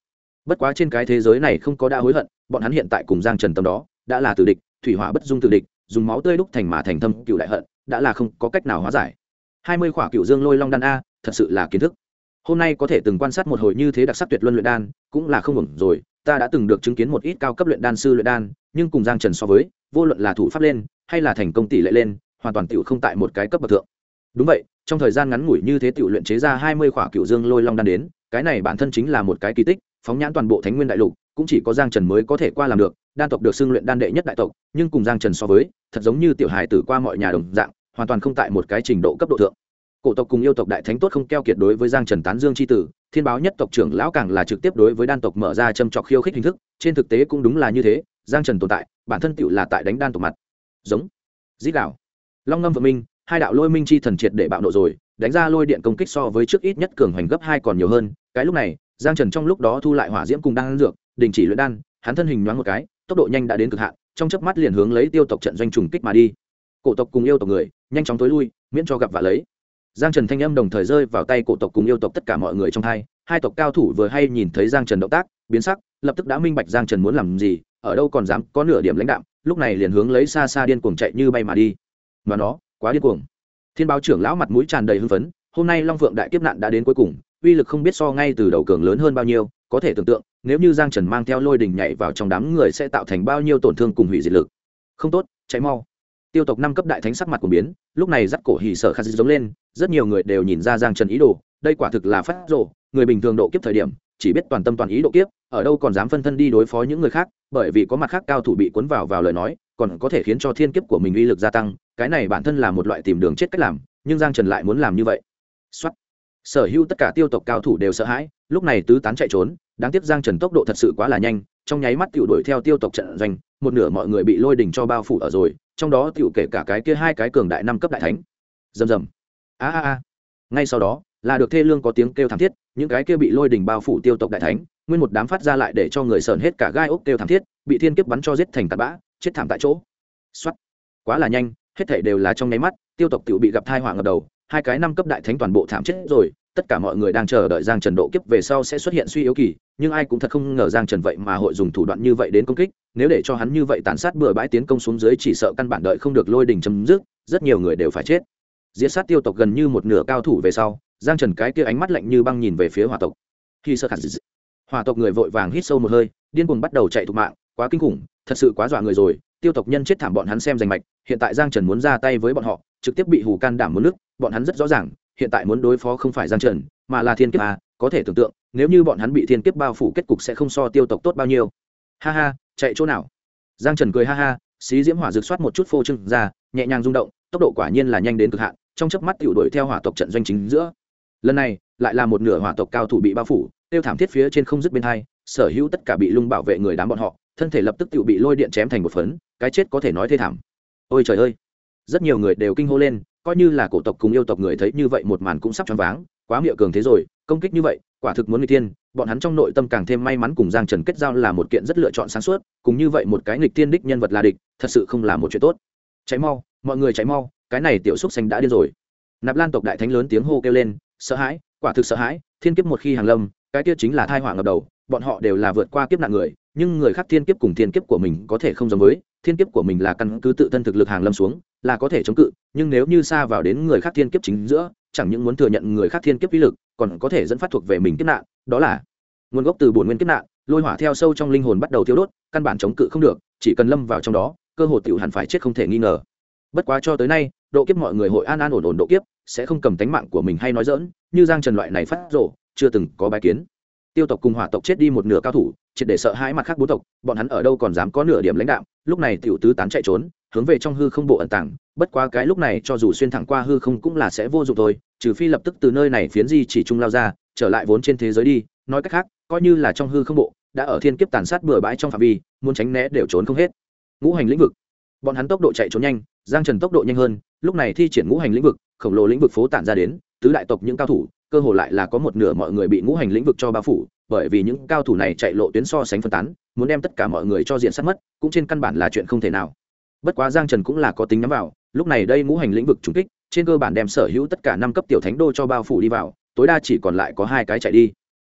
bất quá trên cái thế giới này không có đã hối hận, bọn hắn hiện tại cùng Giang Trần tâm đó đã là tử địch, thủy hỏa bất dung tử địch, dùng máu tươi đúc thành mà thành thâm cựu đại hận, đã là không có cách nào hóa giải. 20 khỏa cựu dương lôi long đan a, thật sự là kiến thức. Hôm nay có thể từng quan sát một hồi như thế đặc sắc tuyệt luân luyện đan, cũng là không hưởng rồi, ta đã từng được chứng kiến một ít cao cấp luyện đan sư luyện đan, nhưng cùng Giang Trần so với, vô luận là thủ pháp lên, hay là thành công tỷ lệ lên, hoàn toàn tiểu không tại một cái cấp bậc thượng. Đúng vậy, trong thời gian ngắn ngủi như thế tiểu luyện chế ra 20 khỏa cựu dương lôi long đan đến, cái này bản thân chính là một cái kỳ tích, phóng nhãn toàn bộ Thánh Nguyên đại lục, cũng chỉ có Giang Trần mới có thể qua làm được, đan tộc được xưng luyện đan đệ nhất đại tộc, nhưng cùng Giang Trần so với, thật giống như tiểu hài tử qua mọi nhà đồng dạng, hoàn toàn không tại một cái trình độ cấp độ thượng. Cổ tộc cùng yêu tộc đại thánh tốt không keo kiệt đối với Giang Trần tán dương chi tử, Thiên Báo nhất tộc trưởng lão càng là trực tiếp đối với đan tộc mở ra châm chọc khiêu khích hình thức, trên thực tế cũng đúng là như thế, Giang Trần tồn tại, bản thân tiểu là tại đánh đan tộc mặt. Giống, rít gào, long ngâm vượng minh, hai đạo lôi minh chi thần triệt để bạo nộ rồi, đánh ra lôi điện công kích so với trước ít nhất cường hoành gấp 2 còn nhiều hơn, cái lúc này, Giang Trần trong lúc đó thu lại hỏa diễm cùng đan dược, đình chỉ luyện đan, hắn thân hình nhoáng một cái, tốc độ nhanh đã đến cực hạn, trong chớp mắt liền hướng lấy tiêu tộc trận doanh trùng kích mà đi. Cổ tộc cùng yêu tộc người, nhanh chóng tối lui, miễn cho gặp vạ lấy. Giang Trần thanh âm đồng thời rơi vào tay cổ tộc cùng yêu tộc tất cả mọi người trong hai tộc cao thủ vừa hay nhìn thấy Giang Trần động tác, biến sắc, lập tức đã minh bạch Giang Trần muốn làm gì, ở đâu còn dám có nửa điểm lãnh đạm, lúc này liền hướng lấy xa xa điên cuồng chạy như bay mà đi. Mà nó, quá điên cuồng. Thiên Báo trưởng lão mặt mũi tràn đầy hưng phấn, hôm nay Long Phượng đại kiếp nạn đã đến cuối cùng, uy lực không biết so ngay từ đầu cường lớn hơn bao nhiêu, có thể tưởng tượng, nếu như Giang Trần mang theo lôi đình nhảy vào trong đám người sẽ tạo thành bao nhiêu tổn thương cùng hủy diệt lực. Không tốt, cháy mau. Tiêu tộc 5 cấp đại thánh sắc mặt của biến, lúc này dắt cổ hỉ sở khát giống lên, rất nhiều người đều nhìn ra Giang Trần ý đồ, đây quả thực là phát rồ, người bình thường độ kiếp thời điểm, chỉ biết toàn tâm toàn ý độ kiếp, ở đâu còn dám phân thân đi đối phó những người khác, bởi vì có mặt khác cao thủ bị cuốn vào lời nói, còn có thể khiến cho thiên kiếp của mình uy lực gia tăng, cái này bản thân là một loại tìm đường chết cách làm, nhưng Giang Trần lại muốn làm như vậy. Soát. Sở hữu tất cả tiêu tộc cao thủ đều sợ hãi, lúc này tứ tán chạy trốn, đáng tiếc Giang Trần tốc độ thật sự quá là nhanh, trong nháy mắt tiểu đuổi theo tiêu tộc trận doanh, một nửa mọi người bị lôi đỉnh cho bao phủ ở rồi, trong đó tiểu kể cả cái kia 2 cái cường đại 5 cấp đại thánh. Rầm rầm. A. Ngay sau đó, là được thê lương có tiếng kêu thảm thiết, những cái kia bị lôi đỉnh bao phủ tiêu tộc đại thánh, nguyên một đám phát ra lại để cho người sờn hết cả gai ốc kêu thảm thiết, bị thiên kiếp bắn cho giết thành tạt bã, chết thảm tại chỗ. Soát. Quá là nhanh, hết thảy đều là trong nháy mắt, tiêu tộc tiểu bị gặp tai họa ngập đầu, 2 cái 5 cấp đại thánh toàn bộ thảm chết rồi, tất cả mọi người đang chờ đợi Giang Trần độ kiếp về sau sẽ xuất hiện suy yếu kỳ, nhưng ai cũng thật không ngờ Giang Trần vậy mà hội dùng thủ đoạn như vậy đến công kích, nếu để cho hắn như vậy tàn sát bừa bãi tiến công xuống dưới chỉ sợ căn bản đợi không được lôi đình chấm dứt, rất nhiều người đều phải chết. Diệt sát tiêu tộc gần như một nửa cao thủ về sau, Giang Trần cái kia ánh mắt lạnh như băng nhìn về phía hỏa tộc. Khi sơ khả hỏa tộc người vội vàng hít sâu một hơi, điên cuồng bắt đầu chạy thục mạng, quá kinh khủng, thật sự quá dọa người rồi, tiêu tộc nhân chết thảm bọn hắn xem danh mạch, hiện tại Giang Trần muốn ra tay với bọn họ, trực tiếp bị hù can đảm muốn nước, bọn hắn rất rõ ràng, hiện tại muốn đối phó không phải Giang Trần, mà là thiên kiếp a, có thể tưởng tượng, nếu như bọn hắn bị thiên kiếp bao phủ kết cục sẽ không so tiêu tộc tốt bao nhiêu. Ha ha, chạy chỗ nào? Giang Trần cười ha ha, xí diễm hỏa rực soát một chút phô trương ra, nhẹ nhàng rung động, tốc độ quả nhiên là nhanh đến cực hạn, trong chớp mắt tiểu đuổi theo hỏa tộc trận doanh chính giữa. Lần này, lại là một nửa hỏa tộc cao thủ bị bao phủ, tiêu thảm thiết phía trên không dứt bên hai, sở hữu tất cả bị lung bảo vệ người đám bọn họ, thân thể lập tức tiểu bị lôi điện chém thành một phấn, cái chết có thể nói thê thảm. Ôi trời ơi! Rất nhiều người đều kinh hô lên, coi như là cổ tộc cùng yêu tộc người thấy như vậy một màn cũng sắp choáng váng, quá miệng cường thế rồi, công kích như vậy, quả thực muốn nghịch thiên, bọn hắn trong nội tâm càng thêm may mắn cùng Giang Trần kết giao là một kiện rất lựa chọn sáng suốt, cùng như vậy một cái nghịch thiên đích nhân vật là địch, thật sự không là một chuyện tốt. Cháy mau, mọi người cháy mau, cái này tiểu xúc xanh đã điên rồi. Nạp Lan tộc đại thánh lớn tiếng hô kêu lên, sợ hãi, quả thực sợ hãi, thiên kiếp một khi hàng lâm, cái kia chính là tai họa ngập đầu, bọn họ đều là vượt qua kiếp nạn người, nhưng người khác thiên kiếp cùng thiên kiếp của mình có thể không giống với, thiên kiếp của mình là căn cứ tự thân thực lực hàng lâm xuống, là có thể chống cự, nhưng nếu như xa vào đến người khác thiên kiếp chính giữa, chẳng những muốn thừa nhận người khác thiên kiếp uy lực, còn có thể dẫn phát thuộc về mình kiếp nạn, đó là nguồn gốc từ bổn nguyên kiếp nạn, lôi hỏa theo sâu trong linh hồn bắt đầu thiêu đốt, căn bản chống cự không được, chỉ cần lâm vào trong đó, cơ hội tiểu hẳn phải chết không thể nghi ngờ. Bất quá cho tới nay, độ kiếp mọi người hội an ổn độ kiếp, sẽ không cầm tánh mạng của mình hay nói dỡn, như Giang Trần loại này phát rồ, chưa từng có bài kiến. Tiêu tộc cùng hỏa tộc chết đi một nửa cao thủ, triệt để sợ hãi mặt khác bốn tộc, bọn hắn ở đâu còn dám có nửa điểm lãnh đạm, lúc này tiểu tứ tán chạy trốn, hướng về trong hư không bộ ẩn tàng, bất quá cái lúc này cho dù xuyên thẳng qua hư không cũng là sẽ vô dụng thôi, trừ phi lập tức từ nơi này phiến di chỉ trung lao ra, trở lại vốn trên thế giới đi, nói cách khác, coi như là trong hư không bộ, đã ở thiên kiếp tàn sát bừa bãi trong phạm vi, muốn tránh né đều trốn không hết. Ngũ hành lĩnh vực, bọn hắn tốc độ chạy trốn nhanh, Giang Trần tốc độ nhanh hơn, lúc này thi triển ngũ hành lĩnh vực, khổng lồ lĩnh vực phố tản ra đến, tứ đại tộc những cao thủ, cơ hồ lại là có một nửa mọi người bị ngũ hành lĩnh vực cho bao phủ, bởi vì những cao thủ này chạy lộ tuyến so sánh phân tán, muốn đem tất cả mọi người cho diện sát mất, cũng trên căn bản là chuyện không thể nào. Bất quá Giang Trần cũng là có tính nhắm vào, lúc này đây ngũ hành lĩnh vực trùng kích, trên cơ bản đem sở hữu tất cả 5 cấp tiểu thánh đô cho bao phủ đi vào, tối đa chỉ còn lại có 2 cái chạy đi.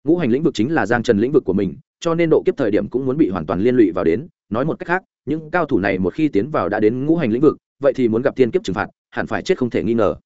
ngũ hành lĩnh vực chính là giang trần lĩnh vực của mình, cho nên độ kiếp thời điểm cũng muốn bị hoàn toàn liên lụy vào đến. Nói một cách khác, những cao thủ này một khi tiến vào đã đến ngũ hành lĩnh vực, vậy thì muốn gặp thiên kiếp trừng phạt, hẳn phải chết không thể nghi ngờ.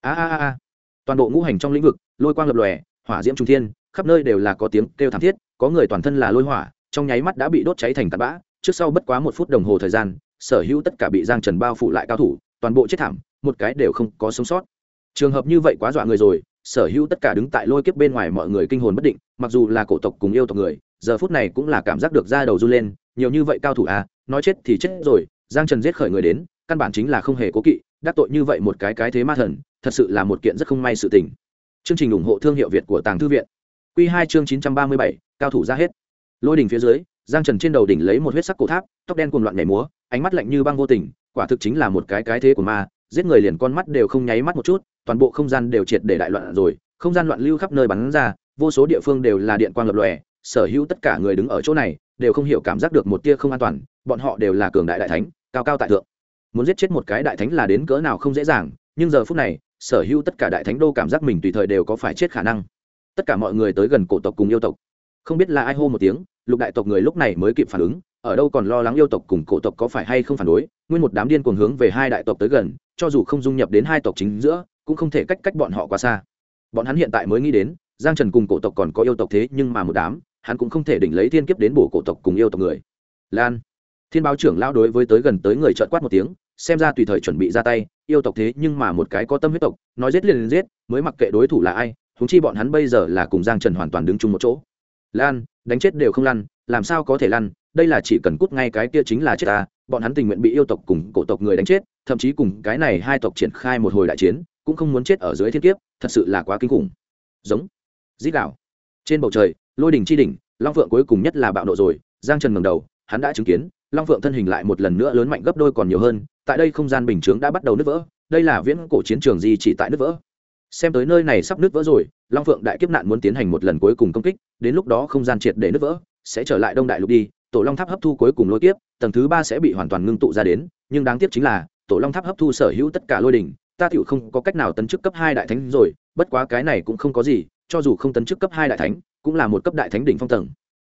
Toàn bộ ngũ hành trong lĩnh vực, lôi quang lập lòe, hỏa diễm trung thiên, khắp nơi đều là có tiếng kêu thảm thiết, có người toàn thân là lôi hỏa, trong nháy mắt đã bị đốt cháy thành tàn bã. Trước sau bất quá 1 phút đồng hồ thời gian, sở hữu tất cả bị giang trần bao phủ lại cao thủ, toàn bộ chết thảm, một cái đều không có sống sót. Trường hợp như vậy quá dọa người rồi, sở hữu tất cả đứng tại lôi kiếp bên ngoài mọi người kinh hồn bất định, mặc dù là cổ tộc cùng yêu tộc người, giờ phút này cũng là cảm giác được da đầu run lên, nhiều như vậy cao thủ à, nói chết thì chết rồi, giang trần giết khởi người đến, căn bản chính là không hề cố kỵ, đắc tội như vậy một cái thế ma thần, thật sự là một kiện rất không may sự tình. Chương trình ủng hộ thương hiệu Việt của Tàng Thư viện. Quy 2 chương 937, cao thủ ra hết. Lôi đỉnh phía dưới, giang trần trên đầu đỉnh lấy một huyết sắc cổ tháp, tóc đen cuồng loạn nhảy múa, ánh mắt lạnh như băng vô tình, quả thực chính là một cái thế của ma, giết người liền con mắt đều không nháy mắt một chút, toàn bộ không gian đều triệt để đại loạn rồi, không gian loạn lưu khắp nơi bắn ra, vô số địa phương đều là điện quang lập lòe, sở hữu tất cả người đứng ở chỗ này đều không hiểu cảm giác được một tia không an toàn, bọn họ đều là cường đại đại thánh, cao cao tại thượng, muốn giết chết một cái đại thánh là đến cỡ nào không dễ dàng, nhưng giờ phút này, sở hữu tất cả đại thánh đô cảm giác mình tùy thời đều có phải chết khả năng. Tất cả mọi người tới gần cổ tộc cùng yêu tộc, không biết là ai hô một tiếng, lục đại tộc người lúc này mới kịp phản ứng, ở đâu còn lo lắng yêu tộc cùng cổ tộc có phải hay không phản đối, nguyên một đám điên cuồng hướng về hai đại tộc tới gần, cho dù không dung nhập đến hai tộc chính giữa, cũng không thể cách bọn họ quá xa. Bọn hắn hiện tại mới nghĩ đến, giang trần cùng cổ tộc còn có yêu tộc, thế nhưng mà một đám, hắn cũng không thể đỉnh lấy thiên kiếp đến bổ cổ tộc cùng yêu tộc người. Lan, thiên báo trưởng lão đối với tới gần tới người chợt quát một tiếng, xem ra tùy thời chuẩn bị ra tay, yêu tộc thế nhưng mà một cái có tâm huyết tộc, nói giết liền giết, mới mặc kệ đối thủ là ai, huống chi bọn hắn bây giờ là cùng giang trần hoàn toàn đứng chung một chỗ. Lan, đánh chết đều không lăn, làm sao có thể lăn, đây là chỉ cần cút ngay cái kia chính là chết ta, bọn hắn tình nguyện bị yêu tộc cùng cổ tộc người đánh chết, thậm chí cùng cái này hai tộc triển khai một hồi đại chiến, cũng không muốn chết ở dưới thiên kiếp, thật sự là quá kinh khủng. Giống rít gào trên bầu trời, lôi đỉnh chi đỉnh, long phượng cuối cùng nhất là bạo nộ rồi. Giang trần ngẩng đầu, hắn đã chứng kiến long phượng thân hình lại một lần nữa lớn mạnh gấp đôi còn nhiều hơn, tại đây không gian bình chướng đã bắt đầu nứt vỡ, đây là viễn cổ chiến trường gì chỉ tại nứt vỡ. Xem tới nơi này sắp nứt vỡ rồi, long phượng đại kiếp nạn muốn tiến hành một lần cuối cùng công kích, đến lúc đó không gian triệt để nứt vỡ, sẽ trở lại đông đại lục đi, tổ long tháp hấp thu cuối cùng lôi kiếp, tầng thứ 3 sẽ bị hoàn toàn ngưng tụ ra đến, nhưng đáng tiếc chính là tổ long tháp hấp thu sở hữu tất cả lôi đỉnh, ta tiểu không có cách nào tấn chức cấp 2 đại thánh rồi, bất quá cái này cũng không có gì, cho dù không tấn chức cấp 2 đại thánh, cũng là một cấp đại thánh đỉnh phong tầng.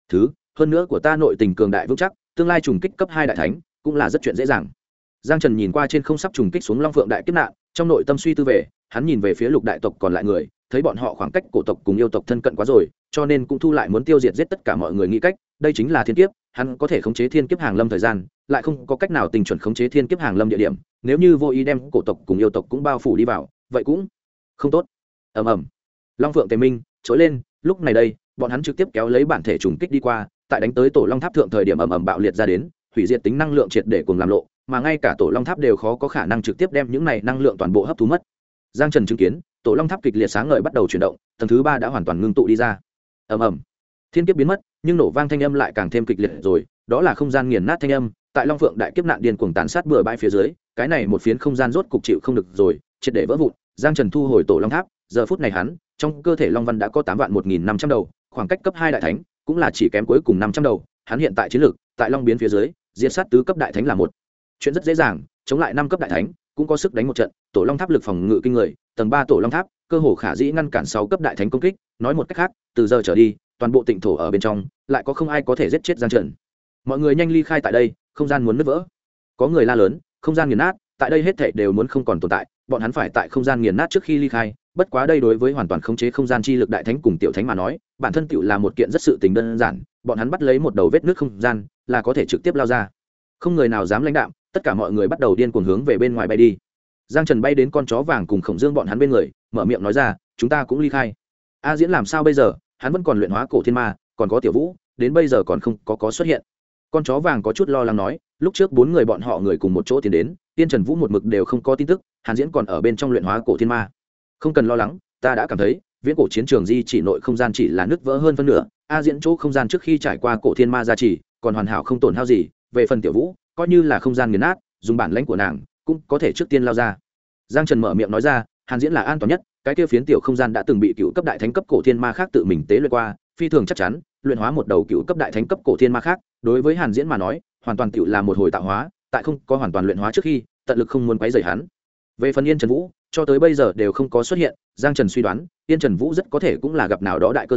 Hơn nữa của ta nội tình cường đại vững chắc, tương lai trùng kích cấp 2 đại thánh cũng là rất chuyện dễ dàng. Giang Trần nhìn qua trên không sắp trùng kích xuống long phượng đại kiếp nạn, trong nội tâm suy tư về, hắn nhìn về phía lục đại tộc còn lại người, thấy bọn họ khoảng cách cổ tộc cùng yêu tộc thân cận quá rồi, cho nên cũng thu lại muốn tiêu diệt giết tất cả mọi người nghĩ cách, đây chính là thiên kiếp, hắn có thể khống chế thiên kiếp hàng lâm thời gian, lại không có cách nào tình chuẩn khống chế thiên kiếp hàng lâm địa điểm, nếu như vô ý đem cổ tộc cùng yêu tộc cũng bao phủ đi vào, vậy cũng không tốt. Ầm ầm. Long phượng tề minh trỗi lên, lúc này đây, bọn hắn trực tiếp kéo lấy bản thể trùng kích đi qua, tại đánh tới tổ long tháp thượng thời điểm ầm ầm bạo liệt ra đến, hủy diệt tính năng lượng triệt để cùng làm lộ, mà ngay cả tổ long tháp đều khó có khả năng trực tiếp đem những này năng lượng toàn bộ hấp thu mất. Giang Trần chứng kiến tổ long tháp kịch liệt sáng ngời bắt đầu chuyển động, tầng thứ 3 đã hoàn toàn ngưng tụ đi ra. Ầm ầm, thiên kiếp biến mất, nhưng nổ vang thanh âm lại càng thêm kịch liệt rồi, đó là không gian nghiền nát thanh âm, tại long phượng đại kiếp nạn điên cuồng tàn sát bừa bãi phía dưới, cái này một phiến không gian rốt cục chịu không được rồi, triệt để vỡ vụn. Giang Trần thu hồi tổ long tháp, giờ phút này hắn trong cơ thể long văn đã có 8.1.500 đầu, khoảng cách cấp 2 đại thánh cũng là chỉ kém cuối cùng 500 đầu, hắn hiện tại chiến lược tại long biến phía dưới, diệt sát tứ cấp đại thánh là một chuyện rất dễ dàng, chống lại 5 cấp đại thánh cũng có sức đánh một trận. Tổ long tháp lực phòng ngự kinh người, tầng 3 tổ long tháp cơ hồ khả dĩ ngăn cản 6 cấp đại thánh công kích, nói một cách khác, từ giờ trở đi, toàn bộ tịnh thổ ở bên trong lại có không ai có thể giết chết Giang Trần. Mọi người nhanh ly khai tại đây, không gian muốn nứt vỡ. Có người la lớn, không gian nghiền nát, tại đây hết thảy đều muốn không còn tồn tại, bọn hắn phải tại không gian nghiền nát trước khi ly khai, bất quá đây đối với hoàn toàn khống chế không gian chi lực đại thánh cùng tiểu thánh mà nói, bản thân tiểu là một kiện rất sự tình đơn giản, bọn hắn bắt lấy một đầu vết nứt không gian, là có thể trực tiếp lao ra. Không người nào dám lãnh đạm, tất cả mọi người bắt đầu điên cuồng hướng về bên ngoài bay đi. Giang Trần bay đến con chó vàng cùng Khổng Dương bọn hắn bên người, mở miệng nói ra, chúng ta cũng ly khai. A Diễn làm sao bây giờ, hắn vẫn còn luyện hóa cổ thiên ma, còn có Tiểu Vũ, đến bây giờ còn không có xuất hiện. Con chó vàng có chút lo lắng nói, lúc trước 4 người bọn họ người cùng một chỗ tiến đến, Tiên Trần Vũ một mực đều không có tin tức, Hàn Diễn còn ở bên trong luyện hóa cổ thiên ma. Không cần lo lắng, ta đã cảm thấy, viễn cổ chiến trường di chỉ nội không gian chỉ là nứt vỡ hơn phân nửa, A Diễn chỗ không gian trước khi trải qua cổ thiên ma gia trì, còn hoàn hảo không tổn hao gì, về phần Tiểu Vũ, coi như là không gian nghiền nát, dùng bản lãnh của nàng, cũng có thể trước tiên lao ra. Giang Trần mở miệng nói ra, Hàn Diễn là an toàn nhất, cái kia phiến tiểu không gian đã từng bị cựu cấp đại thánh cấp cổ thiên ma khác tự mình tế luyện qua, phi thường chắc chắn, luyện hóa một đầu cựu cấp đại thánh cấp cổ thiên ma khác, đối với Hàn Diễn mà nói, hoàn toàn tiểu là một hồi tạo hóa, tại không có hoàn toàn luyện hóa trước khi, tận lực không muốn quấy rầy hắn. Về phần Yên Trần Vũ, cho tới bây giờ đều không có xuất hiện, Giang Trần suy đoán, Yên Trần Vũ rất có thể cũng là gặp nào đó đại cơ duyên,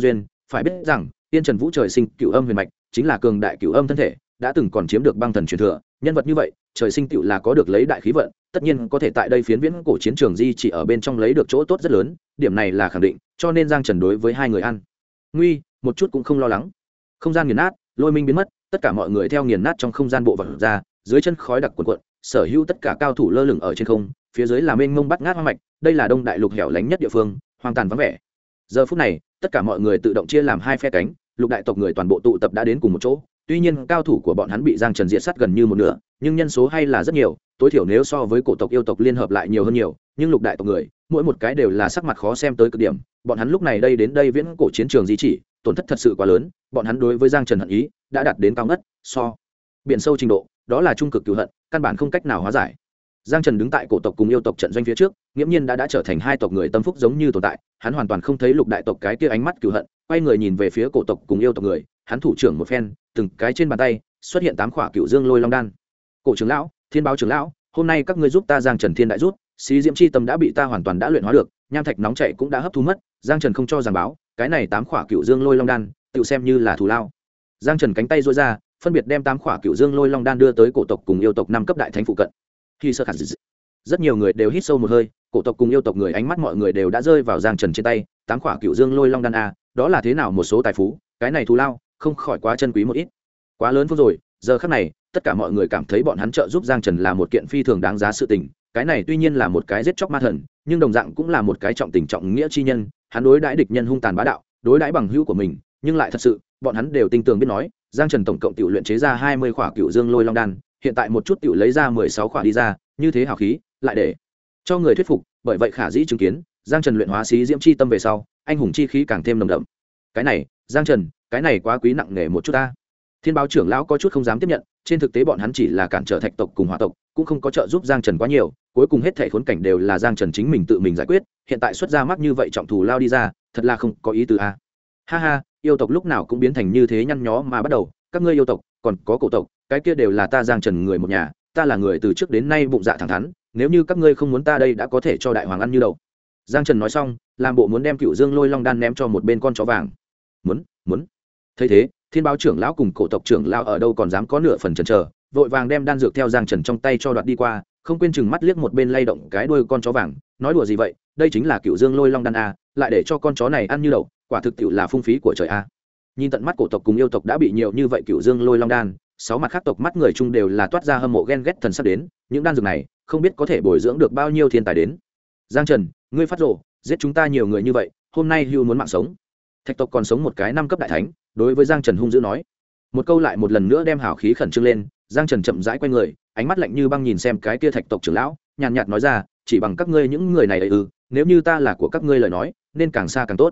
phải biết rằng Tiên Trần Vũ trời sinh cửu âm huyền mạch, chính là cường đại cửu âm thân thể, đã từng còn chiếm được băng thần truyền thừa, nhân vật như vậy, trời sinh tựu là có được lấy đại khí vận, tất nhiên có thể tại đây phiến viễn cổ chiến trường di chỉ ở bên trong lấy được chỗ tốt rất lớn, điểm này là khẳng định, cho nên Giang Trần đối với hai người ăn nguy, một chút cũng không lo lắng. Không gian nghiền nát, lôi minh biến mất, tất cả mọi người theo nghiền nát trong không gian bộ vật ra, dưới chân khói đặc cuồn cuộn, sở hữu tất cả cao thủ lơ lửng ở trên không, phía dưới là mênh mông bắt ngát hoang mạch, đây là Đông Đại Lục hẻo lánh nhất địa phương, hoang tàn vắng vẻ. Giờ phút này, tất cả mọi người tự động chia làm hai phe cánh, lục đại tộc người toàn bộ tụ tập đã đến cùng một chỗ. Tuy nhiên cao thủ của bọn hắn bị Giang Trần diệt sát gần như một nửa, nhưng nhân số hay là rất nhiều, tối thiểu nếu so với cổ tộc yêu tộc liên hợp lại nhiều hơn nhiều, nhưng lục đại tộc người, mỗi một cái đều là sắc mặt khó xem tới cực điểm, bọn hắn lúc này đây đến đây viễn cổ chiến trường di chỉ, tổn thất thật sự quá lớn, bọn hắn đối với Giang Trần hận ý đã đạt đến cao ngất, so biển sâu trình độ, đó là trung cực cừu hận, căn bản không cách nào hóa giải. Giang Trần đứng tại cổ tộc cùng yêu tộc trận doanh phía trước, nghiễm nhiên đã trở thành hai tộc người tâm phúc giống như tồn tại, hắn hoàn toàn không thấy lục đại tộc cái kia ánh mắt cừu hận, quay người nhìn về phía cổ tộc cùng yêu tộc người, hắn thủ trưởng một phen, từng cái trên bàn tay xuất hiện 8 khỏa Cựu Dương Lôi Long đan. Cổ trưởng lão, Thiên Báo trưởng lão, hôm nay các ngươi giúp ta Giang Trần Thiên đại rút, xí diễm chi tâm đã bị ta hoàn toàn đã luyện hóa được, nham thạch nóng chảy cũng đã hấp thu mất, Giang Trần không cho giảng báo, cái này 8 khỏa Cựu Dương Lôi Long đan, tự xem như là thù lao. Giang Trần cánh tay duỗi ra, phân biệt đem 8 khỏa Cựu Dương Lôi Long đan đưa tới cổ tộc cùng yêu tộc 5 cấp đại thánh phụ cận. Khi sơ khả rất nhiều người đều hít sâu một hơi, cổ tộc cùng yêu tộc người ánh mắt mọi người đều đã rơi vào Giang Trần trên tay, 8 khỏa Cựu Dương Lôi Long đan a, đó là thế nào một số tài phú, cái này thù lao không khỏi quá chân quý một ít, quá lớn phút rồi. Giờ khắc này tất cả mọi người cảm thấy bọn hắn trợ giúp Giang Trần là một kiện phi thường đáng giá sự tình, cái này tuy nhiên là một cái giết chóc ma thần, nhưng đồng dạng cũng là một cái trọng tình trọng nghĩa chi nhân, hắn đối đãi địch nhân hung tàn bá đạo, đối đãi bằng hữu của mình, nhưng lại thật sự bọn hắn đều tin tưởng biết nói, Giang Trần tổng cộng tiểu luyện chế ra 20 khỏa Cựu Dương Lôi Long đan, hiện tại một chút tiểu lấy ra 16 khỏa đi ra, như thế hào khí lại để cho người thuyết phục, bởi vậy khả dĩ chứng kiến Giang Trần luyện hóa xí diễm chi tâm về sau, anh hùng chi khí càng thêm nồng đậm. Cái này Giang Trần, cái này quá quý nặng nề một chút ta. Thiên Báo trưởng lão có chút không dám tiếp nhận, trên thực tế bọn hắn chỉ là cản trở thạch tộc cùng hỏa tộc, cũng không có trợ giúp Giang Trần quá nhiều, cuối cùng hết thảy khốn cảnh đều là Giang Trần chính mình tự mình giải quyết, hiện tại xuất ra mắt như vậy trọng thù lao đi ra, thật là không có ý tứ a. Ha ha, yêu tộc lúc nào cũng biến thành như thế nhăn nhó mà bắt đầu, các ngươi yêu tộc, còn có cổ tộc, cái kia đều là ta Giang Trần người một nhà, ta là người từ trước đến nay bụng dạ thẳng thắn, nếu như các ngươi không muốn ta đây đã có thể cho đại hoàng ăn như đầu. Giang Trần nói xong, làm bộ muốn đem Cựu Dương Lôi Long đan ném cho một bên con chó vàng. Muốn. Thấy thế, Thiên Báo trưởng lão cùng cổ tộc trưởng lão ở đâu còn dám có nửa phần chần chờ, vội vàng đem đan dược theo Giang Trần trong tay cho đoạt đi qua, không quên chừng mắt liếc một bên lay động cái đuôi con chó vàng, nói đùa gì vậy, đây chính là Cựu Dương Lôi Long đan a, lại để cho con chó này ăn như đậu, quả thực tiệu là phung phí của trời a. Nhìn tận mắt cổ tộc cùng yêu tộc đã bị nhiều như vậy Cựu Dương Lôi Long đan, 6 mặt khác tộc mắt người chung đều là toát ra hâm mộ ghen ghét thần sắc đến, những đan dược này không biết có thể bồi dưỡng được bao nhiêu thiên tài đến. Giang Trần, ngươi phát rồ, giết chúng ta nhiều người như vậy, hôm nay hưu muốn mạng sống. Thạch tộc còn sống một cái 5 cấp đại thánh, đối với Giang Trần hung dữ nói một câu, lại một lần nữa đem hào khí khẩn trương lên. Giang Trần chậm rãi quay người, ánh mắt lạnh như băng nhìn xem cái kia thạch tộc trưởng lão, nhàn nhạt nói ra, chỉ bằng các ngươi những người này ấy nếu như ta là của các ngươi lời nói, nên càng xa càng tốt.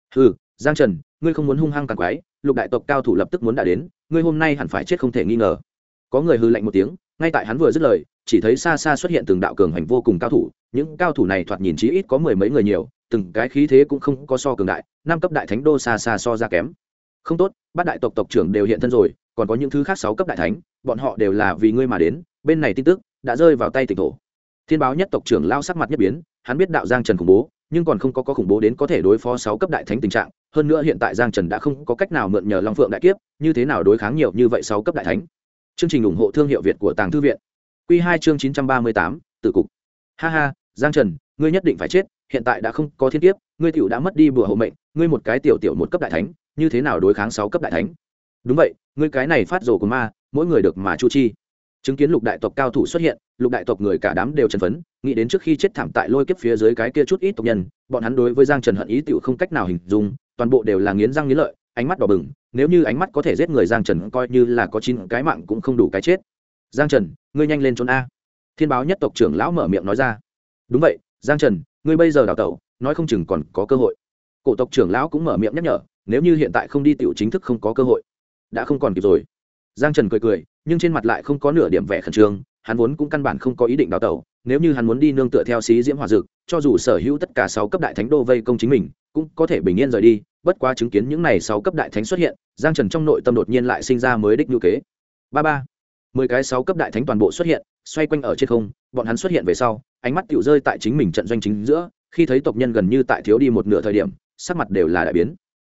Giang Trần, ngươi không muốn hung hăng càng quái, lục đại tộc cao thủ lập tức muốn đã đến, ngươi hôm nay hẳn phải chết không thể nghi ngờ. Có người hư lạnh một tiếng, ngay tại hắn vừa dứt lời, chỉ thấy xa xa xuất hiện từng đạo cường hành vô cùng cao thủ, những cao thủ này thoạt nhìn chí ít có 10 mấy người nhiều, từng cái khí thế cũng không có so cường đại, 5 cấp đại thánh đô xa xa so ra kém. Không tốt, bát đại tộc tộc trưởng đều hiện thân rồi, còn có những thứ khác 6 cấp đại thánh, bọn họ đều là vì ngươi mà đến, bên này tin tức đã rơi vào tay Tịch Thổ. Thiên Báo nhất tộc trưởng lao sắc mặt nhất biến, hắn biết đạo Giang Trần khủng bố, nhưng còn không có khủng bố đến có thể đối phó 6 cấp đại thánh tình trạng, hơn nữa hiện tại Giang Trần đã không có cách nào mượn nhờ Long Phượng đại kiếp, như thế nào đối kháng nhiều như vậy 6 cấp đại thánh. Chương trình ủng hộ thương hiệu Việt của Tàng Thư viện. Quy 2 chương 938, tử cục. Ha ha, Giang Trần, ngươi nhất định phải chết, hiện tại đã không có thiên kiếp, ngươi tiểu đã mất đi bùa hộ mệnh, ngươi một cái tiểu một cấp đại thánh, như thế nào đối kháng 6 cấp đại thánh? Đúng vậy, ngươi cái này phát rồ của ma, mỗi người được mà chu chi. Chứng kiến lục đại tộc cao thủ xuất hiện, lục đại tộc người cả đám đều chấn phấn, nghĩ đến trước khi chết thảm tại lôi kiếp phía dưới cái kia chút ít tộc nhân, bọn hắn đối với Giang Trần hận ý tiểu không cách nào hình dung, toàn bộ đều là nghiến răng nghiến lợi, ánh mắt đỏ bừng, nếu như ánh mắt có thể giết người Giang Trần coi như là có 9 cái mạng cũng không đủ cái chết. Giang Trần, ngươi nhanh lên trốn a. Thiên Báo nhất tộc trưởng lão mở miệng nói ra. Đúng vậy, Giang Trần, ngươi bây giờ đào tẩu, nói không chừng còn có cơ hội. Cổ tộc trưởng lão cũng mở miệng nhắc nhở, nếu như hiện tại không đi tiểu chính thức không có cơ hội, đã không còn kịp rồi. Giang Trần cười, nhưng trên mặt lại không có nửa điểm vẻ khẩn trương, hắn vốn cũng căn bản không có ý định đào tẩu, nếu như hắn muốn đi nương tựa theo xí diễm hỏa dược, cho dù sở hữu tất cả 6 cấp đại thánh đô vây công chính mình, cũng có thể bình yên rời đi, bất quá chứng kiến những này 6 cấp đại thánh xuất hiện, Giang Trần trong nội tâm đột nhiên lại sinh ra mới đích nhu kế. 10 cái 6 cấp đại thánh toàn bộ xuất hiện, xoay quanh ở trên không, bọn hắn xuất hiện về sau, ánh mắt tiểu rơi tại chính mình trận doanh chính giữa, khi thấy tộc nhân gần như tại thiếu đi một nửa thời điểm, sắc mặt đều là đại biến.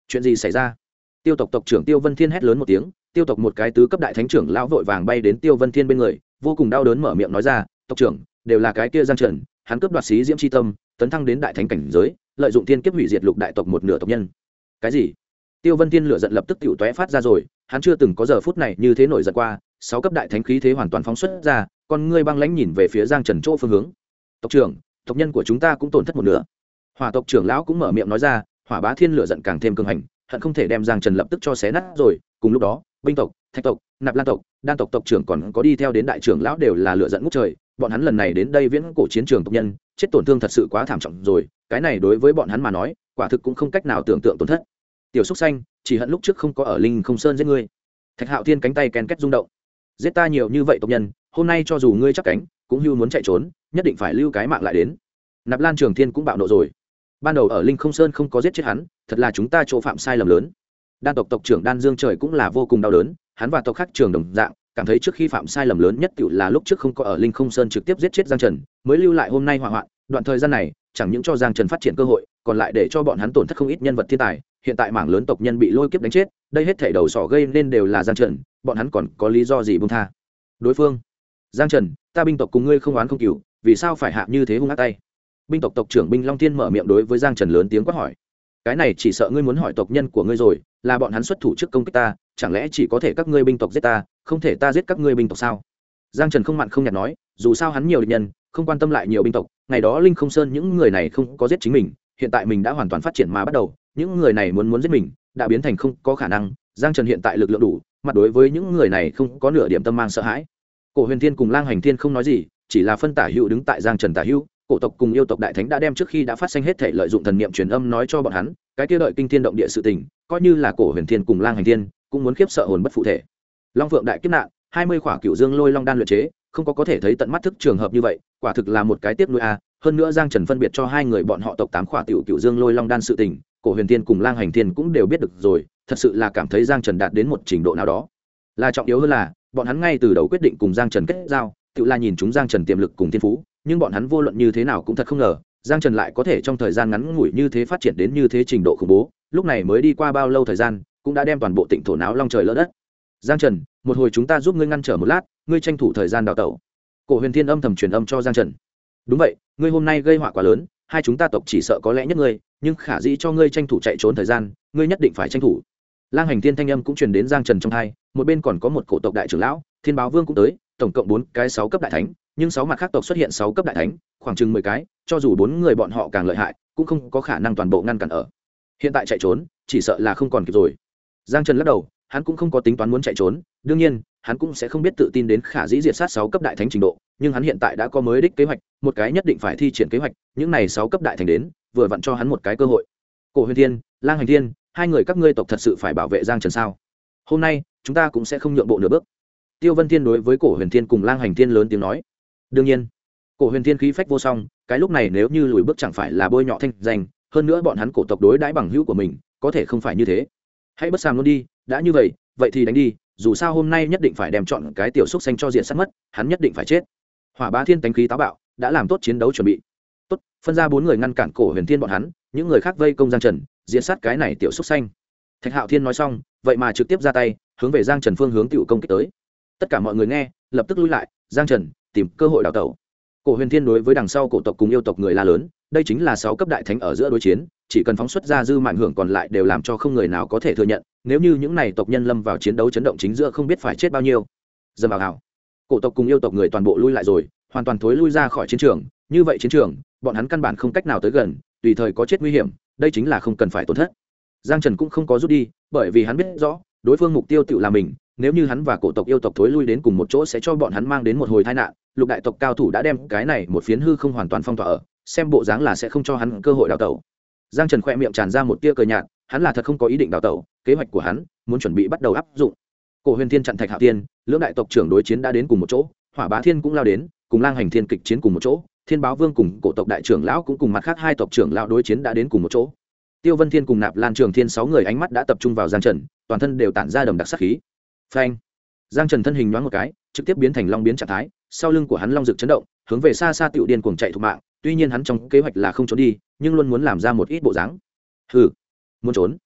chuyện gì xảy ra? Tiêu tộc tộc trưởng Tiêu Vân Thiên hét lớn một tiếng, tiêu tộc một cái tứ cấp đại thánh trưởng lão vội vàng bay đến Tiêu Vân Thiên bên người, vô cùng đau đớn mở miệng nói ra, tộc trưởng, đều là cái kia Giang Trần, hắn cướp đoạt xí diễm chi tâm, tấn thăng đến đại thánh cảnh giới, lợi dụng thiên kiếp hủy diệt lục đại tộc một nửa tộc nhân. Cái gì? Tiêu Vân Thiên lửa giận lập tức tiểu tóe phát ra rồi, hắn chưa từng có giờ phút này như thế nổi giận qua, 6 cấp đại thánh khí thế hoàn toàn phóng xuất ra, con ngươi băng lãnh nhìn về phía Giang Trần chỗ phương hướng. Tộc trưởng, tộc nhân của chúng ta cũng tổn thất một nửa. Hỏa tộc trưởng lão cũng mở miệng nói ra, Hỏa Bá Thiên lửa giận càng thêm cường hành, hận không thể đem Giang Trần lập tức cho xé nát rồi. Cùng lúc đó, Binh tộc, Thạch tộc, Nạp Lan tộc, Đan tộc tộc trưởng còn có đi theo đến đại trưởng lão đều là lửa giận ngút trời, bọn hắn lần này đến đây viễn cổ chiến trường tộc nhân, chết tổn thương thật sự quá thảm trọng rồi, cái này đối với bọn hắn mà nói, quả thực cũng không cách nào tưởng tượng tổn thất. Tiểu Súc Xanh, chỉ hận lúc trước không có ở Linh Không Sơn giết ngươi. Thạch Hạo Thiên cánh tay ken két rung động. Giết ta nhiều như vậy tộc nhân, hôm nay cho dù ngươi chắc cánh, cũng hưu muốn chạy trốn, nhất định phải lưu cái mạng lại đến. Nạp Lan Trường Thiên cũng bạo nộ rồi. Ban đầu ở Linh Không Sơn không có giết chết hắn, thật là chúng ta chỗ phạm sai lầm lớn. Đan tộc tộc trưởng Đan Dương Trời cũng là vô cùng đau đớn, hắn và tộc khác trường đồng dạng, cảm thấy trước khi phạm sai lầm lớn nhất tiểu là lúc trước không có ở Linh Không Sơn trực tiếp giết chết Giang Trần, mới lưu lại hôm nay hỏa hoạn. Đoạn thời gian này, chẳng những cho Giang Trần phát triển cơ hội, còn lại để cho bọn hắn tổn thất không ít nhân vật thiên tài. Hiện tại mảng lớn tộc nhân bị lôi kiếp đánh chết, đây hết thảy đầu sỏ gây nên đều là Giang Trần, bọn hắn còn có lý do gì buông tha? Đối phương, Giang Trần, ta binh tộc cùng ngươi không oán không cừu, vì sao phải hạ như thế hung ác tay? Binh tộc tộc trưởng Binh Long Thiên mở miệng đối với Giang Trần lớn tiếng quát hỏi. Cái này chỉ sợ ngươi muốn hỏi tộc nhân của ngươi rồi, là bọn hắn xuất thủ trước công kích ta, chẳng lẽ chỉ có thể các ngươi binh tộc giết ta, không thể ta giết các ngươi binh tộc sao? Giang Trần không mặn không nhạt nói, dù sao hắn nhiều địch nhân, không quan tâm lại nhiều binh tộc, ngày đó Linh Không Sơn những người này không có giết chính mình, hiện tại mình đã hoàn toàn phát triển mà bắt đầu, những người này muốn giết mình, đã biến thành không có khả năng. Giang Trần hiện tại lực lượng đủ, mặt đối với những người này không có nửa điểm tâm mang sợ hãi. Cổ Huyền Thiên cùng Lang Hành Thiên không nói gì, chỉ là phân tả hữu đứng tại Giang Trần tả hữu. Cổ tộc cùng yêu tộc đại thánh đã đem trước khi đã phát sinh hết thể lợi dụng thần niệm truyền âm nói cho bọn hắn, cái kia đợi kinh thiên động địa sự tình, coi như là Cổ Huyền Thiên cùng Lang Hành Thiên cũng muốn khiếp sợ hồn bất phụ thể. Long Phượng đại kiếp nạn, 20 khỏa Cửu Dương Lôi Long đan luyện chế, không có thể thấy tận mắt thức trường hợp như vậy, quả thực là một cái tiếp nối a. Hơn nữa Giang Trần phân biệt cho hai người bọn họ tộc 8 khỏa tiểu Cửu Dương Lôi Long đan sự tình, Cổ Huyền Thiên cùng Lang Hành Thiên cũng đều biết được rồi, thật sự là cảm thấy Giang Trần đạt đến một trình độ nào đó. Là trọng yếu hơn là, bọn hắn ngay từ đầu quyết định cùng Giang Trần kết giao, tự là nhìn chúng Giang Trần tiềm lực cùng thiên phú, nhưng bọn hắn vô luận như thế nào cũng thật không ngờ, Giang Trần lại có thể trong thời gian ngắn ngủi như thế phát triển đến như thế trình độ khủng bố, lúc này mới đi qua bao lâu thời gian, cũng đã đem toàn bộ Tịnh thổ náo long trời lỡ đất. Giang Trần, một hồi chúng ta giúp ngươi ngăn trở một lát, ngươi tranh thủ thời gian đào tẩu. Cổ Huyền Thiên âm thầm truyền âm cho Giang Trần. Đúng vậy, ngươi hôm nay gây họa quá lớn, hai chúng ta tộc chỉ sợ có lẽ nhất ngươi, nhưng khả dĩ cho ngươi tranh thủ chạy trốn thời gian, ngươi nhất định phải tranh thủ. Lang Hành Thiên thanh âm cũng truyền đến Giang Trần trong tai, một bên còn có một cổ tộc đại trưởng lão, Thiên Báo Vương cũng tới, tổng cộng 4 cái 6 cấp đại thánh, nhưng 6 mặt khác tộc xuất hiện 6 cấp đại thánh, khoảng chừng 10 cái, cho dù 4 người bọn họ càng lợi hại, cũng không có khả năng toàn bộ ngăn cản ở. Hiện tại chạy trốn, chỉ sợ là không còn kịp rồi. Giang Trần lắc đầu, hắn cũng không có tính toán muốn chạy trốn, đương nhiên, hắn cũng sẽ không biết tự tin đến khả dĩ diệt sát 6 cấp đại thánh trình độ, nhưng hắn hiện tại đã có mới đích kế hoạch, một cái nhất định phải thi triển kế hoạch, những này 6 cấp đại thánh đến, vừa vặn cho hắn một cái cơ hội. Cổ Huyền Thiên, Lang Hành Thiên, hai người các ngươi tộc thật sự phải bảo vệ Giang Trần sao? Hôm nay, chúng ta cũng sẽ không nhượng bộ nửa bước. Tiêu Vân Thiên đối với Cổ Huyền Thiên cùng Lang Hành Thiên lớn tiếng nói. Đương nhiên, Cổ Huyền Thiên khí phách vô song, cái lúc này nếu như lùi bước chẳng phải là bôi nhọ thanh danh, hơn nữa bọn hắn cổ tộc đối đãi bằng hữu của mình, có thể không phải như thế. Hãy bất sàm luôn đi, đã như vậy, vậy thì đánh đi, dù sao hôm nay nhất định phải đem chọn cái tiểu xúc xanh cho diện sát mất, hắn nhất định phải chết. Hỏa Bá Thiên tánh khí táo bạo, đã làm tốt chiến đấu chuẩn bị. Tốt, phân ra 4 người ngăn cản Cổ Huyền Thiên bọn hắn, những người khác vây công Giang Trần, diện sát cái này tiểu xúc xanh. Thạch Hạo Thiên nói xong, vậy mà trực tiếp ra tay, hướng về Giang Trần phương hướng tiểu công kích tới. Tất cả mọi người nghe, lập tức lui lại, Giang Trần tìm cơ hội đào tẩu. Cổ Huyền Thiên đối với đằng sau cổ tộc cùng yêu tộc người la lớn, đây chính là 6 cấp đại thánh ở giữa đối chiến, chỉ cần phóng xuất ra dư mạnh hưởng còn lại đều làm cho không người nào có thể thừa nhận, nếu như những này tộc nhân lâm vào chiến đấu chấn động chính giữa không biết phải chết bao nhiêu. Dầm vào hào. Cổ tộc cùng yêu tộc người toàn bộ lui lại rồi, hoàn toàn thối lui ra khỏi chiến trường, như vậy chiến trường, bọn hắn căn bản không cách nào tới gần, tùy thời có chết nguy hiểm, đây chính là không cần phải tổn thất. Giang Trần cũng không có rút đi, bởi vì hắn biết rõ, đối phương mục tiêu tự là mình, nếu như hắn và cổ tộc yêu tộc thối lui đến cùng một chỗ sẽ cho bọn hắn mang đến một hồi tai nạn. Lục đại tộc cao thủ đã đem cái này một phiến hư không hoàn toàn phong tỏa ở, xem bộ dáng là sẽ không cho hắn cơ hội đào tẩu. Giang Trần khẽ miệng tràn ra một tia cười nhạt, hắn là thật không có ý định đào tẩu, kế hoạch của hắn muốn chuẩn bị bắt đầu áp dụng. Cổ Huyền Thiên chặn Thạch Hạo Thiên, lưỡng đại tộc trưởng đối chiến đã đến cùng một chỗ, Hỏa Bá Thiên cũng lao đến, cùng Lang Hành Thiên kịch chiến cùng một chỗ, Thiên Báo Vương cùng cổ tộc đại trưởng lão cũng cùng mặt khác hai tộc trưởng lão đối chiến đã đến cùng một chỗ. Tiêu Vân Thiên cùng Nạp Lan Trường Thiên 6 người ánh mắt đã tập trung vào Giang Trần, toàn thân đều tản ra đầm đặc sát khí. Phanh! Giang Trần thân hình nhoáng một cái, trực tiếp biến thành long biến trạng thái, sau lưng của hắn long rực chấn động, hướng về xa xa tiểu điên cuồng chạy thục mạng, tuy nhiên hắn trong kế hoạch là không trốn đi, nhưng luôn muốn làm ra một ít bộ dáng. Hừ, muốn trốn?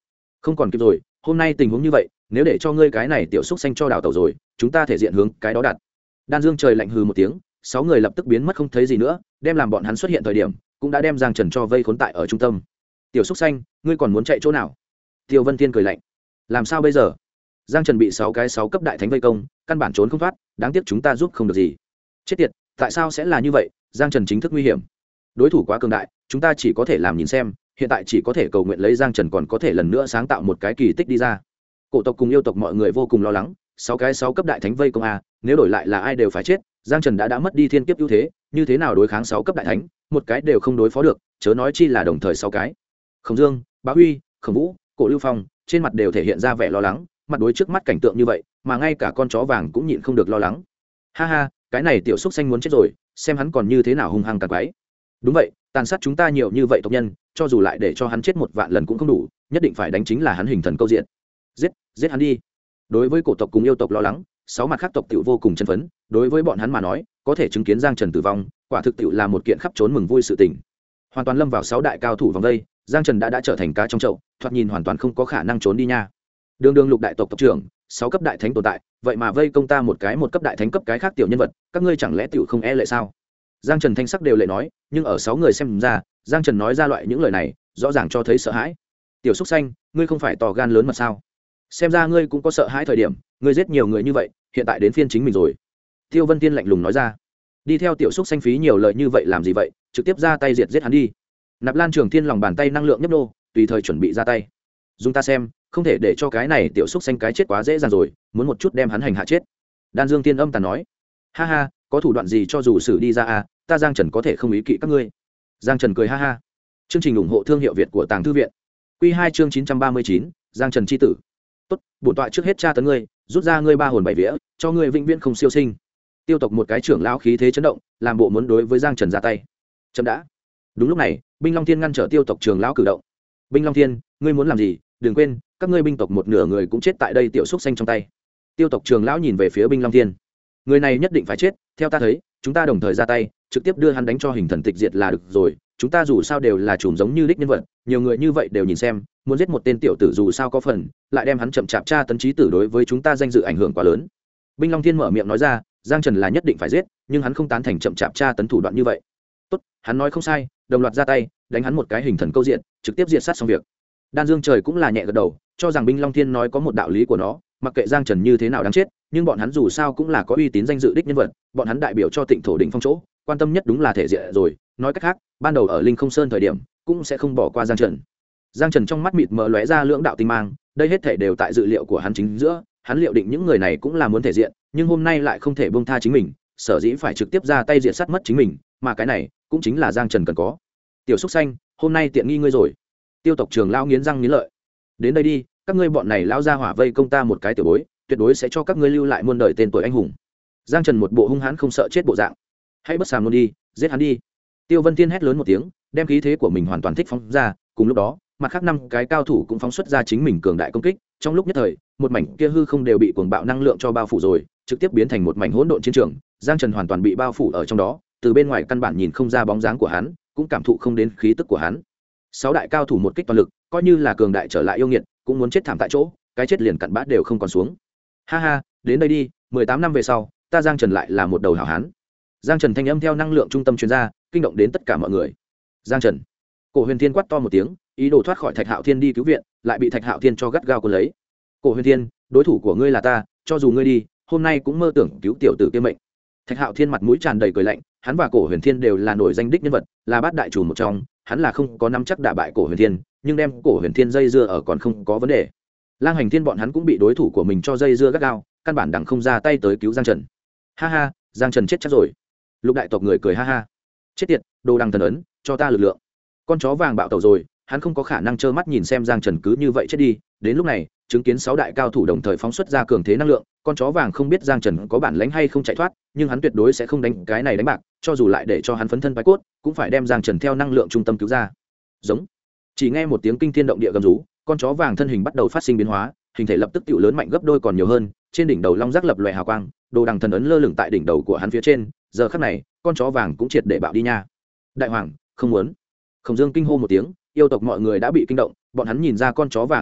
không còn kịp rồi, hôm nay tình huống như vậy, nếu để cho ngươi cái này tiểu xúc xanh cho đào tẩu rồi, chúng ta thể diện hướng cái đó đặt. Đan Dương trời lạnh hừ một tiếng, 6 người lập tức biến mất không thấy gì nữa, đem làm bọn hắn xuất hiện thời điểm cũng đã đem Giang Trần cho vây khốn tại ở trung tâm. Tiểu xúc xanh, ngươi còn muốn chạy chỗ nào? Tiêu Vân Thiên cười lạnh. Làm sao bây giờ? Giang Trần bị 6 cái 6 cấp đại thánh vây công, căn bản trốn không thoát, đáng tiếc chúng ta giúp không được gì. Chết tiệt, tại sao sẽ là như vậy? Giang Trần chính thức nguy hiểm. Đối thủ quá cường đại, chúng ta chỉ có thể làm nhìn xem, hiện tại chỉ có thể cầu nguyện lấy Giang Trần còn có thể lần nữa sáng tạo một cái kỳ tích đi ra. Cổ tộc cùng yêu tộc mọi người vô cùng lo lắng, 6 cái 6 cấp đại thánh vây công a, nếu đổi lại là ai đều phải chết. Giang Trần đã mất đi thiên kiếp ưu thế, như thế nào đối kháng 6 cấp đại thánh, một cái đều không đối phó được, chớ nói chi là đồng thời 6 cái. Khổng Dương, Bá Huy, Khổng Vũ, Cổ Lưu Phong, trên mặt đều thể hiện ra vẻ lo lắng, mặt đối trước mắt cảnh tượng như vậy, mà ngay cả con chó vàng cũng nhịn không được lo lắng. Ha ha, cái này tiểu xúc xanh muốn chết rồi, xem hắn còn như thế nào hung hăng càng quái. Đúng vậy, tàn sát chúng ta nhiều như vậy tộc nhân, cho dù lại để cho hắn chết 1 vạn lần cũng không đủ, nhất định phải đánh chính là hắn hình thần câu diện. Giết hắn đi. Đối với cổ tộc cùng yêu tộc lo lắng, 6 mặt khác tộc tiểu vô cùng chân phấn, đối với bọn hắn mà nói, có thể chứng kiến Giang Trần tử vong, quả thực tiểu là một kiện khắp trốn mừng vui sự tình. Hoàn toàn lâm vào 6 đại cao thủ vòng đây, Giang Trần đã trở thành cá trong chậu, thoạt nhìn hoàn toàn không có khả năng trốn đi nha. Đường lục đại tộc tộc trưởng, 6 cấp đại thánh tồn tại, vậy mà vây công ta một cấp đại thánh cấp cái khác tiểu nhân vật, các ngươi chẳng lẽ tiểu không e lệ sao? Giang Trần thanh sắc đều lệ nói, nhưng ở 6 người xem ra, Giang Trần nói ra loại những lời này, rõ ràng cho thấy sợ hãi. Tiểu xúc xanh, ngươi không phải to gan lớn mật sao? Xem ra ngươi cũng có sợ hãi thời điểm, ngươi giết nhiều người như vậy, hiện tại đến phiên chính mình rồi. Tiêu Vân Tiên lạnh lùng nói ra. Đi theo tiểu xúc xanh phí nhiều lời như vậy làm gì vậy, trực tiếp ra tay diệt giết hắn đi. Nạp Lan Trường Thiên lòng bàn tay năng lượng nhấp nô, tùy thời chuẩn bị ra tay. Dùng ta xem, không thể để cho cái này tiểu xúc xanh cái chết quá dễ dàng rồi, muốn một chút đem hắn hành hạ chết. Đan Dương Tiên âm tàn nói. Ha ha, có thủ đoạn gì cho dù xử đi ra à, ta Giang Trần có thể không ý kỵ các ngươi. Giang Trần cười ha ha. Chương trình ủng hộ thương hiệu Việt của Tàng Thư viện. Quy 2 chương 939, Giang Trần chi tử. Tốt, bổn tọa trước hết tra tấn ngươi, rút ra ngươi 3 hồn 7 vía, cho ngươi vĩnh viễn không siêu sinh. Tiêu tộc một cái trưởng lão khí thế chấn động, làm bộ muốn đối với Giang Trần ra tay. Chậm đã. Đúng lúc này, Binh Long Thiên ngăn trở Tiêu tộc trưởng lão cử động. Binh Long Thiên, ngươi muốn làm gì? Đừng quên, các ngươi binh tộc một nửa người cũng chết tại đây tiểu xúc xanh trong tay. Tiêu tộc trưởng lão nhìn về phía Binh Long Thiên. Người này nhất định phải chết, theo ta thấy, chúng ta đồng thời ra tay, trực tiếp đưa hắn đánh cho hình thần tịch diệt là được rồi. Chúng ta dù sao đều là chùm giống như đích nhân vật, nhiều người như vậy đều nhìn xem, muốn giết một tên tiểu tử dù sao có phần, lại đem hắn chậm chạp tra tấn trí tử đối với chúng ta danh dự ảnh hưởng quá lớn. Binh Long Thiên mở miệng nói ra, Giang Trần là nhất định phải giết, nhưng hắn không tán thành chậm chạp tra tấn thủ đoạn như vậy. Tốt, hắn nói không sai, đồng loạt ra tay, đánh hắn một cái hình thần câu diện, trực tiếp diệt sát xong việc. Đan Dương Trời cũng là nhẹ gật đầu, cho rằng Binh Long Thiên nói có một đạo lý của nó, mặc kệ Giang Trần như thế nào đáng chết, nhưng bọn hắn dù sao cũng là có uy tín danh dự đích nhân vật, bọn hắn đại biểu cho Tịnh Thổ đỉnh phong chỗ, quan tâm nhất đúng là thể diện rồi, nói cách khác, ban đầu ở Linh Không Sơn thời điểm, cũng sẽ không bỏ qua Giang Trần. Giang Trần trong mắt mịt mờ lóe ra lưỡng đạo tinh mang, đây hết thảy đều tại dự liệu của hắn chính giữa, hắn liệu định những người này cũng là muốn thể diện, nhưng hôm nay lại không thể buông tha chính mình, sở dĩ phải trực tiếp ra tay diệt sát mất chính mình, mà cái này cũng chính là Giang Trần cần có. Tiểu xúc xanh, hôm nay tiện nghi ngươi rồi. Tiêu tộc trưởng lão nghiến răng nghiến lợi. Đến đây đi, các ngươi bọn này lão ra hỏa vây công ta một cái tiểu bối, tuyệt đối sẽ cho các ngươi lưu lại muôn đời tên tuổi anh hùng. Giang Trần một bộ hung hãn không sợ chết bộ dạng. Hãy bất sàm luôn đi, giết hắn đi. Tiêu Vân Tiên hét lớn một tiếng, đem khí thế của mình hoàn toàn thích phóng ra, cùng lúc đó, mặt khác 5 cái cao thủ cũng phóng xuất ra chính mình cường đại công kích, trong lúc nhất thời, một mảnh kia hư không đều bị cuồng bạo năng lượng cho bao phủ rồi, trực tiếp biến thành một mảnh hỗn độn chiến trường. Giang Trần hoàn toàn bị bao phủ ở trong đó, từ bên ngoài căn bản nhìn không ra bóng dáng của hắn, cũng cảm thụ không đến khí tức của hắn. 6 đại cao thủ một kích toàn lực, coi như là cường đại trở lại yêu nghiệt, cũng muốn chết thảm tại chỗ, cái chết liền cặn bã đều không còn xuống. Ha ha, đến đây đi, 18 năm về sau, ta Giang Trần lại là một đầu hảo hán. Giang Trần thanh âm theo năng lượng trung tâm truyền ra, kinh động đến tất cả mọi người. Giang Trần. Cổ Huyền Thiên quát to một tiếng, ý đồ thoát khỏi Thạch Hạo Thiên đi cứu viện, lại bị Thạch Hạo Thiên cho gắt gao cuốn lấy. Cổ Huyền Thiên, đối thủ của ngươi là ta, cho dù ngươi đi, hôm nay cũng mơ tưởng cứu tiểu tử kia mệnh. Thạch Hạo Thiên mặt mũi tràn đầy cười lạnh, hắn và Cổ Huyền Thiên đều là nổi danh đích nhân vật, là bát đại chủ một trong, hắn là không có nắm chắc đả bại Cổ Huyền Thiên, nhưng đem Cổ Huyền Thiên dây dưa ở còn không có vấn đề. Lang Hành Thiên bọn hắn cũng bị đối thủ của mình cho dây dưa gắt gao, căn bản đặng không ra tay tới cứu Giang Trần. Ha ha, Giang Trần chết chắc rồi. Lục đại tộc người cười ha ha. Chết tiệt, đồ đằng thần ấn, cho ta lực lượng. Con chó vàng bạo tẩu rồi, hắn không có khả năng trơ mắt nhìn xem Giang Trần cứ như vậy chết đi. Đến lúc này, chứng kiến 6 đại cao thủ đồng thời phóng xuất ra cường thế năng lượng, con chó vàng không biết Giang Trần có bản lĩnh hay không chạy thoát, nhưng hắn tuyệt đối sẽ không đánh cái này đánh bạc, cho dù lại để cho hắn phấn thân bái cốt, cũng phải đem Giang Trần theo năng lượng trung tâm cứu ra. Giống. Chỉ nghe một tiếng kinh thiên động địa gầm rú, con chó vàng thân hình bắt đầu phát sinh biến hóa, hình thể lập tức tiểu lớn mạnh gấp đôi còn nhiều hơn, trên đỉnh đầu long rác lập lòe hào quang, đồ đằng thần ấn lơ lửng tại đỉnh đầu của hắn phía trên, giờ khắc này, con chó vàng cũng triệt để bạo đi nha. Đại hoàng, không muốn. Khổng Dương kinh hô một tiếng, yêu tộc mọi người đã bị kinh động, bọn hắn nhìn ra con chó vàng cử động,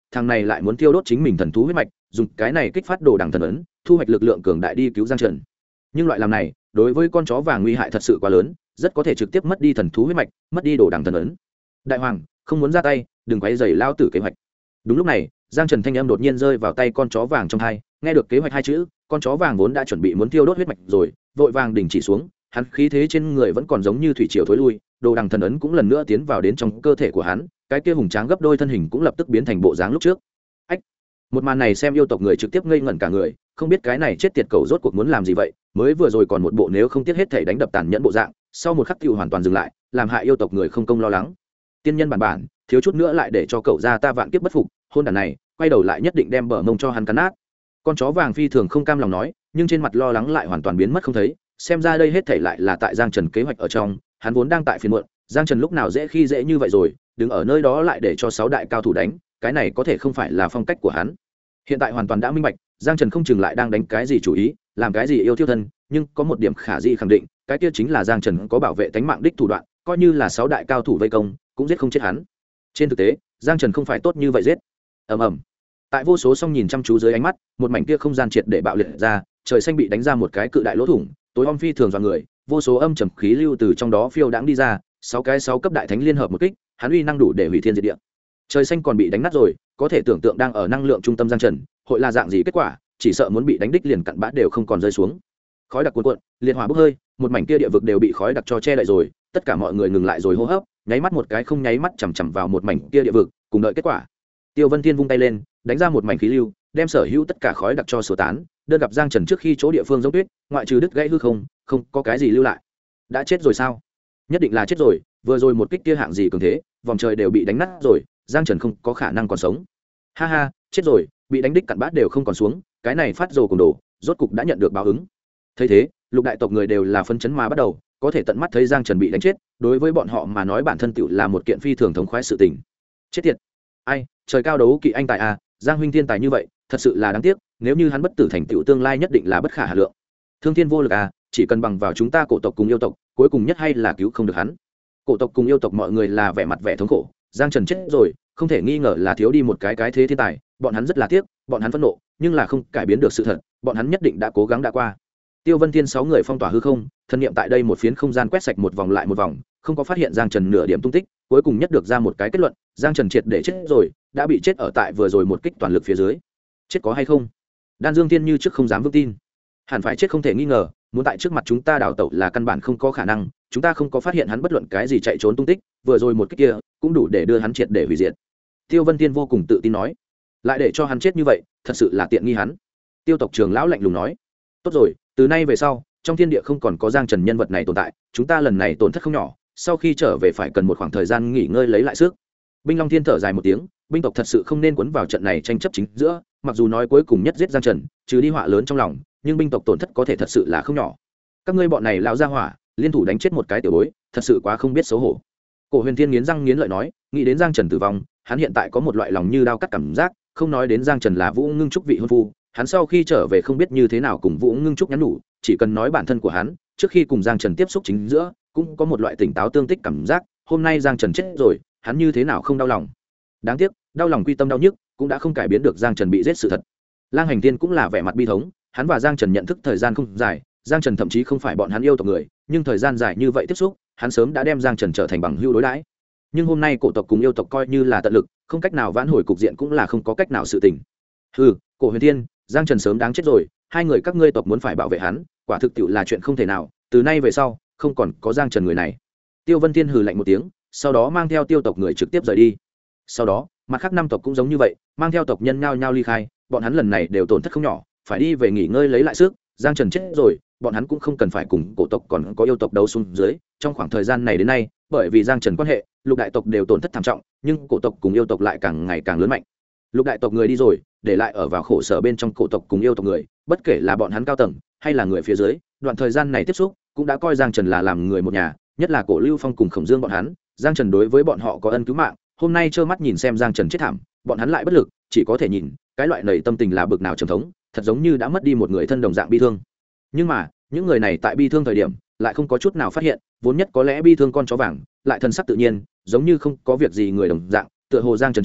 thằng này lại muốn tiêu đốt chính mình thần thú huyết mạch, dùng cái này kích phát đồ đằng thần ấn, thu hoạch lực lượng cường đại đi cứu Giang Trần. Nhưng loại làm này đối với con chó vàng nguy hại thật sự quá lớn, rất có thể trực tiếp mất đi thần thú huyết mạch, mất đi đồ đằng thần ấn. Đại hoàng, không muốn ra tay, đừng quấy rầy lao tử kế hoạch. Đúng lúc này, Giang Trần thanh âm đột nhiên rơi vào tay con chó vàng trong hai, nghe được kế hoạch hai chữ, con chó vàng vốn đã chuẩn bị muốn tiêu đốt huyết mạch rồi, vội vàng đình chỉ xuống, hắn khí thế trên người vẫn còn giống như thủy triều thối lui, đồ đằng thần ấn cũng lần nữa tiến vào đến trong cơ thể của hắn, cái kia hùng tráng gấp đôi thân hình cũng lập tức biến thành bộ dáng lúc trước. Ách, một màn này xem yêu tộc người trực tiếp ngây ngẩn cả người, không biết cái này chết tiệt cầu rốt cuộc muốn làm gì vậy, mới vừa rồi còn một bộ nếu không tiếc hết thể đánh đập tàn nhẫn bộ dạng, sau một khắc tiêu hoàn toàn dừng lại, làm hại yêu tộc người không công lo lắng. Tiên nhân bản thiếu chút nữa lại để cho cậu ra ta vạn kiếp bất phục, hôn đàn này quay đầu lại nhất định đem bờ mông cho hắn cắn nát. Con chó vàng phi thường không cam lòng nói, nhưng trên mặt lo lắng lại hoàn toàn biến mất không thấy, xem ra đây hết thảy lại là tại Giang Trần kế hoạch ở trong, hắn vốn đang tại phiền muộn, Giang Trần lúc nào dễ khi dễ như vậy rồi, đứng ở nơi đó lại để cho 6 đại cao thủ đánh, cái này có thể không phải là phong cách của hắn. Hiện tại hoàn toàn đã minh bạch, Giang Trần không chừng lại đang đánh cái gì chủ ý, làm cái gì yêu thiêu thân, nhưng có một điểm khả dĩ khẳng định, cái kia chính là Giang Trần có bảo vệ tánh mạng đích thủ đoạn, coi như là 6 đại cao thủ vây công, cũng giết không chết hắn. Trên thực tế, Giang Trần không phải tốt như vậy giết. Ầm ầm. Tại vô số song nhìn chăm chú dưới ánh mắt, một mảnh kia không gian triệt để bạo liệt ra, trời xanh bị đánh ra một cái cự đại lỗ thủng, tối om phi thường dọa người, vô số âm trầm khí lưu từ trong đó phiêu đãng đi ra, 6 cấp đại thánh liên hợp một kích, hắn uy năng đủ để hủy thiên diệt địa. Trời xanh còn bị đánh nát rồi, có thể tưởng tượng đang ở năng lượng trung tâm Giang Trần, hội là dạng gì kết quả, chỉ sợ muốn bị đánh đích liền cặn bã đều không còn rơi xuống. Khói đặc cuồn cuộn, liệt hỏa bốc hơi, một mảnh kia địa vực đều bị khói đặc cho che đậy rồi, tất cả mọi người ngừng lại rồi hô hấp, nháy mắt một cái không nháy mắt chằm chằm vào một mảnh kia địa vực, cùng đợi kết quả. Tiêu Vân Thiên vung tay lên, đánh ra một mảnh khí lưu, đem sở hữu tất cả khói đặc cho sửa tán, đơn gặp Giang Trần trước khi chỗ địa phương giống tuyết, ngoại trừ đứt gãy hư không, không có cái gì lưu lại. Đã chết rồi sao? Nhất định là chết rồi, vừa rồi một kích kia hạng gì cường thế, vòng trời đều bị đánh nát rồi, Giang Trần không có khả năng còn sống. Ha ha, chết rồi, bị đánh đích cặn bát đều không còn xuống, cái này phát rồ cùng đổ, rốt cục đã nhận được báo ứng. Thấy thế, lục đại tộc người đều là phấn chấn mà bắt đầu, có thể tận mắt thấy Giang Trần bị đánh chết, đối với bọn họ mà nói bản thân tựu là một kiện phi thường thống khoái sự tình. Chết tiệt. Ai, trời cao đấu kỵ anh tài à, Giang huynh thiên tài như vậy, thật sự là đáng tiếc, nếu như hắn bất tử thành tựu tương lai nhất định là bất khả hà lượng. Thương thiên vô lực à, chỉ cần bằng vào chúng ta cổ tộc cùng yêu tộc, cuối cùng nhất hay là cứu không được hắn. Cổ tộc cùng yêu tộc mọi người là vẻ mặt vẻ thống khổ, Giang Trần chết rồi, không thể nghi ngờ là thiếu đi một cái thế thiên tài, bọn hắn rất là tiếc, bọn hắn phẫn nộ, nhưng là không cải biến được sự thật, bọn hắn nhất định đã cố gắng đã qua. Tiêu Vân Thiên 6 người phong tỏa hư không, thân niệm tại đây một phiến không gian quét sạch một vòng lại một vòng, không có phát hiện Giang Trần nửa điểm tung tích, cuối cùng nhất được ra một cái kết luận, Giang Trần triệt để chết rồi, đã bị chết ở tại vừa rồi một kích toàn lực phía dưới. Chết có hay không? Đan Dương Thiên như trước không dám vững tin. Hẳn phải chết không thể nghi ngờ, muốn tại trước mặt chúng ta đảo tẩu là căn bản không có khả năng, chúng ta không có phát hiện hắn bất luận cái gì chạy trốn tung tích, vừa rồi một kích kia cũng đủ để đưa hắn triệt để hủy diệt. Tiêu Vân Thiên vô cùng tự tin nói, lại để cho hắn chết như vậy, thật sự là tiện nghi hắn. Tiêu tộc trưởng lão lạnh lùng nói, tốt rồi, từ nay về sau, trong thiên địa không còn có Giang Trần nhân vật này tồn tại, chúng ta lần này tổn thất không nhỏ, sau khi trở về phải cần một khoảng thời gian nghỉ ngơi lấy lại sức. Binh Long Thiên thở dài một tiếng, binh tộc thật sự không nên cuốn vào trận này tranh chấp chính giữa, mặc dù nói cuối cùng nhất giết Giang Trần, trừ đi họa lớn trong lòng, nhưng binh tộc tổn thất có thể thật sự là không nhỏ. Các ngươi bọn này lão gia hỏa, liên thủ đánh chết một cái tiểu bối, thật sự quá không biết xấu hổ. Cổ Huyền Thiên nghiến răng nghiến lợi nói, nghĩ đến Giang Trần tử vong, hắn hiện tại có một loại lòng như đao cắt cảm giác, không nói đến Giang Trần là Vũ Ngưng Trúc vị hôn phu, hắn sau khi trở về không biết như thế nào cùng Vũ Ngưng Trúc nhắn nhủ, chỉ cần nói bản thân của hắn, trước khi cùng Giang Trần tiếp xúc chính giữa, cũng có một loại tỉnh táo tương tích cảm giác, hôm nay Giang Trần chết rồi, hắn như thế nào không đau lòng. Đáng tiếc, đau lòng quy tâm đau nhức, cũng đã không cải biến được Giang Trần bị giết sự thật. Lang Hành Tiên cũng là vẻ mặt bi thống, hắn và Giang Trần nhận thức thời gian không dài, Giang Trần thậm chí không phải bọn hắn yêu tộc người, nhưng thời gian dài như vậy tiếp xúc, hắn sớm đã đem Giang Trần trở thành bằng hữu đối đãi. Nhưng hôm nay cổ tộc cùng yêu tộc coi như là tận lực, không cách nào vãn hồi cục diện cũng là không có cách nào sự tình. Hừ, Cổ Huyền Thiên, Giang Trần sớm đáng chết rồi, hai người các ngươi tộc muốn phải bảo vệ hắn, quả thực tiệu là chuyện không thể nào, từ nay về sau, không còn có Giang Trần người này. Tiêu Vân Thiên hừ lạnh một tiếng, sau đó mang theo Tiêu tộc người trực tiếp rời đi. Sau đó, mặt khác 5 tộc cũng giống như vậy, mang theo tộc nhân nhao nhao ly khai, bọn hắn lần này đều tổn thất không nhỏ, phải đi về nghỉ ngơi lấy lại sức. Giang Trần chết rồi, bọn hắn cũng không cần phải cùng cổ tộc còn có yêu tộc đấu xuống dưới. Trong khoảng thời gian này đến nay, bởi vì Giang Trần quan hệ, lục đại tộc đều tổn thất thảm trọng, nhưng cổ tộc cùng yêu tộc lại càng ngày càng lớn mạnh. Lục đại tộc người đi rồi, để lại ở vào khổ sở bên trong cổ tộc cùng yêu tộc người, bất kể là bọn hắn cao tầng hay là người phía dưới, đoạn thời gian này tiếp xúc cũng đã coi Giang Trần là làm người một nhà, nhất là Cổ Lưu Phong cùng Khổng Dương bọn hắn, Giang Trần đối với bọn họ có ân cứu mạng, hôm nay trơ mắt nhìn xem Giang Trần chết thảm, bọn hắn lại bất lực, chỉ có thể nhìn, cái loại nảy tâm tình là bực nào trầm thống, thật giống như đã mất đi một người thân đồng dạng bi thương. Nhưng mà, những người này tại bi thương thời điểm, lại không có chút nào phát hiện, vốn nhất có lẽ bi thương con chó vàng, lại thân sắc tự nhiên, giống như không có việc gì người đồng dạng, tựa hồ Giang Trần chết,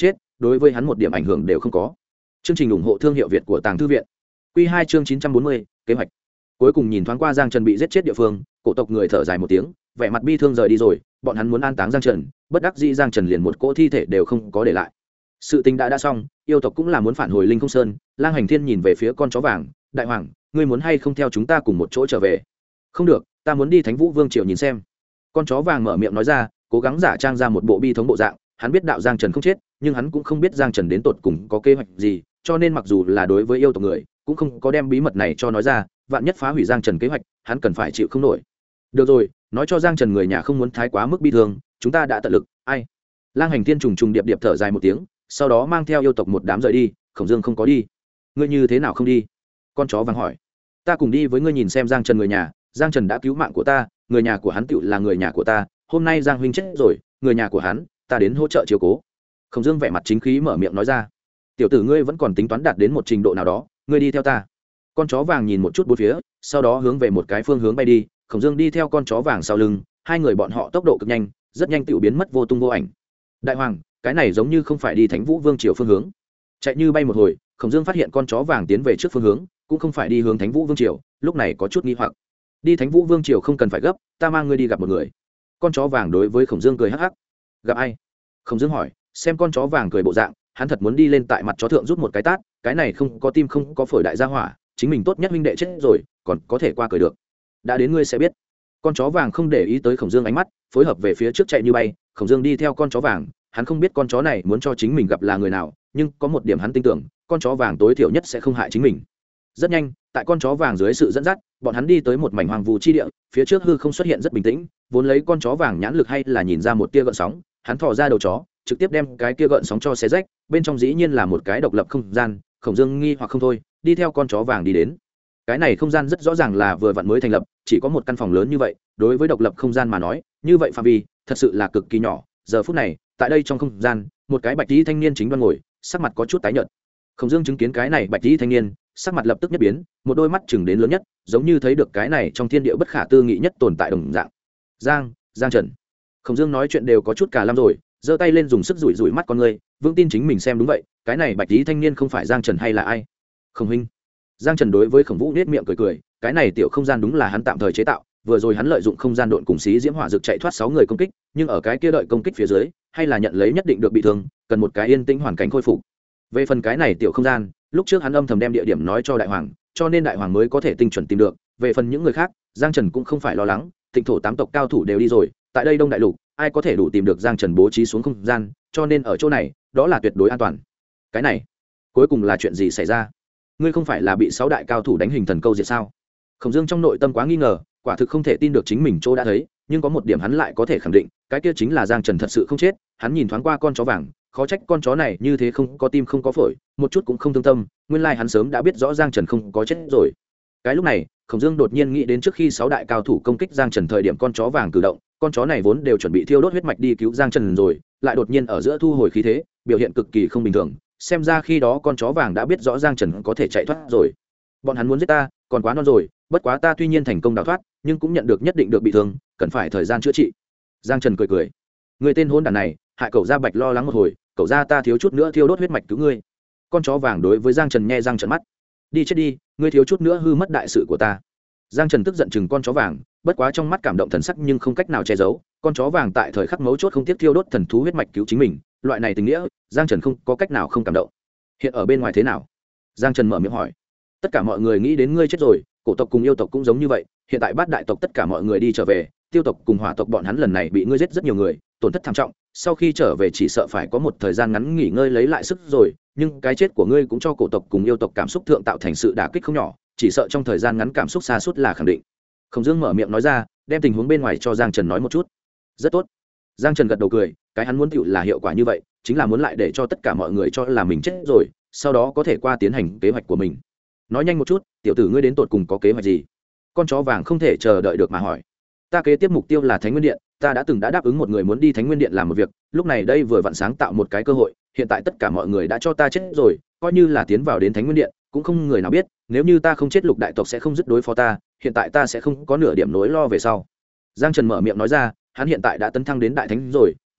đối với hắn một điểm ảnh hưởng đều không có. Chương trình ủng hộ thương hiệu Việt của Tàng Thư viện. Quy 2 chương 940, kế hoạch. Cuối cùng nhìn thoáng qua Giang Trần bị giết chết địa phương, cổ tộc người thở dài một tiếng, vẻ mặt bi thương rời đi rồi. Bọn hắn muốn an táng Giang Trần, bất đắc dĩ Giang Trần liền một cỗ thi thể đều không có để lại. Sự tình đã xong, yêu tộc cũng là muốn phản hồi Linh Không Sơn. Lang Hành Thiên nhìn về phía con chó vàng, đại hoàng, ngươi muốn hay không theo chúng ta cùng một chỗ trở về? Không được, ta muốn đi Thánh Vũ Vương triều nhìn xem. Con chó vàng mở miệng nói ra, cố gắng giả trang ra một bộ bi thống bộ dạng. Hắn biết đạo Giang Trần không chết, nhưng hắn cũng không biết Giang Trần đến tột cùng có kế hoạch gì, cho nên mặc dù là đối với yêu tộc người, cũng không có đem bí mật này cho nói ra. Vạn nhất phá hủy Giang Trần kế hoạch, hắn cần phải chịu không nổi. Được rồi, nói cho Giang Trần người nhà không muốn thái quá mức bi thương, chúng ta đã tận lực. Ai? Lang Hành Thiên trùng trùng điệp điệp thở dài một tiếng, sau đó mang theo yêu tộc một đám rời đi. Khổng Dương không có đi. Ngươi như thế nào không đi? Con chó vàng hỏi. Ta cùng đi với ngươi nhìn xem Giang Trần người nhà. Giang Trần đã cứu mạng của ta, người nhà của hắn tựu là người nhà của ta. Hôm nay Giang huynh chết rồi, người nhà của hắn, ta đến hỗ trợ chiếu cố. Khổng Dương vẻ mặt chính khí mở miệng nói ra. Tiểu tử ngươi vẫn còn tính toán đạt đến một trình độ nào đó, ngươi đi theo ta. Con chó vàng nhìn một chút bốn phía, sau đó hướng về một cái phương hướng bay đi. Khổng Dương đi theo con chó vàng sau lưng, hai người bọn họ tốc độ cực nhanh, rất nhanh tựu biến mất vô tung vô ảnh. Đại hoàng, cái này giống như không phải đi Thánh Vũ Vương triều phương hướng. Chạy như bay một hồi, Khổng Dương phát hiện con chó vàng tiến về trước phương hướng, cũng không phải đi hướng Thánh Vũ Vương triều, lúc này có chút nghi hoặc. Đi Thánh Vũ Vương triều không cần phải gấp, ta mang ngươi đi gặp một người. Con chó vàng đối với Khổng Dương cười hắc hắc. Gặp ai? Khổng Dương hỏi, xem con chó vàng cười bộ dạng, hắn thật muốn đi lên tại mặt chó thượng rút một cái tát, cái này không có tim không có phổi đại gia hỏa, chính mình tốt nhất huynh đệ chết rồi, còn có thể qua cười được. Đã đến ngươi sẽ biết. Con chó vàng không để ý tới Khổng Dương ánh mắt, phối hợp về phía trước chạy như bay. Khổng Dương đi theo con chó vàng, hắn không biết con chó này muốn cho chính mình gặp là người nào, nhưng có một điểm hắn tin tưởng, con chó vàng tối thiểu nhất sẽ không hại chính mình. Rất nhanh, tại con chó vàng dưới sự dẫn dắt, bọn hắn đi tới một mảnh hoang vu chi địa, phía trước hư không xuất hiện rất bình tĩnh, vốn lấy con chó vàng nhãn lực hay là nhìn ra một tia gợn sóng, hắn thò ra đầu chó, trực tiếp đem cái kia gợn sóng cho xé rách, bên trong dĩ nhiên là một cái độc lập không gian. Khổng Dương nghi hoặc không thôi, đi theo con chó vàng đi đến. Cái này không gian rất rõ ràng là vừa vặn mới thành lập, chỉ có một căn phòng lớn như vậy, đối với độc lập không gian mà nói, như vậy phạm vi thật sự là cực kỳ nhỏ. Giờ phút này, tại đây trong không gian, một cái bạch y thanh niên chính đoan ngồi, sắc mặt có chút tái nhợt. Khổng Dương chứng kiến cái này bạch y thanh niên, sắc mặt lập tức nhất biến, một đôi mắt chừng đến lớn nhất, giống như thấy được cái này trong thiên địa bất khả tư nghị nhất tồn tại đồng dạng. Giang Trần. Khổng Dương nói chuyện đều có chút cả lăm rồi, giơ tay lên dùng sức rủi rủi mắt con người, vững tin chính mình xem đúng vậy, cái này bạch y thanh niên không phải Giang Trần hay là ai? Khổng huynh. Giang Trần đối với Khổng Vũ nết miệng cười cười, cái này tiểu không gian đúng là hắn tạm thời chế tạo, vừa rồi hắn lợi dụng không gian độn cùng xí diễm hỏa dược chạy thoát 6 người công kích, nhưng ở cái kia đợi công kích phía dưới, hay là nhận lấy nhất định được bị thương, cần một cái yên tĩnh hoàn cảnh khôi phục. Về phần cái này tiểu không gian, lúc trước hắn âm thầm đem địa điểm nói cho đại hoàng, cho nên đại hoàng mới có thể tinh chuẩn tìm được. Về phần những người khác, Giang Trần cũng không phải lo lắng, Tịnh thổ 8 tộc cao thủ đều đi rồi, tại đây Đông Đại Lục, ai có thể đủ tìm được Giang Trần bố trí xuống không gian, cho nên ở chỗ này, đó là tuyệt đối an toàn. Cái này, cuối cùng là chuyện gì xảy ra? Ngươi không phải là bị 6 đại cao thủ đánh hình thần câu diệt sao? Khổng Dương trong nội tâm quá nghi ngờ, quả thực không thể tin được chính mình chỗ đã thấy, nhưng có một điểm hắn lại có thể khẳng định, cái kia chính là Giang Trần thật sự không chết. Hắn nhìn thoáng qua con chó vàng, khó trách con chó này như thế không có tim không có phổi, một chút cũng không thương tâm, nguyên lai hắn sớm đã biết rõ Giang Trần không có chết rồi. Cái lúc này, Khổng Dương đột nhiên nghĩ đến trước khi 6 đại cao thủ công kích Giang Trần thời điểm con chó vàng cử động, con chó này vốn đều chuẩn bị thiêu đốt huyết mạch đi cứu Giang Trần rồi, lại đột nhiên ở giữa thu hồi khí thế, biểu hiện cực kỳ không bình thường, xem ra khi đó con chó vàng đã biết rõ Giang Trần có thể chạy thoát rồi. Bọn hắn muốn giết ta, còn quá non rồi, bất quá ta tuy nhiên thành công đào thoát, nhưng cũng nhận được nhất định được bị thương, cần phải thời gian chữa trị. Giang Trần cười cười, người tên hôn đản này, hại cậu gia Bạch lo lắng một hồi, cậu gia ta thiếu chút nữa thiêu đốt huyết mạch cứu ngươi. Con chó vàng đối với Giang Trần nhe răng trợn mắt, đi chết đi, ngươi thiếu chút nữa hư mất đại sự của ta. Giang Trần tức giận chừng con chó vàng, bất quá trong mắt cảm động thần sắc nhưng không cách nào che giấu, con chó vàng tại thời khắc mấu chốt không tiếc thiêu đốt thần thú huyết mạch cứu chính mình, loại này tình nghĩa, Giang Trần không có cách nào không cảm động. Hiện ở bên ngoài thế nào? Giang Trần mở miệng hỏi. Tất cả mọi người nghĩ đến ngươi chết rồi, cổ tộc cùng yêu tộc cũng giống như vậy, hiện tại bát đại tộc tất cả mọi người đi trở về, tiêu tộc cùng hỏa tộc bọn hắn lần này bị ngươi giết rất nhiều người, tổn thất thảm trọng, sau khi trở về chỉ sợ phải có một thời gian ngắn nghỉ ngơi lấy lại sức rồi, nhưng cái chết của ngươi cũng cho cổ tộc cùng yêu tộc cảm xúc thượng tạo thành sự đả kích không nhỏ, chỉ sợ trong thời gian ngắn cảm xúc sa sút là khẳng định. Khổng Dương mở miệng nói ra, đem tình huống bên ngoài cho Giang Trần nói một chút. Rất tốt. Giang Trần gật đầu cười, cái hắn muốn tựu là hiệu quả như vậy, chính là muốn lại để cho tất cả mọi người cho là mình chết rồi, sau đó có thể qua tiến hành kế hoạch của mình. Nói nhanh một chút, tiểu tử ngươi đến tột cùng có kế hoạch gì? Con chó vàng không thể chờ đợi được mà hỏi. Ta kế tiếp mục tiêu là Thánh Nguyên Điện, ta đã từng đáp ứng một người muốn đi Thánh Nguyên Điện làm một việc, lúc này đây vừa vặn sáng tạo một cái cơ hội, hiện tại tất cả mọi người đã cho ta chết rồi, coi như là tiến vào đến Thánh Nguyên Điện, cũng không người nào biết, nếu như ta không chết Lục đại tộc sẽ không dứt đối phó ta, hiện tại ta sẽ không có nửa điểm nỗi lo về sau. Giang Trần mở miệng nói ra, hắn hiện tại đã tấn thăng đến đại thánh rồi,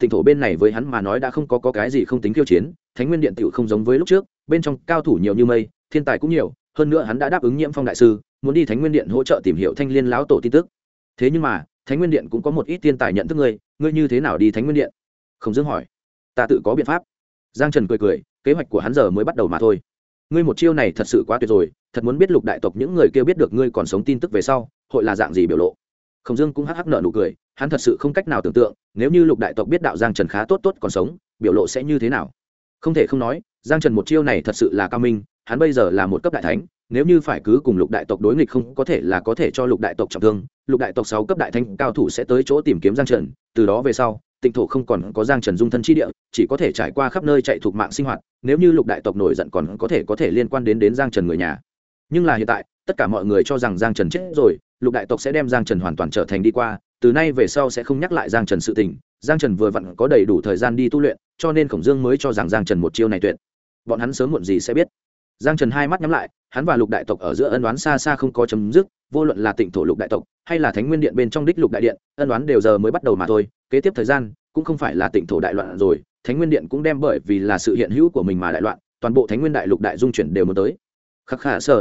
tịnh thổ bên này với hắn mà nói đã không có cái gì không tính khiêu chiến. Thánh Nguyên Điện tiểu không giống với lúc trước, bên trong cao thủ nhiều như mây, thiên tài cũng nhiều, hơn nữa hắn đã đáp ứng Nhiễm Phong đại sư muốn đi Thánh Nguyên Điện hỗ trợ tìm hiểu Thanh Liên lão tổ tin tức. Thế nhưng mà Thánh Nguyên Điện cũng có một ít thiên tài nhận thức ngươi như thế nào đi Thánh Nguyên Điện? Khổng Dương hỏi. Ta tự có biện pháp. Giang Trần cười cười, kế hoạch của hắn giờ mới bắt đầu mà thôi. Ngươi một chiêu này thật sự quá tuyệt rồi, thật muốn biết Lục đại tộc những người kia biết được ngươi còn sống tin tức về sau hội là dạng gì biểu lộ. Khổng Dương cũng hắc hắc nở nụ cười, hắn thật sự không cách nào tưởng tượng nếu như Lục đại tộc biết đạo Giang Trần khá tốt còn sống biểu lộ sẽ như thế nào. Không thể không nói, Giang Trần một chiêu này thật sự là cao minh, hắn bây giờ là một cấp đại thánh, nếu như phải cứ cùng Lục đại tộc đối nghịch không có thể là có thể cho Lục đại tộc trọng thương. Lục đại tộc 6 cấp đại thánh cao thủ sẽ tới chỗ tìm kiếm Giang Trần, từ đó về sau tịnh thổ không còn có Giang Trần dung thân chi địa, chỉ có thể trải qua khắp nơi chạy thuộc mạng sinh hoạt. Nếu như Lục đại tộc nổi giận còn có thể liên quan đến Giang Trần người nhà. Nhưng là hiện tại tất cả mọi người cho rằng Giang Trần chết rồi, Lục đại tộc sẽ đem Giang Trần hoàn toàn trở thành đi qua, từ nay về sau sẽ không nhắc lại Giang Trần sự tình. Giang Trần vừa vặn có đầy đủ thời gian đi tu luyện, cho nên Khổng Dương mới cho rằng Giang Trần một chiêu này tuyệt. Bọn hắn sớm muộn gì sẽ biết. Giang Trần hai mắt nhắm lại, hắn và Lục đại tộc ở giữa ân oán xa xa không có chấm dứt, vô luận là tịnh thổ Lục đại tộc hay là Thánh Nguyên Điện bên trong đích Lục đại điện, ân oán đều giờ mới bắt đầu mà thôi. Kế tiếp thời gian cũng không phải là tịnh thổ đại loạn rồi, Thánh Nguyên Điện cũng đem bởi vì là sự hiện hữu của mình mà đại loạn, toàn bộ Thánh Nguyên đại lục đại dung chuyển đều muốn tới. Khắc khả sờ.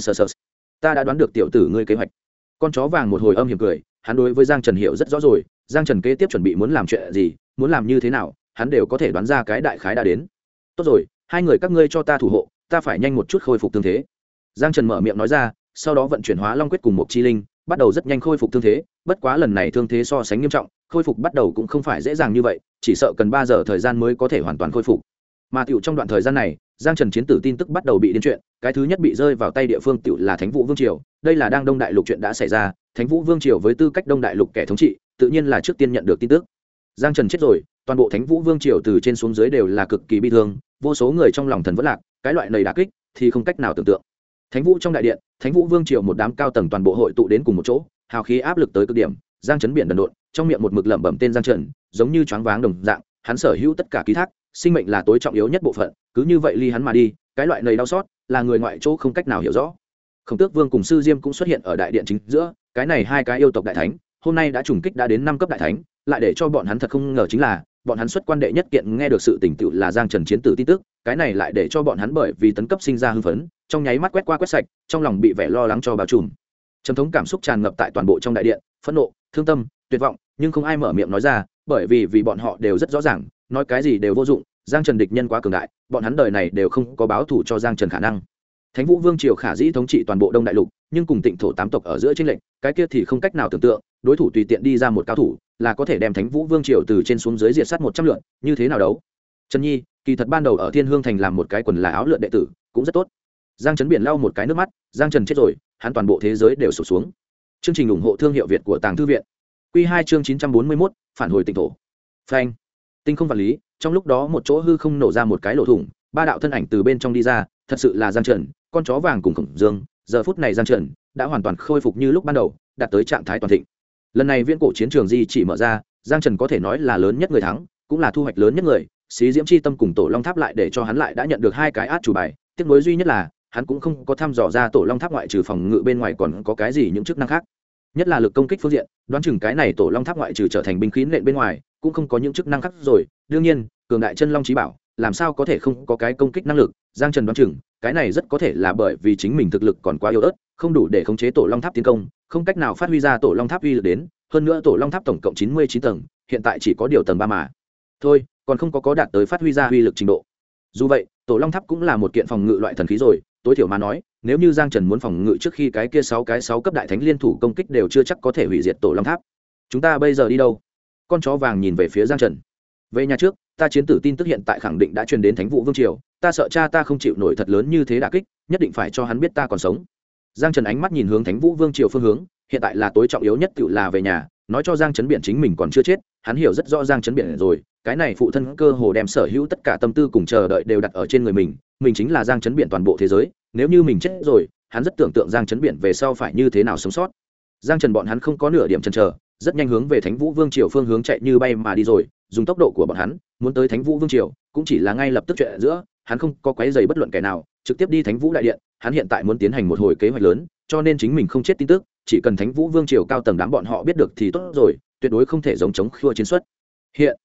Ta đã đoán được tiểu tử ngươi kế hoạch. Con chó vàng một hồi âm hiểm cười, hắn đối với Giang Trần hiểu rất rõ rồi, Giang Trần kế tiếp chuẩn bị muốn làm chuyện gì, muốn làm như thế nào, hắn đều có thể đoán ra cái đại khái đã đến. Tốt rồi, hai người các ngươi cho ta thủ hộ, ta phải nhanh một chút khôi phục thương thế. Giang Trần mở miệng nói ra, sau đó vận chuyển Hóa Long quyết cùng một chi linh, bắt đầu rất nhanh khôi phục thương thế. Bất quá lần này thương thế so sánh nghiêm trọng, khôi phục bắt đầu cũng không phải dễ dàng như vậy, chỉ sợ cần 3 giờ thời gian mới có thể hoàn toàn khôi phục. Mà tiểu trong đoạn thời gian này, Giang Trần chiến tử tin tức bắt đầu bị điên chuyện, cái thứ nhất bị rơi vào tay địa phương tiểu là Thánh Vũ Vương triều, đây là đang Đông Đại lục chuyện đã xảy ra, Thánh Vũ Vương triều với tư cách Đông Đại lục kẻ thống trị, tự nhiên là trước tiên nhận được tin tức. Giang Trần chết rồi, toàn bộ Thánh Vũ Vương triều từ trên xuống dưới đều là cực kỳ bi thương, vô số người trong lòng thần vẫn lạc, cái loại này đả kích thì không cách nào tưởng tượng. Thánh Vũ trong đại điện, Thánh Vũ Vương triều một đám cao tầng toàn bộ hội tụ đến cùng một chỗ, hào khí áp lực tới cực điểm. Giang Trấn biển đần độn, trong miệng một mực lẩm bẩm tên Giang Trần, giống như choáng váng đồng dạng, hắn sở hữu tất cả ký thác, sinh mệnh là tối trọng yếu nhất bộ phận, cứ như vậy ly hắn mà đi, cái loại này đau xót, là người ngoại chỗ không cách nào hiểu rõ. Khổng Tước Vương cùng Sư Diêm cũng xuất hiện ở đại điện chính giữa, cái này hai cái yêu tộc đại thánh, hôm nay đã trùng kích đã đến 5 cấp đại thánh, lại để cho bọn hắn thật không ngờ chính là, bọn hắn xuất quan đệ nhất kiện nghe được sự tình tựu là Giang Trần chiến tử tin tức, cái này lại để cho bọn hắn bởi vì tấn cấp sinh ra hưng phấn, trong nháy mắt quét qua quét sạch, trong lòng bị vẻ lo lắng cho bao trùm. Trầm thống cảm xúc tràn ngập tại toàn bộ trong đại điện, phẫn nộ, thương tâm, tuyệt vọng, nhưng không ai mở miệng nói ra, bởi vì bọn họ đều rất rõ ràng, nói cái gì đều vô dụng, Giang Trần địch nhân quá cường đại, bọn hắn đời này đều không có báo thù cho Giang Trần khả năng. Thánh Vũ Vương triều khả dĩ thống trị toàn bộ Đông Đại lục, nhưng cùng Tịnh thổ 8 tộc ở giữa chênh lệch, cái kia thì không cách nào tưởng tượng, đối thủ tùy tiện đi ra một cao thủ, là có thể đem Thánh Vũ Vương triều từ trên xuống dưới diệt sát 100 lượt, như thế nào đấu? Trần Nhi, kỳ thật ban đầu ở Thiên Hương thành làm một cái quần là áo lượn đệ tử, cũng rất tốt. Giang Trấn biển lau một cái nước mắt, Giang Trần chết rồi, hắn toàn bộ thế giới đều sụp xuống. Chương trình ủng hộ thương hiệu Việt của Tàng Thư viện. Quy 2 chương 941, phản hồi Tịnh thổ. Phanh. Tinh không vật lý, trong lúc đó một chỗ hư không nổ ra một cái lỗ thủng, 3 đạo thân ảnh từ bên trong đi ra, thật sự là Giang Trần, con chó vàng cùng Khổng Dương. Giờ phút này Giang Trần đã hoàn toàn khôi phục như lúc ban đầu, đạt tới trạng thái toàn thịnh. Lần này viễn cổ chiến trường di chỉ mở ra, Giang Trần có thể nói là lớn nhất người thắng, cũng là thu hoạch lớn nhất người. Xí Diễm Chi Tâm cùng Tổ Long Tháp lại để cho hắn lại đã nhận được 2 cái át chủ bài, tiếc nuối duy nhất là hắn cũng không có thăm dò ra Tổ Long Tháp ngoại trừ phòng ngự bên ngoài còn có cái gì những chức năng khác. Nhất là lực công kích phương diện, đoán chừng cái này Tổ Long Tháp ngoại trừ trở thành binh khí nện bên ngoài, cũng không có những chức năng khác rồi. Đương nhiên, cường đại chân long chí bảo, làm sao có thể không có cái công kích năng lực, Giang Trần đoán chừng, cái này rất có thể là bởi vì chính mình thực lực còn quá yếu ớt, không đủ để khống chế Tổ Long Tháp tiến công, không cách nào phát huy ra Tổ Long Tháp uy lực đến, hơn nữa Tổ Long Tháp tổng cộng 99 tầng, hiện tại chỉ có điều tầng 3 mà. Thôi, còn không có đạt tới phát huy ra uy lực trình độ. Dù vậy, Tổ Long Tháp cũng là một kiện phòng ngự loại thần khí rồi, tối thiểu mà nói, nếu như Giang Trần muốn phòng ngự trước khi cái kia 6 cấp đại thánh liên thủ công kích đều chưa chắc có thể hủy diệt Tổ Long Tháp. Chúng ta bây giờ đi đâu? Con chó vàng nhìn về phía Giang Trần. Về nhà trước, ta chiến tử tin tức hiện tại khẳng định đã truyền đến Thánh Vũ Vương triều, ta sợ cha ta không chịu nổi thật lớn như thế đả kích, nhất định phải cho hắn biết ta còn sống. Giang Trần ánh mắt nhìn hướng Thánh Vũ Vương triều phương hướng, hiện tại là tối trọng yếu nhất tự là về nhà, nói cho Giang Trấn Biển chính mình còn chưa chết, hắn hiểu rất rõ Giang Trấn Biển rồi, cái này phụ thân cơ hồ đem sở hữu tất cả tâm tư cùng chờ đợi đều đặt ở trên người mình chính là Giang Trấn Biển toàn bộ thế giới, nếu như mình chết rồi, hắn rất tưởng tượng Giang Trấn Biển về sau phải như thế nào sống sót. Giang Trần bọn hắn không có nửa điểm chần chờ, rất nhanh hướng về Thánh Vũ Vương triều phương hướng chạy như bay mà đi rồi, dùng tốc độ của bọn hắn, muốn tới Thánh Vũ Vương triều, cũng chỉ là ngay lập tức chuyện giữa, hắn không có quấy rầy bất luận kẻ nào, trực tiếp đi Thánh Vũ đại điện, hắn hiện tại muốn tiến hành một hồi kế hoạch lớn, cho nên chính mình không chết tin tức, chỉ cần Thánh Vũ Vương triều cao tầng đám bọn họ biết được thì tốt rồi, tuyệt đối không thể giống chống khua chiến xuất. Hiện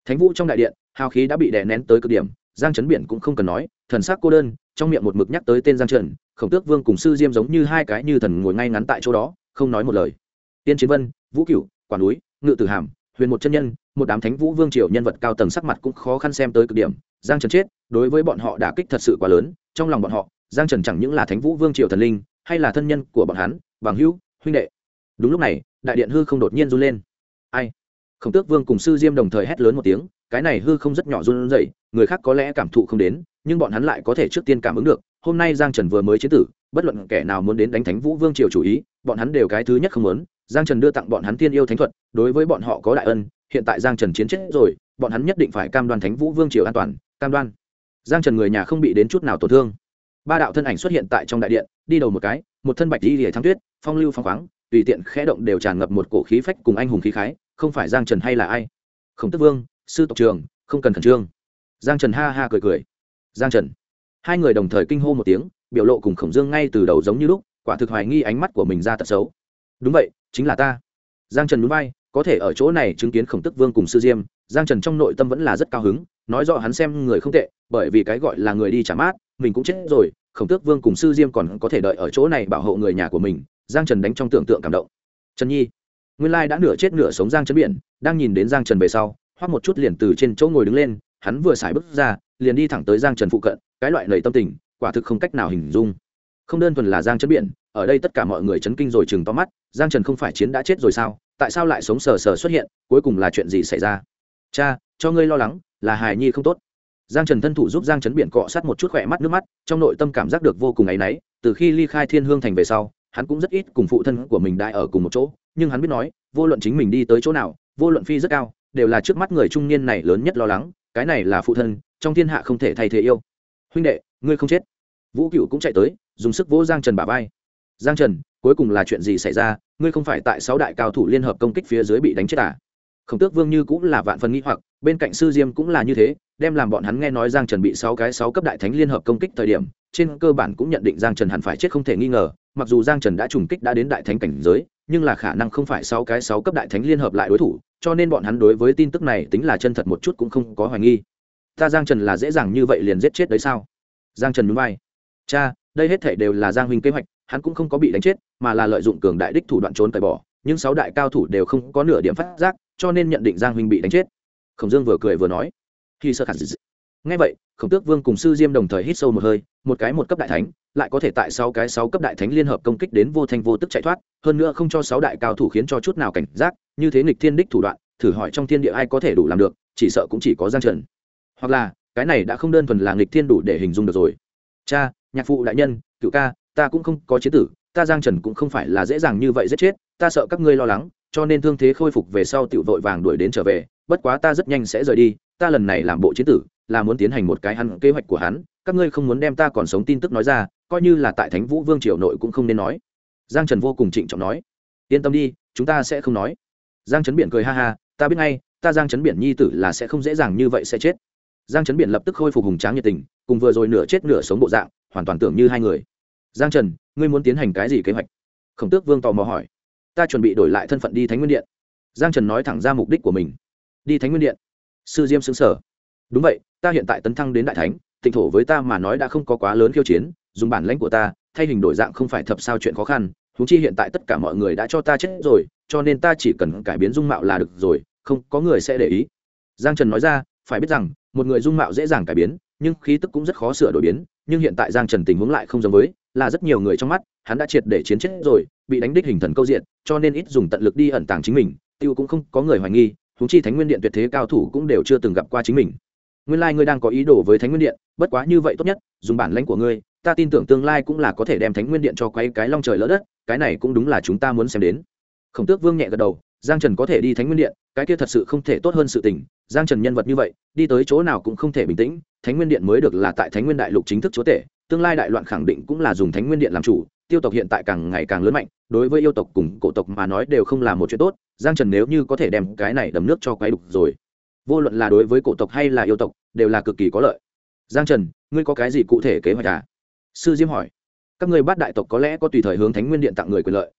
Thánh vũ trong đại điện hào khí đã bị đè nén tới cực điểm. Giang Trấn Biển cũng không cần nói, thần sắc cô đơn, trong miệng một mực nhắc tới tên Giang Trần. Khổng Tước Vương cùng Sư Diêm giống như hai cái như thần ngồi ngay ngắn tại chỗ đó, không nói một lời. Tiên Chiến Vân, Vũ Cửu, Quả Núi, Ngự Tử Hàm, Huyền một chân nhân, một đám Thánh Vũ Vương triều nhân vật cao tầng sắc mặt cũng khó khăn xem tới cực điểm. Giang Trần chết, đối với bọn họ đả kích thật sự quá lớn, trong lòng bọn họ, Giang Trần chẳng những là Thánh Vũ Vương triều thần linh, hay là thân nhân của bọn hắn, bằng hữu, huynh đệ. Đúng lúc này, đại điện hư không đột nhiên run lên. Ai? Khổng Tước Vương cùng Sư Diêm đồng thời hét lớn một tiếng, cái này hư không rất nhỏ run rẩy, người khác có lẽ cảm thụ không đến, nhưng bọn hắn lại có thể trước tiên cảm ứng được. Hôm nay Giang Trần vừa mới chiến tử, bất luận kẻ nào muốn đến đánh Thánh Vũ Vương triều chủ ý, bọn hắn đều cái thứ nhất không muốn. Giang Trần đưa tặng bọn hắn tiên yêu thánh thuật, đối với bọn họ có đại ân, hiện tại Giang Trần chiến chết rồi, bọn hắn nhất định phải cam đoan Thánh Vũ Vương triều an toàn, cam đoan Giang Trần người nhà không bị đến chút nào tổn thương. Ba đạo thân ảnh xuất hiện tại trong đại điện, đi đầu một cái, một thân bạch y liễu thắng tuyết, phong lưu phong khoáng, tùy tiện khẽ động đều tràn ngập một cổ khí phách cùng anh hùng khí khái, không phải Giang Trần hay là ai? Khổng Tước Vương, sư tộc trường, không cần khẩn trương. Giang Trần ha ha cười cười. Giang Trần. Hai người đồng thời kinh hô một tiếng, biểu lộ cùng Khổng Dương ngay từ đầu giống như lúc, quả thực hoài nghi ánh mắt của mình ra tật xấu. Đúng vậy, chính là ta. Giang Trần nhún vai, có thể ở chỗ này chứng kiến Khổng Tước Vương cùng Sư Diêm, Giang Trần trong nội tâm vẫn là rất cao hứng, nói rõ hắn xem người không tệ, bởi vì cái gọi là người đi trả mát, mình cũng chết rồi, Khổng Tước Vương cùng Sư Diêm còn có thể đợi ở chỗ này bảo hộ người nhà của mình, Giang Trần đánh trong tưởng tượng cảm động. Trần Nhi, nguyên lai đã nửa chết nửa sống Giang Trấn Biển, đang nhìn đến Giang Trần về sau, hoắc một chút liền từ trên chỗ ngồi đứng lên, hắn vừa xài bước ra, liền đi thẳng tới Giang Trần phụ cận, cái loại lời tâm tình, quả thực không cách nào hình dung. Không đơn thuần là Giang Trấn Biển, ở đây tất cả mọi người chấn kinh rồi trừng to mắt, Giang Trần không phải chiến đã chết rồi sao? Tại sao lại sống sờ sờ xuất hiện, cuối cùng là chuyện gì xảy ra? Cha, cho ngươi lo lắng, là hài nhi không tốt. Giang Trần thân thủ giúp Giang Trấn Biển cọ sát một chút khỏe mắt nước mắt, trong nội tâm cảm giác được vô cùng áy náy, từ khi ly khai Thiên Hương thành về sau, hắn cũng rất ít cùng phụ thân của mình đại ở cùng một chỗ, nhưng hắn biết nói, vô luận chính mình đi tới chỗ nào, vô luận phi rất cao, đều là trước mắt người trung niên này lớn nhất lo lắng, cái này là phụ thân, trong thiên hạ không thể thay thế yêu. Huynh đệ, ngươi không chết. Vũ Cửu cũng chạy tới, dùng sức vỗ Giang Trần bả vai. Giang Trần, cuối cùng là chuyện gì xảy ra, ngươi không phải tại 6 đại cao thủ liên hợp công kích phía dưới bị đánh chết à? Khổng Tước Vương như cũng là vạn phần nghi hoặc, bên cạnh Sư Diêm cũng là như thế, đem làm bọn hắn nghe nói Giang Trần bị 6 cấp đại thánh liên hợp công kích thời điểm, trên cơ bản cũng nhận định Giang Trần hẳn phải chết không thể nghi ngờ, mặc dù Giang Trần đã trùng kích đã đến đại thánh cảnh giới, nhưng là khả năng không phải 6 cấp đại thánh liên hợp lại đối thủ, cho nên bọn hắn đối với tin tức này tính là chân thật một chút cũng không có hoài nghi. Ta Giang Trần là dễ dàng như vậy liền giết chết đấy sao? Giang Trần nhún vai. Cha, đây hết thảy đều là Giang huynh kế hoạch, hắn cũng không có bị đánh chết, mà là lợi dụng cường đại đích thủ đoạn trốn cởi bỏ, nhưng 6 đại cao thủ đều không có nửa điểm phát giác, cho nên nhận định Giang huynh bị đánh chết. Khổng Dương vừa cười vừa nói. Khi sơ khả dị. Nghe vậy, Khổng Tước Vương cùng Sư Diêm đồng thời hít sâu một hơi, một cái 1 cấp đại thánh, lại có thể tại 6 cấp đại thánh liên hợp công kích đến vô thanh vô tức chạy thoát, hơn nữa không cho 6 đại cao thủ khiến cho chút nào cảnh giác, như thế nghịch thiên đích thủ đoạn, thử hỏi trong thiên địa ai có thể đủ làm được, chỉ sợ cũng chỉ có Giang Trần. Hoặc là, cái này đã không đơn thuần là nghịch thiên đủ để hình dung được rồi. Cha, nhạc phụ đại nhân, Cửu ca, ta cũng không có chiến tử, ta Giang Trần cũng không phải là dễ dàng như vậy giết chết, ta sợ các ngươi lo lắng, cho nên thương thế khôi phục về sau tiểu vội vàng đuổi đến trở về, bất quá ta rất nhanh sẽ rời đi, ta lần này làm bộ chiến tử, là muốn tiến hành một cái hắn kế hoạch của hắn, các ngươi không muốn đem ta còn sống tin tức nói ra, coi như là tại Thánh Vũ Vương triều nội cũng không nên nói. Giang Trần vô cùng trịnh trọng nói. Yên tâm đi, chúng ta sẽ không nói. Giang Trấn Biển cười ha ha, ta biết ngay, ta Giang Trấn Biển nhi tử là sẽ không dễ dàng như vậy sẽ chết. Giang Trấn Biển lập tức khôi phục hùng tráng nhiệt tình, cùng vừa rồi nửa chết nửa sống bộ dạng, hoàn toàn tưởng như hai người. Giang Trần, ngươi muốn tiến hành cái gì kế hoạch? Khổng Tước Vương tò mò hỏi. Ta chuẩn bị đổi lại thân phận đi Thánh Nguyên Điện. Giang Trần nói thẳng ra mục đích của mình. Đi Thánh Nguyên Điện? Sư Diêm sững sờ. Đúng vậy, ta hiện tại tấn thăng đến đại thánh, tịnh thổ với ta mà nói đã không có quá lớn khiêu chiến, dùng bản lãnh của ta, thay hình đổi dạng không phải thập sao chuyện khó khăn, huống chi hiện tại tất cả mọi người đã cho ta chết rồi, cho nên ta chỉ cần cải biến dung mạo là được rồi, không có người sẽ để ý. Giang Trần nói ra, phải biết rằng, một người dung mạo dễ dàng cải biến, nhưng khí tức cũng rất khó sửa đổi biến, nhưng hiện tại Giang Trần tình huống lại không giống với, là rất nhiều người trong mắt, hắn đã triệt để chiến chết rồi, bị đánh đích hình thần câu diện, cho nên ít dùng tận lực đi ẩn tàng chính mình, tiêu cũng không có người hoài nghi, huống chi Thánh Nguyên Điện tuyệt thế cao thủ cũng đều chưa từng gặp qua chính mình. Nguyên lai ngươi đang có ý đồ với Thánh Nguyên Điện, bất quá như vậy tốt nhất, dùng bản lãnh của ngươi, ta tin tưởng tương lai cũng là có thể đem Thánh Nguyên Điện cho quay cái long trời lỡ đất, cái này cũng đúng là chúng ta muốn xem đến. Khổng Tước Vương nhẹ gật đầu, Giang Trần có thể đi Thánh Nguyên Điện, cái kia thật sự không thể tốt hơn sự tình, Giang Trần nhân vật như vậy, đi tới chỗ nào cũng không thể bình tĩnh, Thánh Nguyên Điện mới được là tại Thánh Nguyên Đại Lục chính thức chúa tể, tương lai đại loạn khẳng định cũng là dùng Thánh Nguyên Điện làm chủ, tiêu tộc hiện tại càng ngày càng lớn mạnh, đối với yêu tộc cùng cổ tộc mà nói đều không là một chuyện tốt, Giang Trần nếu như có thể đem cái này đầm nước cho quấy đục rồi, vô luận là đối với cổ tộc hay là yêu tộc, đều là cực kỳ có lợi. Giang Trần, ngươi có cái gì cụ thể kế hoạch à? Sư Diêm hỏi. Các ngươi Bát đại tộc có lẽ có tùy thời hướng Thánh Nguyên Điện tặng người quyền lợi,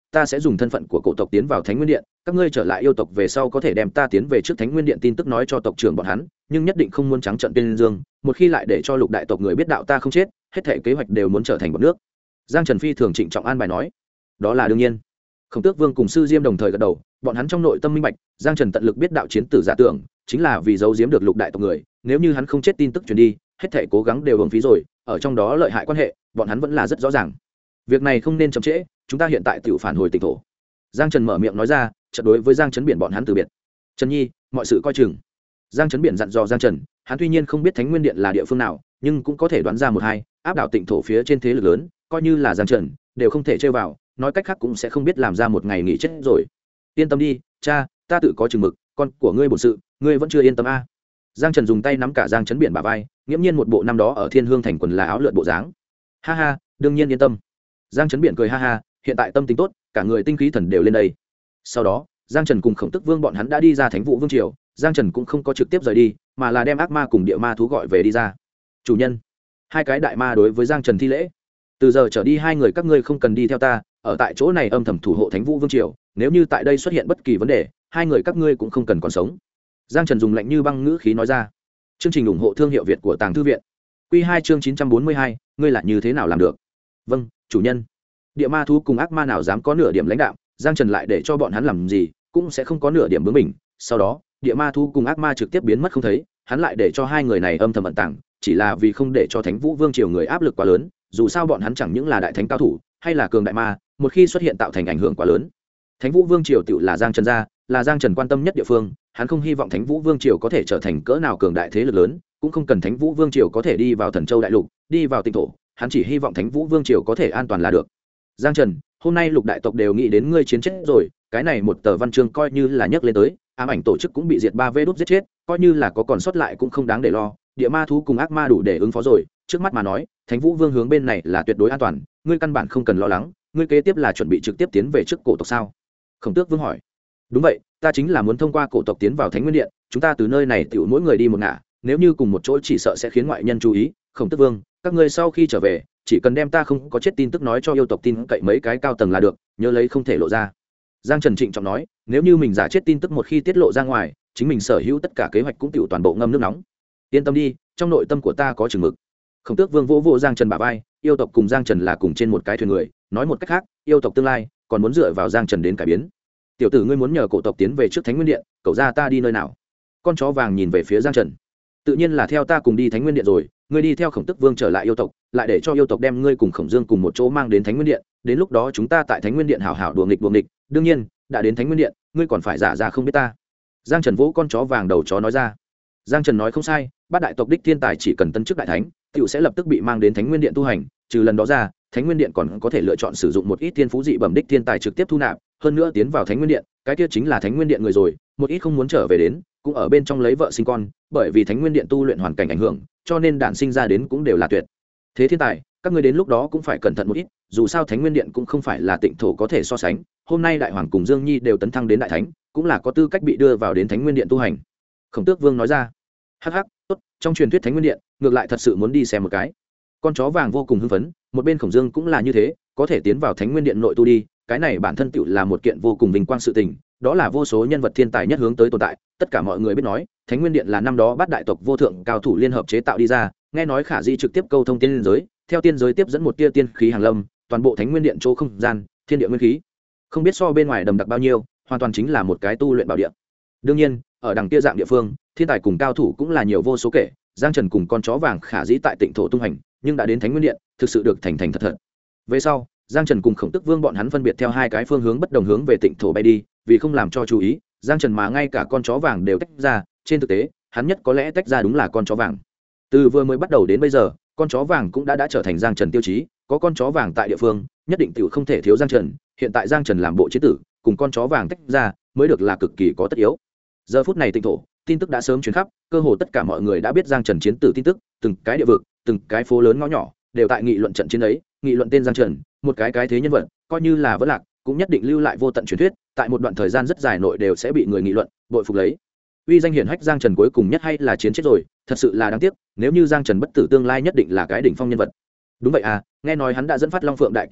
ta sẽ dùng thân phận của cổ tộc tiến vào Thánh Nguyên Điện, các ngươi trở lại yêu tộc về sau có thể đem ta tiến về trước Thánh Nguyên Điện tin tức nói cho tộc trưởng bọn hắn, nhưng nhất định không muốn trắng trợn tên dương, một khi lại để cho lục đại tộc người biết đạo ta không chết, hết thảy kế hoạch đều muốn trở thành bọt nước. Giang Trần phi thường trịnh trọng an bài nói. Đó là đương nhiên. Khổng Tước Vương cùng Sư Diêm đồng thời gật đầu, bọn hắn trong nội tâm minh bạch, Giang Trần tận lực biết đạo chiến tử giả tưởng, chính là vì giấu giếm được lục đại tộc người, nếu như hắn không chết tin tức truyền đi, hết thảy cố gắng đều uổng phí rồi, ở trong đó lợi hại quan hệ, bọn hắn vẫn là rất rõ ràng. Việc này không nên chậm trễ, chúng ta hiện tại tự phản hồi tỉnh thổ. Giang Trần mở miệng nói ra, chợt đối với Giang Trấn Biển bọn hắn từ biệt. Trần Nhi, mọi sự coi chừng. Giang Trấn Biển dặn dò Giang Trần, hắn tuy nhiên không biết Thánh Nguyên Điện là địa phương nào, nhưng cũng có thể đoán ra một hai, áp đảo tỉnh thổ phía trên thế lực lớn, coi như là Giang Trần, đều không thể chơi vào, nói cách khác cũng sẽ không biết làm ra một ngày nghỉ chết rồi. Yên tâm đi, cha, ta tự có chừng mực, con của ngươi bổn sự, ngươi vẫn chưa yên tâm a. Giang Trần dùng tay nắm cả Giang Trấn Biển bả vai, nghiễm nhiên một bộ năm đó ở Thiên Hương thành quần là áo lượn bộ dáng. Ha ha, đương nhiên yên tâm. Giang Trấn Biển cười ha ha, hiện tại tâm tình tốt, cả người tinh khí thần đều lên đây. Sau đó, Giang Trần cùng Khổng Tức Vương bọn hắn đã đi ra Thánh Vũ Vương triều, Giang Trần cũng không có trực tiếp rời đi, mà là đem ác ma cùng địa ma thú gọi về đi ra. Chủ nhân, hai cái đại ma đối với Giang Trần thi lễ. Từ giờ trở đi hai người các ngươi không cần đi theo ta, ở tại chỗ này âm thầm thủ hộ Thánh Vũ Vương triều, nếu như tại đây xuất hiện bất kỳ vấn đề, hai người các ngươi cũng không cần còn sống. Giang Trần dùng lạnh như băng ngữ khí nói ra. Chương trình ủng hộ thương hiệu Việt của Tàng Thư viện. Quy 2 chương 942, ngươi là như thế nào làm được? Vâng, chủ nhân. Địa ma thú cùng ác ma nào dám có nửa điểm lãnh đạo, Giang Trần lại để cho bọn hắn làm gì, cũng sẽ không có nửa điểm bướng mình. Sau đó, địa ma thú cùng ác ma trực tiếp biến mất không thấy, hắn lại để cho hai người này âm thầm ẩn tàng, chỉ là vì không để cho Thánh Vũ Vương triều người áp lực quá lớn, dù sao bọn hắn chẳng những là đại thánh cao thủ, hay là cường đại ma, một khi xuất hiện tạo thành ảnh hưởng quá lớn. Thánh Vũ Vương triều tựu là Giang Trần gia, là Giang Trần quan tâm nhất địa phương, hắn không hy vọng Thánh Vũ Vương triều có thể trở thành cỡ nào cường đại thế lực lớn, cũng không cần Thánh Vũ Vương triều có thể đi vào Thần Châu đại lục, đi vào tinh thổ, hắn chỉ hy vọng Thánh Vũ Vương triều có thể an toàn là được. Giang Trần, hôm nay lục đại tộc đều nghĩ đến ngươi chiến chết rồi, cái này một tờ văn chương coi như là nhắc lên tới, ám ảnh tổ chức cũng bị diệt 3 đốt giết chết, coi như là có còn sót lại cũng không đáng để lo, địa ma thú cùng ác ma đủ để ứng phó rồi, trước mắt mà nói, Thánh Vũ Vương hướng bên này là tuyệt đối an toàn, ngươi căn bản không cần lo lắng, ngươi kế tiếp là chuẩn bị trực tiếp tiến về trước cổ tộc sao? Khổng Tước Vương hỏi. Đúng vậy, ta chính là muốn thông qua cổ tộc tiến vào Thánh Nguyên Điện, chúng ta từ nơi này tiểu mỗi người đi một ngả, nếu như cùng một chỗ chỉ sợ sẽ khiến ngoại nhân chú ý. Khổng Tước Vương, các ngươi sau khi trở về, chỉ cần đem ta không có chết tin tức nói cho yêu tộc tin cậy mấy cái cao tầng là được, nhớ lấy không thể lộ ra. Giang Trần trịnh trọng nói, nếu như mình giả chết tin tức một khi tiết lộ ra ngoài, chính mình sở hữu tất cả kế hoạch cũng tiểu toàn bộ ngâm nước nóng. Yên tâm đi, trong nội tâm của ta có chừng mực. Khổng Tước Vương vỗ vỗ Giang Trần bả vai, yêu tộc cùng Giang Trần là cùng trên một cái thuyền người, nói một cách khác, yêu tộc tương lai còn muốn dựa vào Giang Trần đến cải biến. Tiểu tử ngươi muốn nhờ cổ tộc tiến về trước Thánh Nguyên Điện, cậu ra ta đi nơi nào? Con chó vàng nhìn về phía Giang Trần. Tự nhiên là theo ta cùng đi Thánh Nguyên Điện rồi, ngươi đi theo Khổng Tức Vương trở lại yêu tộc, lại để cho yêu tộc đem ngươi cùng Khổng Dương cùng một chỗ mang đến Thánh Nguyên Điện, đến lúc đó chúng ta tại Thánh Nguyên Điện hảo hảo đùa nghịch, đương nhiên, đã đến Thánh Nguyên Điện, ngươi còn phải giả ra không biết ta. Giang Trần vỗ con chó vàng đầu chó nói ra. Giang Trần nói không sai, bát đại tộc đích thiên tài chỉ cần tân chức đại thánh, tiểu sẽ lập tức bị mang đến Thánh Nguyên Điện tu hành, trừ lần đó ra, Thánh Nguyên Điện còn có thể lựa chọn sử dụng một ít thiên phú dị bẩm đích thiên tài trực tiếp thu nạp, hơn nữa tiến vào Thánh Nguyên Điện, cái kia chính là Thánh Nguyên Điện người rồi, một ít không muốn trở về đến, cũng ở bên trong lấy vợ sinh con, bởi vì Thánh Nguyên Điện tu luyện hoàn cảnh ảnh hưởng, cho nên đản sinh ra đến cũng đều là tuyệt thế thiên tài, các ngươi đến lúc đó cũng phải cẩn thận một ít, dù sao Thánh Nguyên Điện cũng không phải là tịnh thổ có thể so sánh, hôm nay đại hoàng cùng Dương Nhi đều tấn thăng đến đại thánh, cũng là có tư cách bị đưa vào đến Thánh Nguyên Điện tu hành. Khổng Tước Vương nói ra. Hắc hắc, tốt, trong truyền thuyết Thánh Nguyên Điện, ngược lại thật sự muốn đi xem một cái. Con chó vàng vô cùng hưng phấn, một bên Khổng Dương cũng là như thế, có thể tiến vào Thánh Nguyên Điện nội tu đi, cái này bản thân tựu là một kiện vô cùng vinh quang sự tình, đó là vô số nhân vật thiên tài nhất hướng tới tồn tại, tất cả mọi người biết nói, Thánh Nguyên Điện là năm đó bát đại tộc vô thượng cao thủ liên hợp chế tạo đi ra, nghe nói Khả Di trực tiếp câu thông tiên giới, theo tiên giới tiếp dẫn một tia tiên khí hàng lâm, toàn bộ Thánh Nguyên Điện chỗ không gian, thiên địa nguyên khí, không biết so bên ngoài đầm đặc bao nhiêu, hoàn toàn chính là một cái tu luyện bảo địa. Đương nhiên, ở đằng kia dạng địa phương, thiên tài cùng cao thủ cũng là nhiều vô số kể, Giang Trần cùng con chó vàng Khả Dĩ tại Tịnh thổ tung hành, nhưng đã đến Thánh Nguyên Điện, thực sự được thành thật thật. Về sau, Giang Trần cùng Khổng Tức Vương bọn hắn phân biệt theo hai cái phương hướng bất đồng hướng về Tịnh thổ bay đi, vì không làm cho chú ý, Giang Trần mà ngay cả con chó vàng đều tách ra, trên thực tế, hắn nhất có lẽ tách ra đúng là con chó vàng. Từ vừa mới bắt đầu đến bây giờ, con chó vàng cũng đã trở thành Giang Trần tiêu chí, có con chó vàng tại địa phương, nhất định tiểu không thể thiếu Giang Trần, hiện tại Giang Trần làm bộ chiến tử, cùng con chó vàng tách ra, mới được là cực kỳ có tất yếu. Giờ phút này Tịnh thổ, tin tức đã sớm truyền khắp, cơ hồ tất cả mọi người đã biết Giang Trần chiến tử tin tức, từng cái địa vực, từng cái phố lớn ngõ nhỏ, đều tại nghị luận trận chiến ấy, nghị luận tên Giang Trần, một cái thế nhân vật, coi như là vẫn lạc, cũng nhất định lưu lại vô tận truyền thuyết, tại một đoạn thời gian rất dài nội đều sẽ bị người nghị luận, bội phục lấy. Uy danh hiển hách Giang Trần cuối cùng nhất hay là chiến chết rồi, thật sự là đáng tiếc, nếu như Giang Trần bất tử tương lai nhất định là cái đỉnh phong nhân vật. Đúng vậy à, nghe nói hắn đã dẫn phát Long Phượng đại kiếp nạn,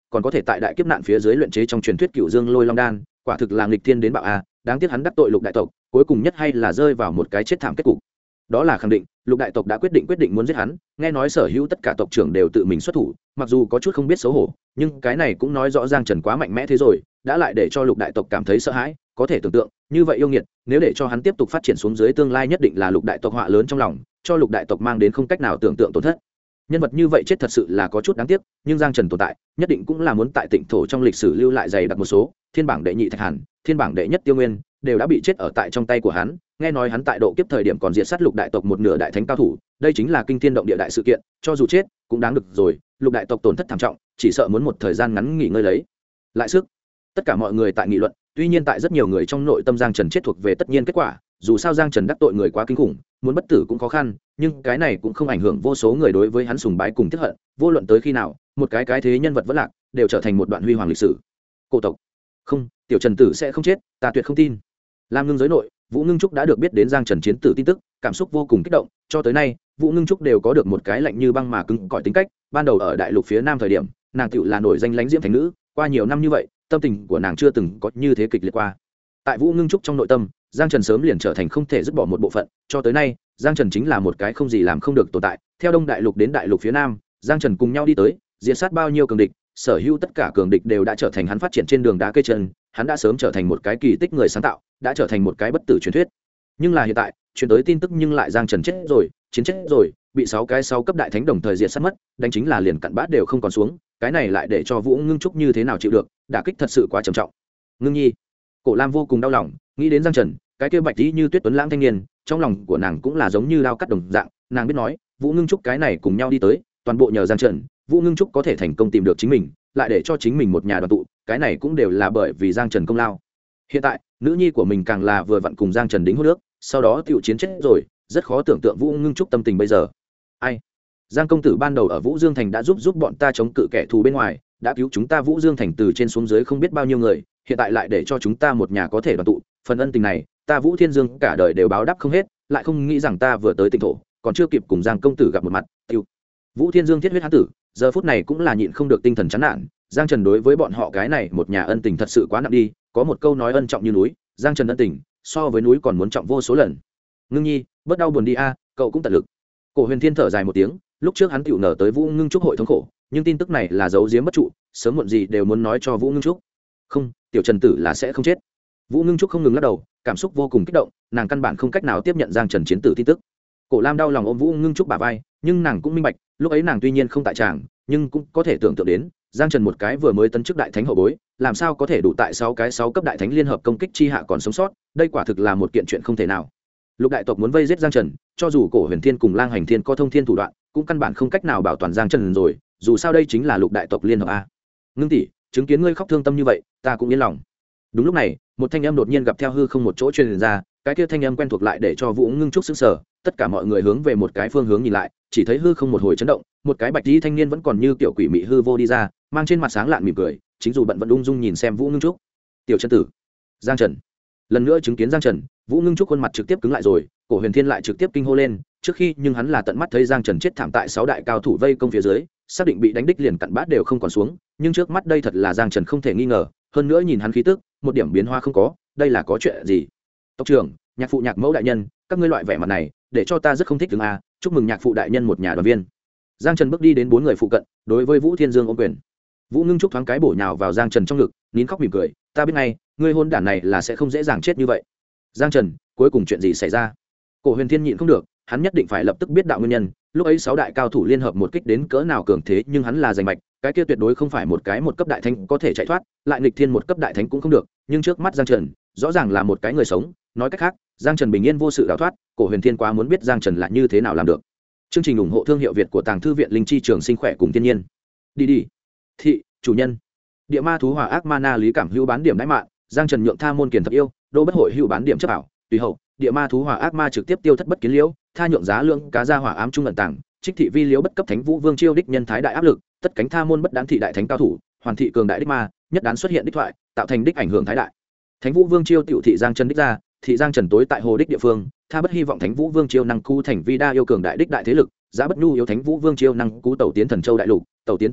còn có thể tại đại kiếp nạn phía dưới luyện chế trong truyền thuyết cựu dương lôi long đan, quả thực là nghịch thiên đến bạo a. Đáng tiếc hắn đắc tội lục đại tộc, cuối cùng nhất hay là rơi vào một cái chết thảm kết cục. Đó là khẳng định lục đại tộc đã quyết định muốn giết hắn. Nghe nói sở hữu tất cả tộc trưởng đều tự mình xuất thủ, mặc dù có chút không biết xấu hổ, nhưng cái này cũng nói rõ Giang Trần quá mạnh mẽ thế rồi, đã lại để cho lục đại tộc cảm thấy sợ hãi. Có thể tưởng tượng, như vậy yêu nghiệt, nếu để cho hắn tiếp tục phát triển xuống dưới, tương lai nhất định là lục đại tộc họa lớn trong lòng, cho lục đại tộc mang đến không cách nào tưởng tượng tổn thất. Nhân vật như vậy chết thật sự là có chút đáng tiếc, nhưng Giang Trần tồn tại nhất định cũng là muốn tại Tịnh thổ trong lịch sử lưu lại dày đặc một số. Thiên bảng đệ nhị Thạch Hàn, thiên bảng đệ nhất Tiêu Nguyên đều đã bị chết ở tại trong tay của hắn. Nghe nói hắn tại độ kiếp thời điểm còn diệt sát lục đại tộc một nửa đại thánh cao thủ, đây chính là kinh thiên động địa đại sự kiện, cho dù chết cũng đáng được rồi. Lục đại tộc tổn thất thảm trọng, chỉ sợ muốn một thời gian ngắn nghỉ ngơi lấy lại sức. Tất cả mọi người tại nghị luận, tuy nhiên tại rất nhiều người trong nội tâm Giang Trần chết thuộc về tất nhiên kết quả, dù sao Giang Trần đắc tội người quá kinh khủng, muốn bất tử cũng khó khăn, nhưng cái này cũng không ảnh hưởng vô số người đối với hắn sùng bái cùng tiếc hận, vô luận tới khi nào, một cái thế nhân vật vẫn lạc, đều trở thành một đoạn huy hoàng lịch sử. Cổ tộc, không, tiểu Trần tử sẽ không chết, ta tuyệt không tin. Lam Ngưng giới nội, Vũ Ngưng Trúc đã được biết đến Giang Trần chiến tử tin tức, cảm xúc vô cùng kích động, cho tới nay, Vũ Ngưng Trúc đều có được một cái lạnh như băng mà cứng cỏi tính cách, ban đầu ở đại lục phía nam thời điểm, nàng tựu là nổi danh lãnh diễm thánh nữ, qua nhiều năm như vậy, tâm tình của nàng chưa từng có như thế kịch liệt qua. Tại Vũ Ngưng Trúc trong nội tâm, Giang Trần sớm liền trở thành không thể dứt bỏ một bộ phận, cho tới nay, Giang Trần chính là một cái không gì làm không được tồn tại. Theo Đông Đại Lục đến Đại Lục phía Nam, Giang Trần cùng nhau đi tới, diệt sát bao nhiêu cường địch, sở hữu tất cả cường địch đều đã trở thành hắn phát triển trên đường đá cây chân, hắn đã sớm trở thành một cái kỳ tích người sáng tạo, đã trở thành một cái bất tử truyền thuyết. Nhưng là hiện tại, truyền tới tin tức nhưng lại Giang Trần chết rồi, chiến chết rồi, bị 6 cấp đại thánh đồng thời diệt sát mất, đánh chính là liền cặn bát đều không còn xuống, cái này lại để cho Vũ Ngưng Trúc như thế nào chịu được, đả kích thật sự quá trầm trọng. Ngưng Nhi, Cổ Lam vô cùng đau lòng, nghĩ đến Giang Trần, cái kia bạch tí như tuyết tuấn lãng thanh niên, trong lòng của nàng cũng là giống như dao cắt đồng dạng, nàng biết nói, Vũ Ngưng Trúc cái này cùng nhau đi tới, toàn bộ nhờ Giang Trần, Vũ Ngưng Trúc có thể thành công tìm được chính mình, lại để cho chính mình một nhà đoàn tụ, cái này cũng đều là bởi vì Giang Trần công lao. Hiện tại, nữ nhi của mình càng là vừa vặn cùng Giang Trần đính hôn nước, sau đó tiểu chiến chết rồi, rất khó tưởng tượng Vũ Ngưng Trúc tâm tình bây giờ. Ai? Giang công tử ban đầu ở Vũ Dương thành đã giúp bọn ta chống cự kẻ thù bên ngoài, đã cứu chúng ta Vũ Dương thành từ trên xuống dưới không biết bao nhiêu người, hiện tại lại để cho chúng ta một nhà có thể đoàn tụ, phần ân tình này, ta Vũ Thiên Dương cả đời đều báo đáp không hết, lại không nghĩ rằng ta vừa tới Tịnh thổ, còn chưa kịp cùng Giang công tử gặp một mặt, tiêu. Vũ Thiên Dương thiết huyết hán tử, giờ phút này cũng là nhịn không được tinh thần chán nản, Giang Trần đối với bọn họ cái này một nhà ân tình thật sự quá nặng đi, có một câu nói ân trọng như núi, Giang Trần ân tình so với núi còn muốn trọng vô số lần. Ngưng Nhi, bớt đau buồn đi a, cậu cũng tận lực. Cổ Huyền Thiên thở dài một tiếng, lúc trước hắn tiểu nở tới Vũ Ngưng Trúc hội thống khổ, nhưng tin tức này là giấu giếm bất trụ, sớm muộn gì đều muốn nói cho Vũ Ngưng Trúc. Không, tiểu Trần tử là sẽ không chết. Vũ Ngưng Trúc không ngừng lắc đầu, cảm xúc vô cùng kích động, nàng căn bản không cách nào tiếp nhận Giang Trần chiến tử tin tức. Cổ Lam đau lòng ôm Vũ Ngưng Trúc bả vai, nhưng nàng cũng minh bạch, lúc ấy nàng tuy nhiên không tại tràng, nhưng cũng có thể tưởng tượng đến, Giang Trần một cái vừa mới tấn chức đại thánh hậu bối, làm sao có thể đủ tại 6 cấp đại thánh liên hợp công kích chi hạ còn sống sót, đây quả thực là một kiện chuyện không thể nào. Lục đại tộc muốn vây giết Giang Trần, cho dù Cổ Huyền Thiên cùng Lang Hành Thiên có thông thiên thủ đoạn, cũng căn bản không cách nào bảo toàn Giang Trần rồi, dù sao đây chính là lục đại tộc liên hợp a. Ngưng tỷ, chứng kiến ngươi khóc thương tâm như vậy, ta cũng yên lòng. Đúng lúc này, một thanh âm đột nhiên gặp theo hư không một chỗ truyền ra, cái kia thanh âm quen thuộc lại để cho Vũ Ngưng Trúc sững sờ, tất cả mọi người hướng về một cái phương hướng nhìn lại, chỉ thấy hư không một hồi chấn động, một cái bạch y thanh niên vẫn còn như tiểu quỷ mị hư vô đi ra, mang trên mặt sáng lạn mỉm cười, chính dù bận vẫn ung dung nhìn xem Vũ Ngưng Trúc. Tiểu Trần tử, Giang Trần. Lần nữa chứng kiến Giang Trần, Vũ Ngưng Trúc khuôn mặt trực tiếp cứng lại rồi, Cổ Huyền Thiên lại trực tiếp kinh hô lên, trước khi nhưng hắn là tận mắt thấy Giang Trần chết thảm tại 6 đại cao thủ vây công phía dưới, xác định bị đánh đích liền cặn bát đều không còn xuống, nhưng trước mắt đây thật là Giang Trần không thể nghi ngờ, hơn nữa nhìn hắn khí tức, một điểm biến hóa không có, đây là có chuyện gì? Tộc trưởng, nhạc phụ nhạc mẫu đại nhân, các ngươi loại vẻ mặt này, để cho ta rất không thích đứng a, chúc mừng nhạc phụ đại nhân một nhà đoàn viên. Giang Trần bước đi đến 4 người phụ cận, đối với Vũ Thiên Dương ôm quyền. Vũ Ngưng Trúc thoáng cái bổ nhào vào Giang Trần trong ngực, nín khóc mỉm cười, ta biết ngay, ngươi hôn đản này là sẽ không dễ dàng chết như vậy. Giang Trần, cuối cùng chuyện gì xảy ra? Cổ Huyền Thiên nhịn không được, hắn nhất định phải lập tức biết đạo nguyên nhân, lúc ấy 6 đại cao thủ liên hợp một kích đến cỡ nào cường thế, nhưng hắn là giành mạch, cái kia tuyệt đối không phải một cái 1 cấp đại thánh có thể chạy thoát, lại nghịch thiên 1 cấp đại thánh cũng không được, nhưng trước mắt Giang Trần, rõ ràng là một cái người sống, nói cách khác, Giang Trần bình yên vô sự đào thoát, Cổ Huyền Thiên quá muốn biết Giang Trần là như thế nào làm được. Chương trình ủng hộ thương hiệu Việt của Tàng thư viện Linh Chi Trường Sinh khỏe cùng thiên nhiên. Đi. Thị, chủ nhân. Địa ma thú hỏa ác mana lý cảm hữu bán điểm đãi mạng, Giang Trần nhượng tha môn kiền thập yêu, đô bất hội hữu bán điểm chấp ảo, tùy hậu, địa ma thú hỏa ác ma trực tiếp tiêu thất bất kiến liễu, tha nhượng giá lượng cá gia hỏa ám trung ẩn tàng, trích thị vi liễu bất cấp thánh vũ vương chiêu đích nhân thái đại áp lực, tất cánh tha môn bất đán thị đại thánh cao thủ, hoàn thị cường đại đích ma, nhất đán xuất hiện đích thoại, tạo thành đích ảnh hưởng thái đại. Thánh vũ vương chiêu tiểu thị Giang Trần đích ra, thị Giang Trần tối tại hồ đích địa phương, tha bất hy vọng thánh vũ vương chiêu năng cú thành vi đa yêu cường đại đích đại thế lực, giá bất nhu yếu thánh vũ vương chiêu năng cú tẩu tiến thần châu đại lục, tẩu tiến tinh thổ,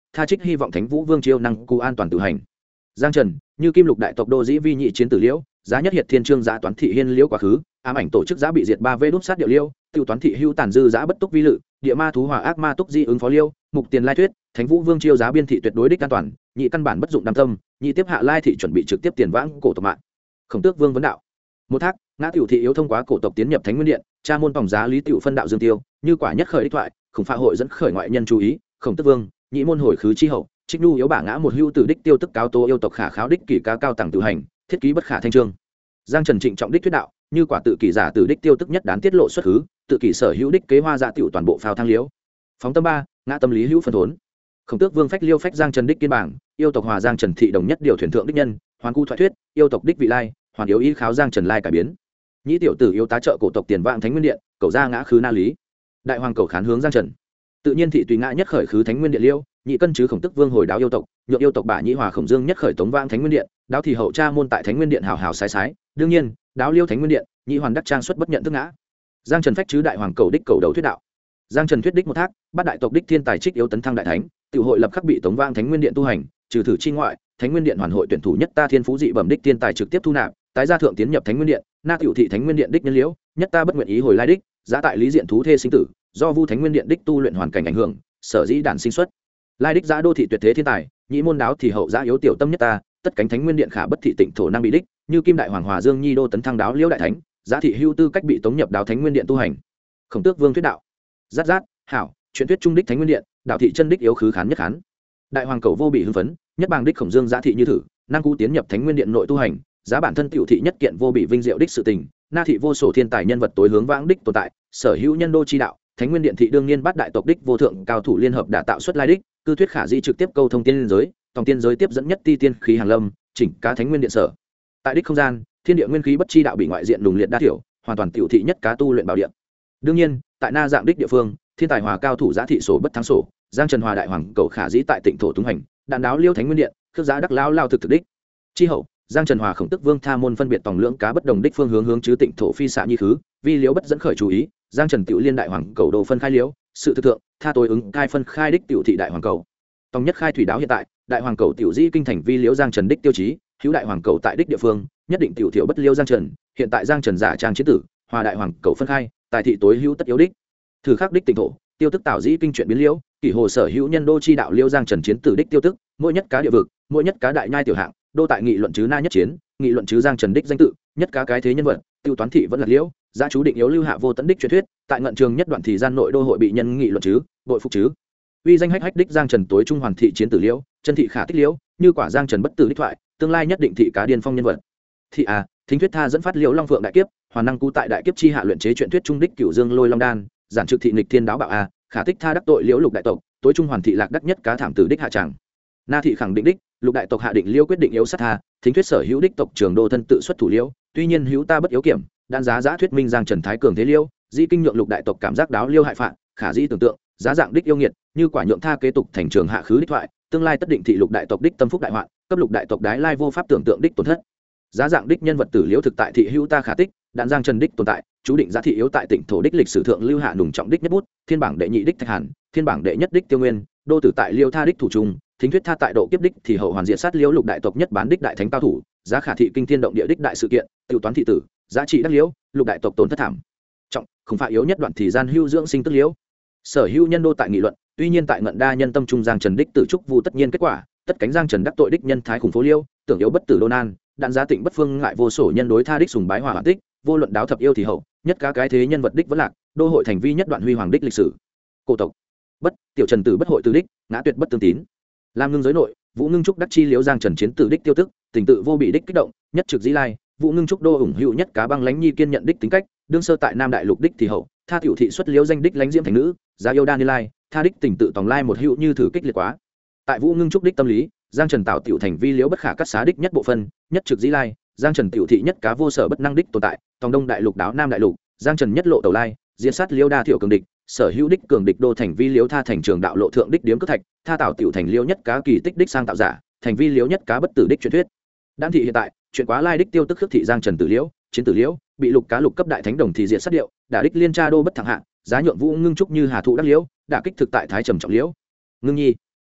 tha trích hy vọng thánh vũ vương chiêu năng cụ an toàn tự hành. Giang Trần như kim lục đại tộc đô dĩ vi nhị chiến tử liễu giá nhất hiệt thiên trương giá toán thị hiên liễu quá khứ ám ảnh tổ chức giá bị diệt 3 v đúc sát điệu liễu tiêu toán thị hưu tàn dư giá bất túc vi lự địa ma thú hỏa ác ma túc di ứng phó liễu mục tiền lai thuyết thánh vũ vương chiêu giá biên thị tuyệt đối đích an toàn nhị căn bản bất dụng đam tâm nhị tiếp hạ lai thị chuẩn bị trực tiếp tiền vãng cổ tộc mạng. Khổng Tước Vương vấn đạo một thác ngã tiểu thị yếu thông qua cổ tộc tiến nhập thánh nguyên điện cha môn tổng giá lý tiểu phân đạo dương tiêu như quả nhất khởi đích thoại khổng phá hội dẫn khởi ngoại nhân chú ý Khổng Tước Vương nhị môn hồi khứ chi hậu trích nhu yếu bả ngã một hưu tử đích tiêu tức cáo tố yêu tộc khả kháo đích kỷ cá cao tầng tự hành thiết ký bất khả thanh trương. Giang Trần trịnh trọng đích thuyết đạo như quả tự kỷ giả từ đích tiêu tức nhất đán tiết lộ xuất khứ tự kỷ sở hữu đích kế hoa dạ tiểu toàn bộ phao thang liễu phóng tâm 3 ngã tâm lý hữu phân thốn. Khổng Tước Vương phách liêu phách Giang Trần đích kiên bảng yêu tộc hòa Giang Trần thị đồng nhất điều thuyền thượng đích nhân hoàn cu thoại thuyết yêu tộc đích vị lai hoàn yếu ý kháo Giang Trần lai cải biến nhĩ tiểu tử yếu tá trợ cổ tộc tiền vạn thánh nguyên điện cầu ra ngã khứ na lý đại hoàng cầu khán hướng Giang Trần tự nhiên thị tùy ngã nhất khởi khứ thánh nguyên điện liêu nhị cân chứ Khổng Tước Vương hồi đáo yêu tộc nhượng yêu tộc bả nhĩ hòa Khổng Dương nhất khởi tống vang thánh nguyên điện đáo thì hậu cha môn tại thánh nguyên điện hào hào sái sái đương nhiên đáo liêu thánh nguyên điện nhị hoàn đắc trang xuất bất nhận thức ngã. Giang Trần phách chứ đại hoàng cầu đích cầu đầu thuyết đạo Giang Trần thuyết đích một thác bắt đại tộc đích thiên tài trích yếu tấn thăng đại thánh tiểu hội lập khắc bị tống vang thánh nguyên điện tu hành trừ thử chi ngoại thánh nguyên điện hoàn hội tuyển thủ nhất ta thiên phú dị bẩm đích thiên tài trực tiếp thu nạp tái gia thượng tiến nhập thánh nguyên điện na tiểu thị thánh nguyên điện đích nhân liễu nhất ta bất nguyện ý hồi lai đích giá tại lý diện thú thê sinh tử do vu thánh nguyên điện đích tu luyện hoàn cảnh ảnh hưởng sở dĩ đản sinh xuất lai đích giá đô thị tuyệt thế thiên tài nhĩ môn đáo thì hậu giá yếu tiểu tâm nhất ta tất cánh thánh nguyên điện khả bất thị tịnh thổ năng bị đích như kim đại hoàng hòa dương nhi đô tấn thăng đáo liễu đại thánh giá thị hưu tư cách bị tống nhập đáo thánh nguyên điện tu hành. Khổng Tước Vương thuyết đạo rát rát hảo chuyện thuyết trung đích thánh nguyên điện đạo thị chân đích yếu khứ khán nhất khán. Đại hoàng cầu vô bị hưng phấn nhất bàng đích Khổng Dương giá thị như thử năng cú tiến nhập thánh nguyên điện nội tu hành giá bản thân tiểu thị nhất kiện vô bị vinh diệu đích sự tình na thị vô sổ thiên tài nhân vật tối hướng vãng đích tồn tại sở hữu nhân đô chi đạo thánh nguyên điện thị đương nhiên bắt đại tộc đích vô thượng cao thủ liên hợp đã tạo xuất lai đích cư thuyết khả di trực tiếp câu thông tiên giới tòng tiên giới tiếp dẫn nhất ti tiên khí hàng lâm chỉnh cá thánh nguyên điện sở tại đích không gian thiên địa nguyên khí bất chi đạo bị ngoại diện đùng liệt đa thiểu hoàn toàn tiểu thị nhất cá tu luyện bảo điện. Đương nhiên tại na dạng đích địa phương thiên tài hòa cao thủ giá thị sổ bất thắng sổ Giang Trần hòa đại hoàng cầu khả dĩ tại tịnh thổ túng hành đạn đáo liêu thánh nguyên điện khước giá đắc lao lao thực thực đích chi hậu Giang Trần hòa Khổng Tước Vương tha môn phân biệt tòng lưỡng cá bất đồng đích phương hướng chứ tịnh thổ phi xạ nhi khứ vi liễu bất dẫn khởi chú ý Giang Trần tiểu liên đại hoàng cầu đồ phân khai liễu sự thực thượng tha tối ứng khai phân khai đích tiểu thị đại hoàng cầu tòng nhất khai thủy đáo hiện tại đại hoàng cầu tiểu dĩ kinh thành vi liễu Giang Trần đích tiêu chí hữu đại hoàng cầu tại đích địa phương nhất định tiểu thiểu bất liễu Giang Trần hiện tại Giang Trần giả trang chiến tử hòa đại hoàng cầu phân khai tại thị tối hữu tất yếu đích thử khắc đích tịnh thổ tiêu tức tạo dĩ kinh chuyện biến liễu kỷ hồ sở hữu nhân đô chi đạo liễu Giang Trần chiến tử đích tiêu tức mỗi nhất cá địa vực mỗi nhất cá đại nhai tiểu hạng đô tại nghị luận chứ na nhất chiến nghị luận chứ Giang Trần đích danh tự nhất cá cái thế nhân vật tiêu toán thị vẫn là liễu gia chú định yếu lưu hạ vô tận đích truyền thuyết tại ngận trường nhất đoạn thì gian nội đô hội bị nhân nghị luận chứ bội phục chứ uy danh hách hách đích Giang Trần tối trung hoàn thị chiến tử liễu chân thị khả tích liễu như quả Giang Trần bất tử đích thoại tương lai nhất định thị cá điên phong nhân vật thị thính thuyết tha dẫn phát liễu long phượng đại kiếp hoàn năng cú tại đại kiếp chi hạ luyện chế chuyện thuyết trung đích cửu dương lôi long đan giản trực thị nghịch thiên đáo bạo khả tích tha đắc tội liễu lục đại tộc tối trung hoàn thị lạc đắc nhất cá thảm tử đích hạ tràng na thị khẳng định đích lục đại tộc hạ định liễu quyết định yếu sát tha thính thuyết sở hữu đích tộc trường đô thân tự xuất thủ liễu tuy nhiên hữu ta bất yếu kiểm đan giá giá thuyết minh Giang Trần thái cường thế liễu di kinh nhượng lục đại tộc cảm giác đáo liêu hại phạn khả di tưởng tượng giá dạng đích yêu nghiệt như quả nhượng tha kế tục thành trường hạ khứ đích thoại tương lai tất định thị lục đại tộc đích tâm phúc đại hoạn cấp lục đại tộc đái lai vô pháp tưởng tượng đích tổn thất giá dạng đích nhân vật tử liễu thực tại thị hữu ta khả tích đạn Giang Trần đích tồn tại chú định giá thị yếu tại tỉnh thổ đích lịch sử thượng lưu hạ nùng trọng đích nhất bút thiên bảng đệ nhị đích thạch hàn thiên bảng đệ nhất đích tiêu nguyên đô tử tại liêu tha đích thủ trung thính thuyết tha tại độ kiếp đích thì hậu hoàn diện sát liễu lục đại tộc nhất bán đích đại thánh cao thủ giá khả thị kinh thiên động địa đích đại sự kiện tự toán thị tử giá trị đắc liễu lục đại tộc tổn thất thảm trọng không phải yếu nhất đoạn thì gian hưu dưỡng sinh tức liễu sở hữu nhân đô tại nghị luận tuy nhiên tại ngận đa nhân tâm trung Giang Trần đích tử trúc vu tất nhiên kết quả tất cánh Giang Trần đắc tội đích nhân thái khủng phố liêu tưởng yếu bất tử đô nan đạn giá tịnh bất phương ngại vô sổ nhân đối tha đích sùng bái hòa hoàn tích vô luận đáo thập yêu thì hậu nhất cá cái thế nhân vật đích vẫn lạc đô hội thành vi nhất đoạn huy hoàng đích lịch sử cổ tộc bất tiểu Trần tử bất hội từ đích ngã tuyệt bất tương tín làm ngưng giới nội Vũ Ngưng Trúc đắc chi liễu Giang Trần chiến tử đích tiêu tức tình tự vô bị đích kích động nhất trực dĩ lai Vũ Ngưng Trúc đô ủng hữu nhất cá băng lánh nhi kiên nhận đích tính cách đương sơ tại Nam Đại Lục đích thì hậu tha tiểu thị xuất liễu danh đích lánh diễm thành nữ giá yêu đan lai tha đích tình tự tòng lai một hữu như thử kích liệt quá tại Vũ Ngưng Trúc đích tâm lý Giang Trần tạo tiểu thành vi liễu bất khả cắt xá đích nhất bộ phân nhất trực dĩ lai Giang Trần tiểu thị nhất cá vô sở bất năng đích tồn tại tòng Đông Đại Lục đáo Nam Đại Lục Giang Trần nhất lộ tàu lai diễn sát liễu đa thiểu cường địch sở hữu đích cường địch đô thành vi liễu tha thành trường đạo lộ thượng đích điếm cất thạch tha tạo tiểu thành liễu nhất cá kỳ tích đích sang tạo giả thành vi liễu nhất cá bất tử đích truyền thuyết đan thị hiện tại chuyện quá lai đích tiêu tức khước thị Giang Trần tử liễu chiến tử liễu bị lục cá lục cấp đại thánh đồng thì diện sát điệu đả đích liên tra đô bất thẳng hạng giá nhượng Vũ Ngưng Trúc như hà thụ đắc liễu đả kích thực tại thái trầm trọng liễu ngưng nhi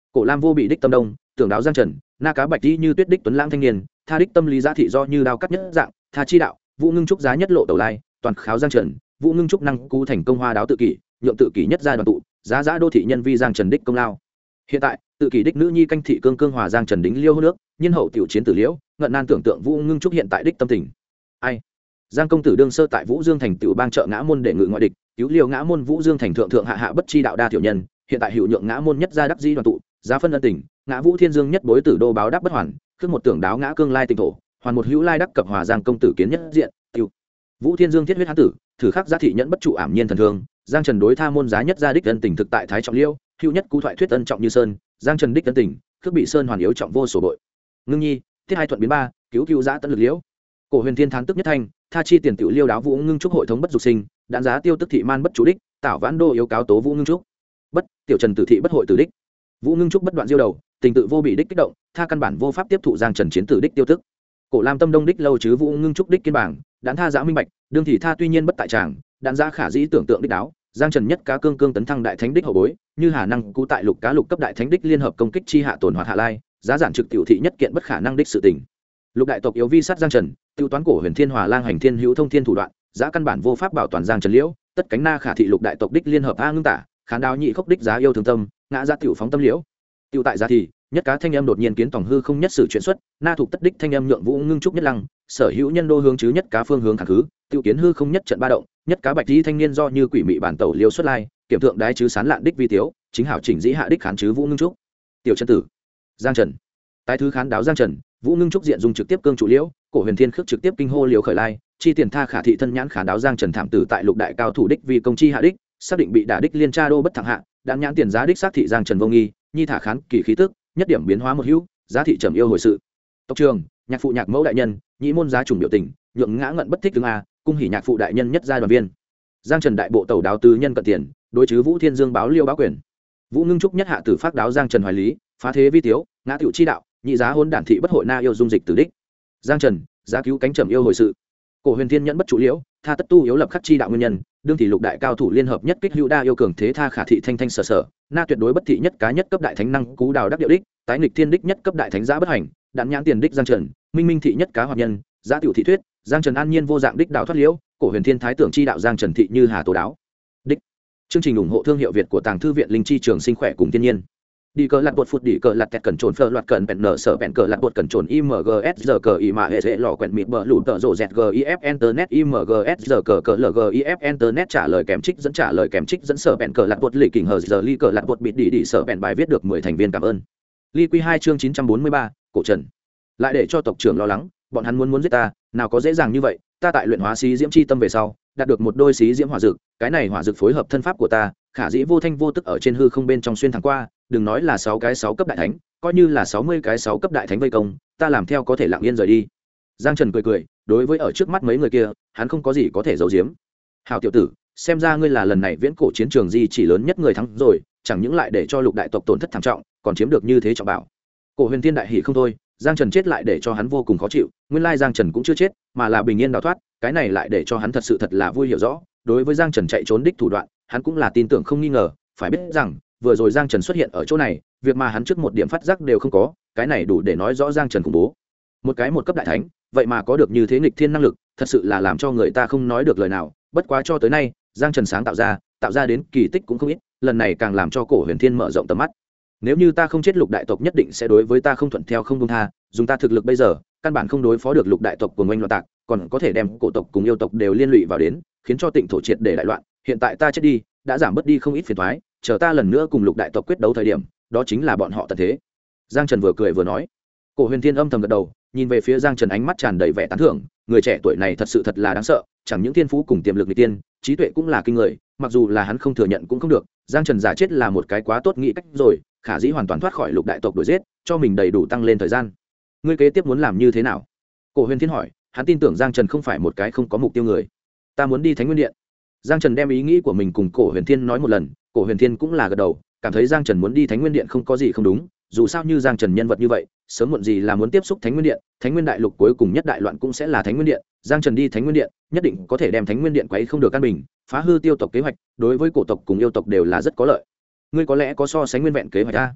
Cổ Lam vô bị đích tâm đông, tưởng đáo Giang Trần, na cá bạch đi như tuyết đích tuấn lãng thanh niên, tha đích tâm lý giá thị do như đao cắt nhất dạng, tha chi đạo, Vũ Ngưng Trúc giá nhất lộ tẩu lai, toàn kháo Giang Trần, Vũ Ngưng Trúc năng cú thành công hoa đáo tự kỷ, nhượng tự kỷ nhất gia đoàn tụ, giá đô thị nhân vi Giang Trần đích công lao. Hiện tại, tự kỷ đích nữ nhi canh thị cương hòa Giang Trần đính liêu hô nước, nhân hậu tiểu chiến tử liễu, ngận nan tưởng tượng Vũ Ngưng Trúc hiện tại đích tâm tình. Ai? Giang công tử đương sơ tại Vũ Dương thành tiểu bang trợ ngã môn để ngự ngoại địch, cứu liều ngã môn Vũ Dương thành thượng hạ bất chi đạo đa tiểu nhân, hiện tại hữu nhượng ngã môn nhất gia đắc dĩ đoàn tụ, giá phân ân tình, ngã Vũ Thiên Dương nhất bối tử đô báo đáp bất hoàn, khước một tưởng đáo ngã cương lai tình thổ, hoàn một hữu lai đắc cập hòa Giang công tử kiến nhất diện, tiêu. Vũ Thiên Dương thiết huyết hán tử, thử khắc giá thị nhẫn bất trụ ảm nhiên thần thương, Giang Trần đối tha môn giá nhất gia đích ân tình thực tại thái trọng liêu, hữu nhất cú thoại thuyết ân trọng như sơn, Giang Trần đích ân tình, khước bị sơn hoàn yếu trọng vô sổ bội. Ngưng nhi, tiết hai thuận biến ba, cứu giá tận lực liễu. Cổ Huyền Thiên thán tức nhất thanh, tha chi tiền tiểu liêu đáo Vũ Ngưng Trúc hội thống bất dục sinh, đạn giá tiêu tức thị man bất chủ đích, tạo vãn đô yếu cáo tố Vũ Ngưng Trúc. Bất, tiểu Trần tử thị bất hội tử đích. Vũ Ngưng Trúc bất đoạn diêu đầu, tình tự vô bị đích kích động, tha căn bản vô pháp tiếp thụ Giang Trần chiến tử đích tiêu tức. Cổ Lam tâm đông đích lâu chứ Vũ Ngưng Trúc đích kiên bảng, đạn tha giã minh bạch, đương thị tha tuy nhiên bất tại tràng, đạn giá khả dĩ tưởng tượng đích đáo, Giang Trần nhất cá cương tấn thăng đại thánh đích hậu bối, như hà năng cú tại lục cá lục cấp đại thánh đích liên hợp công kích chi hạ tổn hoạt hạ lai, giá giản trực tiểu thị nhất kiện bất khả năng đích sự tình. Lục đại tộc yếu vi sát Giang Trần, tiêu toán cổ Huyền Thiên Hòa Lang hành thiên hữu thông thiên thủ đoạn, giá căn bản vô pháp bảo toàn Giang Trần liễu, tất cánh na khả thị lục đại tộc đích liên hợp a ngưng tả, khán đáo nhị khốc đích giá yêu thương tâm, ngã giá tiểu phóng tâm liễu. Tiêu tại giá thì, nhất cá thanh âm đột nhiên kiến tổng hư không nhất sử chuyển xuất, na thuộc tất đích thanh âm nhượng Vũ Ngưng Trúc nhất lăng, sở hữu nhân đô hướng chứ nhất cá phương hướng khả khứ, tiêu kiến hư không nhất trận ba động, nhất cá bạch tí thanh niên do như quỷ mị bản tẩu liêu xuất lai, kiểm thượng đái chứ sán lạn đích vi tiếu, chính hảo chỉnh dĩ hạ đích khán chứ Vũ Ngưng Trúc. Tiểu chân tử, Giang Trần. Tái thứ khán đáo Giang Trần, Vũ Ngưng Trúc diện dùng trực tiếp cương chủ liễu, cổ Huyền Thiên khước trực tiếp kinh hô liễu khởi lai, chi tiền tha khả thị thân nhãn khán đáo Giang Trần thảm tử tại lục đại cao thủ đích vì công chi hạ đích, xác định bị đả đích liên tra đô bất thẳng hạ, đạn nhãn tiền giá đích xác thị Giang Trần vô nghi, nhi thả khán kỳ khí tức, nhất điểm biến hóa một hữu, giá thị trầm yêu hồi sự. Tộc trường, nhạc phụ nhạc mẫu đại nhân, nhĩ môn giá trùng biểu tình, nhượng ngã ngận bất thích tướng a, cung hỉ nhạc phụ đại nhân nhất gia đoàn viên. Giang Trần đại bộ tẩu đáo tứ nhân cận tiền, đối chứ Vũ Thiên Dương báo liêu báo quyền. Vũ Ngưng Trúc nhất hạ tử phát đáo Giang Trần hoài lý, phá thế vi tiếu, ngã tiểu chi đạo, nhị giá hôn đản thị bất hội na yêu dung dịch tử đích. Giang Trần, giá cứu cánh trầm yêu hồi sự. Cổ Huyền Thiên nhẫn bất chủ liễu, tha tất tu yếu lập khắc chi đạo nguyên nhân, đương thị lục đại cao thủ liên hợp nhất kích hữu đa yêu cường thế tha khả thị thanh thanh sở na tuyệt đối bất thị nhất cá nhất cấp đại thánh năng cú đào đắc điệu đích, tái nghịch thiên đích nhất cấp đại thánh giá bất hành, đạn nhãn tiền đích Giang Trần, minh minh thị nhất cá hoạt nhân, giá tiểu thị thuyết, Giang Trần an nhiên vô dạng đích đạo thoát liễu, Cổ Huyền Thiên thái tưởng chi đạo Giang Trần thị như hà tố đáo. Đích. Chương trình ủng hộ thương hiệu Việt của Tàng thư viện Linh Chi Trường Sinh khỏe cùng thiên nhiên. Đi cờ lạt bột phụt đi cờ lạt kẹt cần trồn phơ loạt cần bẹn nở sở bẹn cờ lạt bột cần trồn imgs giờ cờ y mà hệ dễ lò quẹn mịt bờ lụt tờ rộ dẹt gif internet imgs giờ cờ cờ lgif internet trả lời kèm trích dẫn sở bẹn cờ lạt bột lì kỉnh hờ giờ ly cờ lạt bột bịt đi sở bẹn bài viết được 10 thành viên cảm ơn. Ly quy 2 chương 943, cổ Trần. Lại để cho tộc trưởng lo lắng, bọn hắn muốn giết ta, nào có dễ dàng như vậy, ta tại luyện hóa xí diễm chi tâm về sau, đạt được một đôi xí diễm hỏa dược, cái này hỏa dược phối hợp thân pháp của ta, khả dĩ vô thanh vô tức ở trên hư không bên trong xuyên thẳng qua, đừng nói là 6 cái 6 cấp đại thánh, coi như là 60 cái 6 cấp đại thánh vây công, ta làm theo có thể lặng yên rời đi. Giang Trần cười, đối với ở trước mắt mấy người kia, hắn không có gì có thể giấu giếm. Hảo tiểu tử, xem ra ngươi là lần này viễn cổ chiến trường di chỉ lớn nhất người thắng rồi, chẳng những lại để cho lục đại tộc tổn thất thảm trọng, còn chiếm được như thế trọng bảo. Cổ Huyền Thiên đại hỉ không thôi, Giang Trần chết lại để cho hắn vô cùng khó chịu, nguyên lai Giang Trần cũng chưa chết, mà là bình yên đào thoát, cái này lại để cho hắn thật là vui hiểu rõ, đối với Giang Trần chạy trốn đích thủ đoạn, hắn cũng là tin tưởng không nghi ngờ, phải biết rằng, vừa rồi Giang Trần xuất hiện ở chỗ này, việc mà hắn trước một điểm phát giác đều không có, cái này đủ để nói rõ Giang Trần khủng bố. Một cái một cấp đại thánh, vậy mà có được như thế nghịch thiên năng lực, thật sự là làm cho người ta không nói được lời nào, bất quá cho tới nay, Giang Trần sáng tạo ra đến kỳ tích cũng không ít, lần này càng làm cho Cổ Huyền Thiên mở rộng tầm mắt. Nếu như ta không chết lục đại tộc nhất định sẽ đối với ta không thuận theo không buông tha, dùng ta thực lực bây giờ, căn bản không đối phó được lục đại tộc của ngoanh loạn tạc, còn có thể đem cổ tộc cùng yêu tộc đều liên lụy vào đến, khiến cho Tịnh thổ triệt để đại loạn. Hiện tại ta chết đi, đã giảm bớt đi không ít phiền toái, chờ ta lần nữa cùng lục đại tộc quyết đấu thời điểm, đó chính là bọn họ tận thế. Giang Trần vừa cười vừa nói. Cổ Huyền Thiên âm thầm gật đầu, nhìn về phía Giang Trần ánh mắt tràn đầy vẻ tán thưởng, người trẻ tuổi này thật là đáng sợ, chẳng những thiên phú cùng tiềm lực nghịch tiên, trí tuệ cũng là kinh người, mặc dù là hắn không thừa nhận cũng không được, Giang Trần giả chết là một cái quá tốt nghĩ cách rồi, khả dĩ hoàn toàn thoát khỏi lục đại tộc đuổi giết, cho mình đầy đủ tăng lên thời gian. Ngươi kế tiếp muốn làm như thế nào? Cổ Huyền Thiên hỏi, hắn tin tưởng Giang Trần không phải một cái không có mục tiêu người. Ta muốn đi Thánh Nguyên Điện. Giang Trần đem ý nghĩ của mình cùng Cổ Huyền Thiên nói một lần, Cổ Huyền Thiên cũng là gật đầu, cảm thấy Giang Trần muốn đi Thánh Nguyên Điện không có gì không đúng, dù sao như Giang Trần nhân vật như vậy, sớm muộn gì là muốn tiếp xúc Thánh Nguyên Điện, Thánh Nguyên đại lục cuối cùng nhất đại loạn cũng sẽ là Thánh Nguyên Điện, Giang Trần đi Thánh Nguyên Điện, nhất định có thể đem Thánh Nguyên Điện quấy không được căn bình, phá hư tiêu tộc kế hoạch, đối với cổ tộc cùng yêu tộc đều là rất có lợi. Ngươi có lẽ có so sánh nguyên vẹn kế hoạch a?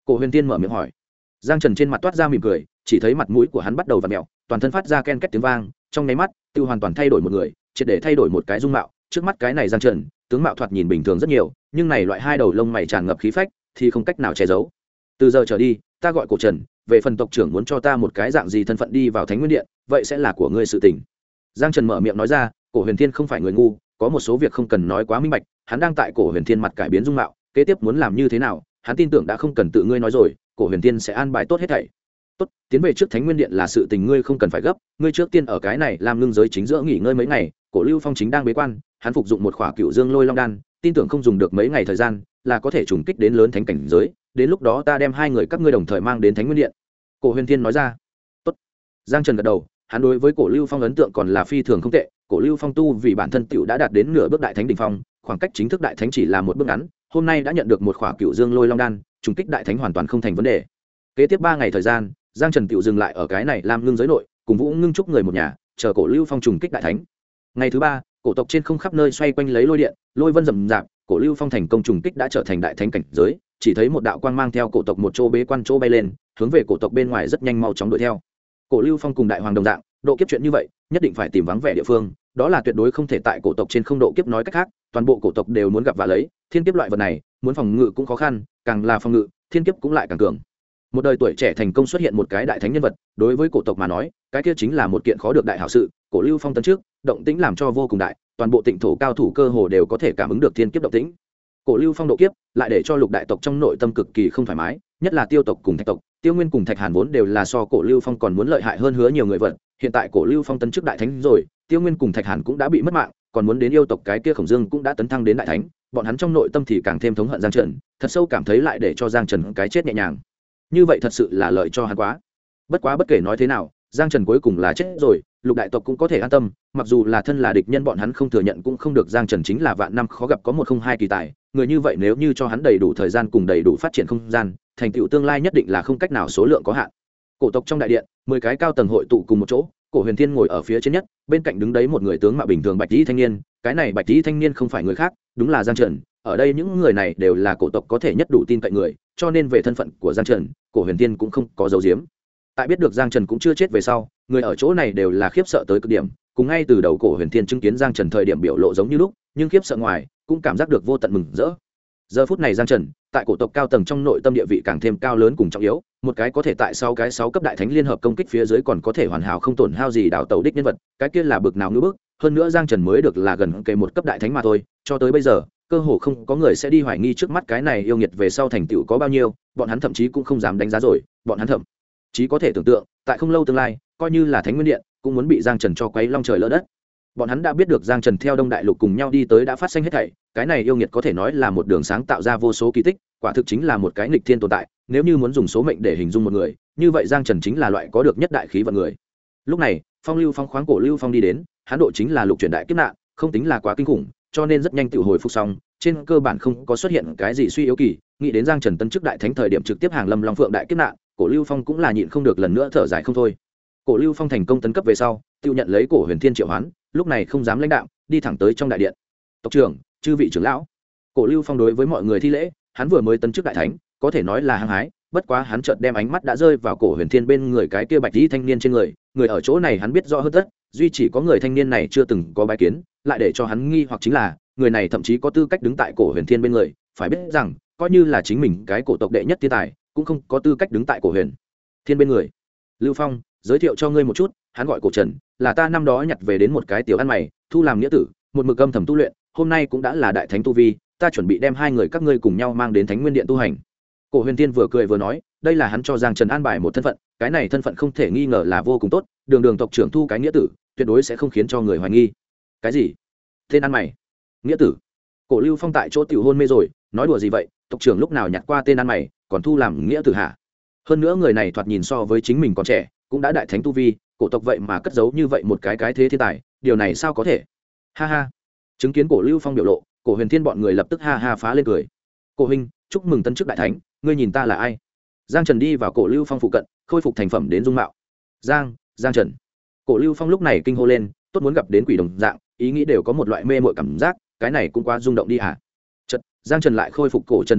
Cổ Huyền Tiên mở miệng hỏi. Giang Trần trên mặt toát ra mỉm cười, chỉ thấy mặt mũi của hắn bắt đầu vặn mèo, toàn thân phát ra ken két tiếng vang, trong nháy mắt, tiêu hoàn toàn thay đổi một người, triệt để thay đổi một cái dung mạo. Trước mắt cái này Giang Trần, tướng mạo thoạt nhìn bình thường rất nhiều, nhưng này loại hai đầu lông mày tràn ngập khí phách, thì không cách nào che giấu. Từ giờ trở đi, ta gọi Cổ Trần, về phần tộc trưởng muốn cho ta một cái dạng gì thân phận đi vào Thánh Nguyên Điện, vậy sẽ là của ngươi sự tình. Giang Trần mở miệng nói ra. Cổ Huyền Thiên không phải người ngu, có một số việc không cần nói quá minh bạch, hắn đang tại Cổ Huyền Thiên mặt cải biến dung mạo, kế tiếp muốn làm như thế nào, hắn tin tưởng đã không cần tự ngươi nói rồi, Cổ Huyền Thiên sẽ an bài tốt hết thảy. Tốt, tiến về trước Thánh Nguyên Điện là sự tình ngươi không cần phải gấp, ngươi trước tiên ở cái này làm ngưng giới chính giữa nghỉ ngơi mấy ngày, Cổ Lưu Phong chính đang bế quan, hắn phục dụng một khỏa Cựu Dương Lôi Long đan, tin tưởng không dùng được mấy ngày thời gian, là có thể trùng kích đến lớn thánh cảnh giới, đến lúc đó ta đem hai người các ngươi đồng thời mang đến Thánh Nguyên Điện. Cổ Huyền Thiên nói ra. Tốt. Giang Trần gật đầu, hắn đối với Cổ Lưu Phong ấn tượng còn là phi thường không tệ. Cổ Lưu Phong tu vì bản thân tiểu đã đạt đến nửa bước đại thánh đỉnh phong, khoảng cách chính thức đại thánh chỉ là một bước ngắn, hôm nay đã nhận được một khỏa Cựu Dương Lôi Long đan, trùng kích đại thánh hoàn toàn không thành vấn đề. Kế tiếp 3 ngày thời gian, Giang Trần tiểu dừng lại ở cái này làm ngưng giới nội, cùng Vũ Ngưng Trúc người một nhà, chờ Cổ Lưu Phong trùng kích đại thánh. Ngày thứ 3, cổ tộc trên không khắp nơi xoay quanh lấy lôi điện, lôi vân rầm rạp, Cổ Lưu Phong thành công trùng kích đã trở thành đại thánh cảnh giới, chỉ thấy một đạo quang mang theo cổ tộc một chỗ bế quan chỗ bay lên, hướng về cổ tộc bên ngoài rất nhanh mau chóng đuổi theo. Cổ Lưu Phong cùng đại hoàng đồng dạng, độ kiếp chuyện như vậy, nhất định phải tìm vắng vẻ địa phương, đó là tuyệt đối không thể tại cổ tộc trên không độ kiếp, nói cách khác, toàn bộ cổ tộc đều muốn gặp vạ lấy, thiên kiếp loại vật này, muốn phòng ngự cũng khó khăn, càng là phòng ngự, thiên kiếp cũng lại càng cường. Một đời tuổi trẻ thành công xuất hiện một cái đại thánh nhân vật, đối với cổ tộc mà nói, cái kia chính là một kiện khó được đại hảo sự. Cổ Lưu Phong tấn trước, động tĩnh làm cho vô cùng đại, toàn bộ tịnh thổ cao thủ cơ hồ đều có thể cảm ứng được thiên kiếp động tĩnh. Cổ Lưu Phong độ kiếp, lại để cho lục đại tộc trong nội tâm cực kỳ không thoải mái, nhất là Tiêu tộc cùng Thạch tộc, Tiêu Nguyên cùng Thạch Hàn vốn đều là so Cổ Lưu Phong còn muốn lợi hại hơn hứa nhiều người vật, hiện tại Cổ Lưu Phong tấn chức đại thánh rồi, Tiêu Nguyên cùng Thạch Hàn cũng đã bị mất mạng, còn muốn đến yêu tộc cái kia Khổng Dương cũng đã tấn thăng đến đại thánh, bọn hắn trong nội tâm thì càng thêm thống hận Giang Trần, thật sâu cảm thấy lại để cho Giang Trần cái chết nhẹ nhàng. Như vậy thật sự là lợi cho hắn quá. Bất quá bất kể nói thế nào, Giang Trần cuối cùng là chết rồi, lục đại tộc cũng có thể an tâm, mặc dù là thân là địch nhân bọn hắn không thừa nhận cũng không được, Giang Trần chính là vạn năm khó gặp có một không hai kỳ tài, người như vậy nếu như cho hắn đầy đủ thời gian cùng đầy đủ phát triển không gian, thành tựu tương lai nhất định là không cách nào số lượng có hạn. Cổ tộc trong đại điện, 10 cái cao tầng hội tụ cùng một chỗ, Cổ Huyền Thiên ngồi ở phía trên nhất, bên cạnh đứng đấy một người tướng mạo bình thường bạch y thanh niên, cái này bạch y thanh niên không phải người khác, đúng là Giang Trần. Ở đây những người này đều là cổ tộc có thể nhất đủ tin cậy người, cho nên về thân phận của Giang Trần, Cổ Huyền Thiên cũng không có giấu giếm. Tại biết được Giang Trần cũng chưa chết về sau, người ở chỗ này đều là khiếp sợ tới cực điểm, cùng ngay từ đầu Cổ Huyền Thiên chứng kiến Giang Trần thời điểm biểu lộ giống như lúc, nhưng khiếp sợ ngoài, cũng cảm giác được vô tận mừng rỡ. Giờ phút này Giang Trần, tại cổ tộc cao tầng trong nội tâm địa vị càng thêm cao lớn cùng trọng yếu, một cái có thể tại sau cái 6 cấp đại thánh liên hợp công kích phía dưới còn có thể hoàn hảo không tổn hao gì đảo tàu đích nhân vật, cái kia là bực nào ngưỡng bức, hơn nữa Giang Trần mới được là gần kề một cấp đại thánh mà thôi, cho tới bây giờ, cơ hồ không có người sẽ đi hoài nghi trước mắt cái này yêu nghiệt về sau thành tựu có bao nhiêu, bọn hắn thậm chí cũng không dám đánh giá rồi, bọn hắn thậm chí có thể tưởng tượng, tại không lâu tương lai, coi như là Thánh Nguyên Điện, cũng muốn bị Giang Trần cho quấy long trời lỡ đất. Bọn hắn đã biết được Giang Trần theo Đông Đại Lục cùng nhau đi tới đã phát sinh hết thảy, cái này yêu nghiệt có thể nói là một đường sáng tạo ra vô số kỳ tích, quả thực chính là một cái nghịch thiên tồn tại, nếu như muốn dùng số mệnh để hình dung một người, như vậy Giang Trần chính là loại có được nhất đại khí vận người. Lúc này, Phong Lưu Phong khoáng Cổ Lưu Phong đi đến, hắn độ chính là lục chuyển đại kiếp nạn, không tính là quá kinh khủng, cho nên rất nhanh tự hồi phục xong, trên cơ bản không có xuất hiện cái gì suy yếu kỳ, nghĩ đến Giang Trần tân chức đại thánh thời điểm trực tiếp hàng Lâm Long Phượng đại kiếp nạn, Cổ Lưu Phong cũng là nhịn không được lần nữa thở dài không thôi. Cổ Lưu Phong thành công tấn cấp về sau, tiêu nhận lấy Cổ Huyền Thiên triệu hoán, lúc này không dám lãnh đạo, đi thẳng tới trong đại điện. Tộc trưởng, chư vị trưởng lão. Cổ Lưu Phong đối với mọi người thi lễ, hắn vừa mới tấn chức đại thánh, có thể nói là hăng hái, bất quá hắn chợt đem ánh mắt đã rơi vào Cổ Huyền Thiên bên người cái kia bạch y thanh niên trên người, người ở chỗ này hắn biết rõ hơn tất, duy chỉ có người thanh niên này chưa từng có bái kiến, lại để cho hắn nghi hoặc chính là, người này thậm chí có tư cách đứng tại Cổ Huyền Thiên bên người, phải biết rằng, coi như là chính mình cái cổ tộc đệ nhất thiên tài, cũng không có tư cách đứng tại Cổ Huyền Thiên bên người. Lưu Phong, giới thiệu cho ngươi một chút, hắn gọi Cổ Trần, là ta năm đó nhặt về đến một cái tiểu ăn mày, thu làm nghĩa tử, một mực âm thầm tu luyện, hôm nay cũng đã là đại thánh tu vi, ta chuẩn bị đem hai người các ngươi cùng nhau mang đến Thánh Nguyên Điện tu hành. Cổ Huyền Thiên vừa cười vừa nói, đây là hắn cho Giang Trần an bài một thân phận, cái này thân phận không thể nghi ngờ là vô cùng tốt, đường đường tộc trưởng thu cái nghĩa tử, tuyệt đối sẽ không khiến cho người hoài nghi. Cái gì? Tên ăn mày? Nghĩa tử? Cổ Lưu Phong tại chỗ tiểu hôn mê rồi, nói đùa gì vậy, tộc trưởng lúc nào nhặt qua tên ăn mày, còn thu làm nghĩa tử hả? Hơn nữa người này thoạt nhìn so với chính mình còn trẻ, cũng đã đại thánh tu vi, cổ tộc vậy mà cất giấu như vậy một cái thế thiên tài, điều này sao có thể? Ha ha. Chứng kiến Cổ Lưu Phong biểu lộ, Cổ Huyền Thiên bọn người lập tức ha ha phá lên cười. Cổ huynh, chúc mừng tân chức đại thánh, ngươi nhìn ta là ai? Giang Trần đi vào Cổ Lưu Phong phụ cận, khôi phục thành phẩm đến dung mạo. Giang Trần. Cổ Lưu Phong lúc này kinh hô lên, tốt muốn gặp đến quỷ đồng dạng, ý nghĩ đều có một loại mê mội cảm giác, cái này cũng quá rung động đi hả? Chợt, Giang Trần lại khôi phục Cổ Trần dung mạo,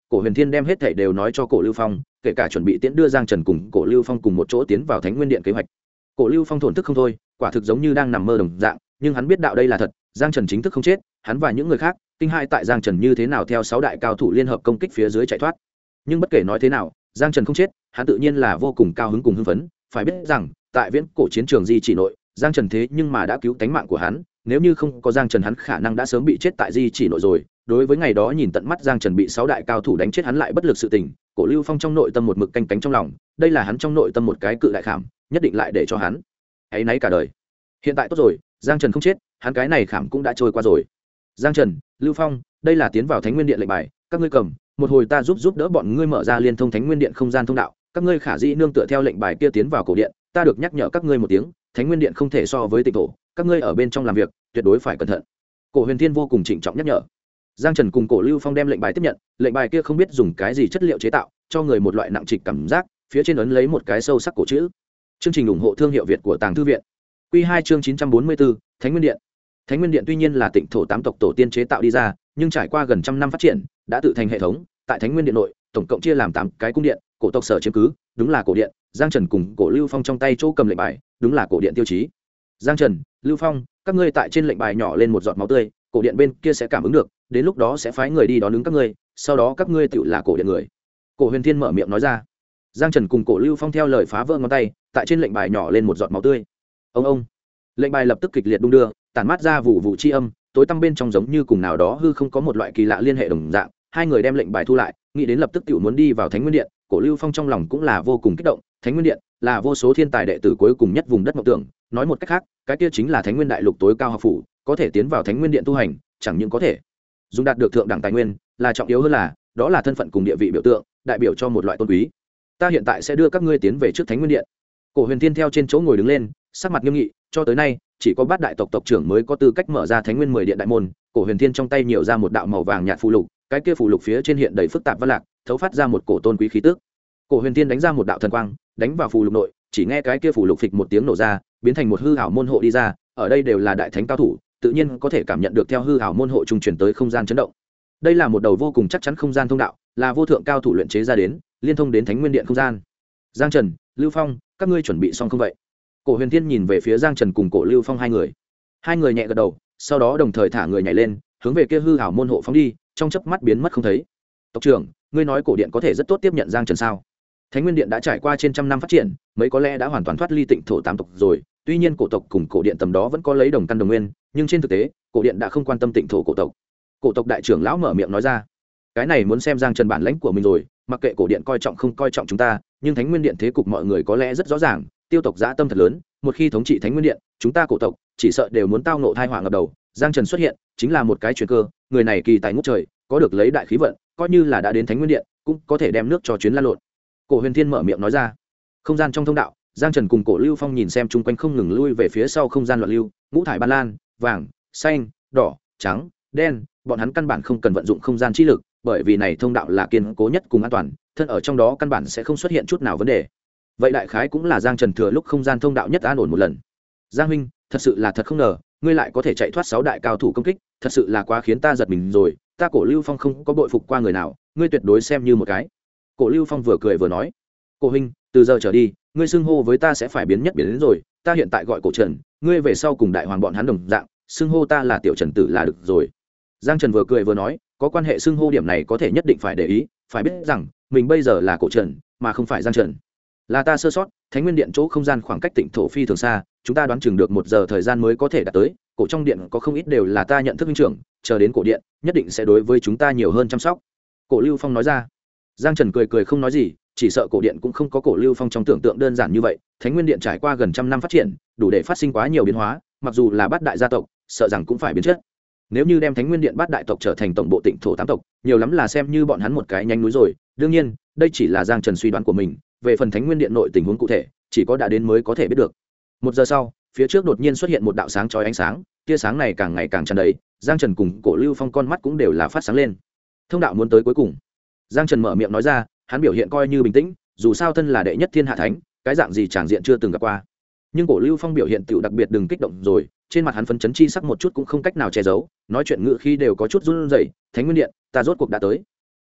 Cổ Huyền Thiên đem hết thảy đều nói cho Cổ Lưu Phong, kể cả chuẩn bị tiễn đưa Giang Trần cùng Cổ Lưu Phong cùng một chỗ tiến vào Thánh Nguyên Điện kế hoạch. Cổ Lưu Phong thổn thức không thôi, quả thực giống như đang nằm mơ đồng dạng, nhưng hắn biết đạo đây là thật, Giang Trần chính thức không chết, hắn và những người khác kinh hãi tại Giang Trần như thế nào theo 6 đại cao thủ liên hợp công kích phía dưới chạy thoát. Nhưng bất kể nói thế nào, Giang Trần không chết, hắn tự nhiên là vô cùng cao hứng cùng hưng phấn, phải biết rằng, tại Viễn Cổ chiến trường Di Chỉ nội, Giang Trần thế nhưng mà đã cứu tánh mạng của hắn, nếu như không có Giang Trần hắn khả năng đã sớm bị chết tại Di Chỉ nội rồi. Đối với ngày đó nhìn tận mắt Giang Trần bị 6 đại cao thủ đánh chết hắn lại bất lực sự tình, Cổ Lưu Phong trong nội tâm một mực canh cánh trong lòng, đây là hắn trong nội tâm một cái cự đại khảm, nhất định lại để cho hắn ấy nấy cả đời. Hiện tại tốt rồi, Giang Trần không chết, hắn cái này khảm cũng đã trôi qua rồi. Giang Trần, Lưu Phong, đây là tiến vào Thánh Nguyên Điện lệnh bài, các ngươi cầm, một hồi ta giúp đỡ bọn ngươi mở ra liên thông Thánh Nguyên Điện không gian thông đạo, các ngươi khả dĩ nương tựa theo lệnh bài kia tiến vào cổ điện, ta được nhắc nhở các ngươi một tiếng, Thánh Nguyên Điện không thể so với Tịnh Thổ, các ngươi ở bên trong làm việc, tuyệt đối phải cẩn thận. Cổ Huyền Thiên vô cùng trịnh trọng nhắc nhở. Giang Trần cùng Cổ Lưu Phong đem lệnh bài tiếp nhận, lệnh bài kia không biết dùng cái gì chất liệu chế tạo, cho người một loại nặng trịch cảm giác, phía trên ấn lấy một cái sâu sắc cổ chữ. Chương trình ủng hộ thương hiệu Việt của Tàng Thư viện. Quy 2 chương 944, Thánh Nguyên Điện. Thánh Nguyên Điện tuy nhiên là Tịnh Thổ 8 tộc tổ tiên chế tạo đi ra, nhưng trải qua gần trăm năm phát triển, đã tự thành hệ thống, tại Thánh Nguyên Điện nội, tổng cộng chia làm 8 cái cung điện, cổ tộc sở chiếm cứ, đúng là cổ điện, Giang Trần cùng Cổ Lưu Phong trong tay chỗ cầm lệnh bài, đúng là cổ điện tiêu chí. Giang Trần, Lưu Phong, các ngươi tại trên lệnh bài nhỏ lên một giọt máu tươi, cổ điện bên kia sẽ cảm ứng được, đến lúc đó sẽ phái người đi đón ứng các ngươi, sau đó các ngươi tự là cổ điện người. Cổ Huyền Thiên mở miệng nói ra. Giang Trần cùng Cổ Lưu Phong theo lời phá vỡ ngón tay, tại trên lệnh bài nhỏ lên một giọt máu tươi. Ông, lệnh bài lập tức kịch liệt đung đưa, tản mát ra vụ vụ chi âm, tối tăm bên trong giống như cùng nào đó hư không có một loại kỳ lạ liên hệ đồng dạng. Hai người đem lệnh bài thu lại, nghĩ đến lập tức tự muốn đi vào Thánh Nguyên Điện. Cổ Lưu Phong trong lòng cũng là vô cùng kích động, Thánh Nguyên Điện là vô số thiên tài đệ tử cuối cùng nhất vùng đất mộng tưởng, nói một cách khác, cái kia chính là Thánh Nguyên đại lục tối cao học phủ, có thể tiến vào Thánh Nguyên Điện tu hành, chẳng những có thể dùng đạt được thượng đẳng tài nguyên, là trọng yếu hơn là, đó là thân phận cùng địa vị biểu tượng, đại biểu cho một loại tôn quý. Ta hiện tại sẽ đưa các ngươi tiến về trước Thánh Nguyên Điện. Cổ Huyền Thiên theo trên chỗ ngồi đứng lên, sắc mặt nghiêm nghị, cho tới nay, chỉ có 8 đại tộc tộc trưởng mới có tư cách mở ra Thánh Nguyên 10 điện đại môn. Cổ Huyền Thiên trong tay nhiều ra một đạo màu vàng nhạt phù lục, cái kia phù lục phía trên hiện đầy phức tạp văn lạc, thấu phát ra một cổ tôn quý khí tức. Cổ Huyền Thiên đánh ra một đạo thần quang, đánh vào phù lục nội, chỉ nghe cái kia phù lục phịch một tiếng nổ ra, biến thành một hư ảo môn hộ đi ra, ở đây đều là đại thánh cao thủ, tự nhiên có thể cảm nhận được theo hư ảo môn hộ trung truyền tới không gian chấn động. Đây là một đầu vô cùng chắc chắn không gian thông đạo, là vô thượng cao thủ luyện chế ra đến, liên thông đến Thánh Nguyên Điện không gian. Giang Trần, Lưu Phong, các ngươi chuẩn bị xong không vậy? Cổ Huyền Thiên nhìn về phía Giang Trần cùng Cổ Lưu Phong hai người. Hai người nhẹ gật đầu, sau đó đồng thời thả người nhảy lên, hướng về kia hư ảo môn hộ phóng đi, trong chớp mắt biến mất không thấy. Tộc trưởng, ngươi nói cổ điện có thể rất tốt tiếp nhận Giang Trần sao? Thánh Nguyên Điện đã trải qua trên trăm năm phát triển, mấy có lẽ đã hoàn toàn thoát ly Tịnh Thổ 8 tộc rồi, tuy nhiên cổ tộc cùng cổ điện tầm đó vẫn có lấy đồng căn đồng nguyên, nhưng trên thực tế, cổ điện đã không quan tâm Tịnh Thổ cổ tộc. Cổ tộc đại trưởng lão mở miệng nói ra, cái này muốn xem Giang Trần bản lãnh của mình rồi, mặc kệ cổ điện coi trọng không coi trọng chúng ta, nhưng Thánh Nguyên Điện thế cục mọi người có lẽ rất rõ ràng, tiêu tộc dã tâm thật lớn, một khi thống trị Thánh Nguyên Điện, chúng ta cổ tộc chỉ sợ đều muốn tao ngộ tai họa ngập đầu. Giang Trần xuất hiện, chính là một cái chuyển cơ, người này kỳ tài ngút trời, có được lấy đại khí vận, coi như là đã đến Thánh Nguyên Điện, cũng có thể đem nước cho chuyến lan lộn. Cổ Huyền Thiên mở miệng nói ra. Không gian trong thông đạo, Giang Trần cùng Cổ Lưu Phong nhìn xem chung quanh không ngừng lui về phía sau không gian loạn lưu, ngũ thải ban lan, vàng, xanh, đỏ, trắng, đen, bọn hắn căn bản không cần vận dụng không gian chi lực, bởi vì này thông đạo là kiên cố nhất cùng an toàn, thân ở trong đó căn bản sẽ không xuất hiện chút nào vấn đề. Vậy đại khái cũng là Giang Trần thừa lúc không gian thông đạo nhất an ổn một lần. Giang huynh, thật sự là thật không ngờ, ngươi lại có thể chạy thoát 6 đại cao thủ công kích, thật sự là quá khiến ta giật mình rồi, ta Cổ Lưu Phong không có bội phục qua người nào, ngươi tuyệt đối xem như một cái. Cổ Lưu Phong vừa cười vừa nói, Cổ huynh, từ giờ trở đi, ngươi xưng hô với ta sẽ phải biến nhất biến đến rồi, ta hiện tại gọi Cổ Trần, ngươi về sau cùng đại hoàng bọn hắn đồng dạng, xưng hô ta là Tiểu Trần tử là được rồi. Giang Trần vừa cười vừa nói, có quan hệ xưng hô điểm này có thể nhất định phải để ý, phải biết rằng mình bây giờ là Cổ Trần, mà không phải Giang Trần. Là ta sơ sót, Thánh Nguyên Điện chỗ không gian khoảng cách Tịnh Thổ phi thường xa, chúng ta đoán chừng được 1 giờ thời gian mới có thể đạt tới, cổ trong điện có không ít đều là ta nhận thức huynh trưởng, chờ đến cổ điện, nhất định sẽ đối với chúng ta nhiều hơn chăm sóc. Cổ Lưu Phong nói ra. Giang Trần cười cười không nói gì, chỉ sợ cổ điện cũng không có Cổ Lưu Phong trong tưởng tượng đơn giản như vậy, Thánh Nguyên Điện trải qua gần trăm năm phát triển, đủ để phát sinh quá nhiều biến hóa, mặc dù là 8 đại gia tộc, sợ rằng cũng phải biến chất. Nếu như đem Thánh Nguyên Điện 8 đại tộc trở thành tổng bộ Tịnh Thổ 8 tộc, nhiều lắm là xem như bọn hắn một cái nhánh núi rồi, đương nhiên, đây chỉ là Giang Trần suy đoán của mình, về phần Thánh Nguyên Điện nội tình huống cụ thể, chỉ có đã đến mới có thể biết được. 1 giờ sau, phía trước đột nhiên xuất hiện một đạo sáng chói ánh sáng, tia sáng này càng ngày càng tràn đầy, Giang Trần cùng Cổ Lưu Phong con mắt cũng đều là phát sáng lên. Thông đạo muốn tới cuối cùng. Giang Trần mở miệng nói ra, hắn biểu hiện coi như bình tĩnh, dù sao thân là đệ nhất thiên hạ thánh, cái dạng gì tràng diện chưa từng gặp qua. Nhưng Cổ Lưu Phong biểu hiện tựu đặc biệt đừng kích động rồi, trên mặt hắn phấn chấn chi sắc một chút cũng không cách nào che giấu, nói chuyện ngữ khi đều có chút run rẩy, Thánh Nguyên Điện, ta rốt cuộc đã tới.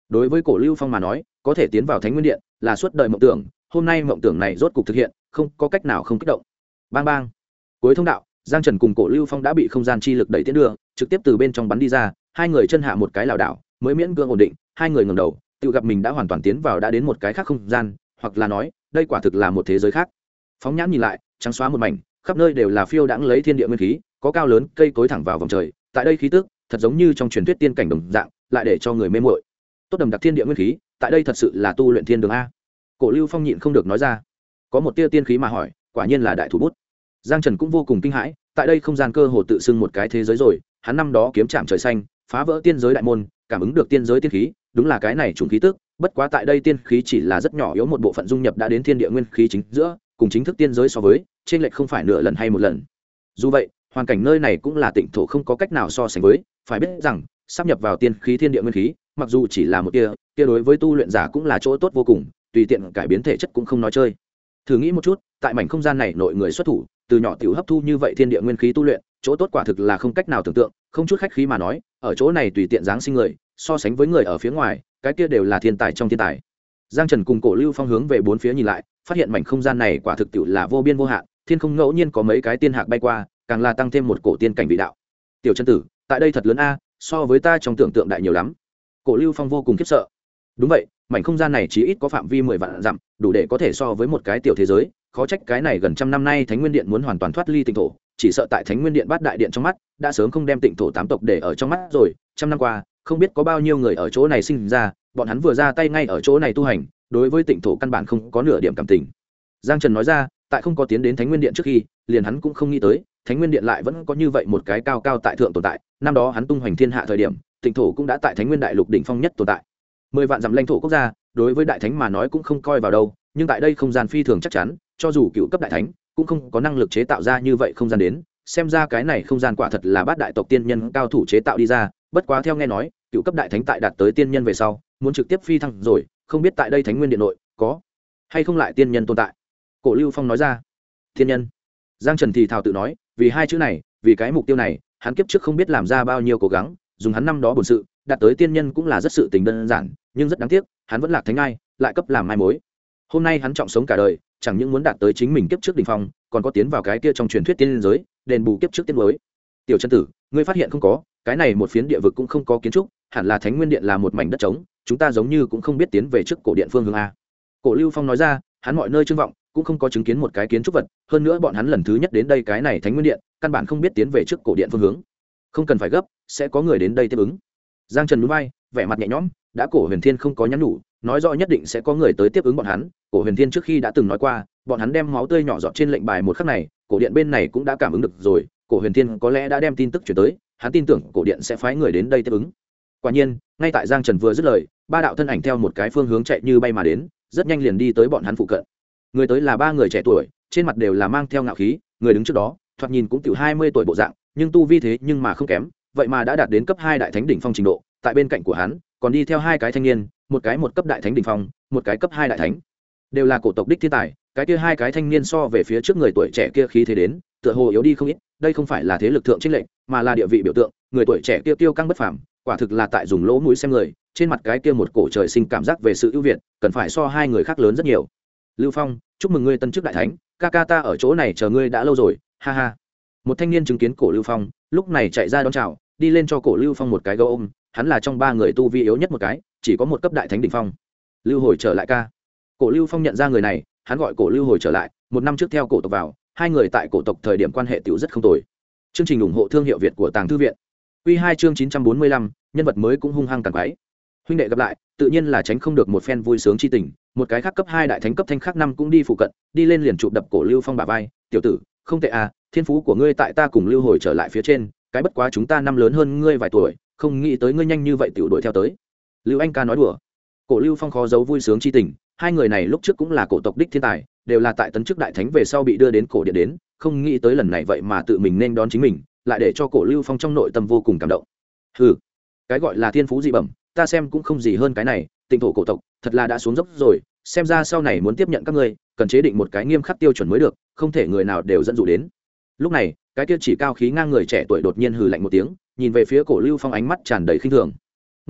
đối với cổ lưu phong mà nói có thể tiến vào thánh nguyên điện là suốt đời mộng tưởng, hôm nay mộng tưởng này rốt cục thực hiện, không có cách nào không kích động. Bang bang, cuối thông đạo Giang Trần cùng cổ lưu phong đã bị không gian chi lực đẩy tiến đưa, trực tiếp từ bên trong bắn đi ra, hai người chân hạ một cái lảo đảo mới miễn cưỡng ổn định, hai người ngẩng đầu tự gặp mình đã hoàn toàn tiến vào đã đến một cái khác không gian, hoặc là nói đây quả thực là một thế giới khác. Phóng nhãn nhìn lại trắng xóa một mảnh, khắp nơi đều là phiêu đãng lấy thiên địa nguyên khí, có cao lớn cây cối thẳng vào vòng trời, tại đây khí tức thật giống như trong truyền thuyết tiên cảnh đồng dạng, lại để cho người mê muội. Tốt đầm đặc thiên địa nguyên khí, tại đây thật sự là tu luyện thiên đường a. Cổ lưu phong nhịn không được nói ra. Có một tia tiên khí mà hỏi, quả nhiên là đại thủ bút. Giang Trần cũng vô cùng kinh hãi, tại đây không gian cơ hồ tự xưng một cái thế giới rồi, hắn năm đó kiếm chạm trời xanh, phá vỡ tiên giới đại môn, cảm ứng được tiên giới tiên khí, đúng là cái này trùng khí tức, bất quá tại đây tiên khí chỉ là rất nhỏ yếu một bộ phận dung nhập đã đến thiên địa nguyên khí chính giữa, cùng chính thức tiên giới so với, trên lệch không phải nửa lần hay một lần. Dù vậy, hoàn cảnh nơi này cũng là tịnh thổ không có cách nào so sánh với, phải biết rằng, sắp nhập vào tiên khí thiên địa nguyên khí, mặc dù chỉ là một tia, kia đối với tu luyện giả cũng là chỗ tốt vô cùng, tùy tiện cải biến thể chất cũng không nói chơi. Thử nghĩ một chút, tại mảnh không gian này nội người xuất thủ, từ nhỏ tiểu hấp thu như vậy thiên địa nguyên khí tu luyện, chỗ tốt quả thực là không cách nào tưởng tượng, không chút khách khí mà nói, ở chỗ này tùy tiện giáng sinh người, so sánh với người ở phía ngoài, cái kia đều là thiên tài trong thiên tài. Giang Trần cùng cổ lưu phong hướng về bốn phía nhìn lại, phát hiện mảnh không gian này quả thực tiểu là vô biên vô hạn, thiên không ngẫu nhiên có mấy cái tiên hạc bay qua, càng là tăng thêm một cổ tiên cảnh vị đạo. Tiểu chân tử, tại đây thật lớn a, so với ta trong tưởng tượng đại nhiều lắm. Cổ lưu phong vô cùng khiếp sợ. Đúng vậy, mảnh không gian này chỉ ít có phạm vi 10 vạn dặm, đủ để có thể so với một cái tiểu thế giới, khó trách cái này gần trăm năm nay Thánh Nguyên Điện muốn hoàn toàn thoát ly Tịnh thổ, chỉ sợ tại Thánh Nguyên Điện Bát Đại Điện trong mắt, đã sớm không đem Tịnh thổ tám tộc để ở trong mắt rồi, trăm năm qua, không biết có bao nhiêu người ở chỗ này sinh ra, bọn hắn vừa ra tay ngay ở chỗ này tu hành, đối với Tịnh thổ căn bản không có nửa điểm cảm tình. Giang Trần nói ra, tại không có tiến đến Thánh Nguyên Điện trước khi, liền hắn cũng không nghĩ tới, Thánh Nguyên Điện lại vẫn có như vậy một cái cao cao tại thượng tồn tại, năm đó hắn tung hoành thiên hạ thời điểm, Tịnh thổ cũng đã tại Thánh Nguyên Đại Lục đỉnh phong nhất tồn tại. 10 vạn dặm lãnh thổ quốc gia, đối với đại thánh mà nói cũng không coi vào đâu, nhưng tại đây không gian phi thường chắc chắn, cho dù cựu cấp đại thánh cũng không có năng lực chế tạo ra như vậy không gian đến, xem ra cái này không gian quả thật là bát đại tộc tiên nhân cao thủ chế tạo đi ra, bất quá theo nghe nói, cựu cấp đại thánh tại đạt tới tiên nhân về sau, muốn trực tiếp phi thăng rồi, không biết tại đây Thánh Nguyên Điện nội có hay không lại tiên nhân tồn tại. Cổ Lưu Phong nói ra. Tiên nhân. Giang Trần thì thào tự nói, vì hai chữ này, vì cái mục tiêu này, hắn kiếp trước không biết làm ra bao nhiêu cố gắng, dùng hắn năm đó bổn sự, đạt tới tiên nhân cũng là rất sự tình đơn giản, nhưng rất đáng tiếc, hắn vẫn lạc thánh ai, lại cấp làm mai mối. Hôm nay hắn trọng sống cả đời, chẳng những muốn đạt tới chính mình kiếp trước đỉnh phong, còn có tiến vào cái kia trong truyền thuyết tiên giới, đền bù kiếp trước tiên mới. Tiểu chân tử, ngươi phát hiện không có, cái này một phiến địa vực cũng không có kiến trúc, hẳn là Thánh Nguyên Điện là một mảnh đất trống, chúng ta giống như cũng không biết tiến về trước cổ điện phương hướng a. Cổ Lưu Phong nói ra, hắn mọi nơi trương vọng, cũng không có chứng kiến một cái kiến trúc vật, hơn nữa bọn hắn lần thứ nhất đến đây cái này Thánh Nguyên Điện, căn bản không biết tiến về trước cổ điện phương hướng. Không cần phải gấp, sẽ có người đến đây tiếp ứng. Giang Trần nhún vai, vẻ mặt nhẹ nhõm, đã Cổ Huyền Thiên không có nhắn nhủ, nói rõ nhất định sẽ có người tới tiếp ứng bọn hắn. Cổ Huyền Thiên trước khi đã từng nói qua, bọn hắn đem máu tươi nhỏ giọt trên lệnh bài một khắc này, cổ điện bên này cũng đã cảm ứng được rồi, Cổ Huyền Thiên có lẽ đã đem tin tức chuyển tới, hắn tin tưởng cổ điện sẽ phái người đến đây tiếp ứng. Quả nhiên, ngay tại Giang Trần vừa dứt lời, ba đạo thân ảnh theo một cái phương hướng chạy như bay mà đến, rất nhanh liền đi tới bọn hắn phụ cận. Người tới là ba người trẻ tuổi, trên mặt đều là mang theo ngạo khí, người đứng trước đó, thoạt nhìn cũng tiểu 20 tuổi bộ dạng, nhưng tu vi thế nhưng mà không kém, vậy mà đã đạt đến cấp 2 đại thánh đỉnh phong trình độ, tại bên cạnh của hắn, còn đi theo hai cái thanh niên, một cái một cấp đại thánh đỉnh phong, một cái cấp 2 đại thánh. Đều là cổ tộc đích thiên tài, cái kia hai cái thanh niên so về phía trước người tuổi trẻ kia khí thế đến, tựa hồ yếu đi không ít, đây không phải là thế lực thượng chênh lệnh, mà là địa vị biểu tượng, người tuổi trẻ kia tiêu căng bất phàm, quả thực là tại dùng lỗ mũi xem người, trên mặt cái kia một cổ trời sinh cảm giác về sự ưu việt, cần phải so hai người khác lớn rất nhiều. Lưu Phong, chúc mừng ngươi tân chức đại thánh, ca ca ta ở chỗ này chờ ngươi đã lâu rồi, ha ha. Một thanh niên chứng kiến cổ Lưu Phong, lúc này chạy ra đón chào, đi lên cho cổ Lưu Phong một cái gấu ôm, hắn là trong ba người tu vi yếu nhất một cái, chỉ có một cấp đại thánh đỉnh phong. Lưu Hồi trở lại ca. Cổ Lưu Phong nhận ra người này, hắn gọi cổ Lưu Hồi trở lại, một năm trước theo cổ tộc vào, hai người tại cổ tộc thời điểm quan hệ tiểu rất không tồi. Chương trình ủng hộ thương hiệu Việt của Tàng Thư viện. Quy 2 chương 945, nhân vật mới cũng hung hăng càng quái. Huynh đệ gặp lại, tự nhiên là tránh không được một phen vui sướng chi tình, một cái khác cấp 2 đại thánh cấp thanh khác năm cũng đi phụ cận, đi lên liền chụp đập cổ Lưu Phong bả vai, "Tiểu tử, không tệ à, thiên phú của ngươi tại ta cùng Lưu Hồi trở lại phía trên, cái bất quá chúng ta năm lớn hơn ngươi vài tuổi, không nghĩ tới ngươi nhanh như vậy tiểu đuổi theo tới." Lưu Anh ca nói đùa. Cổ Lưu Phong khó giấu vui sướng chi tình, hai người này lúc trước cũng là cổ tộc đích thiên tài, đều là tại tấn chức đại thánh về sau bị đưa đến cổ điện đến, không nghĩ tới lần này vậy mà tự mình nên đón chính mình, lại để cho cổ Lưu Phong trong nội tâm vô cùng cảm động. Hừ, cái gọi là thiên phú dị bẩm, ta xem cũng không gì hơn cái này, Tịnh thổ cổ tộc thật là đã xuống dốc rồi, xem ra sau này muốn tiếp nhận các ngươi, cần chế định một cái nghiêm khắc tiêu chuẩn mới được, không thể người nào đều dẫn dụ đến. Lúc này, cái kia chỉ cao khí ngang người trẻ tuổi đột nhiên hừ lạnh một tiếng, nhìn về phía cổ Lưu Phong ánh mắt tràn đầy khinh thường. Nghe vậy,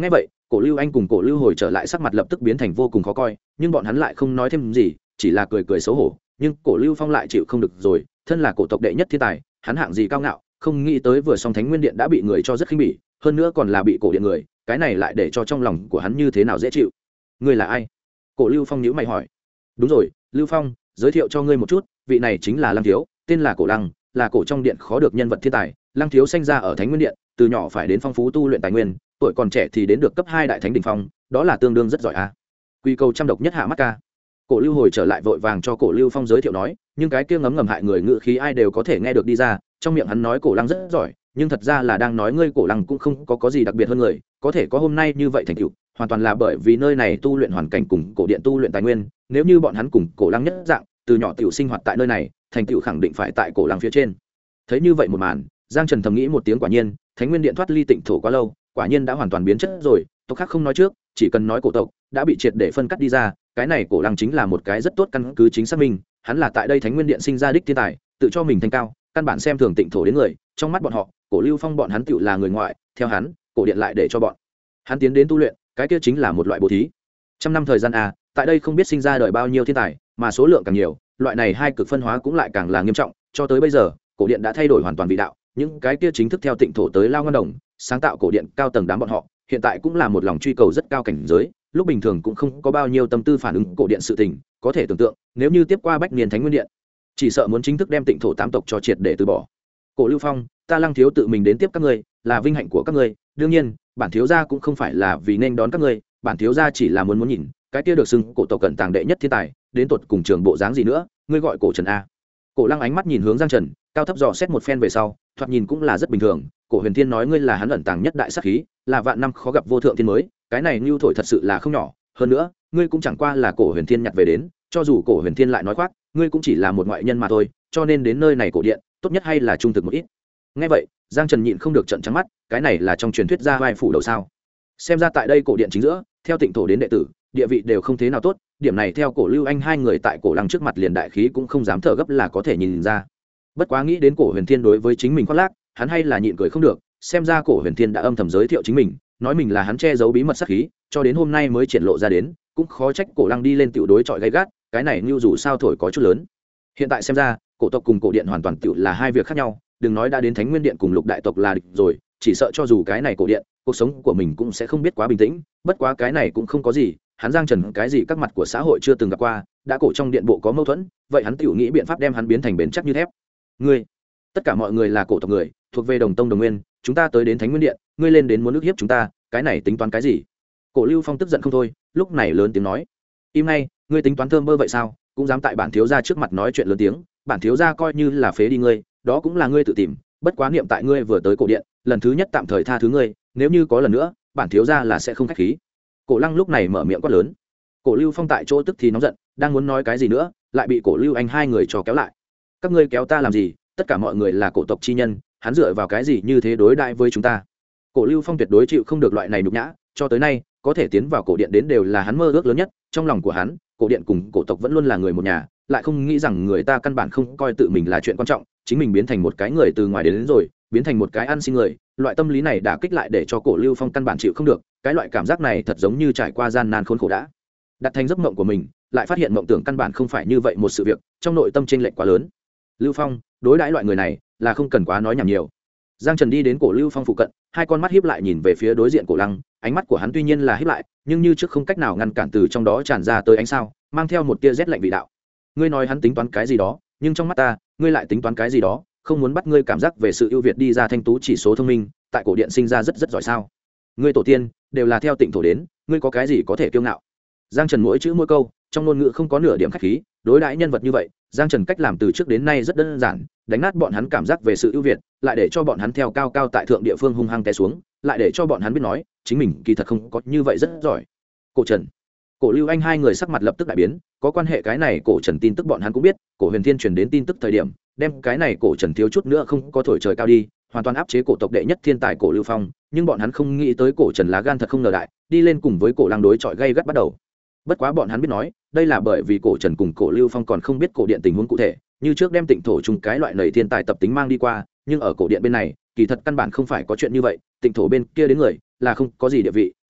Cổ Lưu Anh cùng Cổ Lưu Hồi trở lại sắc mặt lập tức biến thành vô cùng khó coi, nhưng bọn hắn lại không nói thêm gì, chỉ là cười cười xấu hổ. Nhưng Cổ Lưu Phong lại chịu không được rồi, thân là cổ tộc đệ nhất thiên tài, hắn hạng gì cao ngạo, không nghĩ tới vừa xong Thánh Nguyên Điện đã bị người cho rất khinh bỉ, hơn nữa còn là bị cổ điện người, cái này lại để cho trong lòng của hắn như thế nào dễ chịu. Ngươi là ai? Cổ Lưu Phong nhíu mày hỏi. Đúng rồi, Lưu Phong, giới thiệu cho ngươi một chút, vị này chính là Lăng thiếu, tên là Cổ Lăng, là cổ trong điện khó được nhân vật thiên tài. Lăng thiếu sinh ra ở Thánh Nguyên Điện, từ nhỏ phải đến phong phú tu luyện tài nguyên, tuổi còn trẻ thì đến được cấp 2 đại thánh đỉnh phong, đó là tương đương rất giỏi a. Quy cầu trăm độc nhất hạ mắt ca. Cổ Lưu Hồi trở lại vội vàng cho Cổ Lưu Phong giới thiệu nói, nhưng cái kia ngấm ngầm hại người ngữ khí ai đều có thể nghe được đi ra, trong miệng hắn nói Cổ Lăng rất giỏi, nhưng thật ra là đang nói ngươi Cổ Lăng cũng không có gì đặc biệt hơn người, có thể có hôm nay như vậy thành tựu, hoàn toàn là bởi vì nơi này tu luyện hoàn cảnh cùng cổ điện tu luyện tài nguyên, nếu như bọn hắn cùng Cổ Lăng nhất dạng, từ nhỏ tiểu sinh hoạt tại nơi này, thành tựu khẳng định phải tại Cổ Lăng phía trên. Thấy như vậy một màn, Giang Trần thầm nghĩ một tiếng, quả nhiên, Thánh Nguyên Điện thoát ly tịnh thổ quá lâu, quả nhiên đã hoàn toàn biến chất rồi, tộc khác không nói trước, chỉ cần nói cổ tộc đã bị triệt để phân cắt đi ra, cái này Cổ Lăng chính là một cái rất tốt căn cứ chính xác minh, hắn là tại đây Thánh Nguyên Điện sinh ra đích thiên tài, tự cho mình thanh cao, căn bản xem thường tịnh thổ đến người, trong mắt bọn họ, Cổ Lưu Phong bọn hắn tựu là người ngoại, theo hắn, cổ điện lại để cho bọn hắn tiến đến tu luyện, cái kia chính là một loại bố thí. Trăm năm thời gian tại đây không biết sinh ra đời bao nhiêu thiên tài, mà số lượng càng nhiều, loại này hai cực phân hóa cũng lại càng là nghiêm trọng, cho tới bây giờ, cổ điện đã thay đổi hoàn toàn vị đạo, những cái kia chính thức theo tịnh thổ tới lao ngân đồng, sáng tạo cổ điện cao tầng đám bọn họ, hiện tại cũng là một lòng truy cầu rất cao cảnh giới, lúc bình thường cũng không có bao nhiêu tâm tư phản ứng cổ điện sự tình, có thể tưởng tượng, nếu như tiếp qua bách niên Thánh Nguyên Điện, chỉ sợ muốn chính thức đem tịnh thổ tám tộc cho triệt để từ bỏ. Cổ Lưu Phong, ta Lăng thiếu tự mình đến tiếp các ngươi, là vinh hạnh của các ngươi, đương nhiên, bản thiếu gia cũng không phải là vì nên đón các ngươi, bản thiếu gia chỉ là muốn nhìn, cái kia được xưng cổ tộc cận tàng đệ nhất thiên tài, đến tột cùng trường bộ dáng gì nữa, ngươi gọi Cổ Trần a. Cổ Lăng ánh mắt nhìn hướng Giang Trần, cao thấp dò xét một phen về sau, thoạt nhìn cũng là rất bình thường. Cổ Huyền Thiên nói ngươi là hắn ẩn tàng nhất đại sát khí, là vạn năm khó gặp vô thượng thiên mới, cái này lưu thổi thật sự là không nhỏ, hơn nữa, ngươi cũng chẳng qua là Cổ Huyền Thiên nhặt về đến, cho dù Cổ Huyền Thiên lại nói khoác, ngươi cũng chỉ là một ngoại nhân mà thôi, cho nên đến nơi này cổ điện, tốt nhất hay là trung thực một ít. Nghe vậy, Giang Trần nhịn không được trợn trắng mắt, cái này là trong truyền thuyết gia vai phủ đầu sao? Xem ra tại đây cổ điện chính giữa, theo tịnh thổ đến đệ tử, địa vị đều không thế nào tốt, điểm này theo Cổ Lưu Anh hai người tại Cổ Lăng trước mặt liền đại khí cũng không dám thở gấp là có thể nhìn ra. Bất quá nghĩ đến Cổ Huyền Thiên đối với chính mình khoác lác, hắn hay là nhịn cười không được, xem ra Cổ Huyền Thiên đã âm thầm giới thiệu chính mình, nói mình là hắn che giấu bí mật sát khí, cho đến hôm nay mới triển lộ ra đến, cũng khó trách Cổ Lăng đi lên tiểu đối chọi gay gắt, cái này như dù sao thổi có chút lớn. Hiện tại xem ra, cổ tộc cùng cổ điện hoàn toàn tiểu là hai việc khác nhau, đừng nói đã đến Thánh Nguyên Điện cùng Lục đại tộc là địch rồi, chỉ sợ cho dù cái này cổ điện, cuộc sống của mình cũng sẽ không biết quá bình tĩnh, bất quá cái này cũng không có gì, hắn Giang Trần cái gì các mặt của xã hội chưa từng gặp qua, đã cổ trong điện bộ có mâu thuẫn, vậy hắn tiểu nghĩ biện pháp đem hắn biến thành bền chắc như thép. Ngươi, tất cả mọi người là cổ tộc người, thuộc về đồng tông đồng nguyên, chúng ta tới đến Thánh Nguyên Điện, ngươi lên đến muốn ức hiếp chúng ta, cái này tính toán cái gì? Cổ Lưu Phong tức giận không thôi, lúc này lớn tiếng nói: "Im ngay, ngươi tính toán thơm mơ vậy sao? Cũng dám tại bản thiếu gia trước mặt nói chuyện lớn tiếng, bản thiếu gia coi như là phế đi ngươi, đó cũng là ngươi tự tìm, bất quá niệm tại ngươi vừa tới cổ điện, lần thứ nhất tạm thời tha thứ ngươi, nếu như có lần nữa, bản thiếu gia là sẽ không khách khí." Cổ Lăng lúc này mở miệng quát lớn. Cổ Lưu Phong tại chỗ tức thì nóng giận, đang muốn nói cái gì nữa, lại bị Cổ Lưu Anh hai người cho kéo lại. "Các ngươi kéo ta làm gì? Tất cả mọi người là cổ tộc chi nhân, hắn dựa vào cái gì như thế đối đãi với chúng ta?" Cổ Lưu Phong tuyệt đối chịu không được loại này nhục nhã, cho tới nay, có thể tiến vào cổ điện đến đều là hắn mơ ước lớn nhất, trong lòng của hắn, cổ điện cùng cổ tộc vẫn luôn là người một nhà, lại không nghĩ rằng người ta căn bản không coi tự mình là chuyện quan trọng, chính mình biến thành một cái người từ ngoài đến rồi, biến thành một cái ăn xin người, loại tâm lý này đã kích lại để cho Cổ Lưu Phong căn bản chịu không được, cái loại cảm giác này thật giống như trải qua gian nan khốn khổ đã đặt thành giấc mộng của mình, lại phát hiện mộng tưởng căn bản không phải như vậy một sự việc, trong nội tâm chênh lệch quá lớn. Lưu Phong, đối đãi loại người này là không cần quá nói nhảm nhiều. Giang Trần đi đến Cổ Lưu Phong phụ cận, hai con mắt híp lại nhìn về phía đối diện Cổ Lăng, ánh mắt của hắn tuy nhiên là híp lại, nhưng như trước không cách nào ngăn cản từ trong đó tràn ra tới ánh sao, mang theo một tia rét lạnh vị đạo. Ngươi nói hắn tính toán cái gì đó, nhưng trong mắt ta, ngươi lại tính toán cái gì đó, không muốn bắt ngươi cảm giác về sự ưu việt đi ra thanh tú chỉ số thông minh, tại cổ điện sinh ra rất giỏi sao? Ngươi tổ tiên đều là theo tịnh thổ đến, ngươi có cái gì có thể kiêu ngạo? Giang Trần mỗi chữ mỗi câu, trong ngôn ngữ không có nửa điểm khách khí, đối đãi nhân vật như vậy, Giang Trần cách làm từ trước đến nay rất đơn giản, đánh nát bọn hắn cảm giác về sự ưu việt, lại để cho bọn hắn theo cao cao tại thượng địa phương hung hăng té xuống, lại để cho bọn hắn biết nói, chính mình kỳ thật không có như vậy rất giỏi. Cổ Trần, Cổ Lưu Anh hai người sắc mặt lập tức đại biến, có quan hệ cái này Cổ Trần tin tức bọn hắn cũng biết, Cổ Huyền Thiên truyền đến tin tức thời điểm, đem cái này Cổ Trần thiếu chút nữa không có thổi trời cao đi, hoàn toàn áp chế cổ tộc đệ nhất thiên tài Cổ Lưu Phong, nhưng bọn hắn không nghĩ tới Cổ Trần lá gan thật không ngờ đại, đi lên cùng với Cổ Lăng đối chọi gay gắt bắt đầu. Bất quá bọn hắn biết nói, đây là bởi vì Cổ Trần cùng Cổ Lưu Phong còn không biết cổ điện tình huống cụ thể, như trước đem tịnh thổ chung cái loại nầy thiên tài tập tính mang đi qua, nhưng ở cổ điện bên này, kỳ thật căn bản không phải có chuyện như vậy, tịnh thổ bên kia đến người là không có gì địa vị,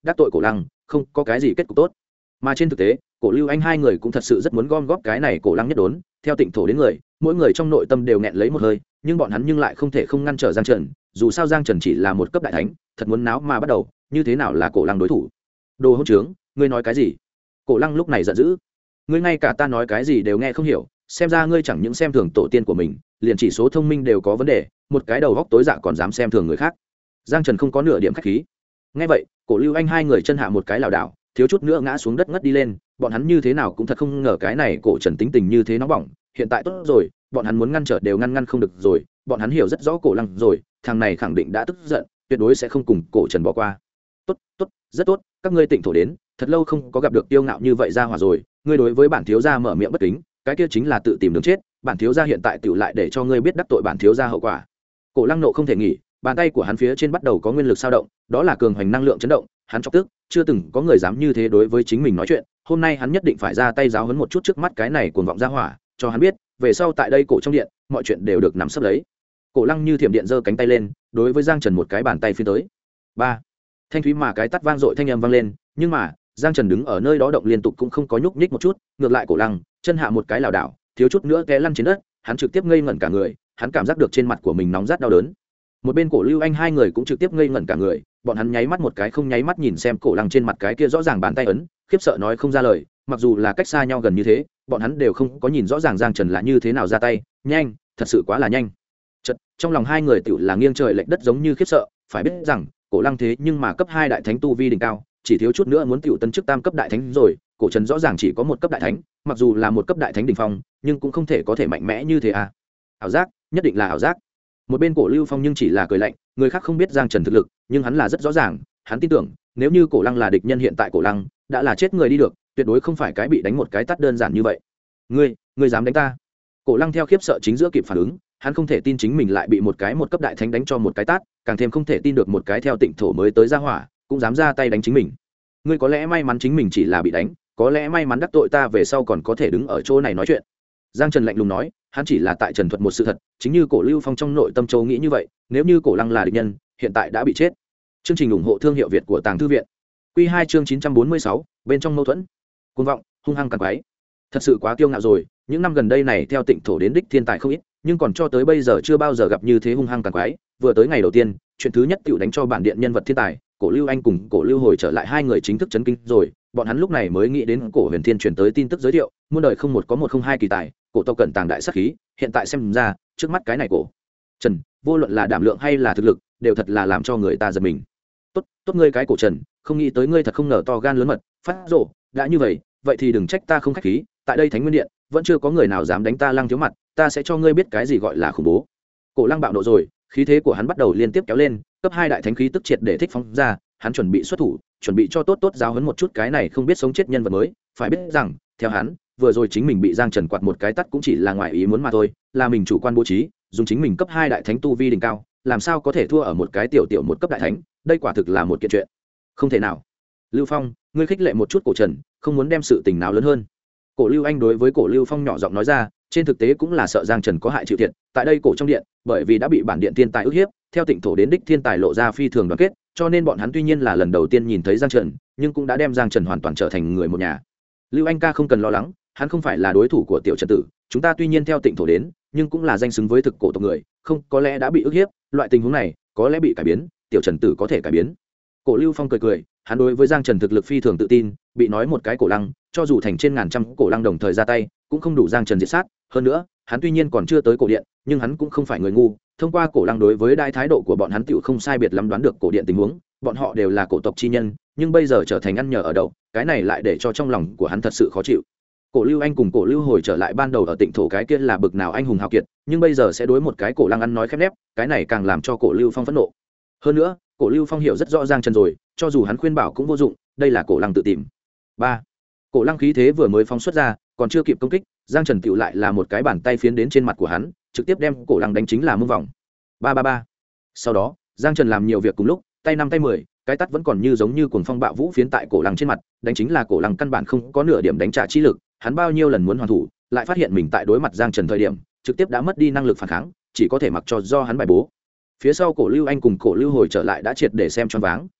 đắc tội cổ lăng không có cái gì kết cục tốt. Mà trên thực tế cổ lưu anh hai người cũng thật sự rất muốn gom góp cái này cổ lăng nhất đốn. Theo Tịnh Thổ đến người, mỗi người trong nội tâm đều nghẹn lấy một hơi, nhưng bọn hắn nhưng lại không thể không ngăn trở Giang Trần. Dù sao Giang Trần chỉ là một cấp đại thánh, thật muốn náo mà bắt đầu, như thế nào là cổ lăng đối thủ? Đồ hỗn trướng, ngươi nói cái gì? Cổ lăng lúc này giận dữ. Ngươi ngay cả ta nói cái gì đều nghe không hiểu, xem ra ngươi chẳng những xem thường tổ tiên của mình, liền chỉ số thông minh đều có vấn đề, một cái đầu góc tối dạ còn dám xem thường người khác. Giang Trần không có nửa điểm khách khí. Nghe vậy, cổ lưu anh hai người chân hạ một cái lảo đảo, thiếu chút nữa ngã xuống đất ngất đi lên. Bọn hắn như thế nào cũng thật không ngờ cái này cổ Trần tính tình như thế nóng bỏng. Hiện tại tốt rồi, bọn hắn muốn ngăn trở đều ngăn không được rồi. Bọn hắn hiểu rất rõ cổ lăng rồi, thằng này khẳng định đã tức giận, tuyệt đối sẽ không cùng cổ Trần bỏ qua. Tốt, tốt, rất tốt, các ngươi Tịnh Thổ đến, thật lâu không có gặp được tiêu ngạo như vậy ra hỏa rồi. Ngươi đối với bản thiếu gia mở miệng bất kính, cái kia chính là tự tìm đường chết. Bản thiếu gia hiện tại tựu lại để cho ngươi biết đắc tội bản thiếu gia hậu quả. Cổ lăng nộ không thể nghỉ, bàn tay của hắn phía trên bắt đầu có nguyên lực dao động, đó là cường hoành năng lượng chấn động. Hắn chọc tức, chưa từng có người dám như thế đối với chính mình nói chuyện. Hôm nay hắn nhất định phải ra tay giáo huấn một chút trước mắt cái này cuồng vọng ra hỏa, cho hắn biết, về sau tại đây cổ trong điện, mọi chuyện đều được nắm sấp lấy. Cổ lăng như thiểm điện giơ cánh tay lên, đối với Giang Trần một cái bàn tay phiến tới. Ba, thanh thúy mà cái tát vang dội thanh âm vang lên, nhưng mà Giang Trần đứng ở nơi đó động liên tục cũng không có nhúc nhích một chút, ngược lại cổ lăng chân hạ một cái lảo đảo, thiếu chút nữa té lăn trên đất. Hắn trực tiếp ngây ngẩn cả người, hắn cảm giác được trên mặt của mình nóng rát đau đớn. Một bên cổ lưu anh hai người cũng trực tiếp ngây ngẩn cả người, bọn hắn nháy mắt một cái không nháy mắt nhìn xem cổ lăng trên mặt cái kia rõ ràng bàn tay ấn, khiếp sợ nói không ra lời. Mặc dù là cách xa nhau gần như thế, bọn hắn đều không có nhìn rõ ràng Giang Trần là như thế nào ra tay, nhanh, thật sự quá là nhanh. Chợt, trong lòng hai người tựu là nghiêng trời lệch đất giống như khiếp sợ, phải biết rằng cổ lăng thế nhưng mà cấp 2 đại thánh tu vi đỉnh cao, chỉ thiếu chút nữa muốn tựu tấn chức tam cấp đại thánh rồi. Cổ Trần rõ ràng chỉ có một cấp đại thánh, mặc dù là một cấp đại thánh đỉnh phong, nhưng cũng không thể có thể mạnh mẽ như thế à. Ảo giác, nhất định là ảo giác. Một bên cổ lưu phong nhưng chỉ là cười lạnh, người khác không biết Giang Trần thực lực, nhưng hắn là rất rõ ràng, hắn tin tưởng nếu như cổ lăng là địch nhân, hiện tại cổ lăng đã là chết người đi được, tuyệt đối không phải cái bị đánh một cái tát đơn giản như vậy. Ngươi dám đánh ta? Cổ lăng theo khiếp sợ chính giữa kịp phản ứng, hắn không thể tin chính mình lại bị một cấp đại thánh đánh cho một cái tát, càng thêm không thể tin được một cái theo Tịnh Thổ mới tới ra hỏa cũng dám ra tay đánh chính mình. Ngươi có lẽ may mắn chính mình chỉ là bị đánh, có lẽ may mắn đắc tội ta về sau còn có thể đứng ở chỗ này nói chuyện. Giang Trần lạnh lùng nói, hắn chỉ là tại trần thuật một sự thật, chính như cổ lưu phong trong nội tâm châu nghĩ như vậy, nếu như cổ lăng là địch nhân, hiện tại đã bị chết. Chương trình ủng hộ thương hiệu Việt của Tàng Thư viện. Quy 2 chương 946, bên trong mâu thuẫn. Cuồng vọng, hung hăng càn quái. Thật sự quá kiêu ngạo rồi, những năm gần đây này theo Tịnh Thổ đến đích thiên tài không ít, nhưng còn cho tới bây giờ chưa bao giờ gặp như thế hung hăng càn quái. Vừa tới ngày đầu tiên, chuyện thứ nhất tiểu đánh cho bản điện nhân vật thiên tài, cổ lưu anh cùng cổ lưu hồi trở lại hai người chính thức chấn kinh rồi. Bọn hắn lúc này mới nghĩ đến cổ huyền thiên truyền tới tin tức giới thiệu, muôn đời không một có một không hai kỳ tài, cổ tộc cẩn tàng đại sát khí. Hiện tại xem ra, trước mắt cái này cổ Trần, vô luận là đảm lượng hay là thực lực, đều thật là làm cho người ta giật mình. Tốt ngươi cái cổ Trần, không nghĩ tới ngươi thật không ngờ to gan lớn mật, phát rồ. Đã như vậy thì đừng trách ta không khách khí, tại đây Thánh Nguyên Điện vẫn chưa có người nào dám đánh ta Lăng thiếu mặt, ta sẽ cho ngươi biết cái gì gọi là khủng bố. Cổ Lăng bạo nộ rồi, khí thế của hắn bắt đầu liên tiếp kéo lên, cấp 2 đại thánh khí tức triệt để thích phóng ra, hắn chuẩn bị xuất thủ, chuẩn bị cho tốt giáo huấn một chút cái này không biết sống chết nhân vật mới. Phải biết rằng, theo hắn, vừa rồi chính mình bị Giang Trần quạt một cái tát cũng chỉ là ngoài ý muốn mà thôi, là mình chủ quan bố trí, dùng chính mình cấp 2 đại thánh tu vi đỉnh cao, làm sao có thể thua ở một cái tiểu một cấp đại thánh, đây quả thực là một kiện chuyện không thể nào. Lưu Phong, ngươi khích lệ một chút cổ Trần, không muốn đem sự tình nào lớn hơn. Cổ Lưu Anh đối với cổ Lưu Phong nhỏ giọng nói ra, trên thực tế cũng là sợ Giang Trần có hại chịu thiệt. Tại đây cổ trong điện, bởi vì đã bị bản điện thiên tài ức hiếp, theo Tịnh Thổ đến đích thiên tài lộ ra phi thường đoàn kết, cho nên bọn hắn tuy nhiên là lần đầu tiên nhìn thấy Giang Trần, nhưng cũng đã đem Giang Trần hoàn toàn trở thành người một nhà. Lưu Anh ca không cần lo lắng, hắn không phải là đối thủ của tiểu Trần tử, chúng ta tuy nhiên theo Tịnh Thổ đến, nhưng cũng là danh xứng với thực cổ tộc người, không có lẽ đã bị ức hiếp, loại tình huống này có lẽ bị cải biến, tiểu Trần tử có thể cải biến. Cổ Lưu Phong cười, hắn đối với Giang Trần thực lực phi thường tự tin, bị nói một cái cổ lăng, cho dù thành trên ngàn trăm cổ lăng đồng thời ra tay, cũng không đủ Giang Trần diệt sát. Hơn nữa, hắn tuy nhiên còn chưa tới cổ điện, nhưng hắn cũng không phải người ngu, thông qua cổ lăng đối với đại thái độ của bọn hắn tựu không sai biệt lắm đoán được cổ điện tình huống, bọn họ đều là cổ tộc chi nhân, nhưng bây giờ trở thành ăn nhờ ở đậu, cái này lại để cho trong lòng của hắn thật sự khó chịu. Cổ Lưu Anh cùng cổ Lưu Hồi trở lại ban đầu ở Tịnh Thổ cái kia là bực nào anh hùng hào kiệt, nhưng bây giờ sẽ đối một cái cổ lăng ăn nói khép nép, cái này càng làm cho cổ Lưu Phong phẫn nộ. Hơn nữa, cổ Lưu Phong hiểu rất rõ Giang Trần rồi, cho dù hắn khuyên bảo cũng vô dụng, đây là cổ lăng tự tìm. 3. Cổ lăng khí thế vừa mới phóng xuất ra, còn chưa kịp công kích, Giang Trần tựu lại là một cái bàn tay phiến đến trên mặt của hắn, trực tiếp đem cổ lăng đánh chính là mông vòng. 333. Sau đó, Giang Trần làm nhiều việc cùng lúc, tay 5 tay 10, cái tát vẫn còn như giống như cuồng phong bạo vũ phiến tại cổ lăng trên mặt, đánh chính là cổ lăng căn bản không có nửa điểm đánh trả chi lực, hắn bao nhiêu lần muốn hoàn thủ, lại phát hiện mình tại đối mặt Giang Trần thời điểm, trực tiếp đã mất đi năng lực phản kháng, chỉ có thể mặc cho do hắn bài bố. Phía sau cổ Lưu Anh cùng cổ Lưu Hồi trở lại đã triệt để xem choáng váng,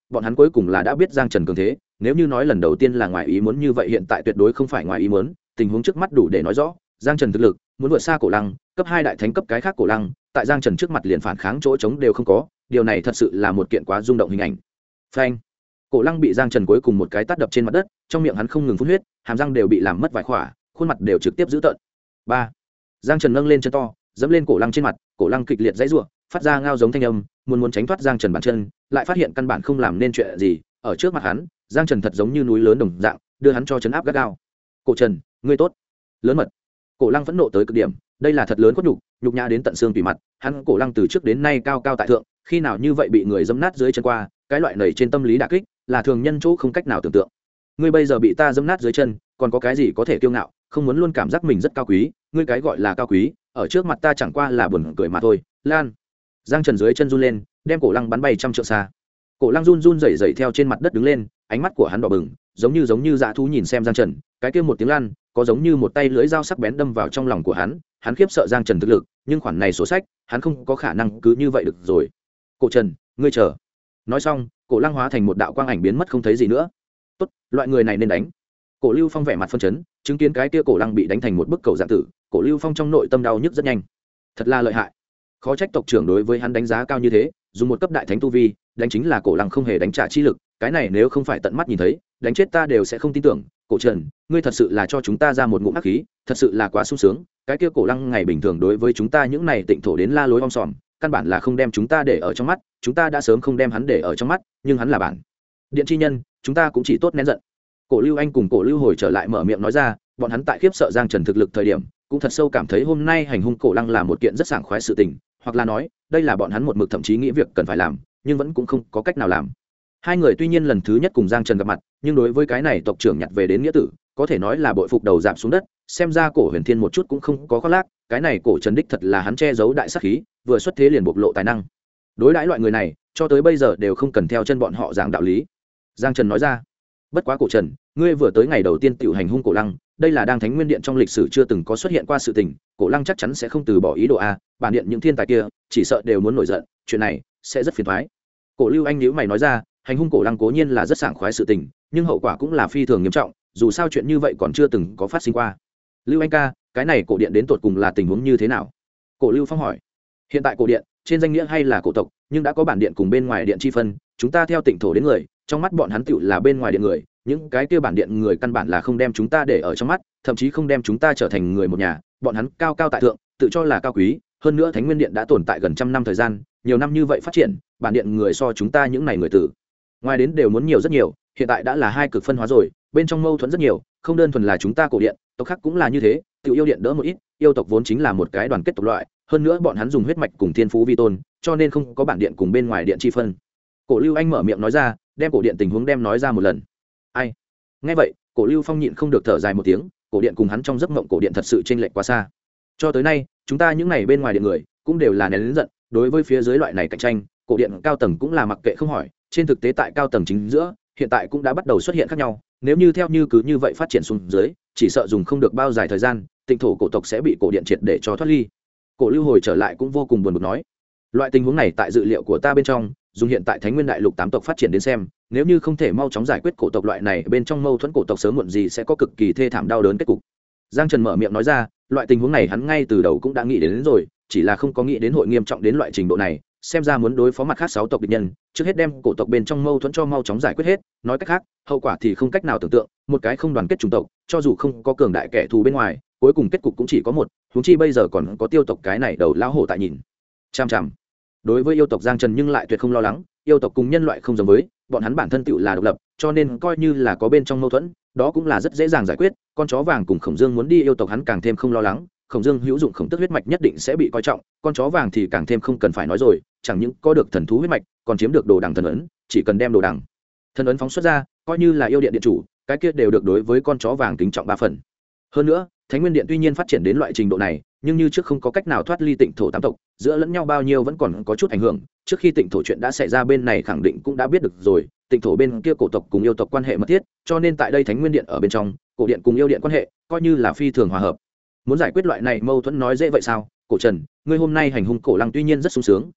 bọn hắn cuối cùng là đã biết Giang Trần cường thế, nếu như nói lần đầu tiên là ngoài ý muốn như vậy hiện tại tuyệt đối không phải ngoài ý muốn, tình huống trước mắt đủ để nói rõ Giang Trần thực lực muốn vượt xa Cổ Lăng, cấp 2 đại thánh cấp cái khác Cổ Lăng, tại Giang Trần trước mặt liền phản kháng chỗ trống đều không có, điều này thật sự là một kiện quá rung động hình ảnh. Phanh! Cổ Lăng bị Giang Trần cuối cùng một cái tát đập trên mặt đất, trong miệng hắn không ngừng phun huyết, hàm răng đều bị làm mất vài khỏa, khuôn mặt đều trực tiếp dữ tợn. 3. Giang Trần nâng lên chân to, giẫm lên Cổ Lăng trên mặt, Cổ Lăng kịch liệt giãy giụa, phát ra ngao giống thanh âm, muốn tránh thoát Giang Trần bàn chân, lại phát hiện căn bản không làm nên chuyện gì, ở trước mặt hắn, Giang Trần thật giống như núi lớn đồng dạng, đưa hắn cho chấn áp gắt gao. "Cổ Trần, ngươi tốt." Lớn mật. Cổ Lăng phẫn nộ tới cực điểm, đây là thật lớn quất nhục nhã đến tận xương tủy mặt, hắn Cổ Lăng từ trước đến nay cao cao tại thượng, khi nào như vậy bị người dẫm nát dưới chân qua, cái loại nảy trên tâm lý đả kích, là thường nhân chỗ không cách nào tưởng tượng. Ngươi bây giờ bị ta dẫm nát dưới chân, còn có cái gì có thể kiêu ngạo, không muốn luôn cảm giác mình rất cao quý, ngươi cái gọi là cao quý, ở trước mặt ta chẳng qua là buồn cười mà thôi. Lan. Giang Trần dưới chân run lên, đem Cổ Lăng bắn bay trăm trượng xa. Cổ Lăng run run rẩy rẩy theo trên mặt đất đứng lên, ánh mắt của hắn đỏ bừng, giống như dã thú nhìn xem Giang Trần, cái kia một tiếng lan, có giống như một tay lưỡi dao sắc bén đâm vào trong lòng của hắn khiếp sợ Giang Trần thực lực, nhưng khoản này sổ sách, hắn không có khả năng cứ như vậy được rồi. "Cổ Trần, ngươi chờ." Nói xong, Cổ Lăng hóa thành một đạo quang ảnh biến mất không thấy gì nữa. "Tốt, loại người này nên đánh." Cổ Lưu Phong vẻ mặt phân chấn, chứng kiến cái kia Cổ Lăng bị đánh thành một bức cầu dạng tử, Cổ Lưu Phong trong nội tâm đau nhức rất nhanh. Thật là lợi hại. Khó trách tộc trưởng đối với hắn đánh giá cao như thế, dùng một cấp đại thánh tu vi, đánh chính là Cổ Lăng không hề đánh trả chi lực, cái này nếu không phải tận mắt nhìn thấy, đánh chết ta đều sẽ không tin tưởng. Cổ Trần, ngươi thật sự là cho chúng ta ra một ngụm ác khí, thật sự là quá sung sướng, cái kia Cổ Lăng ngày bình thường đối với chúng ta những này tịnh thổ đến la lối om sòm, căn bản là không đem chúng ta để ở trong mắt, chúng ta đã sớm không đem hắn để ở trong mắt, nhưng hắn là bản điện chi nhân, chúng ta cũng chỉ tốt nén giận. Cổ Lưu Anh cùng Cổ Lưu Hồi trở lại mở miệng nói ra, bọn hắn tại khiếp sợ Giang Trần thực lực thời điểm, cũng thật sâu cảm thấy hôm nay hành hung Cổ Lăng là một kiện rất sảng khoái sự tình, hoặc là nói, đây là bọn hắn một mực thậm chí nghĩ việc cần phải làm, nhưng vẫn cũng không có cách nào làm. Hai người tuy nhiên lần thứ nhất cùng Giang Trần gặp mặt, nhưng đối với cái này tộc trưởng nhặt về đến nghĩa tử, có thể nói là bội phục đầu giảm xuống đất, xem ra Cổ Huyền Thiên một chút cũng không có khoác lác, cái này Cổ Trần đích thật là hắn che giấu đại sát khí, vừa xuất thế liền bộc lộ tài năng. Đối đãi loại người này, cho tới bây giờ đều không cần theo chân bọn họ giảng đạo lý. Giang Trần nói ra, bất quá Cổ Trần, ngươi vừa tới ngày đầu tiên tiểu hành hung Cổ Lăng, đây là đang Thánh Nguyên Điện trong lịch sử chưa từng có xuất hiện qua sự tình, Cổ Lăng chắc chắn sẽ không từ bỏ ý đồ a, bản điện những thiên tài kia, chỉ sợ đều muốn nổi giận, chuyện này sẽ rất phiền toái. Cổ Lưu Anh nhíu mày nói ra, hành hung Cổ Lăng cố nhiên là rất sảng khoái sự tình, nhưng hậu quả cũng là phi thường nghiêm trọng, dù sao chuyện như vậy còn chưa từng có phát sinh qua. Lưu Anh ca, cái này cổ điện đến tột cùng là tình huống như thế nào? Cổ Lưu Phong hỏi. Hiện tại cổ điện trên danh nghĩa hay là cổ tộc, nhưng đã có bản điện cùng bên ngoài điện chi phân, chúng ta theo tịnh thổ đến người, trong mắt bọn hắn tựu là bên ngoài điện người, những cái kia bản điện người căn bản là không đem chúng ta để ở trong mắt, thậm chí không đem chúng ta trở thành người một nhà, bọn hắn cao cao tại thượng, tự cho là cao quý, hơn nữa Thánh Nguyên Điện đã tồn tại gần trăm năm thời gian, nhiều năm như vậy phát triển, bản điện người so chúng ta những này người tử ngoài đến đều muốn nhiều rất nhiều, hiện tại đã là hai cực phân hóa rồi, bên trong mâu thuẫn rất nhiều, không đơn thuần là chúng ta cổ điện, tộc khác cũng là như thế, tự yêu điện đỡ một ít, yêu tộc vốn chính là một cái đoàn kết tộc loại, hơn nữa bọn hắn dùng huyết mạch cùng thiên phú vi tôn, cho nên không có bản điện cùng bên ngoài điện chi phân. Cổ Lưu Anh mở miệng nói ra, đem cổ điện tình huống đem nói ra một lần. Ai? Nghe vậy, Cổ Lưu Phong nhịn không được thở dài một tiếng, cổ điện cùng hắn trong giấc mộng cổ điện thật sự chênh lệch quá xa. Cho tới nay, chúng ta những này bên ngoài điện người cũng đều là nén lớn giận, đối với phía dưới loại này cạnh tranh, cổ điện cao tầng cũng là mặc kệ không hỏi, trên thực tế tại cao tầng chính giữa, hiện tại cũng đã bắt đầu xuất hiện khác nhau, nếu như theo như cứ như vậy phát triển xuống dưới, chỉ sợ dùng không được bao dài thời gian, tịnh thổ cổ tộc sẽ bị cổ điện triệt để cho thoát ly. Cổ Lưu hồi trở lại cũng vô cùng buồn bực nói, loại tình huống này tại dự liệu của ta bên trong, dùng hiện tại Thánh Nguyên Đại Lục 8 tộc phát triển đến xem, nếu như không thể mau chóng giải quyết cổ tộc loại này bên trong mâu thuẫn cổ tộc sớm muộn gì sẽ có cực kỳ thê thảm đau đớn kết cục. Giang Trần mở miệng nói ra, loại tình huống này hắn ngay từ đầu cũng đã nghĩ đến rồi, chỉ là không có nghĩ đến hội nghiêm trọng đến loại trình độ này, xem ra muốn đối phó mặt khác 6 tộc địch nhân, trước hết đem cổ tộc bên trong mâu thuẫn cho mau chóng giải quyết hết, nói cách khác, hậu quả thì không cách nào tưởng tượng, một cái không đoàn kết chủng tộc, cho dù không có cường đại kẻ thù bên ngoài, cuối cùng kết cục cũng chỉ có một, huống chi bây giờ còn có tiêu tộc cái này đầu lão hổ tại nhìn. Chằm chằm. Đối với yêu tộc Giang Trần nhưng lại tuyệt không lo lắng, yêu tộc cùng nhân loại không giống với, bọn hắn bản thân tựu là độc lập, cho nên coi như là có bên trong mâu thuẫn, đó cũng là rất dễ dàng giải quyết. Con chó vàng cùng Khổng Dương muốn đi yêu tộc hắn càng thêm không lo lắng, Khổng Dương hữu dụng khổng tức huyết mạch nhất định sẽ bị coi trọng, con chó vàng thì càng thêm không cần phải nói rồi, chẳng những có được thần thú huyết mạch, còn chiếm được đồ đằng thần ấn, chỉ cần đem đồ đằng thần ấn phóng xuất ra, coi như là yêu điện điện chủ, cái kia đều được đối với con chó vàng kính trọng 3 phần. Hơn nữa, Thánh Nguyên Điện tuy nhiên phát triển đến loại trình độ này, nhưng như trước không có cách nào thoát ly tịnh thổ 8 tộc, giữa lẫn nhau bao nhiêu vẫn còn có chút ảnh hưởng. Trước khi tịnh thổ chuyện đã xảy ra bên này khẳng định cũng đã biết được rồi, tịnh thổ bên kia cổ tộc cùng yêu tộc quan hệ mật thiết, cho nên tại đây Thánh Nguyên Điện ở bên trong, cổ điện cùng yêu điện quan hệ coi như là phi thường hòa hợp. Muốn giải quyết loại này mâu thuẫn nói dễ vậy sao? Cổ Trần, ngươi hôm nay hành hung cổ lăng tuy nhiên rất sung sướng,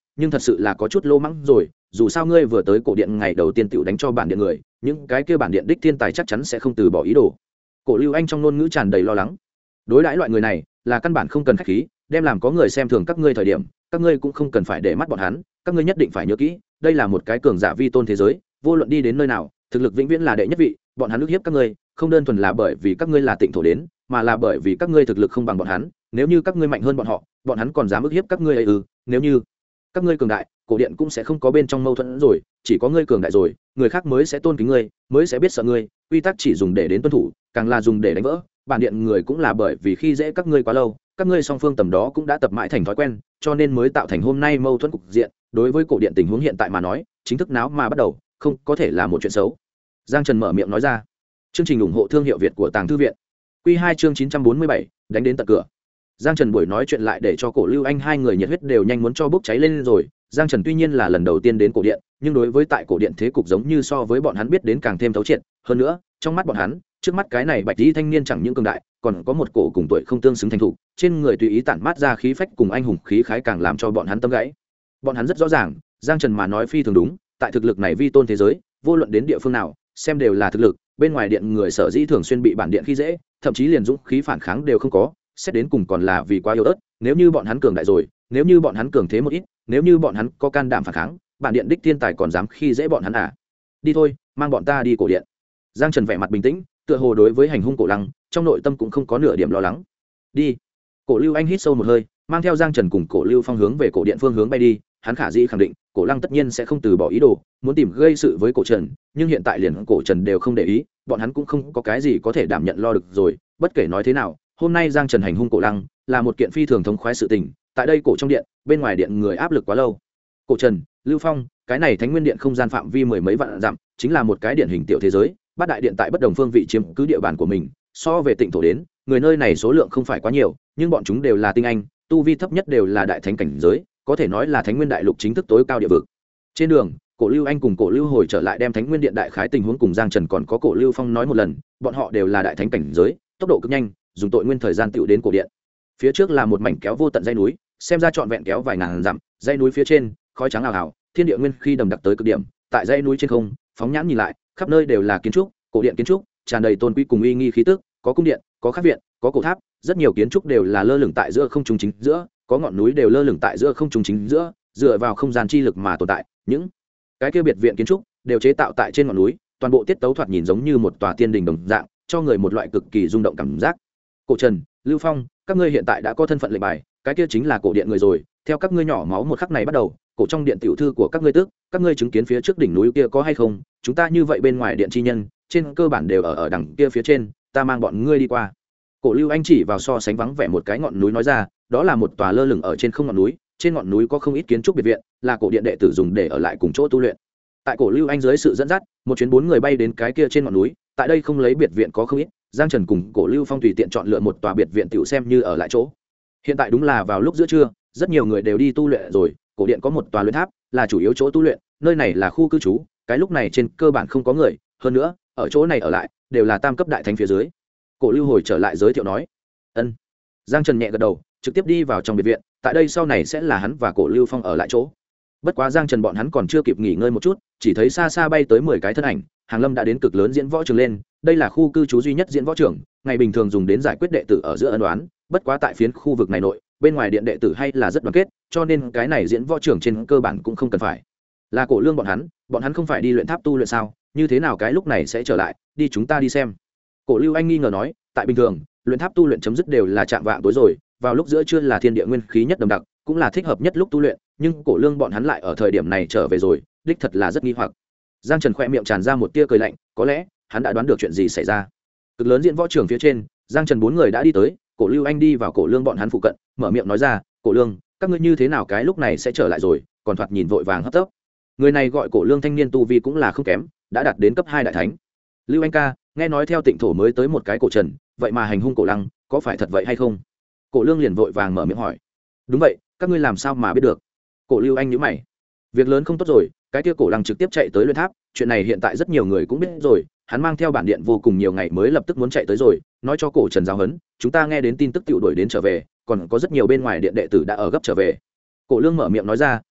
nhưng thật sự là có chút lô mắng rồi, dù sao ngươi vừa tới cổ điện ngày đầu tiên tựu đánh cho bản điện người, những cái kia bản điện đích thiên tài chắc chắn sẽ không từ bỏ ý đồ. Cổ Lưu Anh trong ngôn ngữ tràn đầy lo lắng. Đối đãi loại người này là căn bản không cần khách khí, đem làm có người xem thường các ngươi thời điểm, các ngươi cũng không cần phải để mắt bọn hắn, các ngươi nhất định phải nhớ kỹ, đây là một cái cường giả vi tôn thế giới, vô luận đi đến nơi nào, thực lực vĩnh viễn là đệ nhất vị, bọn hắn ức hiếp các ngươi, không đơn thuần là bởi vì các ngươi là Tịnh thổ đến, mà là bởi vì các ngươi thực lực không bằng bọn hắn, nếu như các ngươi mạnh hơn bọn họ, bọn hắn còn dám ức hiếp các ngươi ấy nếu như các ngươi cường đại, cổ điện cũng sẽ không có bên trong mâu thuẫn rồi, chỉ có ngươi cường đại rồi, người khác mới sẽ tôn kính ngươi, mới sẽ biết sợ ngươi, quy tắc chỉ dùng để đến tuân thủ, càng là dùng để đánh vỡ, bản điện người cũng là bởi vì khi dễ các ngươi quá lâu, các ngươi song phương tầm đó cũng đã tập mãi thành thói quen, cho nên mới tạo thành hôm nay mâu thuẫn cục diện. Đối với cổ điện tình huống hiện tại mà nói, chính thức náo mà bắt đầu, không có thể là một chuyện xấu. Giang Trần mở miệng nói ra. Chương trình ủng hộ thương hiệu Việt của Tàng Thư viện. Quy 2 chương 947, đánh đến tận cửa. Giang Trần buổi nói chuyện lại để cho Cổ Lưu Anh hai người nhiệt huyết đều nhanh muốn cho bốc cháy lên rồi. Giang Trần tuy nhiên là lần đầu tiên đến cổ điện, nhưng đối với tại cổ điện thế cục giống như so với bọn hắn biết đến càng thêm thấu triệt, hơn nữa, trong mắt bọn hắn, trước mắt cái này bạch y thanh niên chẳng những cường đại, còn có một cổ cùng tuổi không tương xứng thành thủ, trên người tùy ý tản mát ra khí phách cùng anh hùng khí khái càng làm cho bọn hắn tâm gãy. Bọn hắn rất rõ ràng, Giang Trần mà nói phi thường đúng, tại thực lực này vi tôn thế giới, vô luận đến địa phương nào, xem đều là thực lực, bên ngoài điện người sở dĩ thường xuyên bị bản điện khi dễ, thậm chí liền dũng khí phản kháng đều không có, xét đến cùng còn là vì quá yếu ớt, nếu như bọn hắn cường đại rồi, nếu như bọn hắn cường thế một ít, nếu như bọn hắn có can đảm phản kháng, bản điện đích thiên tài còn dám khi dễ bọn hắn à? Đi thôi, mang bọn ta đi cổ điện. Giang Trần vẻ mặt bình tĩnh, tựa hồ đối với hành hung cổ lăng, trong nội tâm cũng không có nửa điểm lo lắng. Đi. Cổ Lưu Anh hít sâu một hơi, mang theo Giang Trần cùng Cổ Lưu Phong hướng về cổ điện phương hướng bay đi, hắn khả dĩ khẳng định, cổ lăng tất nhiên sẽ không từ bỏ ý đồ, muốn tìm gây sự với cổ Trần, nhưng hiện tại liền cổ Trần đều không để ý, bọn hắn cũng không có cái gì có thể đảm nhận lo được rồi, bất kể nói thế nào, hôm nay Giang Trần hành hung cổ lăng, là một kiện phi thường thống khoái sự tình, tại đây cổ trong điện, bên ngoài điện người áp lực quá lâu. Cổ Trần, Lưu Phong, cái này Thánh Nguyên điện không gian phạm vi mười mấy vạn dặm, chính là một cái điển hình tiểu thế giới, bát đại điện tại bất đồng phương vị chiếm cứ địa bàn của mình, so về Tịnh thổ đến, người nơi này số lượng không phải quá nhiều, nhưng bọn chúng đều là tinh anh, tu vi thấp nhất đều là đại thánh cảnh giới, có thể nói là Thánh Nguyên đại lục chính thức tối cao địa vực. Trên đường, Cổ Lưu Anh cùng Cổ Lưu Hồi trở lại đem Thánh Nguyên điện đại khái tình huống cùng Giang Trần còn có Cổ Lưu Phong nói một lần, bọn họ đều là đại thánh cảnh giới, tốc độ cực nhanh, dùng tội nguyên thời gian tựu đến cổ điện. Phía trước là một mảnh kéo vô tận dãy núi, xem ra trọn vẹn kéo vài ngàn dặm, dãy núi phía trên, khói trắng ảo ảo, thiên địa nguyên khi đầm đặc tới cực điểm, tại dãy núi trên không, phóng nhãn nhìn lại, khắp nơi đều là kiến trúc, cổ điện kiến trúc, tràn đầy tôn quý cùng uy nghi khí tức, có cung điện, có khách viện, có cổ tháp, rất nhiều kiến trúc đều là lơ lửng tại giữa không trung chính giữa, có ngọn núi đều lơ lửng tại giữa không trung chính giữa, dựa vào không gian chi lực mà tồn tại, những cái kia biệt viện kiến trúc đều chế tạo tại trên ngọn núi, toàn bộ tiết tấu thoạt nhìn giống như một tòa tiên đình đồng dạng, cho người một loại cực kỳ rung động cảm giác. Cổ Trần, Lưu Phong, các ngươi hiện tại đã có thân phận lệnh bài, cái kia chính là cổ điện người rồi, theo các ngươi nhỏ máu một khắc này bắt đầu, cổ trong điện tiểu thư của các ngươi tức, các ngươi chứng kiến phía trước đỉnh núi kia có hay không, chúng ta như vậy bên ngoài điện chi nhân, trên cơ bản đều ở đằng kia phía trên, ta mang bọn ngươi đi qua. Cổ Lưu Anh chỉ vào so sánh vắng vẻ một cái ngọn núi nói ra, đó là một tòa lơ lửng ở trên không ngọn núi, trên ngọn núi có không ít kiến trúc biệt viện, là cổ điện đệ tử dùng để ở lại cùng chỗ tu luyện. Tại Cổ Lưu Anh dưới sự dẫn dắt, một chuyến 4 người bay đến cái kia trên ngọn núi, tại đây không lấy biệt viện có không ít, Giang Trần cùng Cổ Lưu Phong tùy tiện chọn lựa một tòa biệt viện tiểu xem như ở lại chỗ. Hiện tại đúng là vào lúc giữa trưa, rất nhiều người đều đi tu luyện rồi, cổ điện có một tòa luyện tháp, là chủ yếu chỗ tu luyện, nơi này là khu cư trú, cái lúc này trên cơ bản không có người, hơn nữa, ở chỗ này ở lại đều là tam cấp đại thánh phía dưới. Cổ Lưu hồi trở lại giới thiệu nói. Ân. Giang Trần nhẹ gật đầu, trực tiếp đi vào trong biệt viện, tại đây sau này sẽ là hắn và Cổ Lưu Phong ở lại chỗ. Bất quá Giang Trần bọn hắn còn chưa kịp nghỉ ngơi một chút, chỉ thấy xa xa bay tới 10 cái thân ảnh, Hàng Lâm đã đến cực lớn diễn võ trường lên, đây là khu cư trú duy nhất diễn võ trường, ngày bình thường dùng đến giải quyết đệ tử ở giữa ân oán, bất quá tại phiến khu vực này nội, bên ngoài điện đệ tử hay là rất đoàn kết, cho nên cái này diễn võ trường trên cơ bản cũng không cần phải. Là Cổ Lương bọn hắn không phải đi luyện tháp tu luyện sao, như thế nào cái lúc này sẽ trở lại, đi chúng ta đi xem. Cổ Lưu Anh nghi ngờ nói, tại bình thường, luyện tháp tu luyện chấm dứt đều là chạm vạng tối rồi, vào lúc giữa trưa là thiên địa nguyên khí nhất đậm đặc, cũng là thích hợp nhất lúc tu luyện, nhưng Cổ Lương bọn hắn lại ở thời điểm này trở về rồi, đích thật là rất nghi hoặc. Giang Trần khẽ miệng tràn ra một tia cười lạnh, có lẽ hắn đã đoán được chuyện gì xảy ra. Cực lớn diễn võ trường phía trên, Giang Trần 4 người đã đi tới, Cổ Lưu Anh đi vào Cổ Lương bọn hắn phụ cận, mở miệng nói ra, Cổ Lương, các ngươi như thế nào cái lúc này sẽ trở lại rồi, còn thoạt nhìn vội vàng hấp tấp. Người này gọi Cổ Lương thanh niên tu vi cũng là không kém, đã đạt đến cấp 2 đại thánh. Lưu Anh ca, nghe nói theo Tịnh thổ mới tới một cái Cổ Trần, vậy mà hành hung Cổ Lăng, có phải thật vậy hay không? Cổ Lương liền vội vàng mở miệng hỏi. Đúng vậy, các ngươi làm sao mà biết được? Cổ Lưu Anh nhíu mày. Việc lớn không tốt rồi, cái kia Cổ Lăng trực tiếp chạy tới luyện tháp, chuyện này hiện tại rất nhiều người cũng biết rồi, hắn mang theo bản điện vô cùng nhiều ngày mới lập tức muốn chạy tới rồi, nói cho Cổ Trần giáo huấn, chúng ta nghe đến tin tức tiểu đuổi đến trở về, còn có rất nhiều bên ngoài điện đệ tử đã ở gấp trở về. Cổ Lương mở miệng nói ra,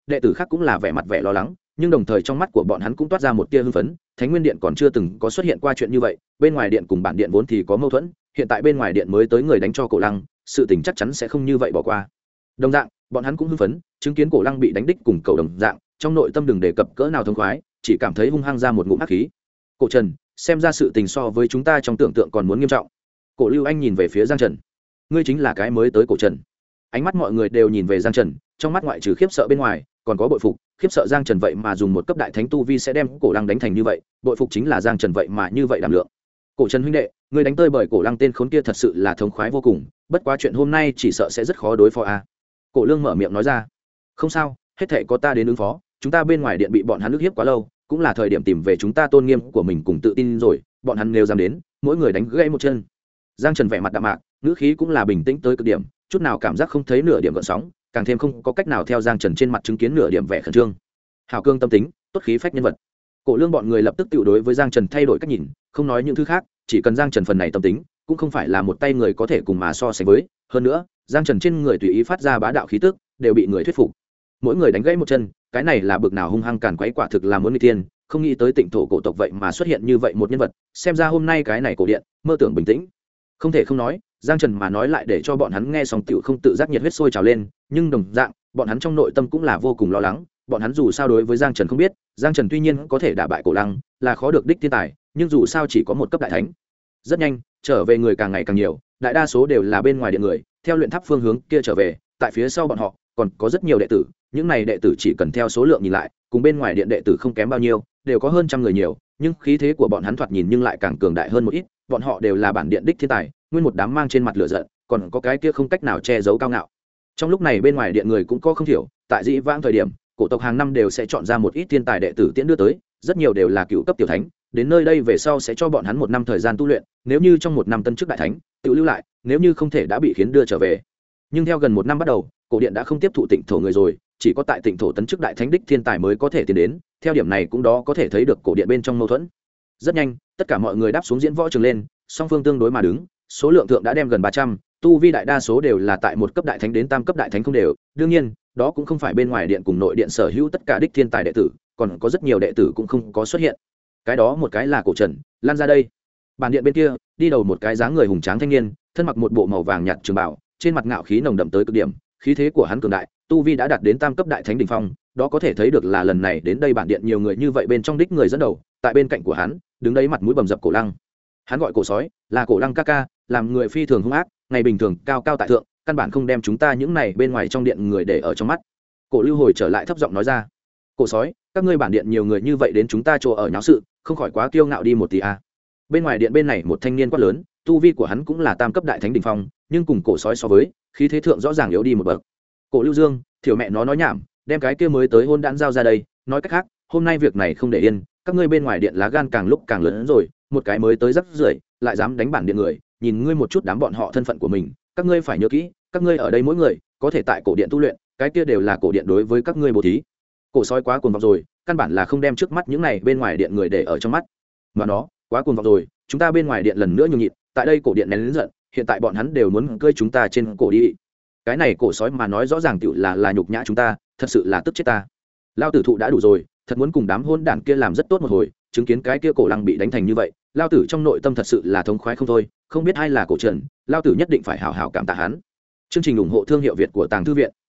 đệ tử khác cũng là vẻ mặt vẻ lo lắng, nhưng đồng thời trong mắt của bọn hắn cũng toát ra một tia hưng phấn. Thánh Nguyên Điện còn chưa từng có xuất hiện qua chuyện như vậy, bên ngoài điện cùng bản điện vốn thì có mâu thuẫn, hiện tại bên ngoài điện mới tới người đánh cho Cổ Lăng, sự tình chắc chắn sẽ không như vậy bỏ qua. Đồng dạng, bọn hắn cũng hưng phấn, chứng kiến Cổ Lăng bị đánh đích cùng cầu đồng dạng, trong nội tâm đừng đề cập cỡ nào thông khoái, chỉ cảm thấy hung hăng ra một ngụm hắc khí. Cổ Trần, xem ra sự tình so với chúng ta trong tưởng tượng còn muốn nghiêm trọng. Cổ Lưu Anh nhìn về phía Giang Trần, ngươi chính là cái mới tới Cổ Trần. Ánh mắt mọi người đều nhìn về Giang Trần, trong mắt ngoại trừ khiếp sợ bên ngoài, còn có bội phục. Khiếp sợ Giang Trần vậy mà dùng một cấp đại thánh tu vi sẽ đem Cổ Lăng đánh thành như vậy, bội phục chính là Giang Trần vậy mà như vậy đảm lượng. Cổ Trần huynh đệ, ngươi đánh tơi bởi Cổ Lăng tên khốn kia thật sự là thống khoái vô cùng, bất quá chuyện hôm nay chỉ sợ sẽ rất khó đối phó a. Cổ Lương mở miệng nói ra. Không sao, hết thảy có ta đến ứng phó, chúng ta bên ngoài điện bị bọn hắn ức hiếp quá lâu, cũng là thời điểm tìm về chúng ta tôn nghiêm của mình cùng tự tin rồi, bọn hắn nếu dám đến, mỗi người đánh gãy một chân. Giang Trần vẻ mặt đạm mạc, ngữ khí cũng là bình tĩnh tới cực điểm, chút nào cảm giác không thấy nửa điểm gợn sóng, càng thêm không có cách nào theo Giang Trần trên mặt chứng kiến nửa điểm vẻ khẩn trương. Hào cương tâm tính, tốt khí phách nhân vật. Cổ Lương bọn người lập tức tự đối với Giang Trần thay đổi cách nhìn, không nói những thứ khác, chỉ cần Giang Trần phần này tâm tính, cũng không phải là một tay người có thể cùng mà so sánh với, hơn nữa, Giang Trần trên người tùy ý phát ra bá đạo khí tức, đều bị người thuyết phục. Mỗi người đánh gãy một chân, cái này là bực nào hung hăng càn quấy, quả thực là muốn nguy tiên, không nghĩ tới Tịnh thổ cổ tộc vậy mà xuất hiện như vậy một nhân vật, xem ra hôm nay cái này cổ điện, mơ tưởng bình tĩnh. Không thể không nói, Giang Trần mà nói lại để cho bọn hắn nghe xong tiểu không tự giác nhiệt huyết sôi trào lên, nhưng đồng dạng, bọn hắn trong nội tâm cũng là vô cùng lo lắng, bọn hắn dù sao đối với Giang Trần không biết, Giang Trần tuy nhiên có thể đả bại Cổ Lăng, là khó được đích thiên tài, nhưng dù sao chỉ có một cấp đại thánh. Rất nhanh, trở về người càng ngày càng nhiều, đại đa số đều là bên ngoài điện người, theo luyện tháp phương hướng kia trở về, tại phía sau bọn họ còn có rất nhiều đệ tử, những này đệ tử chỉ cần theo số lượng nhìn lại, cùng bên ngoài điện đệ tử không kém bao nhiêu, đều có hơn trăm người nhiều, nhưng khí thế của bọn hắn thoạt nhìn nhưng lại càng cường đại hơn một ít, bọn họ đều là bản điện đích thiên tài, nguyên một đám mang trên mặt lửa giận, còn có cái kia không cách nào che giấu cao ngạo. Trong lúc này bên ngoài điện người cũng có không thiểu, tại dĩ vãng thời điểm, cổ tộc hàng năm đều sẽ chọn ra một ít thiên tài đệ tử tiễn đưa tới, rất nhiều đều là cựu cấp tiểu thánh, đến nơi đây về sau sẽ cho bọn hắn một năm thời gian tu luyện, nếu như trong một năm tân chức đại thánh, tự lưu lại, nếu như không thể đã bị khiến đưa trở về. Nhưng theo gần một năm bắt đầu, cổ điện đã không tiếp thụ Tịnh thổ người rồi, chỉ có tại Tịnh thổ tấn chức đại thánh đích thiên tài mới có thể tiến đến, theo điểm này cũng đó có thể thấy được cổ điện bên trong mâu thuẫn. Rất nhanh, tất cả mọi người đáp xuống diễn võ trường lên, song phương tương đối mà đứng, số lượng thượng đã đem gần 300, tu vi đại đa số đều là tại một cấp đại thánh đến tam cấp đại thánh không đều, đương nhiên, đó cũng không phải bên ngoài điện cùng nội điện sở hữu tất cả đích thiên tài đệ tử, còn có rất nhiều đệ tử cũng không có xuất hiện. Cái đó một cái là Cổ Trần, lan ra đây. Bản điện bên kia, đi đầu một cái dáng người hùng tráng thanh niên, thân mặc một bộ màu vàng nhạt trường bào, trên mặt ngạo khí nồng đậm tới cực điểm, khí thế của hắn cường đại, tu vi đã đạt đến tam cấp đại thánh đỉnh phong, đó có thể thấy được là lần này đến đây bản điện nhiều người như vậy bên trong đích người dẫn đầu, tại bên cạnh của hắn, đứng đấy mặt mũi bầm dập Cổ Lăng. Hắn gọi Cổ Sói, là Cổ Lăng ca ca, làm người phi thường hung ác, ngày bình thường cao cao tại thượng, căn bản không đem chúng ta những này bên ngoài trong điện người để ở trong mắt. Cổ Lưu hồi trở lại thấp giọng nói ra, Cổ Sói, các ngươi bản điện nhiều người như vậy đến chúng ta chỗ ở nháo sự, không khỏi quá kiêu ngạo đi một tí à. Bên ngoài điện bên này một thanh niên quát lớn, tu vi của hắn cũng là tam cấp đại thánh đỉnh phong, nhưng cùng Cổ Sói so với, khí thế thượng rõ ràng yếu đi một bậc. Cổ Lưu Dương, thiểu mẹ nó nói nhảm, đem cái kia mới tới hôn đản giao ra đây, nói cách khác, hôm nay việc này không để yên, các ngươi bên ngoài điện lá gan càng lúc càng lớn hơn rồi, một cái mới tới rắc rưởi, lại dám đánh bản điện người, nhìn ngươi một chút đám bọn họ thân phận của mình, các ngươi phải nhớ kỹ, các ngươi ở đây mỗi người có thể tại cổ điện tu luyện, cái kia đều là cổ điện đối với các ngươi bố thí. Cổ Sói quá cuồng vọng rồi, căn bản là không đem trước mắt những này bên ngoài điện người để ở trong mắt. Mà nó, quá cuồng vọng rồi, chúng ta bên ngoài điện lần nữa nhường nhịn, tại đây cổ điện nén lớn giận, hiện tại bọn hắn đều muốn cơi chúng ta trên cổ đi. Cái này Cổ Sói mà nói rõ ràng tựu là nhục nhã chúng ta, thật sự là tức chết ta. Lao tử thụ đã đủ rồi, thật muốn cùng đám hôn đản kia làm rất tốt một hồi, chứng kiến cái kia Cổ Lăng bị đánh thành như vậy, lao tử trong nội tâm thật sự là thống khoái không thôi, không biết ai là Cổ Trần, lao tử nhất định phải hảo hảo cảm tạ hắn. Chương trình ủng hộ thương hiệu Việt của Tàng Thư viện.